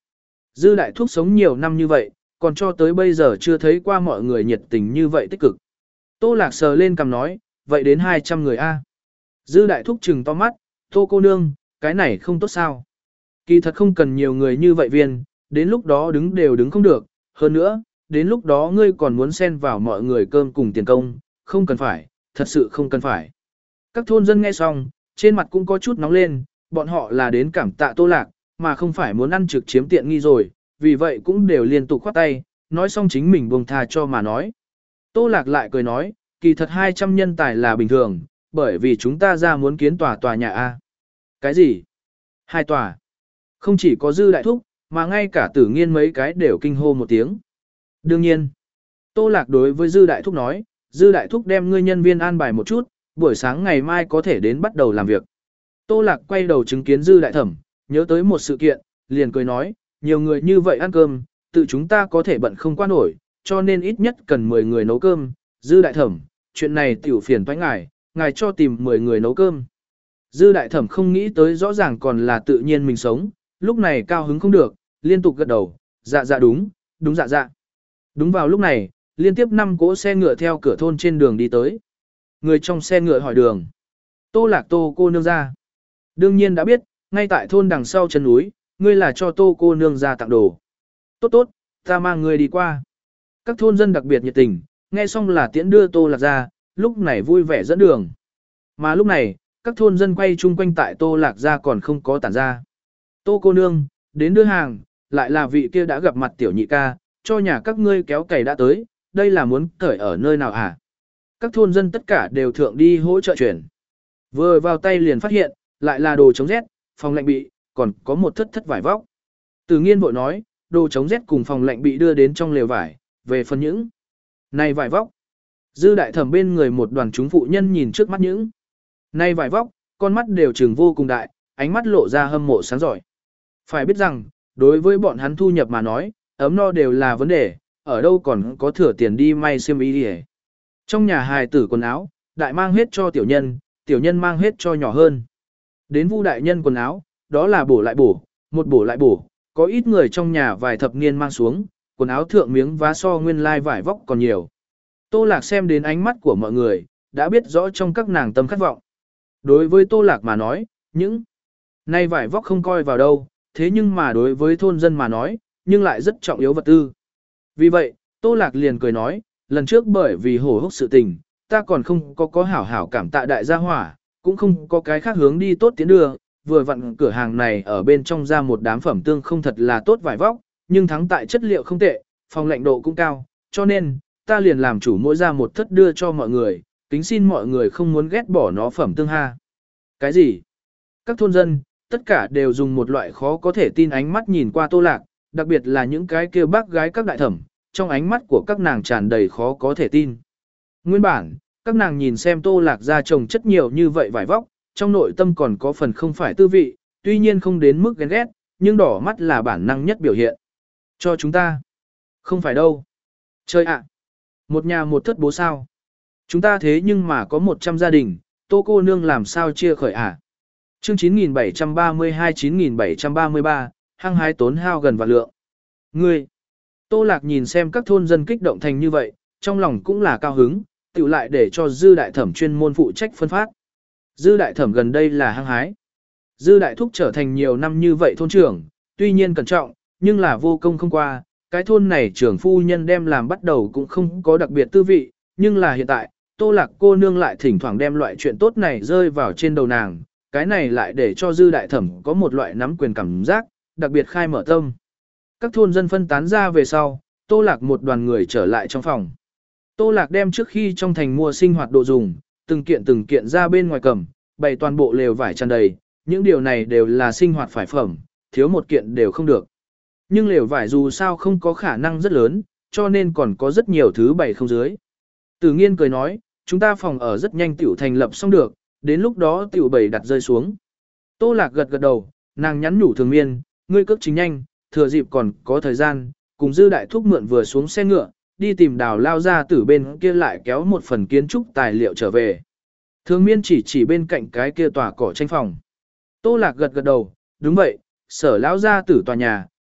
Dư đại thúc sống nhiều năm như vậy, còn cho tới bây giờ chưa thấy qua mọi người nhiệt tình như vậy tích cực. Tô Lạc sờ lên cằm nói, vậy đến hai trăm người a. Dư đại thúc trừng to mắt, Tô cô nương, cái này không tốt sao. Kỳ thật không cần nhiều người như vậy viên, đến lúc đó đứng đều đứng không được, hơn nữa, đến lúc đó ngươi còn muốn xen vào mọi người cơm cùng tiền công, không cần phải, thật sự không cần phải. Các thôn dân nghe xong, trên mặt cũng có chút nóng lên, bọn họ là đến cảm tạ Tô Lạc, mà không phải muốn ăn trực chiếm tiện nghi rồi, vì vậy cũng đều liên tục khoát tay, nói xong chính mình buông tha cho mà nói. Tô Lạc lại cười nói, kỳ thật hai trăm nhân tài là bình thường, bởi vì chúng ta ra muốn kiến tòa tòa nhà A. Cái gì? Hai tòa. Không chỉ có Dư đại thúc, mà ngay cả Tử Nghiên mấy cái đều kinh hô một tiếng. Đương nhiên, Tô Lạc đối với Dư đại thúc nói, Dư đại thúc đem ngươi nhân viên an bài một chút, buổi sáng ngày mai có thể đến bắt đầu làm việc. Tô Lạc quay đầu chứng kiến Dư đại thẩm, nhớ tới một sự kiện, liền cười nói, nhiều người như vậy ăn cơm, tự chúng ta có thể bận không qua nổi, cho nên ít nhất cần mười người nấu cơm. Dư đại thẩm, chuyện này tiểu phiền toái ngài, ngài cho tìm mười người nấu cơm. Dư đại thẩm không nghĩ tới rõ ràng còn là tự nhiên mình sống, lúc này cao hứng không được, liên tục gật đầu, dạ dạ đúng, đúng dạ dạ. Đúng vào lúc này, liên tiếp năm cỗ xe ngựa theo cửa thôn trên đường đi tới. Người trong xe ngựa hỏi đường. Tô Lạc Tô cô nương ra. Đương nhiên đã biết, ngay tại thôn đằng sau chân núi, ngươi là cho Tô cô nương ra tặng đồ. Tốt tốt, ta mang ngươi đi qua. Các thôn dân đặc biệt nhiệt tình, nghe xong là tiễn đưa Tô Lạc ra, lúc này vui vẻ dẫn đường. Mà lúc này, các thôn dân quay chung quanh tại Tô Lạc ra còn không có tản ra. Tô cô nương, đến đưa hàng, lại là vị kia đã gặp mặt tiểu nhị ca, cho nhà các ngươi kéo cày đã tới, đây là muốn cởi ở nơi nào hả? Các thôn dân tất cả đều thượng đi hỗ trợ chuyển. Vừa vào tay liền phát hiện, lại là đồ chống rét, phòng lạnh bị, còn có một thất thất vải vóc. Từ Nghiên vội nói, đồ chống rét cùng phòng lạnh bị đưa đến trong lều vải, về phần những này vải vóc. Dư đại thẩm bên người một đoàn chúng phụ nhân nhìn trước mắt những này vải vóc, con mắt đều trừng vô cùng đại, ánh mắt lộ ra hâm mộ sáng giỏi. Phải biết rằng, đối với bọn hắn thu nhập mà nói, ấm no đều là vấn đề, ở đâu còn có thừa tiền đi may xiêm y đi. Trong nhà hài tử quần áo, đại mang hết cho tiểu nhân, tiểu nhân mang hết cho nhỏ hơn. Đến Vu đại nhân quần áo, đó là bổ lại bổ, một bổ lại bổ, có ít người trong nhà vài thập niên mang xuống, quần áo thượng miếng vá so nguyên lai vải vóc còn nhiều. Tô Lạc xem đến ánh mắt của mọi người, đã biết rõ trong các nàng tâm khát vọng. Đối với Tô Lạc mà nói, những nay vải vóc không coi vào đâu, thế nhưng mà đối với thôn dân mà nói, nhưng lại rất trọng yếu vật tư. Vì vậy, Tô Lạc liền cười nói, lần trước bởi vì hổ hốc sự tình, ta còn không có có hảo hảo cảm tạ đại gia hỏa, cũng không có cái khác hướng đi tốt tiến đưa, vừa vặn cửa hàng này ở bên trong ra một đám phẩm tương không thật là tốt vải vóc, nhưng thắng tại chất liệu không tệ, phòng lạnh độ cũng cao, cho nên, ta liền làm chủ mỗi ra một thất đưa cho mọi người, kính xin mọi người không muốn ghét bỏ nó phẩm tương ha. Cái gì? Các thôn dân, tất cả đều dùng một loại khó có thể tin ánh mắt nhìn qua Tô Lạc, đặc biệt là những cái kêu bác gái các đại thẩm, trong ánh mắt của các nàng tràn đầy khó có thể tin. Nguyên bản, các nàng nhìn xem Tô Lạc ra trồng chất nhiều như vậy vải vóc, trong nội tâm còn có phần không phải tư vị, tuy nhiên không đến mức ghen ghét, nhưng đỏ mắt là bản năng nhất biểu hiện. Cho chúng ta. Không phải đâu. Chơi ạ. Một nhà một thất bố sao. Chúng ta thế nhưng mà có một trăm gia đình, Tô cô nương làm sao chia khởi ạ. À? Chương chín nghìn bảy trăm ba mươi hai chín nghìn bảy trăm ba mươi ba, hăng hái tốn hao gần vạn lượng. Ngươi. Tô Lạc nhìn xem các thôn dân kích động thành như vậy, trong lòng cũng là cao hứng, tự lại để cho Dư đại thẩm chuyên môn phụ trách phân phát. Dư đại thẩm gần đây là hăng hái. Dư đại thúc trở thành nhiều năm như vậy thôn trưởng, tuy nhiên cẩn trọng, nhưng là vô công không qua, cái thôn này trưởng phu nhân đem làm bắt đầu cũng không có đặc biệt tư vị, nhưng là hiện tại, Tô Lạc cô nương lại thỉnh thoảng đem loại chuyện tốt này rơi vào trên đầu nàng, cái này lại để cho Dư đại thẩm có một loại nắm quyền cảm giác, đặc biệt khai mở tâm. Các thôn dân phân tán ra về sau, Tô Lạc một đoàn người trở lại trong phòng. Tô Lạc đem trước khi trong thành mua sinh hoạt đồ dùng, từng kiện từng kiện ra bên ngoài cầm, bày toàn bộ lều vải tràn đầy, những điều này đều là sinh hoạt phải phẩm, thiếu một kiện đều không được. Nhưng lều vải dù sao không có khả năng rất lớn, cho nên còn có rất nhiều thứ bày không dưới. Tử Nghiên cười nói, chúng ta phòng ở rất nhanh tiểu thành lập xong được, đến lúc đó tiểu bày đặt rơi xuống. Tô Lạc gật gật đầu, nàng nhắn nhủ Thường Miên, ngươi cước chính nhanh, thừa dịp còn có thời gian, cùng Dư đại thúc mượn vừa xuống xe ngựa, đi tìm Đào lao ra từ bên kia lại kéo một phần kiến trúc tài liệu trở về. Thường Miên chỉ chỉ bên cạnh cái kia tòa cỏ tranh phòng. Tô Lạc gật gật đầu, đúng vậy, Sở lão gia tử tòa nhà,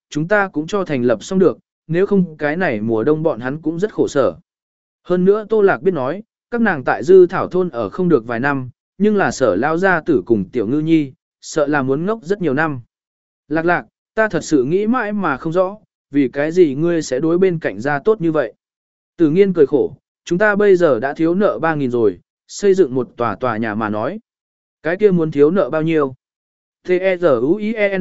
chúng ta cũng cho thành lập xong được, nếu không cái này mùa đông bọn hắn cũng rất khổ sở. Hơn nữa Tô Lạc biết nói, các nàng tại Dư Thảo thôn ở không được vài năm, nhưng là Sở lao gia tử cùng Tiểu Ngư Nhi, sợ là muốn ngốc rất nhiều năm. Lạc lạc, ta thật sự nghĩ mãi mà không rõ, vì cái gì ngươi sẽ đối bên cạnh gia tốt như vậy. Tử Nghiên cười khổ, chúng ta bây giờ đã thiếu nợ ba nghìn rồi, xây dựng một tòa tòa nhà mà nói. Cái kia muốn thiếu nợ bao nhiêu? T-E-Z-U-I-E-N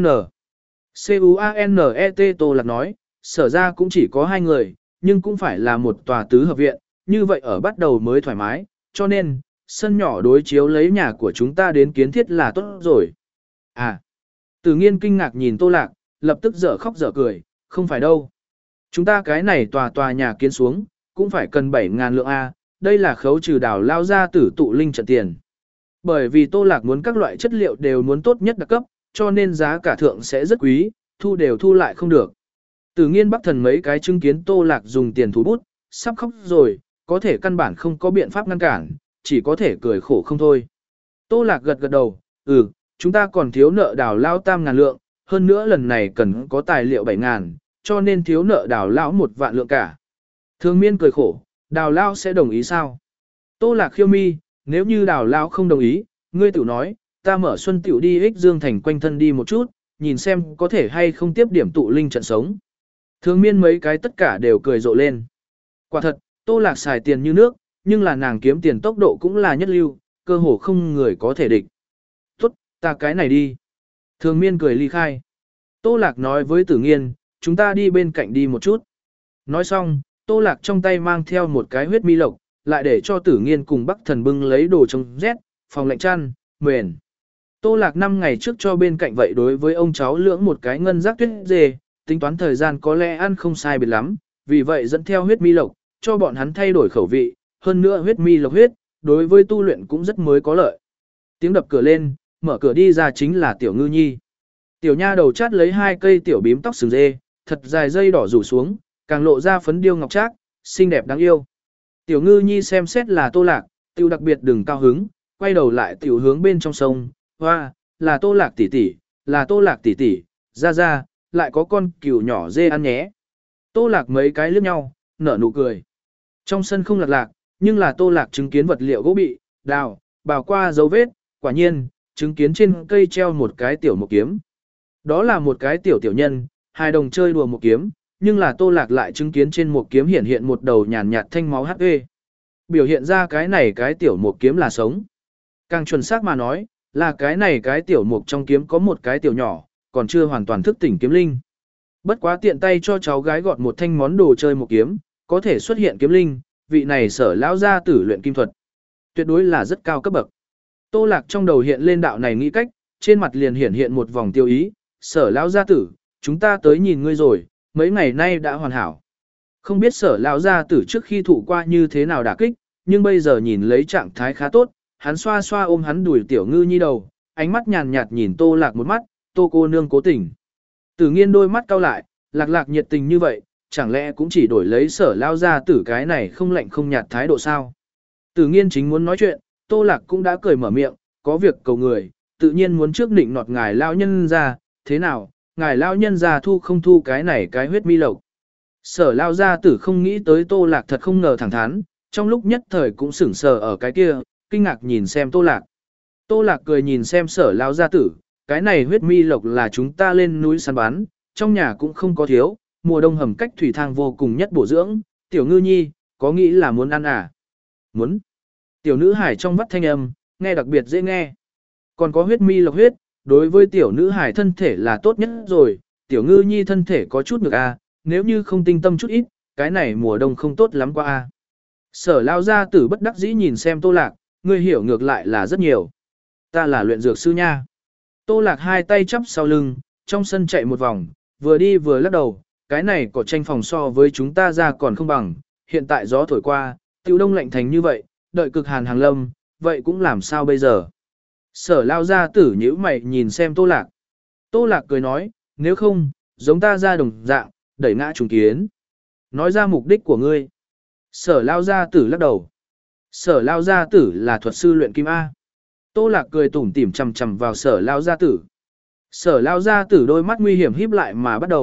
C-U-A-N-E-T Tô Lạc nói, Sở ra cũng chỉ có hai người, nhưng cũng phải là một tòa tứ hợp viện, như vậy ở bắt đầu mới thoải mái, cho nên, sân nhỏ đối chiếu lấy nhà của chúng ta đến kiến thiết là tốt rồi. À, Tử Nghiên kinh ngạc nhìn Tô Lạc, lập tức dở khóc dở cười, không phải đâu. Chúng ta cái này tòa tòa nhà kiến xuống, cũng phải cần bảy ngàn lượng A, đây là khấu trừ đào lao ra tử tụ linh trận tiền. Bởi vì Tô Lạc muốn các loại chất liệu đều muốn tốt nhất đặc cấp, cho nên giá cả thượng sẽ rất quý, thu đều thu lại không được. Tử Nghiên Bắc Thần mấy cái chứng kiến Tô Lạc dùng tiền thủ bút, sắp khóc rồi, có thể căn bản không có biện pháp ngăn cản, chỉ có thể cười khổ không thôi. Tô Lạc gật gật đầu, ừ, chúng ta còn thiếu nợ đào lao tam ngàn lượng, hơn nữa lần này cần có tài liệu bảy ngàn, cho nên thiếu nợ đào lao một vạn lượng cả. Thường Miên cười khổ, đào lao sẽ đồng ý sao? Tô Lạc khiêu mi, nếu như đào lao không đồng ý, ngươi tự nói, ta mở xuân tiểu đi ích dương thành quanh thân đi một chút, nhìn xem có thể hay không tiếp điểm tụ linh trận sống. Thường Miên mấy cái tất cả đều cười rộ lên. Quả thật, Tô Lạc xài tiền như nước, nhưng là nàng kiếm tiền tốc độ cũng là nhất lưu, cơ hồ không người có thể địch. Tốt, ta cái này đi. Thường Miên cười ly khai. Tô Lạc nói với Tử Nghiên, chúng ta đi bên cạnh đi một chút. Nói xong, Tô Lạc trong tay mang theo một cái huyết mi lộc, lại để cho Tử Nghiên cùng Bắc Thần bưng lấy đồ chống rét, phòng lạnh chăn, mền. Tô Lạc năm ngày trước cho bên cạnh vậy đối với ông cháu lưỡng một cái ngân giác tuyết dê, tính toán thời gian có lẽ ăn không sai biệt lắm, vì vậy dẫn theo huyết mi lộc, cho bọn hắn thay đổi khẩu vị, hơn nữa huyết mi lộc huyết, đối với tu luyện cũng rất mới có lợi. Tiếng đập cửa lên, mở cửa đi ra chính là Tiểu Ngư Nhi. Tiểu nha đầu chát lấy hai cây tiểu bím tóc sừng dê, thật dài dây đỏ rủ xuống, càng lộ ra phấn điêu ngọc trác, xinh đẹp đáng yêu. Tiểu Ngư Nhi xem xét là Tô Lạc, tiểu đặc biệt đừng cao hứng, quay đầu lại tiểu hướng bên trong sông, hoa, là Tô Lạc tỷ tỷ, là Tô Lạc tỷ tỷ, ra ra, lại có con cừu nhỏ dê ăn nhé. Tô Lạc mấy cái liếc nhau, nở nụ cười. Trong sân không lạc lạc, nhưng là Tô Lạc chứng kiến vật liệu gỗ bị, đào, bào qua dấu vết, quả nhiên, chứng kiến trên cây treo một cái tiểu một kiếm. Đó là một cái tiểu tiểu nhân, hai đồng chơi đùa một kiếm, nhưng là Tô Lạc lại chứng kiến trên một kiếm hiện hiện một đầu nhàn nhạt thanh máu hát pê. Biểu hiện ra cái này cái tiểu một kiếm là sống. Càng chuẩn xác mà nói, là cái này cái tiểu mục trong kiếm có một cái tiểu nhỏ, còn chưa hoàn toàn thức tỉnh kiếm linh. Bất quá tiện tay cho cháu gái gọt một thanh món đồ chơi một kiếm, có thể xuất hiện kiếm linh, vị này Sở lão gia tử luyện kim thuật. Tuyệt đối là rất cao cấp bậc. Tô Lạc trong đầu hiện lên đạo này nghĩ cách, trên mặt liền hiện hiện một vòng tiêu ý, Sở lão gia tử, chúng ta tới nhìn ngươi rồi, mấy ngày nay đã hoàn hảo. Không biết Sở lão gia tử trước khi thụ qua như thế nào đả kích, nhưng bây giờ nhìn lấy trạng thái khá tốt, hắn xoa xoa ôm hắn đuổi Tiểu Ngư Nhi đầu, ánh mắt nhàn nhạt nhìn Tô Lạc một mắt, Tô cô nương cố tình. Tử Nghiên đôi mắt cau lại, Lạc Lạc nhiệt tình như vậy, chẳng lẽ cũng chỉ đổi lấy Sở lão gia tử cái này không lạnh không nhạt thái độ sao? Tử Nghiên chính muốn nói chuyện, Tô Lạc cũng đã cười mở miệng, có việc cầu người, tự nhiên muốn trước định nọt ngài lão nhân ra, thế nào, ngài lão nhân ra thu không thu cái này cái huyết mi lộc. Sở lão gia tử không nghĩ tới Tô Lạc thật không ngờ thẳng thắn, trong lúc nhất thời cũng sững sờ ở cái kia, kinh ngạc nhìn xem Tô Lạc. Tô Lạc cười nhìn xem Sở lão gia tử, cái này huyết mi lộc là chúng ta lên núi săn bắn, trong nhà cũng không có thiếu, mùa đông hầm cách thủy thang vô cùng nhất bổ dưỡng, Tiểu Ngư Nhi, có nghĩ là muốn ăn à? Muốn. Tiểu nữ hải trong vắt thanh âm, nghe đặc biệt dễ nghe. Còn có huyết mi lộc huyết, đối với tiểu nữ hải thân thể là tốt nhất rồi, Tiểu Ngư Nhi thân thể có chút ngược à, nếu như không tinh tâm chút ít, cái này mùa đông không tốt lắm qua à. Sở lao gia tử bất đắc dĩ nhìn xem Tô Lạc, ngươi hiểu ngược lại là rất nhiều. Ta là luyện dược sư nha. Tô Lạc hai tay chắp sau lưng, trong sân chạy một vòng, vừa đi vừa lắc đầu, cái này có tranh phòng so với chúng ta ra còn không bằng, hiện tại gió thổi qua, tiêu đông lạnh thành như vậy, đợi cực hàn hàng lâm, vậy cũng làm sao bây giờ? Sở lao gia tử nhíu mày nhìn xem Tô Lạc. Tô Lạc cười nói, nếu không, giống ta ra đồng dạng, đẩy ngã trùng kiến. Nói ra mục đích của ngươi. Sở lao gia tử lắc đầu. Sở lao gia tử là thuật sư luyện kim A. Tô Lạc cười tủm tỉm chằm chằm vào sở lao gia tử. Sở lao gia tử đôi mắt nguy hiểm híp lại mà bắt đầu,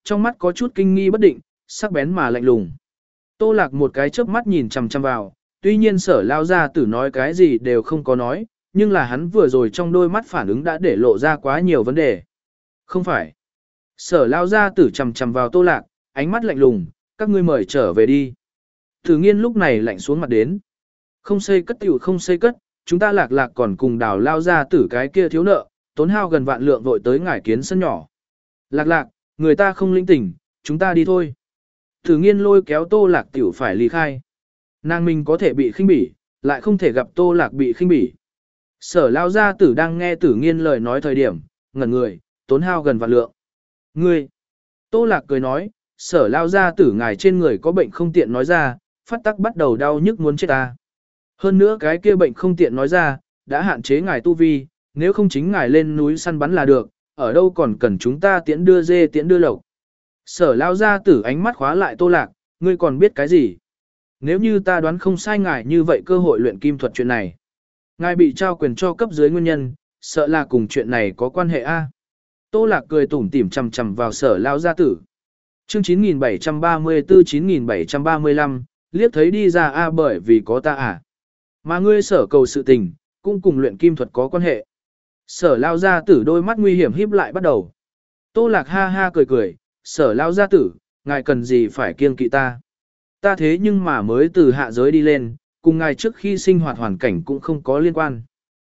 trong mắt có chút kinh nghi bất định, sắc bén mà lạnh lùng. Tô Lạc một cái chớp mắt nhìn chằm chằm vào, tuy nhiên Sở lao gia tử nói cái gì đều không có nói, nhưng là hắn vừa rồi trong đôi mắt phản ứng đã để lộ ra quá nhiều vấn đề. Không phải. Sở lao gia tử chằm chằm vào Tô Lạc, ánh mắt lạnh lùng, các ngươi mời trở về đi. Tử Nghiên lúc này lạnh xuống mặt đến. Không xây cất tiểu không xây cất, chúng ta Lạc Lạc còn cùng Đào lao gia tử cái kia thiếu nợ, tốn hao gần vạn lượng vội tới ngải kiến sân nhỏ. Lạc Lạc, người ta không linh tỉnh, chúng ta đi thôi. Tử Nghiên lôi kéo Tô Lạc tiểu phải ly khai. Nàng mình có thể bị khinh bỉ, lại không thể gặp Tô Lạc bị khinh bỉ. Sở lao gia tử đang nghe Tử Nghiên lời nói thời điểm, ngẩn người, tốn hao gần vạn lượng. Ngươi! Tô Lạc cười nói, sở lao gia tử ngài trên người có bệnh không tiện nói ra, phát tắc bắt đầu đau nhức muốn chết ta. Hơn nữa cái kia bệnh không tiện nói ra, đã hạn chế ngài tu vi, nếu không chính ngài lên núi săn bắn là được, ở đâu còn cần chúng ta tiễn đưa dê tiễn đưa lộc. Sở lao gia tử ánh mắt khóa lại Tô Lạc, ngươi còn biết cái gì? Nếu như ta đoán không sai ngài như vậy cơ hội luyện kim thuật chuyện này. Ngài bị trao quyền cho cấp dưới nguyên nhân, sợ là cùng chuyện này có quan hệ a. Tô Lạc cười tủm tỉm chằm chằm vào sở lao gia tử. Chương chín nghìn bảy trăm ba mươi tư chín nghìn bảy trăm ba mươi lăm, liếc thấy đi ra a bởi vì có ta à. Mà ngươi sở cầu sự tình, cũng cùng luyện kim thuật có quan hệ. Sở lao gia tử đôi mắt nguy hiểm híp lại bắt đầu. Tô Lạc ha ha cười cười, sở lao gia tử, ngài cần gì phải kiêng kỵ ta. Ta thế nhưng mà mới từ hạ giới đi lên, cùng ngài trước khi sinh hoạt hoàn cảnh cũng không có liên quan.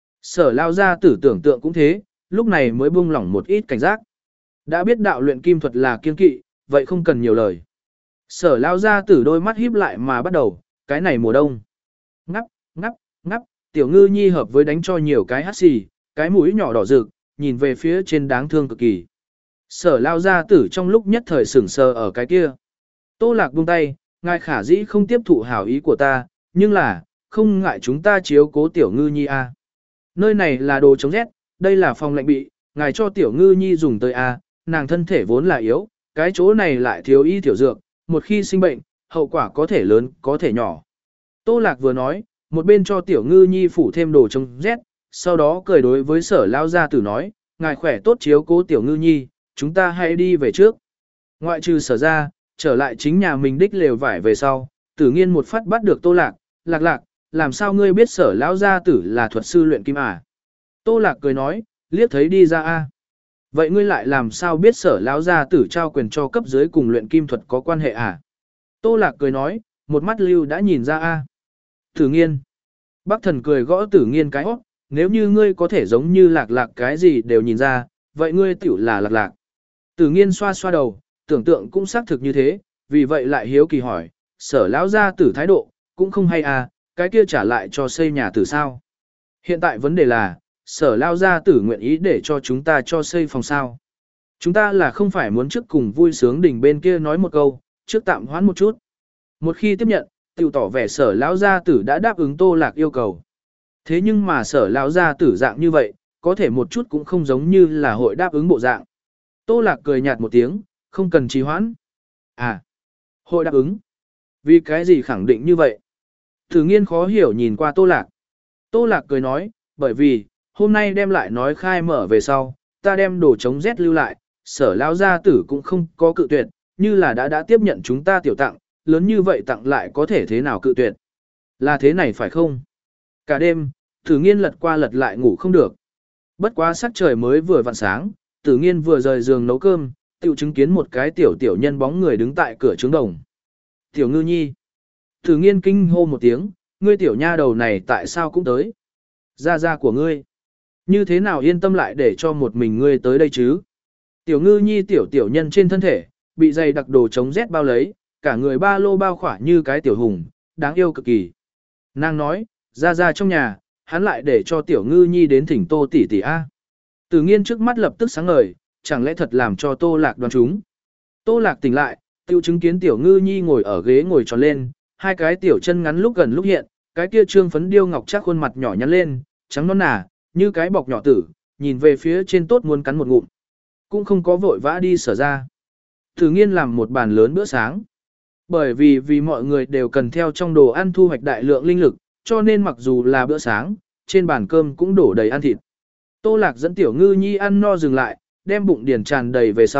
Sở lao gia tử tưởng tượng cũng thế, lúc này mới buông lỏng một ít cảnh giác. Đã biết đạo luyện kim thuật là kiêng kỵ, vậy không cần nhiều lời. Sở lao gia tử đôi mắt híp lại mà bắt đầu, cái này mùa đông. Ngắp, ngắp, ngắp, tiểu ngư nhi hợp với đánh cho nhiều cái hát xì, cái mũi nhỏ đỏ rực, nhìn về phía trên đáng thương cực kỳ. Sở lao gia tử trong lúc nhất thời sửng sờ ở cái kia. Tô Lạc buông tay, ngài khả dĩ không tiếp thụ hảo ý của ta, nhưng là, không ngại chúng ta chiếu cố tiểu ngư nhi a. Nơi này là đồ chống rét, đây là phòng lạnh bị, ngài cho tiểu ngư nhi dùng tới a, nàng thân thể vốn là yếu, cái chỗ này lại thiếu y tiểu dược, một khi sinh bệnh, hậu quả có thể lớn, có thể nhỏ. Tô Lạc vừa nói, một bên cho tiểu ngư nhi phủ thêm đồ chống rét, sau đó cười đối với sở lao gia tử nói, ngài khỏe tốt chiếu cố tiểu ngư nhi, chúng ta hãy đi về trước. Ngoại trừ sở ra, trở lại chính nhà mình đích lều vải về sau, Tử Nghiên một phát bắt được Tô Lạc, Lạc Lạc, làm sao ngươi biết sở lão gia tử là thuật sư luyện kim à? Tô Lạc cười nói, liếc thấy đi ra a. Vậy ngươi lại làm sao biết sở lão gia tử trao quyền cho cấp dưới cùng luyện kim thuật có quan hệ à? Tô Lạc cười nói, một mắt lưu đã nhìn ra a. Tử Nghiên. Bác thần cười gõ Tử Nghiên cái hót, nếu như ngươi có thể giống như Lạc Lạc cái gì đều nhìn ra, vậy ngươi tiểu là Lạc Lạc. Tử Nghiên xoa xoa đầu, tưởng tượng cũng xác thực như thế, vì vậy lại hiếu kỳ hỏi, sở lão gia tử thái độ, cũng không hay à, cái kia trả lại cho xây nhà tử sao. Hiện tại vấn đề là, sở lão gia tử nguyện ý để cho chúng ta cho xây phòng sao. Chúng ta là không phải muốn trước cùng vui sướng đỉnh bên kia nói một câu, trước tạm hoãn một chút. Một khi tiếp nhận, tiểu tỏ vẻ sở lão gia tử đã đáp ứng Tô Lạc yêu cầu. Thế nhưng mà sở lão gia tử dạng như vậy, có thể một chút cũng không giống như là hội đáp ứng bộ dạng. Tô Lạc cười nhạt một tiếng, không cần trì hoãn. À, hội đáp ứng. Vì cái gì khẳng định như vậy? Tử Nghiên khó hiểu nhìn qua Tô Lạc. Tô Lạc cười nói, bởi vì, hôm nay đem lại nói khai mở về sau, ta đem đồ chống rét lưu lại, sở lão gia tử cũng không có cự tuyệt, như là đã đã tiếp nhận chúng ta tiểu tặng, lớn như vậy tặng lại có thể thế nào cự tuyệt. Là thế này phải không? Cả đêm, Tử Nghiên lật qua lật lại ngủ không được. Bất quá sắc trời mới vừa vặn sáng, Tử Nghiên vừa rời giường nấu cơm, tiểu chứng kiến một cái tiểu tiểu nhân bóng người đứng tại cửa trứng đồng. Tiểu Ngư Nhi. Tử Nghiên kinh hô một tiếng, ngươi tiểu nha đầu này tại sao cũng tới? Gia gia của ngươi. Như thế nào yên tâm lại để cho một mình ngươi tới đây chứ? Tiểu Ngư Nhi tiểu tiểu nhân trên thân thể, bị dày đặc đồ chống rét bao lấy, cả người ba lô bao khỏa như cái tiểu hùng, đáng yêu cực kỳ. Nàng nói, gia gia trong nhà, hắn lại để cho tiểu Ngư Nhi đến thỉnh Tô tỷ tỷ a. Tử Nghiên trước mắt lập tức sáng ngời, chẳng lẽ thật làm cho Tô Lạc đoán chúng. Tô Lạc tỉnh lại, tiêu chứng kiến tiểu Ngư Nhi ngồi ở ghế ngồi tròn lên, hai cái tiểu chân ngắn lúc gần lúc hiện, cái kia trương phấn điêu ngọc chắc khuôn mặt nhỏ nhắn lên, trắng non nà, như cái bọc nhỏ tử, nhìn về phía trên tốt muốn cắn một ngụm. Cũng không có vội vã đi sở ra. Tử Nghiên làm một bàn lớn bữa sáng. Bởi vì vì mọi người đều cần theo trong đồ ăn thu hoạch đại lượng linh lực, cho nên mặc dù là bữa sáng, trên bàn cơm cũng đổ đầy ăn thịt. Tô Lạc dẫn tiểu Ngư Nhi ăn no dừng lại, đem bụng điền tràn đầy về sau,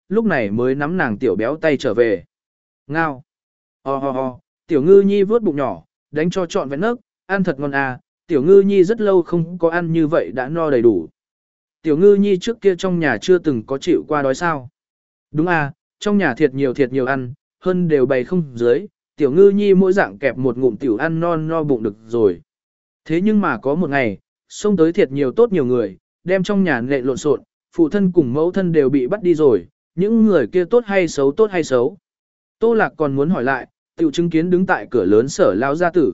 lúc này mới nắm nàng tiểu béo tay trở về. Ngao. Ho ho ho, tiểu ngư nhi vớt bụng nhỏ, đánh cho trọn vẹn nấc, ăn thật ngon à, tiểu ngư nhi rất lâu không có ăn như vậy đã no đầy đủ. Tiểu ngư nhi trước kia trong nhà chưa từng có chịu qua đói sao. Đúng à, trong nhà thiệt nhiều thiệt nhiều ăn, hơn đều bày không dưới, tiểu ngư nhi mỗi dạng kẹp một ngụm tiểu ăn non no bụng được rồi. Thế nhưng mà có một ngày, xông tới thiệt nhiều tốt nhiều người, đem trong nhà nệ lộn xộn, phụ thân cùng mẫu thân đều bị bắt đi rồi, những người kia tốt hay xấu tốt hay xấu. Tô Lạc còn muốn hỏi lại, tiểu chứng kiến đứng tại cửa lớn Sở Lao Gia Tử.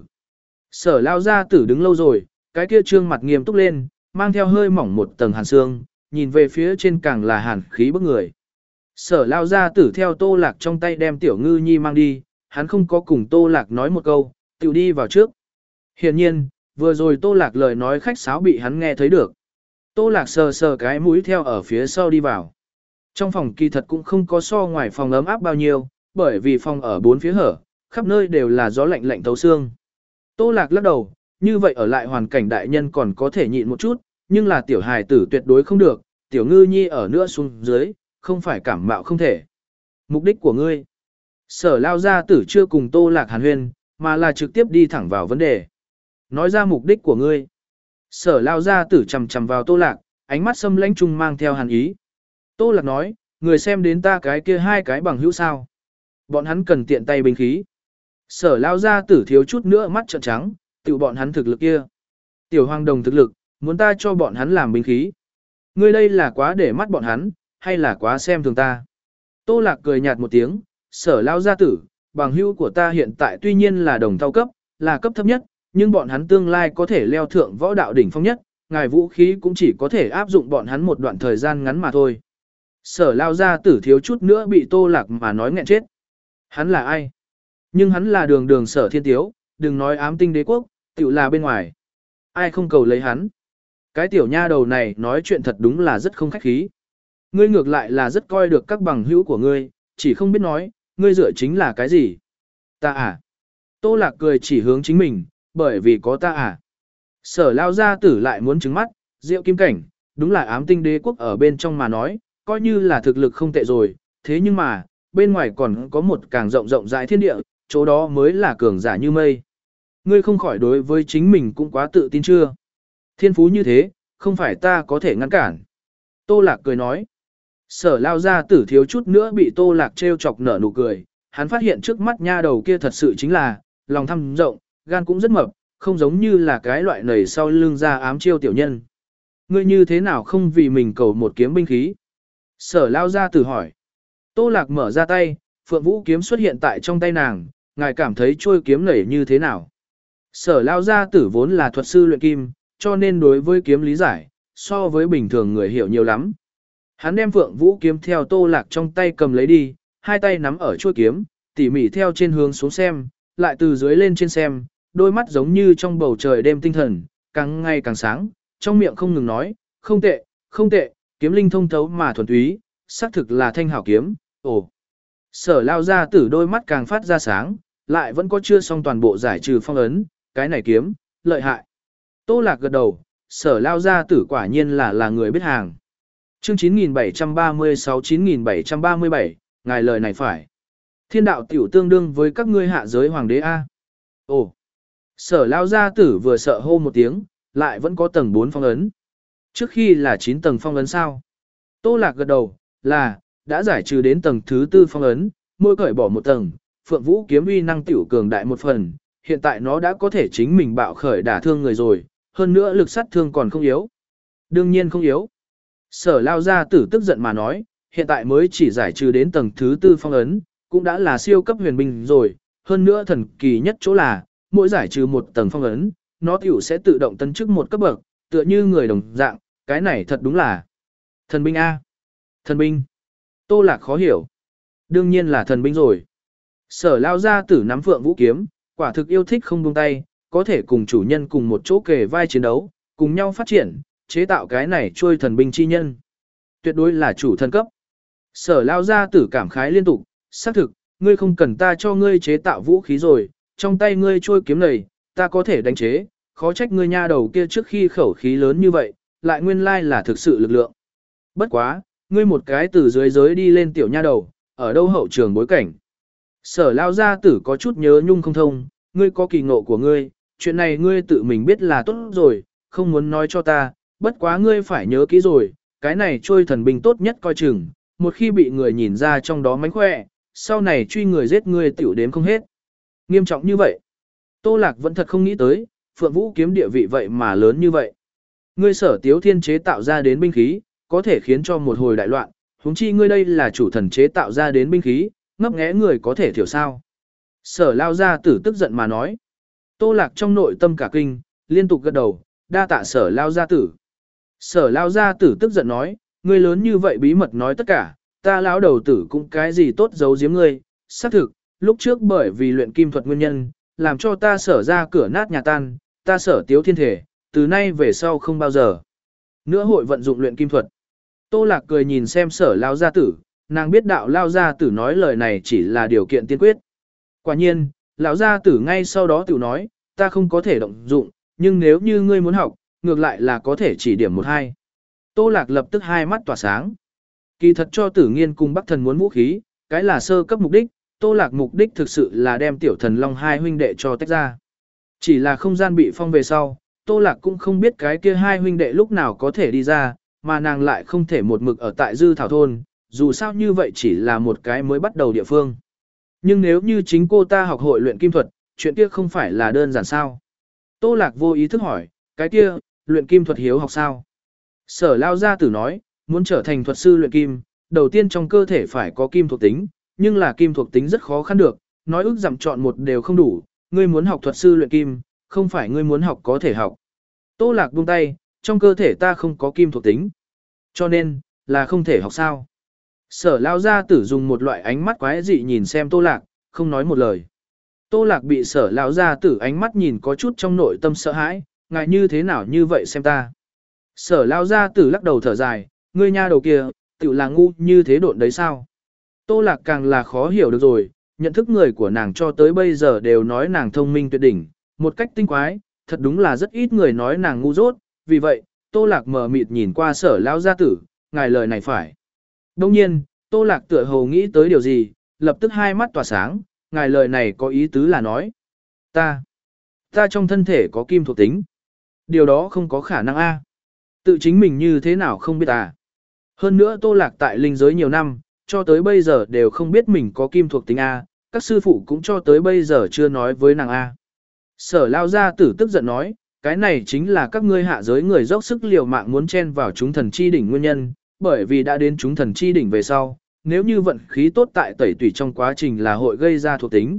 Sở Lao Gia Tử đứng lâu rồi, cái kia trương mặt nghiêm túc lên, mang theo hơi mỏng một tầng hàn xương, nhìn về phía trên càng là hàn khí bức người. Sở Lao Gia Tử theo Tô Lạc trong tay đem tiểu ngư nhi mang đi, hắn không có cùng Tô Lạc nói một câu, tiểu đi vào trước. Hiển nhiên, vừa rồi Tô Lạc lời nói khách sáo bị hắn nghe thấy được. Tô Lạc sờ sờ cái mũi theo ở phía sau đi vào. Trong phòng kỳ thật cũng không có so ngoài phòng ấm áp bao nhiêu, bởi vì phòng ở bốn phía hở, khắp nơi đều là gió lạnh lạnh thấu xương. Tô Lạc lắc đầu, như vậy ở lại hoàn cảnh đại nhân còn có thể nhịn một chút, nhưng là tiểu hài tử tuyệt đối không được, tiểu ngư nhi ở nữa xuống dưới, không phải cảm mạo không thể. Mục đích của ngươi. Sở Lao Gia Tử chưa cùng Tô Lạc hàn huyên, mà là trực tiếp đi thẳng vào vấn đề. Nói ra mục đích của ngươi. Sở Lao Gia Tử chầm chầm vào Tô Lạc, ánh mắt xâm lãnh trung mang theo hàn ý. Tô Lạc nói, người xem đến ta cái kia hai cái bằng hữu sao. Bọn hắn cần tiện tay binh khí. Sở Lao Gia Tử thiếu chút nữa mắt trợn trắng, tự bọn hắn thực lực kia. Tiểu Hoàng Đồng thực lực, muốn ta cho bọn hắn làm binh khí. Ngươi đây là quá để mắt bọn hắn, hay là quá xem thường ta. Tô Lạc cười nhạt một tiếng, Sở Lao Gia Tử, bằng hữu của ta hiện tại tuy nhiên là đồng thau cấp, là cấp thấp nhất, nhưng bọn hắn tương lai có thể leo thượng võ đạo đỉnh phong nhất, ngài vũ khí cũng chỉ có thể áp dụng bọn hắn một đoạn thời gian ngắn mà thôi. Sở Lao Gia Tử thiếu chút nữa bị Tô Lạc mà nói nghẹn chết. Hắn là ai? Nhưng hắn là đường đường Sở Thiên Tiếu, đừng nói ám tinh đế quốc, tiểu là bên ngoài. Ai không cầu lấy hắn? Cái tiểu nha đầu này nói chuyện thật đúng là rất không khách khí. Ngươi ngược lại là rất coi được các bằng hữu của ngươi, chỉ không biết nói, ngươi dựa chính là cái gì? Ta à? Tô Lạc cười chỉ hướng chính mình, bởi vì có ta à? Sở Lao Gia Tử lại muốn trứng mắt, Diệu Kim Cảnh, đúng là ám tinh đế quốc ở bên trong mà nói, coi như là thực lực không tệ rồi, thế nhưng mà, bên ngoài còn có một càng rộng rộng rãi thiên địa, chỗ đó mới là cường giả như mây. Ngươi không khỏi đối với chính mình cũng quá tự tin chưa? Thiên phú như thế, không phải ta có thể ngăn cản. Tô Lạc cười nói. Sở Lao Gia Tử thiếu chút nữa bị Tô Lạc trêu chọc nở nụ cười, hắn phát hiện trước mắt nha đầu kia thật sự chính là, lòng thăm rộng, gan cũng rất mập, không giống như là cái loại nầy sau lưng ra ám chiêu tiểu nhân. Ngươi như thế nào không vì mình cầu một kiếm binh khí? Sở Lao Gia Tử hỏi. Tô Lạc mở ra tay, Phượng Vũ kiếm xuất hiện tại trong tay nàng, ngài cảm thấy trôi kiếm nảy như thế nào? Sở Lao Gia Tử vốn là thuật sư luyện kim, cho nên đối với kiếm lý giải, so với bình thường người hiểu nhiều lắm. Hắn đem Phượng Vũ kiếm theo Tô Lạc trong tay cầm lấy đi, hai tay nắm ở chuôi kiếm, tỉ mỉ theo trên hướng xuống xem, lại từ dưới lên trên xem, đôi mắt giống như trong bầu trời đêm tinh thần, càng ngày càng sáng, trong miệng không ngừng nói, không tệ, không tệ, kiếm linh thông thấu mà thuần túy, xác thực là thanh hảo kiếm, ồ. Sở Lao Gia Tử đôi mắt càng phát ra sáng, lại vẫn có chưa xong toàn bộ giải trừ phong ấn, cái này kiếm, lợi hại. Tô Lạc gật đầu, Sở Lao Gia Tử quả nhiên là là người biết hàng. Chương chín nghìn bảy trăm ba mươi sáu chín nghìn bảy trăm ba mươi bảy, ngài lời này phải. Thiên đạo tiểu tương đương với các ngươi hạ giới hoàng đế A. Ồ. Sở Lao Gia Tử vừa sợ hô một tiếng, lại vẫn có tầng bốn phong ấn. Trước khi là chín tầng phong ấn sao? Tô Lạc gật đầu, là, đã giải trừ đến tầng thứ tư phong ấn, mỗi cởi bỏ một tầng, Phượng Vũ kiếm uy năng tiểu cường đại một phần, hiện tại nó đã có thể chính mình bạo khởi đả thương người rồi, hơn nữa lực sát thương còn không yếu. Đương nhiên không yếu. Sở Lao Gia Tử tức giận mà nói, hiện tại mới chỉ giải trừ đến tầng thứ tư phong ấn, cũng đã là siêu cấp huyền binh rồi, hơn nữa thần kỳ nhất chỗ là, mỗi giải trừ một tầng phong ấn, nó tiểu sẽ tự động tấn chức một cấp bậc, tựa như người đồng dạng, cái này thật đúng là thần binh A. Thần binh. Tô Lạc khó hiểu. Đương nhiên là thần binh rồi. Sở Lao Gia Tử nắm Phượng Vũ kiếm, quả thực yêu thích không buông tay, có thể cùng chủ nhân cùng một chỗ kề vai chiến đấu, cùng nhau phát triển, chế tạo cái này trôi thần binh chi nhân. Tuyệt đối là chủ thần cấp. Sở Lao Gia Tử cảm khái liên tục, xác thực, ngươi không cần ta cho ngươi chế tạo vũ khí rồi, trong tay ngươi trôi kiếm này, ta có thể đánh chế, khó trách ngươi nha đầu kia trước khi khẩu khí lớn như vậy, lại nguyên lai là thực sự lực lượng. Bất quá, Ngươi một cái từ dưới giới đi lên tiểu nha đầu, ở đâu hậu trường bối cảnh. Sở lao gia tử có chút nhớ nhung không thông, ngươi có kỳ ngộ của ngươi, chuyện này ngươi tự mình biết là tốt rồi, không muốn nói cho ta, bất quá ngươi phải nhớ kỹ rồi, cái này trôi thần binh tốt nhất coi chừng, một khi bị người nhìn ra trong đó mánh khỏe, sau này truy người giết ngươi tiểu đếm không hết. Nghiêm trọng như vậy, Tô Lạc vẫn thật không nghĩ tới, Phượng Vũ kiếm địa vị vậy mà lớn như vậy. Ngươi sở tiếu thiên chế tạo ra đến binh khí, có thể khiến cho một hồi đại loạn, huống chi ngươi đây là chủ thần chế tạo ra đến binh khí, ngấp nghé người có thể thiểu sao. Sở lao gia tử tức giận mà nói. Tô Lạc trong nội tâm cả kinh, liên tục gật đầu, đa tạ sở lao gia tử. Sở lao gia tử tức giận nói, ngươi lớn như vậy bí mật nói tất cả, ta lão đầu tử cũng cái gì tốt giấu giếm ngươi. Xác thực, lúc trước bởi vì luyện kim thuật nguyên nhân, làm cho ta sở ra cửa nát nhà tan, ta sở tiếu thiên thể, từ nay về sau không bao giờ nữa hội vận dụng luyện kim thuật. Tô Lạc cười nhìn xem sở lao gia tử, nàng biết đạo lao gia tử nói lời này chỉ là điều kiện tiên quyết. Quả nhiên, lão gia tử ngay sau đó tự nói, ta không có thể động dụng, nhưng nếu như ngươi muốn học, ngược lại là có thể chỉ điểm một hai. Tô Lạc lập tức hai mắt tỏa sáng. Kỳ thật cho Tử Nghiên cùng Bắc Thần muốn vũ khí, cái là sơ cấp mục đích, Tô Lạc mục đích thực sự là đem Tiểu Thần Long hai huynh đệ cho tách ra. Chỉ là không gian bị phong về sau, Tô Lạc cũng không biết cái kia hai huynh đệ lúc nào có thể đi ra, mà nàng lại không thể một mực ở tại Dư Thảo Thôn, dù sao như vậy chỉ là một cái mới bắt đầu địa phương. Nhưng nếu như chính cô ta học hội luyện kim thuật, chuyện kia không phải là đơn giản sao? Tô Lạc vô ý thức hỏi, cái kia, luyện kim thuật hiếu học sao? Sở lao gia tử nói, muốn trở thành thuật sư luyện kim, đầu tiên trong cơ thể phải có kim thuộc tính, nhưng là kim thuộc tính rất khó khăn được, nói ước giảm chọn một đều không đủ, ngươi muốn học thuật sư luyện kim, không phải ngươi muốn học có thể học. Tô Lạc buông tay, trong cơ thể ta không có kim thuộc tính, cho nên, là không thể học sao? Sở lao gia tử dùng một loại ánh mắt quái dị nhìn xem Tô Lạc, không nói một lời. Tô Lạc bị sở lao gia tử ánh mắt nhìn có chút trong nội tâm sợ hãi, ngại như thế nào như vậy xem ta. Sở lao gia tử lắc đầu thở dài, ngươi nha đầu kia, tự là ngu như thế độn đấy sao. Tô Lạc càng là khó hiểu được rồi, nhận thức người của nàng cho tới bây giờ đều nói nàng thông minh tuyệt đỉnh, một cách tinh quái, thật đúng là rất ít người nói nàng ngu dốt, vì vậy, Tô Lạc mờ mịt nhìn qua sở lao gia tử, ngài lời này phải. Đông nhiên, Tô Lạc tựa hồ nghĩ tới điều gì, lập tức hai mắt tỏa sáng, ngài lời này có ý tứ là nói. Ta, ta trong thân thể có kim thuộc tính. Điều đó không có khả năng a. Tự chính mình như thế nào không biết à. Hơn nữa Tô Lạc tại linh giới nhiều năm, cho tới bây giờ đều không biết mình có kim thuộc tính A, các sư phụ cũng cho tới bây giờ chưa nói với nàng A. Sở lao gia tử tức giận nói, cái này chính là các ngươi hạ giới người dốc sức liều mạng muốn chen vào chúng thần chi đỉnh nguyên nhân, bởi vì đã đến chúng thần chi đỉnh về sau, nếu như vận khí tốt tại tẩy tùy trong quá trình là hội gây ra thuộc tính.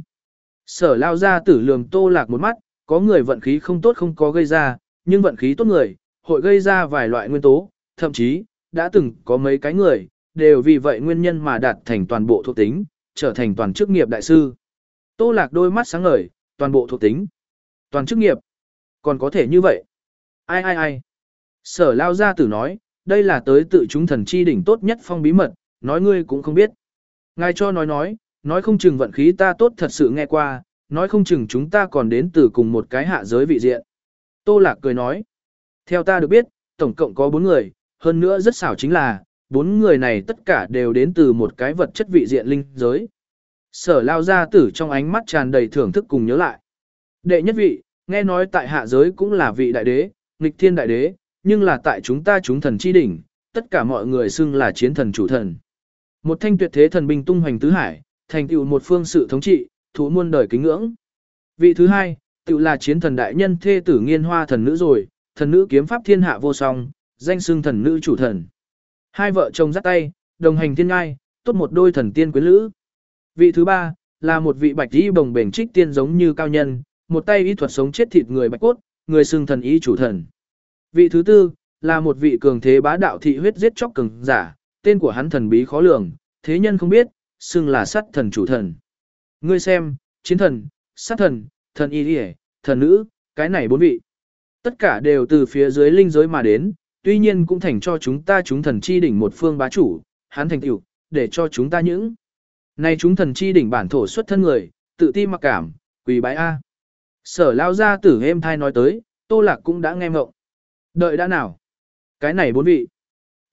Sở lao gia tử lườm Tô Lạc một mắt, có người vận khí không tốt không có gây ra, nhưng vận khí tốt người, hội gây ra vài loại nguyên tố, thậm chí, đã từng có mấy cái người, đều vì vậy nguyên nhân mà đạt thành toàn bộ thuộc tính, trở thành toàn chức nghiệp đại sư. Tô Lạc đôi mắt sáng ngời, toàn bộ thuộc tính, toàn chức nghiệp, còn có thể như vậy. Ai ai ai. Sở lao gia tử nói, đây là tới tự chúng thần chi đỉnh tốt nhất phong bí mật, nói ngươi cũng không biết. Ngài cho nói nói, nói không chừng vận khí ta tốt thật sự nghe qua, nói không chừng chúng ta còn đến từ cùng một cái hạ giới vị diện. Tô Lạc cười nói, theo ta được biết, tổng cộng có bốn người, hơn nữa rất xảo chính là, bốn người này tất cả đều đến từ một cái vật chất vị diện linh giới. Sở lao gia tử trong ánh mắt tràn đầy thưởng thức cùng nhớ lại. Đệ nhất vị, nghe nói tại hạ giới cũng là vị đại đế, nghịch thiên đại đế, nhưng là tại chúng ta chúng thần chi đỉnh, tất cả mọi người xưng là chiến thần chủ thần. Một thanh tuyệt thế thần binh tung hoành tứ hải, thành tựu một phương sự thống trị, thú muôn đời kính ngưỡng. Vị thứ hai, tựu là chiến thần đại nhân thê tử Nghiên Hoa thần nữ rồi, thần nữ kiếm pháp thiên hạ vô song, danh xưng thần nữ chủ thần. Hai vợ chồng dắt tay, đồng hành thiên ngai, tốt một đôi thần tiên quyến lữ. Vị thứ ba, là một vị bạch y bồng bềnh trích tiên giống như cao nhân, một tay y thuật sống chết thịt người bạch cốt, người xưng thần y chủ thần. Vị thứ tư, là một vị cường thế bá đạo thị huyết giết chóc cường giả, tên của hắn thần bí khó lường, thế nhân không biết, xưng là sát thần chủ thần. Ngươi xem, chiến thần, sát thần, thần y điề, thần nữ, cái này bốn vị. Tất cả đều từ phía dưới linh giới mà đến, tuy nhiên cũng thành cho chúng ta chúng thần chi đỉnh một phương bá chủ, hắn thành tựu, để cho chúng ta những. Này chúng thần chi đỉnh bản thổ xuất thân người, tự ti mặc cảm, quỳ bái A. Sở lao gia tử êm thai nói tới, Tô Lạc cũng đã nghe ngộng. Đợi đã nào? Cái này bốn vị.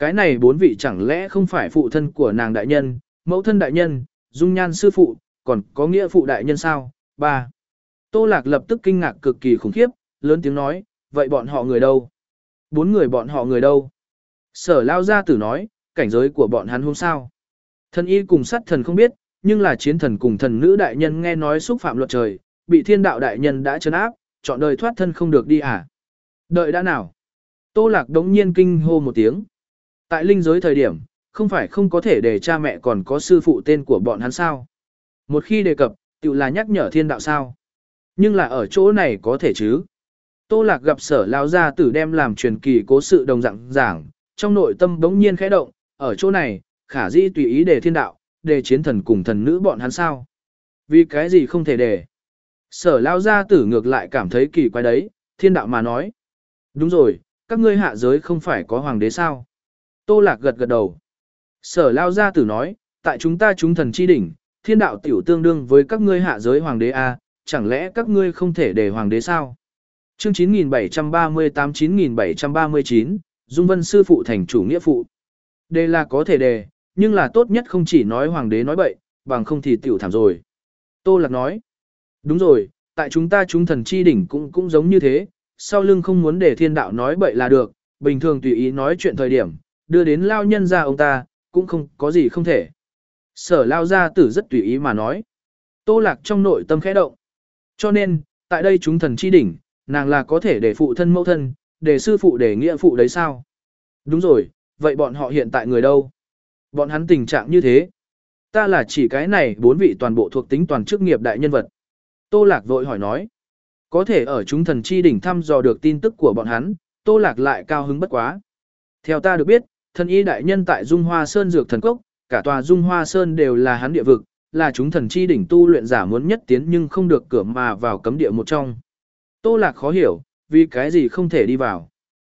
Cái này bốn vị chẳng lẽ không phải phụ thân của nàng đại nhân, mẫu thân đại nhân, dung nhan sư phụ, còn có nghĩa phụ đại nhân sao? Ba. Tô Lạc lập tức kinh ngạc cực kỳ khủng khiếp, lớn tiếng nói, vậy bọn họ người đâu? Bốn người bọn họ người đâu? Sở lao gia tử nói, cảnh giới của bọn hắn hôm sao? Thần y cùng sát thần không biết, nhưng là chiến thần cùng thần nữ đại nhân nghe nói xúc phạm luật trời, bị thiên đạo đại nhân đã trấn áp, chọn đời thoát thân không được đi à? Đợi đã nào? Tô Lạc đống nhiên kinh hô một tiếng. Tại linh giới thời điểm, không phải không có thể để cha mẹ còn có sư phụ tên của bọn hắn sao? Một khi đề cập, tự là nhắc nhở thiên đạo sao? Nhưng là ở chỗ này có thể chứ? Tô Lạc gặp sở lao gia tử đem làm truyền kỳ cố sự đồng dạng giảng, trong nội tâm đống nhiên khẽ động, ở chỗ này, khả dĩ tùy ý đề thiên đạo, đề chiến thần cùng thần nữ bọn hắn sao? Vì cái gì không thể đề? Sở lao gia tử ngược lại cảm thấy kỳ quái đấy, thiên đạo mà nói. Đúng rồi, các ngươi hạ giới không phải có hoàng đế sao? Tô Lạc gật gật đầu. Sở lao gia tử nói, tại chúng ta chúng thần chi đỉnh, thiên đạo tiểu tương đương với các ngươi hạ giới hoàng đế A, chẳng lẽ các ngươi không thể để hoàng đế sao? Chương chín nghìn bảy trăm ba mươi tám chín nghìn bảy trăm ba mươi chín, Dung Vân sư phụ thành chủ nghĩa phụ. Đề là có thể đề, nhưng là tốt nhất không chỉ nói hoàng đế nói bậy, bằng không thì tiểu thảm rồi. Tô Lạc nói, đúng rồi, tại chúng ta chúng thần chi đỉnh cũng cũng giống như thế, sau lưng không muốn để thiên đạo nói bậy là được, bình thường tùy ý nói chuyện thời điểm, đưa đến lao nhân ra ông ta, cũng không có gì không thể. Sở lao gia tử rất tùy ý mà nói. Tô Lạc trong nội tâm khẽ động. Cho nên, tại đây chúng thần chi đỉnh, nàng là có thể để phụ thân mẫu thân, để sư phụ để nghĩa phụ đấy sao? Đúng rồi, vậy bọn họ hiện tại người đâu? Bọn hắn tình trạng như thế. Ta là chỉ cái này bốn vị toàn bộ thuộc tính toàn chức nghiệp đại nhân vật. Tô Lạc vội hỏi nói. Có thể ở chúng thần chi đỉnh thăm dò được tin tức của bọn hắn, Tô Lạc lại cao hứng bất quá. Theo ta được biết, thần y đại nhân tại Dung Hoa Sơn dược thần cốc, cả tòa Dung Hoa Sơn đều là hắn địa vực, là chúng thần chi đỉnh tu luyện giả muốn nhất tiến nhưng không được cửa mà vào cấm địa một trong. Tô Lạc khó hiểu, vì cái gì không thể đi vào.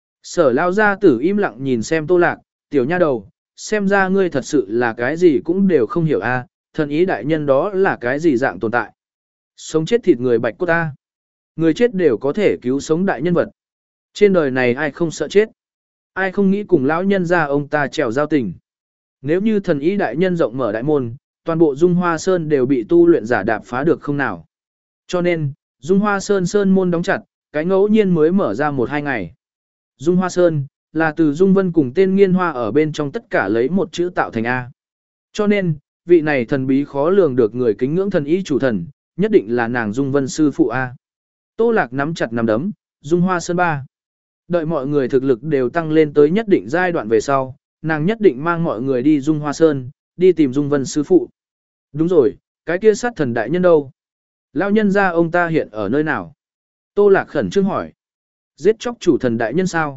Sở lao gia tử im lặng nhìn xem Tô Lạc, tiểu nha đầu, xem ra ngươi thật sự là cái gì cũng đều không hiểu a, thần ý đại nhân đó là cái gì dạng tồn tại. Sống chết thịt người bạch cốt ta. Người chết đều có thể cứu sống đại nhân vật. Trên đời này ai không sợ chết. Ai không nghĩ cùng lão nhân ra ông ta trèo giao tình. Nếu như thần ý đại nhân rộng mở đại môn, toàn bộ Dung Hoa Sơn đều bị tu luyện giả đạp phá được không nào. Cho nên, Dung Hoa Sơn Sơn môn đóng chặt, cái ngẫu nhiên mới mở ra một hai ngày. Dung Hoa Sơn, là từ Dung Vân cùng tên nghiên hoa ở bên trong tất cả lấy một chữ tạo thành A. Cho nên, vị này thần bí khó lường được người kính ngưỡng thần ý chủ thần, nhất định là nàng Dung Vân sư phụ A. Tô Lạc nắm chặt nắm đấm, Dung Hoa Sơn ba. Đợi mọi người thực lực đều tăng lên tới nhất định giai đoạn về sau, nàng nhất định mang mọi người đi Dung Hoa Sơn, đi tìm Dung Vân sư phụ. Đúng rồi, cái kia sát thần đại nhân đâu? Lão nhân gia ông ta hiện ở nơi nào? Tô Lạc khẩn trương hỏi. Giết chóc chủ thần đại nhân sao?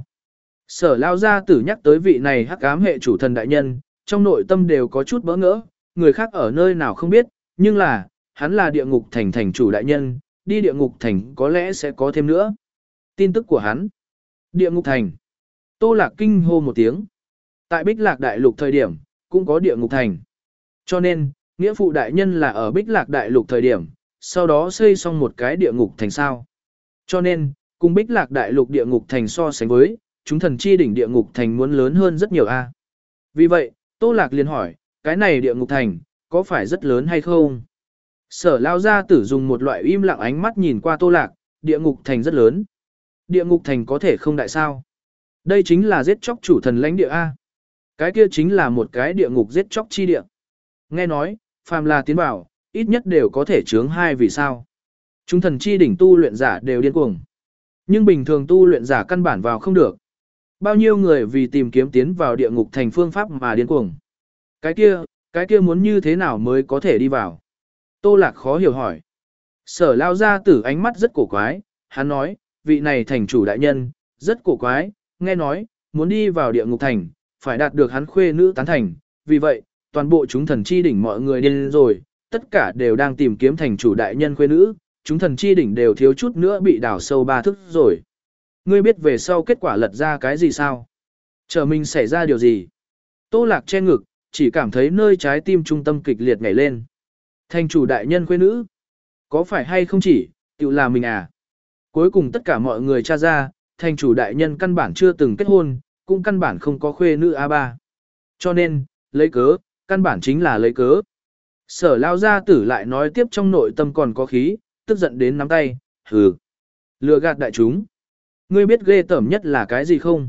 Sở lao gia tử nhắc tới vị này hắc ám hệ chủ thần đại nhân, trong nội tâm đều có chút bỡ ngỡ, người khác ở nơi nào không biết, nhưng là, hắn là địa ngục thành thành chủ đại nhân, đi địa ngục thành có lẽ sẽ có thêm nữa. Tin tức của hắn. Địa ngục thành. Tô Lạc kinh hô một tiếng. Tại Bích Lạc Đại Lục thời điểm, cũng có địa ngục thành. Cho nên, nghĩa phụ đại nhân là ở Bích Lạc Đại Lục thời điểm, sau đó xây xong một cái địa ngục thành sao. Cho nên, cùng Bích Lạc Đại Lục địa ngục thành so sánh với, chúng thần chi đỉnh địa ngục thành muốn lớn hơn rất nhiều a. Vì vậy, Tô Lạc liền hỏi, cái này địa ngục thành, có phải rất lớn hay không? Sở lao gia tử dùng một loại im lặng ánh mắt nhìn qua Tô Lạc, địa ngục thành rất lớn. Địa ngục thành có thể không đại sao? Đây chính là giết chóc chủ thần lãnh địa A. Cái kia chính là một cái địa ngục giết chóc chi địa. Nghe nói, phàm là tiến vào, ít nhất đều có thể chướng hai vì sao. Chúng thần chi đỉnh tu luyện giả đều điên cuồng. Nhưng bình thường tu luyện giả căn bản vào không được. Bao nhiêu người vì tìm kiếm tiến vào địa ngục thành phương pháp mà điên cuồng. Cái kia, cái kia muốn như thế nào mới có thể đi vào? Tô Lạc khó hiểu hỏi. Sở lao gia tử ánh mắt rất cổ quái, hắn nói, vị này thành chủ đại nhân, rất cổ quái, nghe nói, muốn đi vào địa ngục thành, phải đạt được hắn khuê nữ tán thành, vì vậy, toàn bộ chúng thần chi đỉnh mọi người điên rồi, tất cả đều đang tìm kiếm thành chủ đại nhân khuê nữ, chúng thần chi đỉnh đều thiếu chút nữa bị đào sâu ba thước rồi. Ngươi biết về sau kết quả lật ra cái gì sao? Chờ mình xảy ra điều gì? Tô Lạc che ngực, chỉ cảm thấy nơi trái tim trung tâm kịch liệt nhảy lên. Thành chủ đại nhân khuê nữ? Có phải hay không chỉ, tự là mình à? Cuối cùng tất cả mọi người tra ra, thành chủ đại nhân căn bản chưa từng kết hôn, cũng căn bản không có khuê nữ a ba. Cho nên, lấy cớ, căn bản chính là lấy cớ. Sở lao gia tử lại nói tiếp trong nội tâm còn có khí, tức giận đến nắm tay, hừ. Lừa gạt đại chúng. Ngươi biết ghê tởm nhất là cái gì không?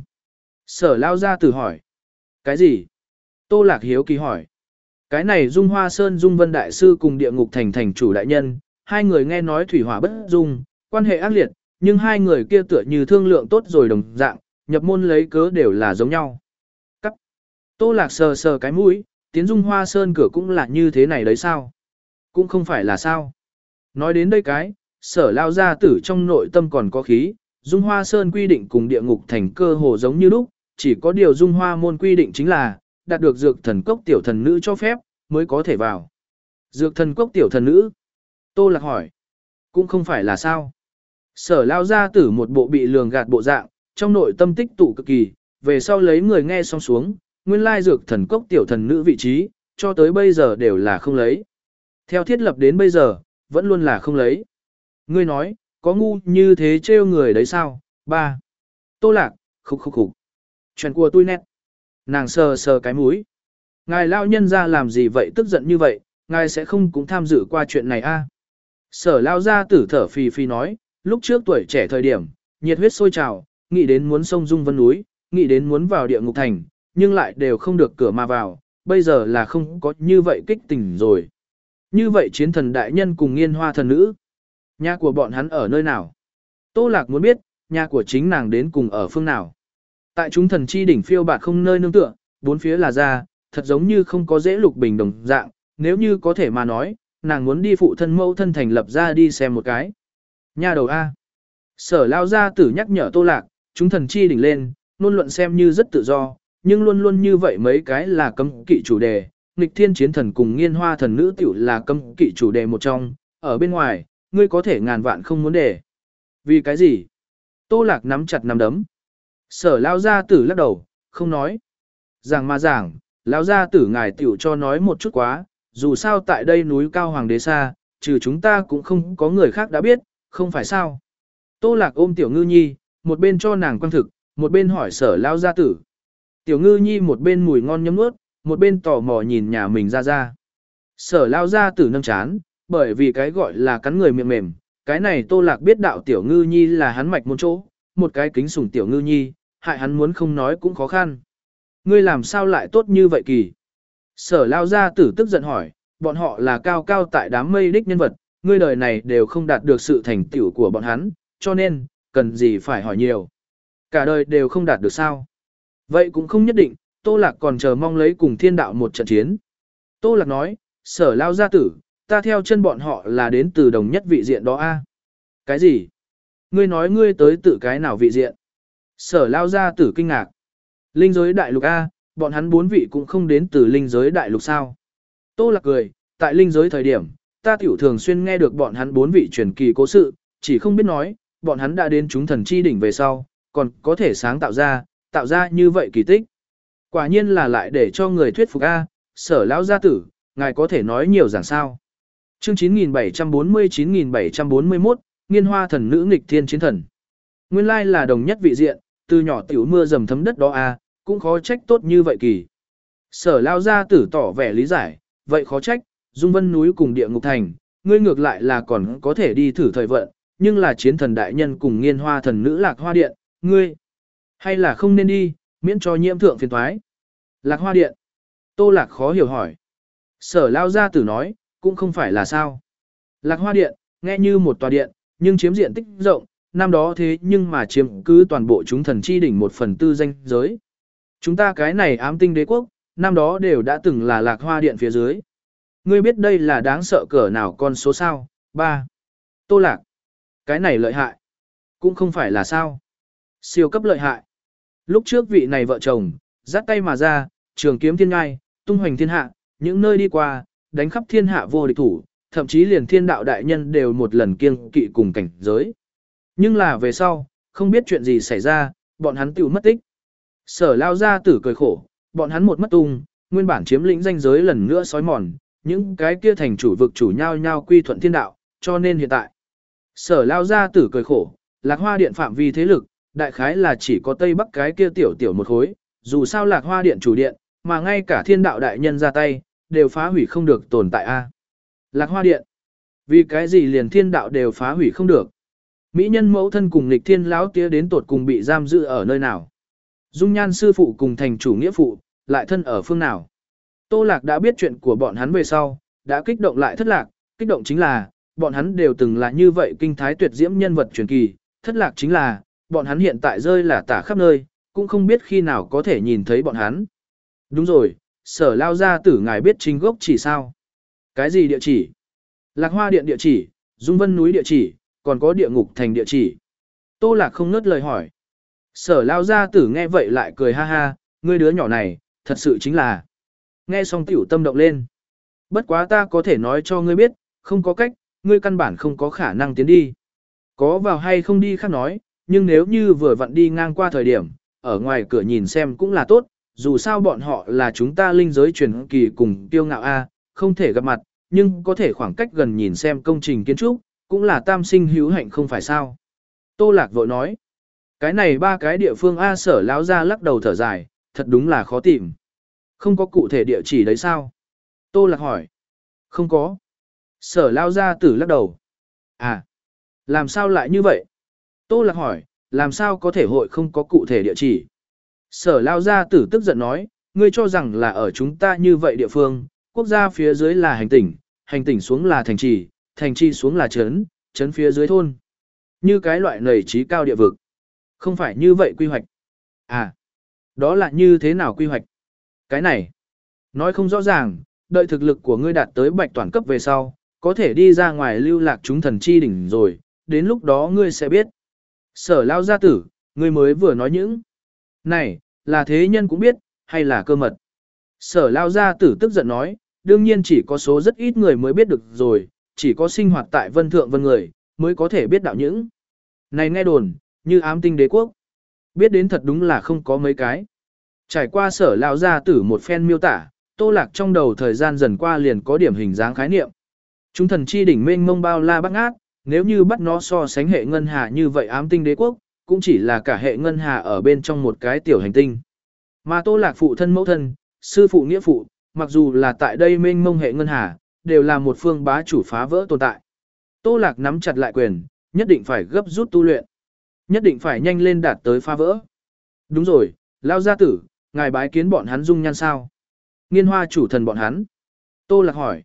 Sở lao gia tử hỏi. Cái gì? Tô Lạc hiếu kỳ hỏi. Cái này Dung Hoa Sơn Dung Vân Đại Sư cùng địa ngục thành thành chủ đại nhân, hai người nghe nói thủy hỏa bất dung, quan hệ ác liệt, nhưng hai người kia tựa như thương lượng tốt rồi đồng dạng, nhập môn lấy cớ đều là giống nhau. Cắt. Tô Lạc sờ sờ cái mũi, tiến Dung Hoa Sơn cửa cũng là như thế này đấy sao? Cũng không phải là sao. Nói đến đây cái, sở lao gia tử trong nội tâm còn có khí, Dung Hoa Sơn quy định cùng địa ngục thành cơ hồ giống như lúc, chỉ có điều Dung Hoa môn quy định chính là, đạt được dược thần cốc tiểu thần nữ cho phép, mới có thể vào. Dược thần cốc tiểu thần nữ? Tô Lạc hỏi. Cũng không phải là sao. Sở lao gia tử một bộ bị lường gạt bộ dạng, trong nội tâm tích tụ cực kỳ, về sau lấy người nghe xong xuống, nguyên lai dược thần cốc tiểu thần nữ vị trí, cho tới bây giờ đều là không lấy. Theo thiết lập đến bây giờ, vẫn luôn là không lấy. Ngươi nói, có ngu như thế trêu người đấy sao? Ba. Tô Lạc, khục khục khục. Chuyện của tôi nét. Nàng sờ sờ cái mũi. Ngài lao nhân ra làm gì vậy tức giận như vậy, ngài sẽ không cũng tham dự qua chuyện này a? À? Sở lao ra tử thở phì phì nói, lúc trước tuổi trẻ thời điểm, nhiệt huyết sôi trào, nghĩ đến muốn sông Dung Vân núi, nghĩ đến muốn vào địa ngục thành, nhưng lại đều không được cửa mà vào, bây giờ là không có như vậy kích tình rồi. Như vậy chiến thần đại nhân cùng nghiên hoa thần nữ, nhà của bọn hắn ở nơi nào? Tô Lạc muốn biết, nhà của chính nàng đến cùng ở phương nào? Tại chúng thần chi đỉnh phiêu bạt không nơi nương tựa, bốn phía là ra, thật giống như không có dễ lục bình đồng dạng, nếu như có thể mà nói, nàng muốn đi phụ thân mẫu thân thành lập ra đi xem một cái. Nhà đầu A. Sở lao gia tử nhắc nhở Tô Lạc, chúng thần chi đỉnh lên, luôn luận xem như rất tự do, nhưng luôn luôn như vậy mấy cái là cấm kỵ chủ đề, nghịch thiên chiến thần cùng nghiên hoa thần nữ tiểu là cấm kỵ chủ đề một trong, ở bên ngoài, ngươi có thể ngàn vạn không muốn để. Vì cái gì? Tô Lạc nắm chặt nắm đấm. Sở lao gia tử lắc đầu, không nói. Giảng mà giảng, lao gia tử ngài tiểu cho nói một chút quá, dù sao tại đây núi cao hoàng đế xa, trừ chúng ta cũng không có người khác đã biết, không phải sao. Tô Lạc ôm tiểu ngư nhi, một bên cho nàng quang thực, một bên hỏi sở lao gia tử. Tiểu ngư nhi một bên mùi ngon nhấm nuốt, một bên tò mò nhìn nhà mình ra ra. Sở lao gia tử nâng chán, bởi vì cái gọi là cắn người miệng mềm, cái này Tô Lạc biết đạo tiểu ngư nhi là hắn mạch môn chỗ, một cái kính sủng tiểu ngư nhi, hại hắn muốn không nói cũng khó khăn. Ngươi làm sao lại tốt như vậy kỳ? Sở lao gia tử tức giận hỏi, bọn họ là cao cao tại đám mây đích nhân vật, ngươi đời này đều không đạt được sự thành tựu của bọn hắn, cho nên, cần gì phải hỏi nhiều. Cả đời đều không đạt được sao? Vậy cũng không nhất định, Tô Lạc còn chờ mong lấy cùng thiên đạo một trận chiến. Tô Lạc nói, sở lao gia tử, ta theo chân bọn họ là đến từ đồng nhất vị diện đó a. Cái gì? Ngươi nói ngươi tới tự cái nào vị diện? Sở lao gia tử kinh ngạc. Linh giới đại lục A, bọn hắn bốn vị cũng không đến từ linh giới đại lục sao? Tô Lạc cười, tại linh giới thời điểm, ta tiểu thường xuyên nghe được bọn hắn bốn vị truyền kỳ cố sự, chỉ không biết nói, bọn hắn đã đến chúng thần chi đỉnh về sau, còn có thể sáng tạo ra, tạo ra như vậy kỳ tích. Quả nhiên là lại để cho người thuyết phục A, sở lão gia tử, ngài có thể nói nhiều giảng sao. Chương chín nghìn bảy trăm bốn mươi chín nghìn bảy trăm bốn mươi mốt, nghiên hoa thần nữ nghịch thiên chiến thần. Nguyên lai là đồng nhất vị diện, từ nhỏ tiểu mưa dầm thấm đất đó A, cũng khó trách tốt như vậy kỳ. Sở lão gia tử tỏ vẻ lý giải, vậy khó trách, Dung Vân núi cùng địa ngục thành, ngươi ngược lại là còn có thể đi thử thời vận, nhưng là chiến thần đại nhân cùng nghiên hoa thần nữ lạc hoa điện, ngươi, hay là không nên đi, miễn cho nhiễm thượng phiền toái. Lạc hoa điện. Tô Lạc khó hiểu hỏi. Sở lao gia tử nói, cũng không phải là sao. Lạc hoa điện, nghe như một tòa điện, nhưng chiếm diện tích rộng, năm đó thế nhưng mà chiếm cứ toàn bộ chúng thần chi đỉnh một phần tư danh giới. Chúng ta cái này ám tinh đế quốc, năm đó đều đã từng là lạc hoa điện phía dưới. Ngươi biết đây là đáng sợ cỡ nào con số sao? ba. Tô Lạc. Cái này lợi hại. Cũng không phải là sao. Siêu cấp lợi hại. Lúc trước vị này vợ chồng, dắt tay mà ra, trường kiếm thiên ngai, tung hoành thiên hạ, những nơi đi qua, đánh khắp thiên hạ vô địch thủ, thậm chí liền thiên đạo đại nhân đều một lần kiêng kỵ cùng cảnh giới. Nhưng là về sau, không biết chuyện gì xảy ra, bọn hắn tiểu mất tích. Sở lao ra tử cười khổ, bọn hắn một mất tung, nguyên bản chiếm lĩnh danh giới lần nữa sói mòn, những cái kia thành chủ vực chủ nhau nhau quy thuận thiên đạo, cho nên hiện tại. Sở lao ra tử cười khổ, lạc hoa điện phạm vi thế lực, Đại khái là chỉ có Tây Bắc cái kia tiểu tiểu một khối, dù sao Lạc Hoa Điện chủ điện, mà ngay cả thiên đạo đại nhân ra tay, đều phá hủy không được tồn tại a. Lạc Hoa Điện. Vì cái gì liền thiên đạo đều phá hủy không được? Mỹ nhân mẫu thân cùng nghịch thiên lão tía đến tột cùng bị giam giữ ở nơi nào? Dung Nhan sư phụ cùng thành chủ nghĩa phụ, lại thân ở phương nào? Tô Lạc đã biết chuyện của bọn hắn về sau, đã kích động lại thất lạc, kích động chính là, bọn hắn đều từng là như vậy kinh thái tuyệt diễm nhân vật truyền kỳ, thất lạc chính là, bọn hắn hiện tại rơi là tả khắp nơi, cũng không biết khi nào có thể nhìn thấy bọn hắn. Đúng rồi, Sở lao gia tử ngài biết chính gốc chỉ sao? Cái gì địa chỉ? Lạc Hoa Điện địa chỉ, Dung Vân núi địa chỉ, còn có địa ngục thành địa chỉ. Tô Lạc không ngớt lời hỏi. Sở lao gia tử nghe vậy lại cười ha ha, ngươi đứa nhỏ này, thật sự chính là. Nghe xong tiểu tâm động lên. Bất quá ta có thể nói cho ngươi biết, không có cách, ngươi căn bản không có khả năng tiến đi. Có vào hay không đi khác nói, nhưng nếu như vừa vặn đi ngang qua thời điểm, ở ngoài cửa nhìn xem cũng là tốt, dù sao bọn họ là chúng ta linh giới truyền kỳ cùng tiêu ngạo A, không thể gặp mặt, nhưng có thể khoảng cách gần nhìn xem công trình kiến trúc, cũng là tam sinh hữu hạnh không phải sao. Tô Lạc vội nói, cái này ba cái địa phương A Sở lão ra lắc đầu thở dài, thật đúng là khó tìm. Không có cụ thể địa chỉ đấy sao? Tô Lạc hỏi, không có. Sở lao ra tử lắc đầu. À, làm sao lại như vậy? Tô Lạc hỏi, làm sao có thể hội không có cụ thể địa chỉ? Sở lao gia tử tức giận nói, ngươi cho rằng là ở chúng ta như vậy địa phương, quốc gia phía dưới là hành tỉnh, hành tỉnh xuống là thành trì, thành trì xuống là trấn, trấn phía dưới thôn. Như cái loại nầy trí cao địa vực. Không phải như vậy quy hoạch. À, đó là như thế nào quy hoạch? Cái này, nói không rõ ràng, đợi thực lực của ngươi đạt tới bạch toàn cấp về sau, có thể đi ra ngoài lưu lạc chúng thần chi đỉnh rồi, đến lúc đó ngươi sẽ biết. Sở lao gia tử, ngươi mới vừa nói những này, là thế nhân cũng biết, hay là cơ mật. Sở lao gia tử tức giận nói, đương nhiên chỉ có số rất ít người mới biết được rồi, chỉ có sinh hoạt tại vân thượng vân người, mới có thể biết đạo những. Này nghe đồn, như ám tinh đế quốc. Biết đến thật đúng là không có mấy cái. Trải qua sở lao gia tử một phen miêu tả, Tô Lạc trong đầu thời gian dần qua liền có điểm hình dáng khái niệm. Chúng thần chi đỉnh mênh mông bao la bát ngát, nếu như bắt nó so sánh hệ ngân hà như vậy ám tinh đế quốc, cũng chỉ là cả hệ ngân hà ở bên trong một cái tiểu hành tinh. Mà Tô Lạc phụ thân mẫu thân, sư phụ nghĩa phụ, mặc dù là tại đây mênh mông hệ ngân hà, đều là một phương bá chủ phá vỡ tồn tại. Tô Lạc nắm chặt lại quyền, nhất định phải gấp rút tu luyện. Nhất định phải nhanh lên đạt tới phá vỡ. Đúng rồi, lao gia tử, ngài bái kiến bọn hắn dung nhan sao? Nghiên hoa chủ thần bọn hắn. Tô Lạc hỏi.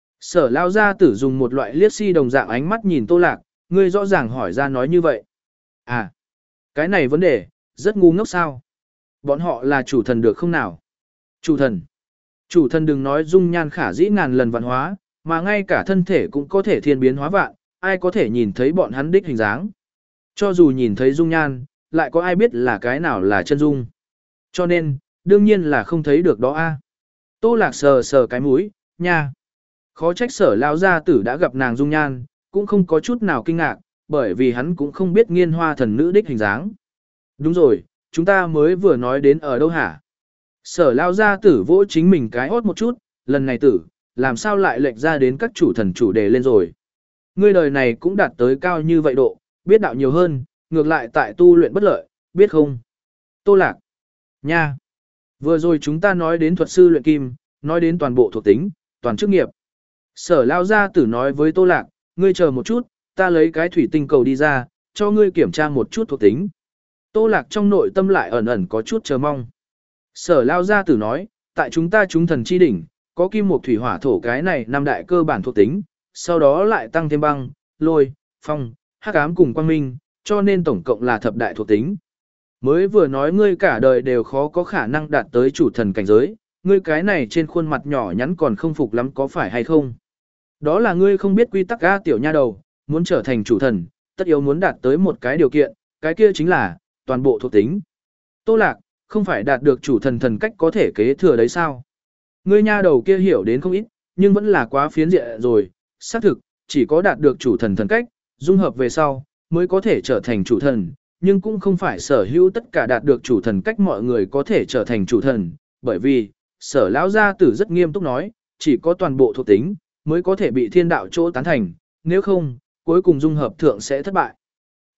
Sở lao gia tử dùng một loại liếc si đồng dạng ánh mắt nhìn Tô Lạc, ngươi rõ ràng hỏi ra nói như vậy. À, cái này vấn đề, rất ngu ngốc sao? Bọn họ là chủ thần được không nào? Chủ thần. Chủ thần đừng nói dung nhan khả dĩ ngàn lần vạn hóa, mà ngay cả thân thể cũng có thể thiên biến hóa vạn, ai có thể nhìn thấy bọn hắn đích hình dáng. Cho dù nhìn thấy dung nhan, lại có ai biết là cái nào là chân dung. Cho nên, đương nhiên là không thấy được đó a. Tô Lạc sờ sờ cái mũi, nha. Khó trách sở lao gia tử đã gặp nàng dung nhan, cũng không có chút nào kinh ngạc, bởi vì hắn cũng không biết nghiên hoa thần nữ đích hình dáng. Đúng rồi, chúng ta mới vừa nói đến ở đâu hả? Sở lao gia tử vỗ chính mình cái hốt một chút, lần này tử, làm sao lại lệch ra đến các chủ thần chủ đề lên rồi. Ngươi đời này cũng đạt tới cao như vậy độ, biết đạo nhiều hơn, ngược lại tại tu luyện bất lợi, biết không? Tô Lạc. Nha. Vừa rồi chúng ta nói đến thuật sư luyện kim, nói đến toàn bộ thuộc tính, toàn chức nghiệp. Sở lao gia tử nói với Tô Lạc, ngươi chờ một chút, ta lấy cái thủy tinh cầu đi ra, cho ngươi kiểm tra một chút thuộc tính. Tô Lạc trong nội tâm lại ẩn ẩn có chút chờ mong. Sở lao gia tử nói, tại chúng ta chúng thần chi đỉnh, có kim một thủy hỏa thổ cái này năm đại cơ bản thuộc tính, sau đó lại tăng thêm băng, lôi, phong, hắc ám cùng quang minh, cho nên tổng cộng là thập đại thuộc tính. Mới vừa nói ngươi cả đời đều khó có khả năng đạt tới chủ thần cảnh giới, ngươi cái này trên khuôn mặt nhỏ nhắn còn không phục lắm có phải hay không? Đó là ngươi không biết quy tắc ga tiểu nha đầu, muốn trở thành chủ thần, tất yếu muốn đạt tới một cái điều kiện, cái kia chính là toàn bộ thuộc tính. Tô Lạc, không phải đạt được chủ thần thần cách có thể kế thừa đấy sao? Ngươi nha đầu kia hiểu đến không ít, nhưng vẫn là quá phiến diện rồi, xác thực, chỉ có đạt được chủ thần thần cách, dung hợp về sau, mới có thể trở thành chủ thần, nhưng cũng không phải sở hữu tất cả đạt được chủ thần cách mọi người có thể trở thành chủ thần, bởi vì, sở lão gia tử rất nghiêm túc nói, chỉ có toàn bộ thuộc tính, mới có thể bị thiên đạo chỗ tán thành, nếu không, cuối cùng dung hợp thượng sẽ thất bại.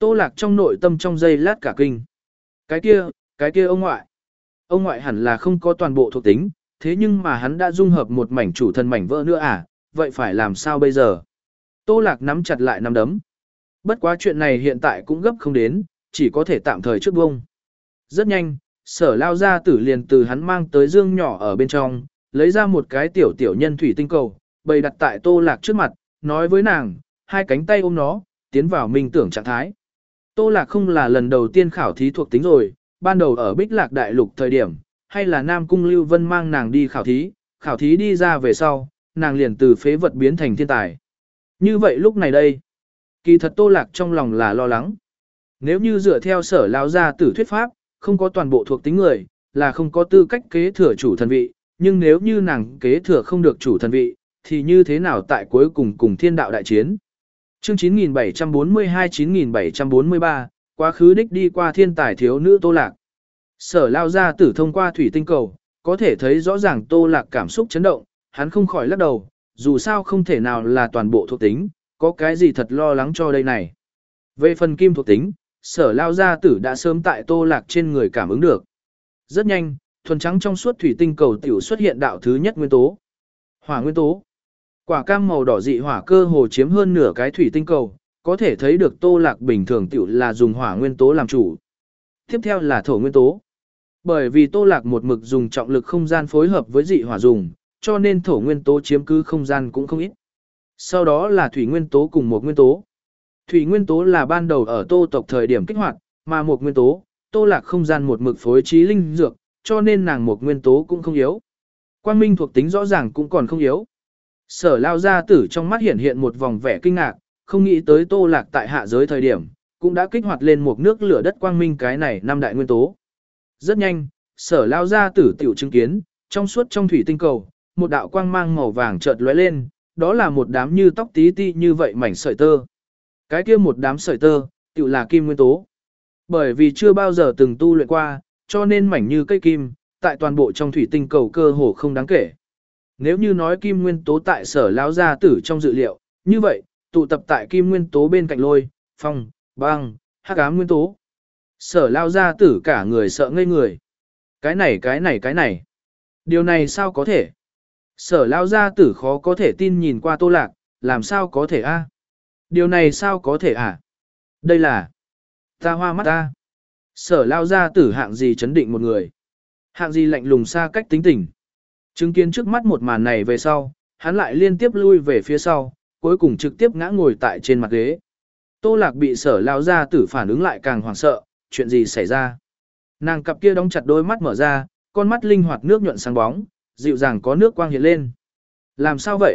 Tô Lạc trong nội tâm trong giây lát cả kinh. Cái kia, cái kia ông ngoại. Ông ngoại hẳn là không có toàn bộ thuộc tính, thế nhưng mà hắn đã dung hợp một mảnh chủ thần mảnh vỡ nữa à, vậy phải làm sao bây giờ? Tô Lạc nắm chặt lại nắm đấm. Bất quá chuyện này hiện tại cũng gấp không đến, chỉ có thể tạm thời trước bông. Rất nhanh, Sở Lao gia tử liền từ hắn mang tới dương nhỏ ở bên trong, lấy ra một cái tiểu tiểu nhân thủy tinh cầu, bày đặt tại Tô Lạc trước mặt, nói với nàng, hai cánh tay ôm nó, tiến vào minh tưởng trạng thái. Tô Lạc không là lần đầu tiên khảo thí thuộc tính rồi, ban đầu ở Bích Lạc Đại Lục thời điểm, hay là Nam Cung Lưu Vân mang nàng đi khảo thí, khảo thí đi ra về sau, nàng liền từ phế vật biến thành thiên tài. Như vậy lúc này đây, kỳ thật Tô Lạc trong lòng là lo lắng. Nếu như dựa theo Sở Lão gia tử thuyết pháp, không có toàn bộ thuộc tính người, là không có tư cách kế thừa chủ thần vị, nhưng nếu như nàng kế thừa không được chủ thần vị, thì như thế nào tại cuối cùng cùng thiên đạo đại chiến. Chương chín nghìn bảy trăm bốn mươi hai chín nghìn bảy trăm bốn mươi ba, quá khứ đích đi qua thiên tài thiếu nữ Tô Lạc. Sở Lao gia tử thông qua thủy tinh cầu, có thể thấy rõ ràng Tô Lạc cảm xúc chấn động, hắn không khỏi lắc đầu, dù sao không thể nào là toàn bộ thuộc tính, có cái gì thật lo lắng cho đây này. Về phần kim thuộc tính, Sở Lao gia tử đã sớm tại Tô Lạc trên người cảm ứng được. Rất nhanh, thuần trắng trong suốt thủy tinh cầu tiểu xuất hiện đạo thứ nhất nguyên tố. Hỏa nguyên tố. Quả cam màu đỏ dị hỏa cơ hồ chiếm hơn nửa cái thủy tinh cầu, có thể thấy được Tô Lạc bình thường tiểu là dùng hỏa nguyên tố làm chủ. Tiếp theo là thổ nguyên tố. Bởi vì Tô Lạc một mực dùng trọng lực không gian phối hợp với dị hỏa dùng, cho nên thổ nguyên tố chiếm cứ không gian cũng không ít. Sau đó là thủy nguyên tố cùng một nguyên tố. Thủy nguyên tố là ban đầu ở Tô tộc thời điểm kích hoạt, mà một nguyên tố, Tô Lạc không gian một mực phối trí linh dược, cho nên nàng một nguyên tố cũng không yếu. Quang minh thuộc tính rõ ràng cũng còn không yếu. Sở Lao gia tử trong mắt hiện hiện một vòng vẻ kinh ngạc, không nghĩ tới Tô Lạc tại hạ giới thời điểm, cũng đã kích hoạt lên một nước lửa đất quang minh cái này năm đại nguyên tố. Rất nhanh, Sở Lao gia tử tiểu chứng kiến, trong suốt trong thủy tinh cầu, một đạo quang mang màu vàng chợt lóe lên, đó là một đám như tóc tí ti như vậy mảnh sợi tơ. Cái kia một đám sợi tơ, tiểu là kim nguyên tố. Bởi vì chưa bao giờ từng tu luyện qua, cho nên mảnh như cây kim, tại toàn bộ trong thủy tinh cầu cơ hồ không đáng kể. Nếu như nói kim nguyên tố tại Sở Lão gia tử trong dự liệu, như vậy, tụ tập tại kim nguyên tố bên cạnh lôi, phong, băng, hắc ám nguyên tố. Sở Lão gia tử cả người sợ ngây người. Cái này cái này cái này. Điều này sao có thể? Sở Lão gia tử khó có thể tin nhìn qua Tô Lạc, làm sao có thể a? Điều này sao có thể à? Đây là ta hoa mắt ta. Sở Lão gia tử hạng gì chấn định một người. Hạng gì lạnh lùng xa cách tính tình. Chứng kiến trước mắt một màn này về sau, hắn lại liên tiếp lui về phía sau, cuối cùng trực tiếp ngã ngồi tại trên mặt ghế. Tô Lạc bị Sở Lão gia tử phản ứng lại càng hoảng sợ, chuyện gì xảy ra? Nàng cặp kia đóng chặt đôi mắt mở ra, con mắt linh hoạt nước nhuận sáng bóng, dịu dàng có nước quang hiện lên. Làm sao vậy?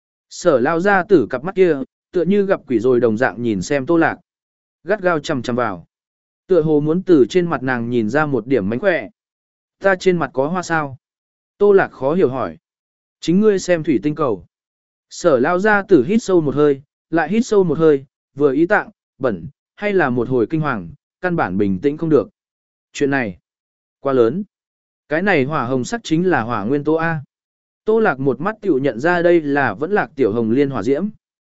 Sở Lão gia tử cặp mắt kia, tựa như gặp quỷ rồi đồng dạng nhìn xem Tô Lạc. Gắt gao chằm chằm vào. Tựa hồ muốn từ trên mặt nàng nhìn ra một điểm mánh khỏe. Ta trên mặt có hoa sao? Tô Lạc khó hiểu hỏi. Chính ngươi xem thủy tinh cầu. Sở Lão gia tử hít sâu một hơi, lại hít sâu một hơi, vừa ý tạng, bẩn, hay là một hồi kinh hoàng, căn bản bình tĩnh không được. Chuyện này, quá lớn. Cái này hỏa hồng sắc chính là hỏa nguyên tố A. Tô Lạc một mắt tiểu nhận ra đây là vẫn lạc tiểu hồng liên hỏa diễm.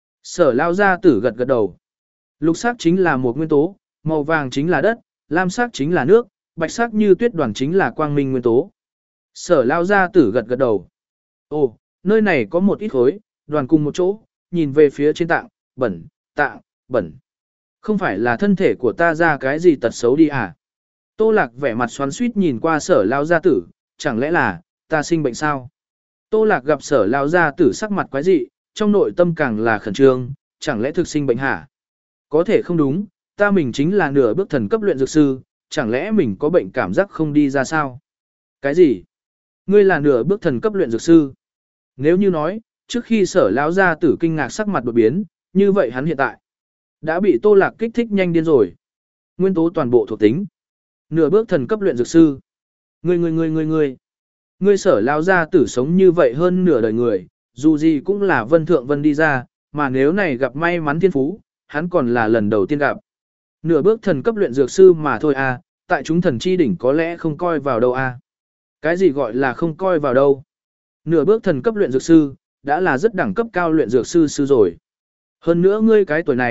Sở Lão gia tử gật gật đầu. Lục sắc chính là một nguyên tố, màu vàng chính là đất, lam sắc chính là nước, bạch sắc như tuyết đoàn chính là quang minh nguyên tố. Sở Lão gia tử gật gật đầu. Ồ, nơi này có một ít khối, đoàn cùng một chỗ, nhìn về phía trên tạng, bẩn, tạng, bẩn. Không phải là thân thể của ta ra cái gì tật xấu đi à? Tô Lạc vẻ mặt xoắn xuýt nhìn qua Sở Lão gia tử, chẳng lẽ là, ta sinh bệnh sao? Tô Lạc gặp Sở Lão gia tử sắc mặt quái dị, trong nội tâm càng là khẩn trương, chẳng lẽ thực sinh bệnh hả? Có thể không đúng, ta mình chính là nửa bước thần cấp luyện dược sư, chẳng lẽ mình có bệnh cảm giác không đi ra sao? Cái gì? Ngươi là nửa bước thần cấp luyện dược sư? Nếu như nói, trước khi Sở Lão gia tử kinh ngạc sắc mặt đột biến, như vậy hắn hiện tại đã bị Tô Lạc kích thích nhanh điên rồi. Nguyên tố toàn bộ thuộc tính. Nửa bước thần cấp luyện dược sư. Ngươi ngươi ngươi ngươi ngươi. Ngươi Sở Lão gia tử sống như vậy hơn nửa đời người, dù gì cũng là vân thượng vân đi ra, mà nếu này gặp may mắn thiên phú, hắn còn là lần đầu tiên gặp. Nửa bước thần cấp luyện dược sư mà thôi à, tại chúng thần chi đỉnh có lẽ không coi vào đâu à. Cái gì gọi là không coi vào đâu? Nửa bước thần cấp luyện dược sư, đã là rất đẳng cấp cao luyện dược sư sư rồi. Hơn nữa ngươi cái tuổi này,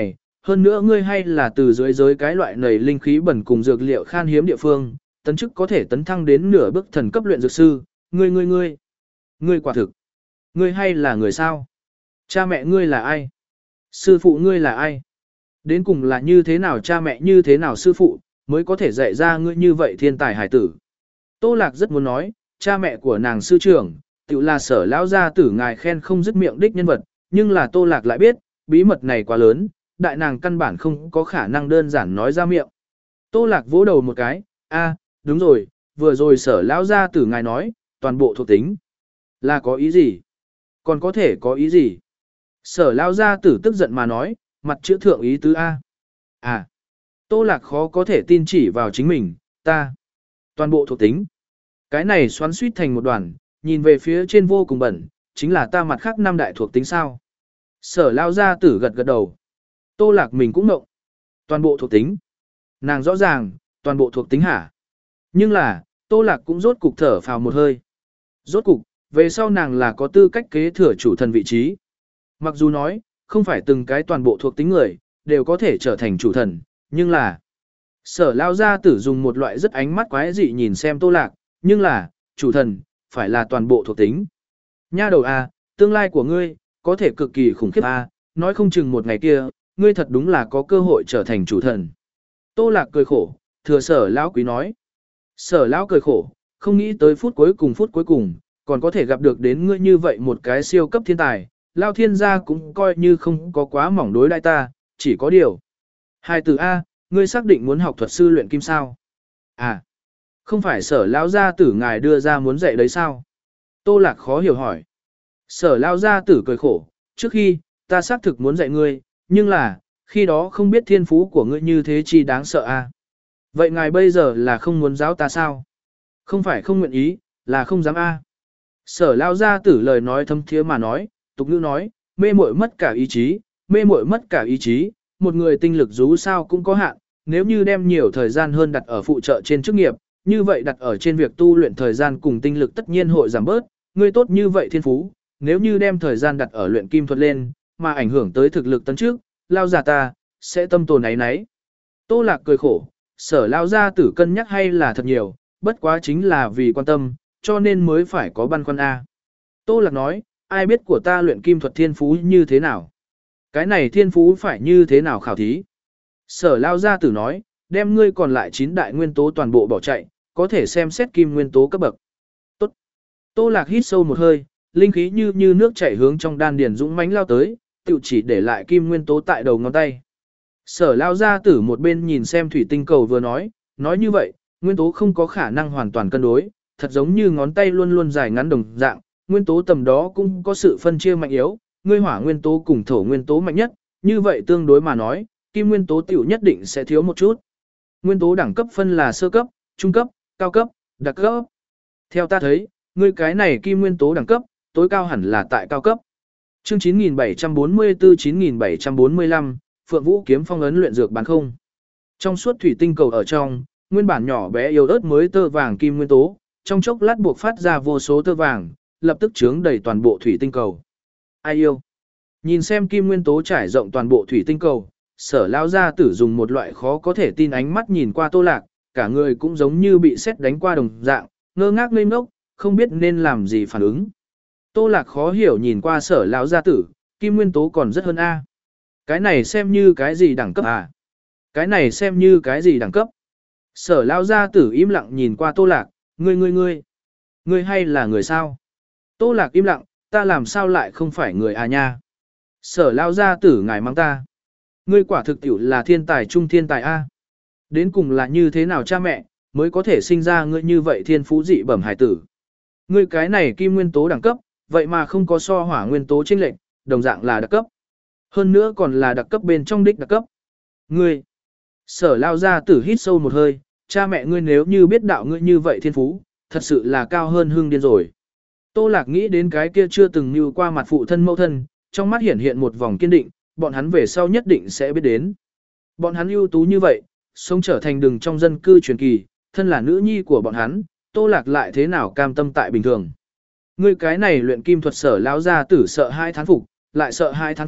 Hơn nữa ngươi hay là từ dưới giới cái loại nầy linh khí bẩn cùng dược liệu khan hiếm địa phương, tấn chức có thể tấn thăng đến nửa bước thần cấp luyện dược sư, ngươi ngươi ngươi. Ngươi quả thực. Ngươi hay là người sao? Cha mẹ ngươi là ai? Sư phụ ngươi là ai? Đến cùng là như thế nào cha mẹ như thế nào sư phụ, mới có thể dạy ra ngươi như vậy thiên tài hải tử. Tô Lạc rất muốn nói, cha mẹ của nàng sư trưởng, tự là Sở lão gia tử ngài khen không dứt miệng đích nhân vật, nhưng là Tô Lạc lại biết, bí mật này quá lớn, đại nàng căn bản không có khả năng đơn giản nói ra miệng. Tô Lạc vỗ đầu một cái, a, đúng rồi, vừa rồi Sở lão gia tử ngài nói, toàn bộ thuộc tính. Là có ý gì? Còn có thể có ý gì? Sở lão gia tử tức giận mà nói, mặt chữ thượng ý tứ A. À, Tô Lạc khó có thể tin chỉ vào chính mình, ta. Toàn bộ thuộc tính. Cái này xoắn suýt thành một đoàn, nhìn về phía trên vô cùng bẩn, chính là ta mặt khác năm đại thuộc tính sao. Sở lao gia tử gật gật đầu. Tô Lạc mình cũng ngộng. Toàn bộ thuộc tính. Nàng rõ ràng, toàn bộ thuộc tính hả? Nhưng là, Tô Lạc cũng rốt cục thở phào một hơi. Rốt cục, về sau nàng là có tư cách kế thừa chủ thần vị trí. Mặc dù nói, không phải từng cái toàn bộ thuộc tính người, đều có thể trở thành chủ thần, nhưng là... Sở lao gia tử dùng một loại rất ánh mắt quái dị nhìn xem Tô Lạc, nhưng là, chủ thần, phải là toàn bộ thuộc tính. Nha đầu A, tương lai của ngươi, có thể cực kỳ khủng khiếp A, nói không chừng một ngày kia, ngươi thật đúng là có cơ hội trở thành chủ thần. Tô Lạc cười khổ, thừa sở lão quý nói. Sở lão cười khổ, không nghĩ tới phút cuối cùng phút cuối cùng, còn có thể gặp được đến ngươi như vậy một cái siêu cấp thiên tài, lao thiên gia cũng coi như không có quá mỏng đối đại ta, chỉ có điều. Hai từ A, ngươi xác định muốn học thuật sư luyện kim sao? À, không phải sở lão gia tử ngài đưa ra muốn dạy đấy sao? Tô Lạc khó hiểu hỏi. Sở lão gia tử cười khổ, trước khi, ta xác thực muốn dạy ngươi, nhưng là, khi đó không biết thiên phú của ngươi như thế chi đáng sợ a. Vậy ngài bây giờ là không muốn giáo ta sao? Không phải không nguyện ý, là không dám a. Sở lão gia tử lời nói thâm thiế mà nói, tục ngữ nói, mê muội mất cả ý chí, mê muội mất cả ý chí, một người tinh lực dù sao cũng có hạn, nếu như đem nhiều thời gian hơn đặt ở phụ trợ trên chức nghiệp, như vậy đặt ở trên việc tu luyện thời gian cùng tinh lực tất nhiên hội giảm bớt, ngươi tốt như vậy thiên phú, nếu như đem thời gian đặt ở luyện kim thuật lên, mà ảnh hưởng tới thực lực tấn trước, lao già ta, sẽ tâm tồn ấy nấy. Tô Lạc cười khổ, sở lao gia tử cân nhắc hay là thật nhiều, bất quá chính là vì quan tâm, cho nên mới phải có băn khoăn A. Tô Lạc nói, ai biết của ta luyện kim thuật thiên phú như thế nào? Cái này thiên phú phải như thế nào khảo thí? Sở lao gia tử nói, đem ngươi còn lại chín đại nguyên tố toàn bộ bỏ chạy, có thể xem xét kim nguyên tố cấp bậc. Tốt. Tô Lạc hít sâu một hơi, linh khí như như nước chảy hướng trong đan điền dũng mãnh lao tới, tự chỉ để lại kim nguyên tố tại đầu ngón tay. Sở lao gia tử một bên nhìn xem thủy tinh cầu vừa nói, nói như vậy, nguyên tố không có khả năng hoàn toàn cân đối, thật giống như ngón tay luôn luôn dài ngắn đồng dạng, nguyên tố tầm đó cũng có sự phân chia mạnh yếu, ngươi hỏa nguyên tố cùng thổ nguyên tố mạnh nhất, như vậy tương đối mà nói, kim nguyên tố tiểu nhất định sẽ thiếu một chút. Nguyên tố đẳng cấp phân là sơ cấp, trung cấp, cao cấp, đặc cấp. Theo ta thấy, ngươi cái này kim nguyên tố đẳng cấp, tối cao hẳn là tại cao cấp. Chương chín nghìn bảy trăm bốn mươi tư chín nghìn bảy trăm bốn mươi lăm, Phượng Vũ kiếm phong ấn luyện dược bán không. Trong suốt thủy tinh cầu ở trong, nguyên bản nhỏ bé yếu ớt mới tơ vàng kim nguyên tố, trong chốc lát buộc phát ra vô số tơ vàng, lập tức chướng đầy toàn bộ thủy tinh cầu. Ai yêu? Nhìn xem kim nguyên tố trải rộng toàn bộ thủy tinh cầu, sở lao gia tử dùng một loại khó có thể tin ánh mắt nhìn qua Tô Lạc, cả người cũng giống như bị sét đánh qua đồng dạng, ngơ ngác ngây ngốc, không biết nên làm gì phản ứng. Tô Lạc khó hiểu nhìn qua sở lão gia tử, kim nguyên tố còn rất hơn A. Cái này xem như cái gì đẳng cấp à? Cái này xem như cái gì đẳng cấp? Sở lão gia tử im lặng nhìn qua Tô Lạc, ngươi ngươi ngươi, ngươi hay là người sao? Tô Lạc im lặng, ta làm sao lại không phải người à nha? Sở lão gia tử ngài mắng ta. Ngươi quả thực tiểu là thiên tài trung thiên tài A. Đến cùng là như thế nào cha mẹ, mới có thể sinh ra ngươi như vậy thiên phú dị bẩm hải tử. Ngươi cái này kim nguyên tố đẳng cấp, vậy mà không có so hỏa nguyên tố chênh lệch, đồng dạng là đặc cấp. Hơn nữa còn là đặc cấp bên trong đích đặc cấp. Ngươi, sở lao ra tử hít sâu một hơi, cha mẹ ngươi nếu như biết đạo ngươi như vậy thiên phú, thật sự là cao hơn hương điên rồi. Tô Lạc nghĩ đến cái kia chưa từng như qua mặt phụ thân mẫu thân, trong mắt hiển hiện một vòng kiên định, bọn hắn về sau nhất định sẽ biết đến. Bọn hắn ưu tú như vậy, sống trở thành đường trong dân cư truyền kỳ, thân là nữ nhi của bọn hắn, Tô Lạc lại thế nào cam tâm tại bình thường. Ngươi cái này luyện kim thuật sở lão gia tử sợ hai thán phục, lại sợ hai thán phục,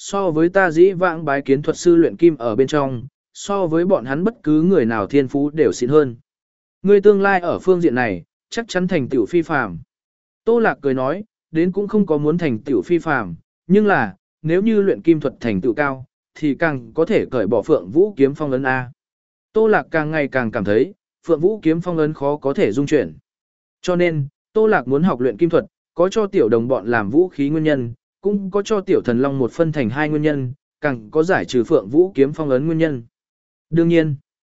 so với ta dĩ vãng bái kiến thuật sư luyện kim ở bên trong, so với bọn hắn bất cứ người nào thiên phú đều xịn hơn. Ngươi tương lai ở phương diện này, chắc chắn thành tựu phi phàm. Tô Lạc cười nói, đến cũng không có muốn thành tựu phi phàm, nhưng là, nếu như luyện kim thuật thành tựu cao, thì càng có thể cởi bỏ Phượng Vũ kiếm phong ấn A. Tô Lạc càng ngày càng cảm thấy, Phượng Vũ kiếm phong ấn khó có thể dung chuyển. Cho nên, Tô Lạc muốn học luyện kim thuật, có cho tiểu đồng bọn làm vũ khí nguyên nhân, cũng có cho tiểu thần long một phân thành hai nguyên nhân, càng có giải trừ Phượng Vũ kiếm phong ấn nguyên nhân. Đương nhiên,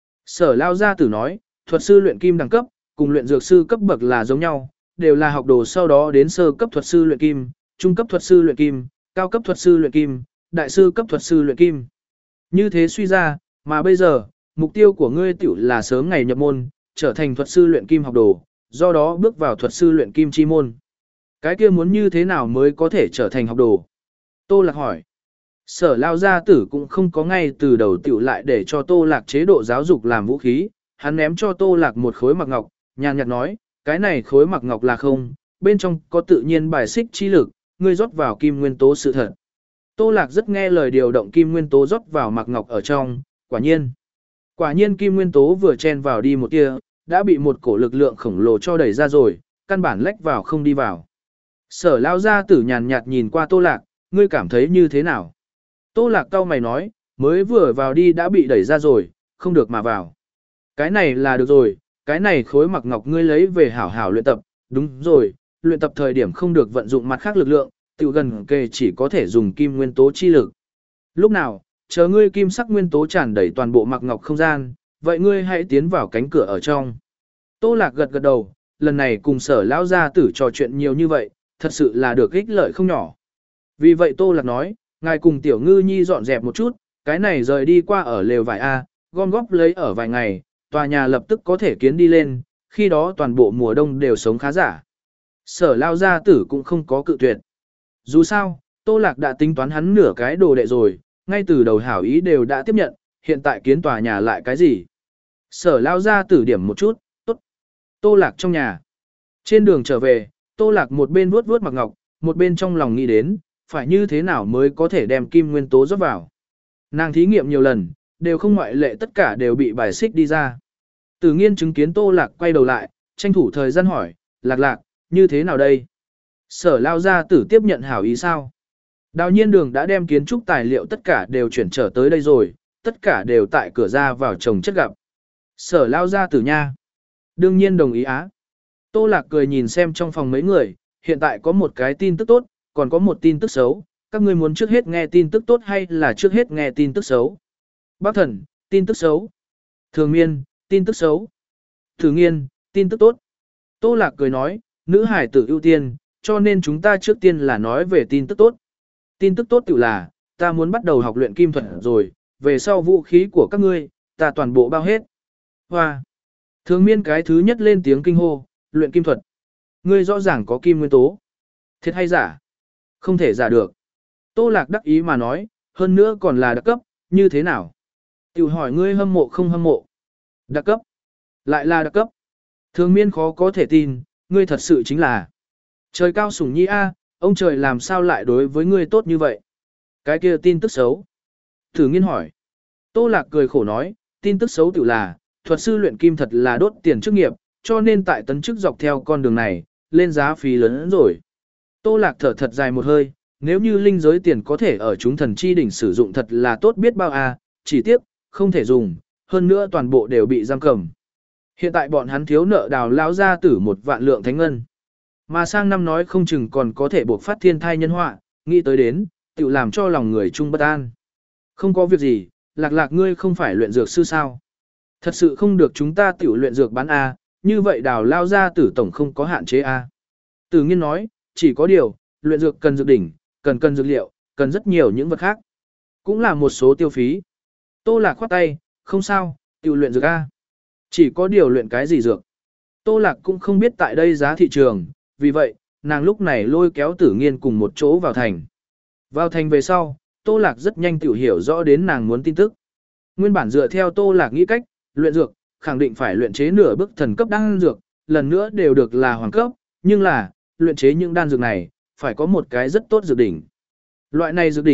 Sở Lao Gia Tử nói, thuật sư luyện kim đẳng cấp, cùng luyện dược sư cấp bậc là giống nhau, đều là học đồ sau đó đến sơ cấp thuật sư luyện kim, trung cấp thuật sư luyện kim, cao cấp thuật sư luyện kim, đại sư cấp thuật sư luyện kim. Như thế suy ra, mà bây giờ, mục tiêu của ngươi tiểu là sớm ngày nhập môn, trở thành thuật sư luyện kim học đồ, do đó bước vào thuật sư luyện kim chi môn. Cái kia muốn như thế nào mới có thể trở thành học đồ? Tô Lạc hỏi. Sở Lao Gia Tử cũng không có ngay từ đầu tiểu lại để cho Tô Lạc chế độ giáo dục làm vũ khí, hắn ném cho Tô Lạc một khối mặc ngọc, nhàn nhạt nói, cái này khối mặc ngọc là không, bên trong có tự nhiên bài xích chi lực, ngươi rót vào kim nguyên tố sự thật. Tô Lạc rất nghe lời điều động kim nguyên tố rót vào mặc ngọc ở trong, quả nhiên. Quả nhiên kim nguyên tố vừa chen vào đi một tia, đã bị một cổ lực lượng khổng lồ cho đẩy ra rồi, căn bản lách vào không đi vào. Sở Lao Gia Tử nhàn nhạt nhìn qua Tô Lạc, ngươi cảm thấy như thế nào? Tô Lạc cau mày nói, mới vừa vào đi đã bị đẩy ra rồi, không được mà vào. Cái này là được rồi, cái này khối mặc ngọc ngươi lấy về hảo hảo luyện tập, đúng rồi, luyện tập thời điểm không được vận dụng mặt khác lực lượng, tự gần kề chỉ có thể dùng kim nguyên tố chi lực. Lúc nào, chờ ngươi kim sắc nguyên tố tràn đầy toàn bộ mặc ngọc không gian, vậy ngươi hãy tiến vào cánh cửa ở trong. Tô Lạc gật gật đầu, lần này cùng Sở Lão Gia Tử trò chuyện nhiều như vậy, thật sự là được ích lợi không nhỏ. Vì vậy Tô Lạc nói, ngài cùng Tiểu Ngư Nhi dọn dẹp một chút, cái này rời đi qua ở lều vải A, gom góp lấy ở vài ngày, tòa nhà lập tức có thể kiến đi lên, khi đó toàn bộ mùa đông đều sống khá giả. Sở Lao Gia Tử cũng không có cự tuyệt. Dù sao, Tô Lạc đã tính toán hắn nửa cái đồ đệ rồi, ngay từ đầu hảo ý đều đã tiếp nhận, hiện tại kiến tòa nhà lại cái gì. Sở Lao Gia Tử điểm một chút, tốt. Tô Lạc trong nhà. Trên đường trở về, Tô Lạc một bên vuốt vuốt mặc ngọc, một bên trong lòng nghĩ đến, phải như thế nào mới có thể đem kim nguyên tố rót vào. Nàng thí nghiệm nhiều lần, đều không ngoại lệ tất cả đều bị bài xích đi ra. Tử Nghiên chứng kiến Tô Lạc quay đầu lại, tranh thủ thời gian hỏi, Lạc Lạc, như thế nào đây? Sở Lao Gia Tử tiếp nhận hảo ý sao? Đào Nhiên Đường đã đem kiến trúc tài liệu tất cả đều chuyển trở tới đây rồi, tất cả đều tại cửa ra vào trồng chất gặp. Sở Lao Gia Tử nha. Đương nhiên đồng ý á. Tô Lạc cười nhìn xem trong phòng mấy người, hiện tại có một cái tin tức tốt, còn có một tin tức xấu, các ngươi muốn trước hết nghe tin tức tốt hay là trước hết nghe tin tức xấu? Bác Thần, tin tức xấu. Thường Miên, tin tức xấu. Thử Nghiên, tin tức tốt. Tô Lạc cười nói, nữ hải tử ưu tiên, cho nên chúng ta trước tiên là nói về tin tức tốt. Tin tức tốt tự là, ta muốn bắt đầu học luyện kim thuật rồi, về sau vũ khí của các ngươi, ta toàn bộ bao hết. Hoa. Thường Miên cái thứ nhất lên tiếng kinh hô, luyện kim thuật. Ngươi rõ ràng có kim nguyên tố. Thiệt hay giả? Không thể giả được. Tô Lạc đắc ý mà nói, hơn nữa còn là đặc cấp, như thế nào? Tiểu hỏi ngươi hâm mộ không hâm mộ? Đặc cấp. Lại là đặc cấp. Thường Miên khó có thể tin, ngươi thật sự chính là trời cao sủng nhi a, ông trời làm sao lại đối với ngươi tốt như vậy? Cái kia tin tức xấu. Thử Nghiên hỏi. Tô Lạc cười khổ nói, tin tức xấu tự là, thuật sư luyện kim thật là đốt tiền chức nghiệp, cho nên tại tấn chức dọc theo con đường này, lên giá phí lớn hơn rồi. Tô Lạc thở thật dài một hơi, nếu như linh giới tiền có thể ở chúng thần chi đỉnh sử dụng thật là tốt biết bao a, chỉ tiếc, không thể dùng, hơn nữa toàn bộ đều bị giam cầm. Hiện tại bọn hắn thiếu nợ Đào lão gia tử một vạn lượng thánh ngân. Mà sang năm nói không chừng còn có thể buộc phát thiên thai nhân họa, nghĩ tới đến, tự làm cho lòng người chung bất an. Không có việc gì, Lạc Lạc ngươi không phải luyện dược sư sao? Thật sự không được chúng ta tiểu luyện dược bán A, như vậy Đào lao gia tử tổng không có hạn chế A. Tử Nghiên nói, chỉ có điều, luyện dược cần dược đỉnh, cần cần dược liệu, cần rất nhiều những vật khác. Cũng là một số tiêu phí. Tô Lạc khoát tay, không sao, tiểu luyện dược A. Chỉ có điều luyện cái gì dược. Tô Lạc cũng không biết tại đây giá thị trường, vì vậy, nàng lúc này lôi kéo Tử Nghiên cùng một chỗ vào thành. Vào thành về sau, Tô Lạc rất nhanh tiểu hiểu rõ đến nàng muốn tin tức. Nguyên bản dựa theo Tô Lạc nghĩ cách, luyện dược, khẳng định phải luyện chế nửa bước thần cấp đan dược, lần nữa đều được là hoàng cấp, nhưng là, luyện chế những đan dược này, phải có một cái rất tốt dược đỉnh. Loại này dược đỉnh,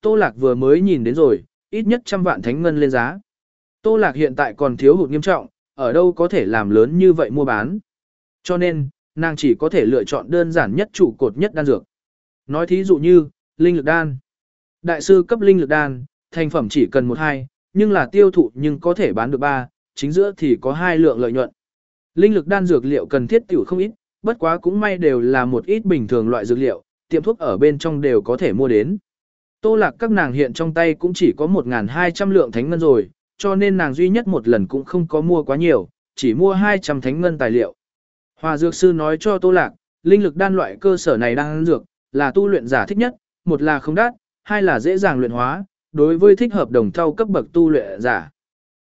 Tô Lạc vừa mới nhìn đến rồi, ít nhất trăm vạn thánh ngân lên giá. Tô Lạc hiện tại còn thiếu hụt nghiêm trọng, ở đâu có thể làm lớn như vậy mua bán. Cho nên, nàng chỉ có thể lựa chọn đơn giản nhất trụ cột nhất đan dược. Nói thí dụ như, linh lực đan. Đại sư cấp linh lực đan, thành phẩm chỉ cần một hai, nhưng là tiêu thụ nhưng có thể bán được ba, chính giữa thì có hai lượng lợi nhuận. Linh lực đan dược liệu cần thiết tiểu không ít, bất quá cũng may đều là một ít bình thường loại dược liệu, tiệm thuốc ở bên trong đều có thể mua đến. Tô Lạc các nàng hiện trong tay cũng chỉ có một nghìn hai trăm lượng thánh ngân rồi, cho nên nàng duy nhất một lần cũng không có mua quá nhiều, chỉ mua hai trăm thánh ngân tài liệu. Hòa dược sư nói cho Tô Lạc, linh lực đan loại cơ sở này đang dược, là tu luyện giả thích nhất, một là không đắt, hai là dễ dàng luyện hóa, đối với thích hợp đồng thau cấp bậc tu luyện giả.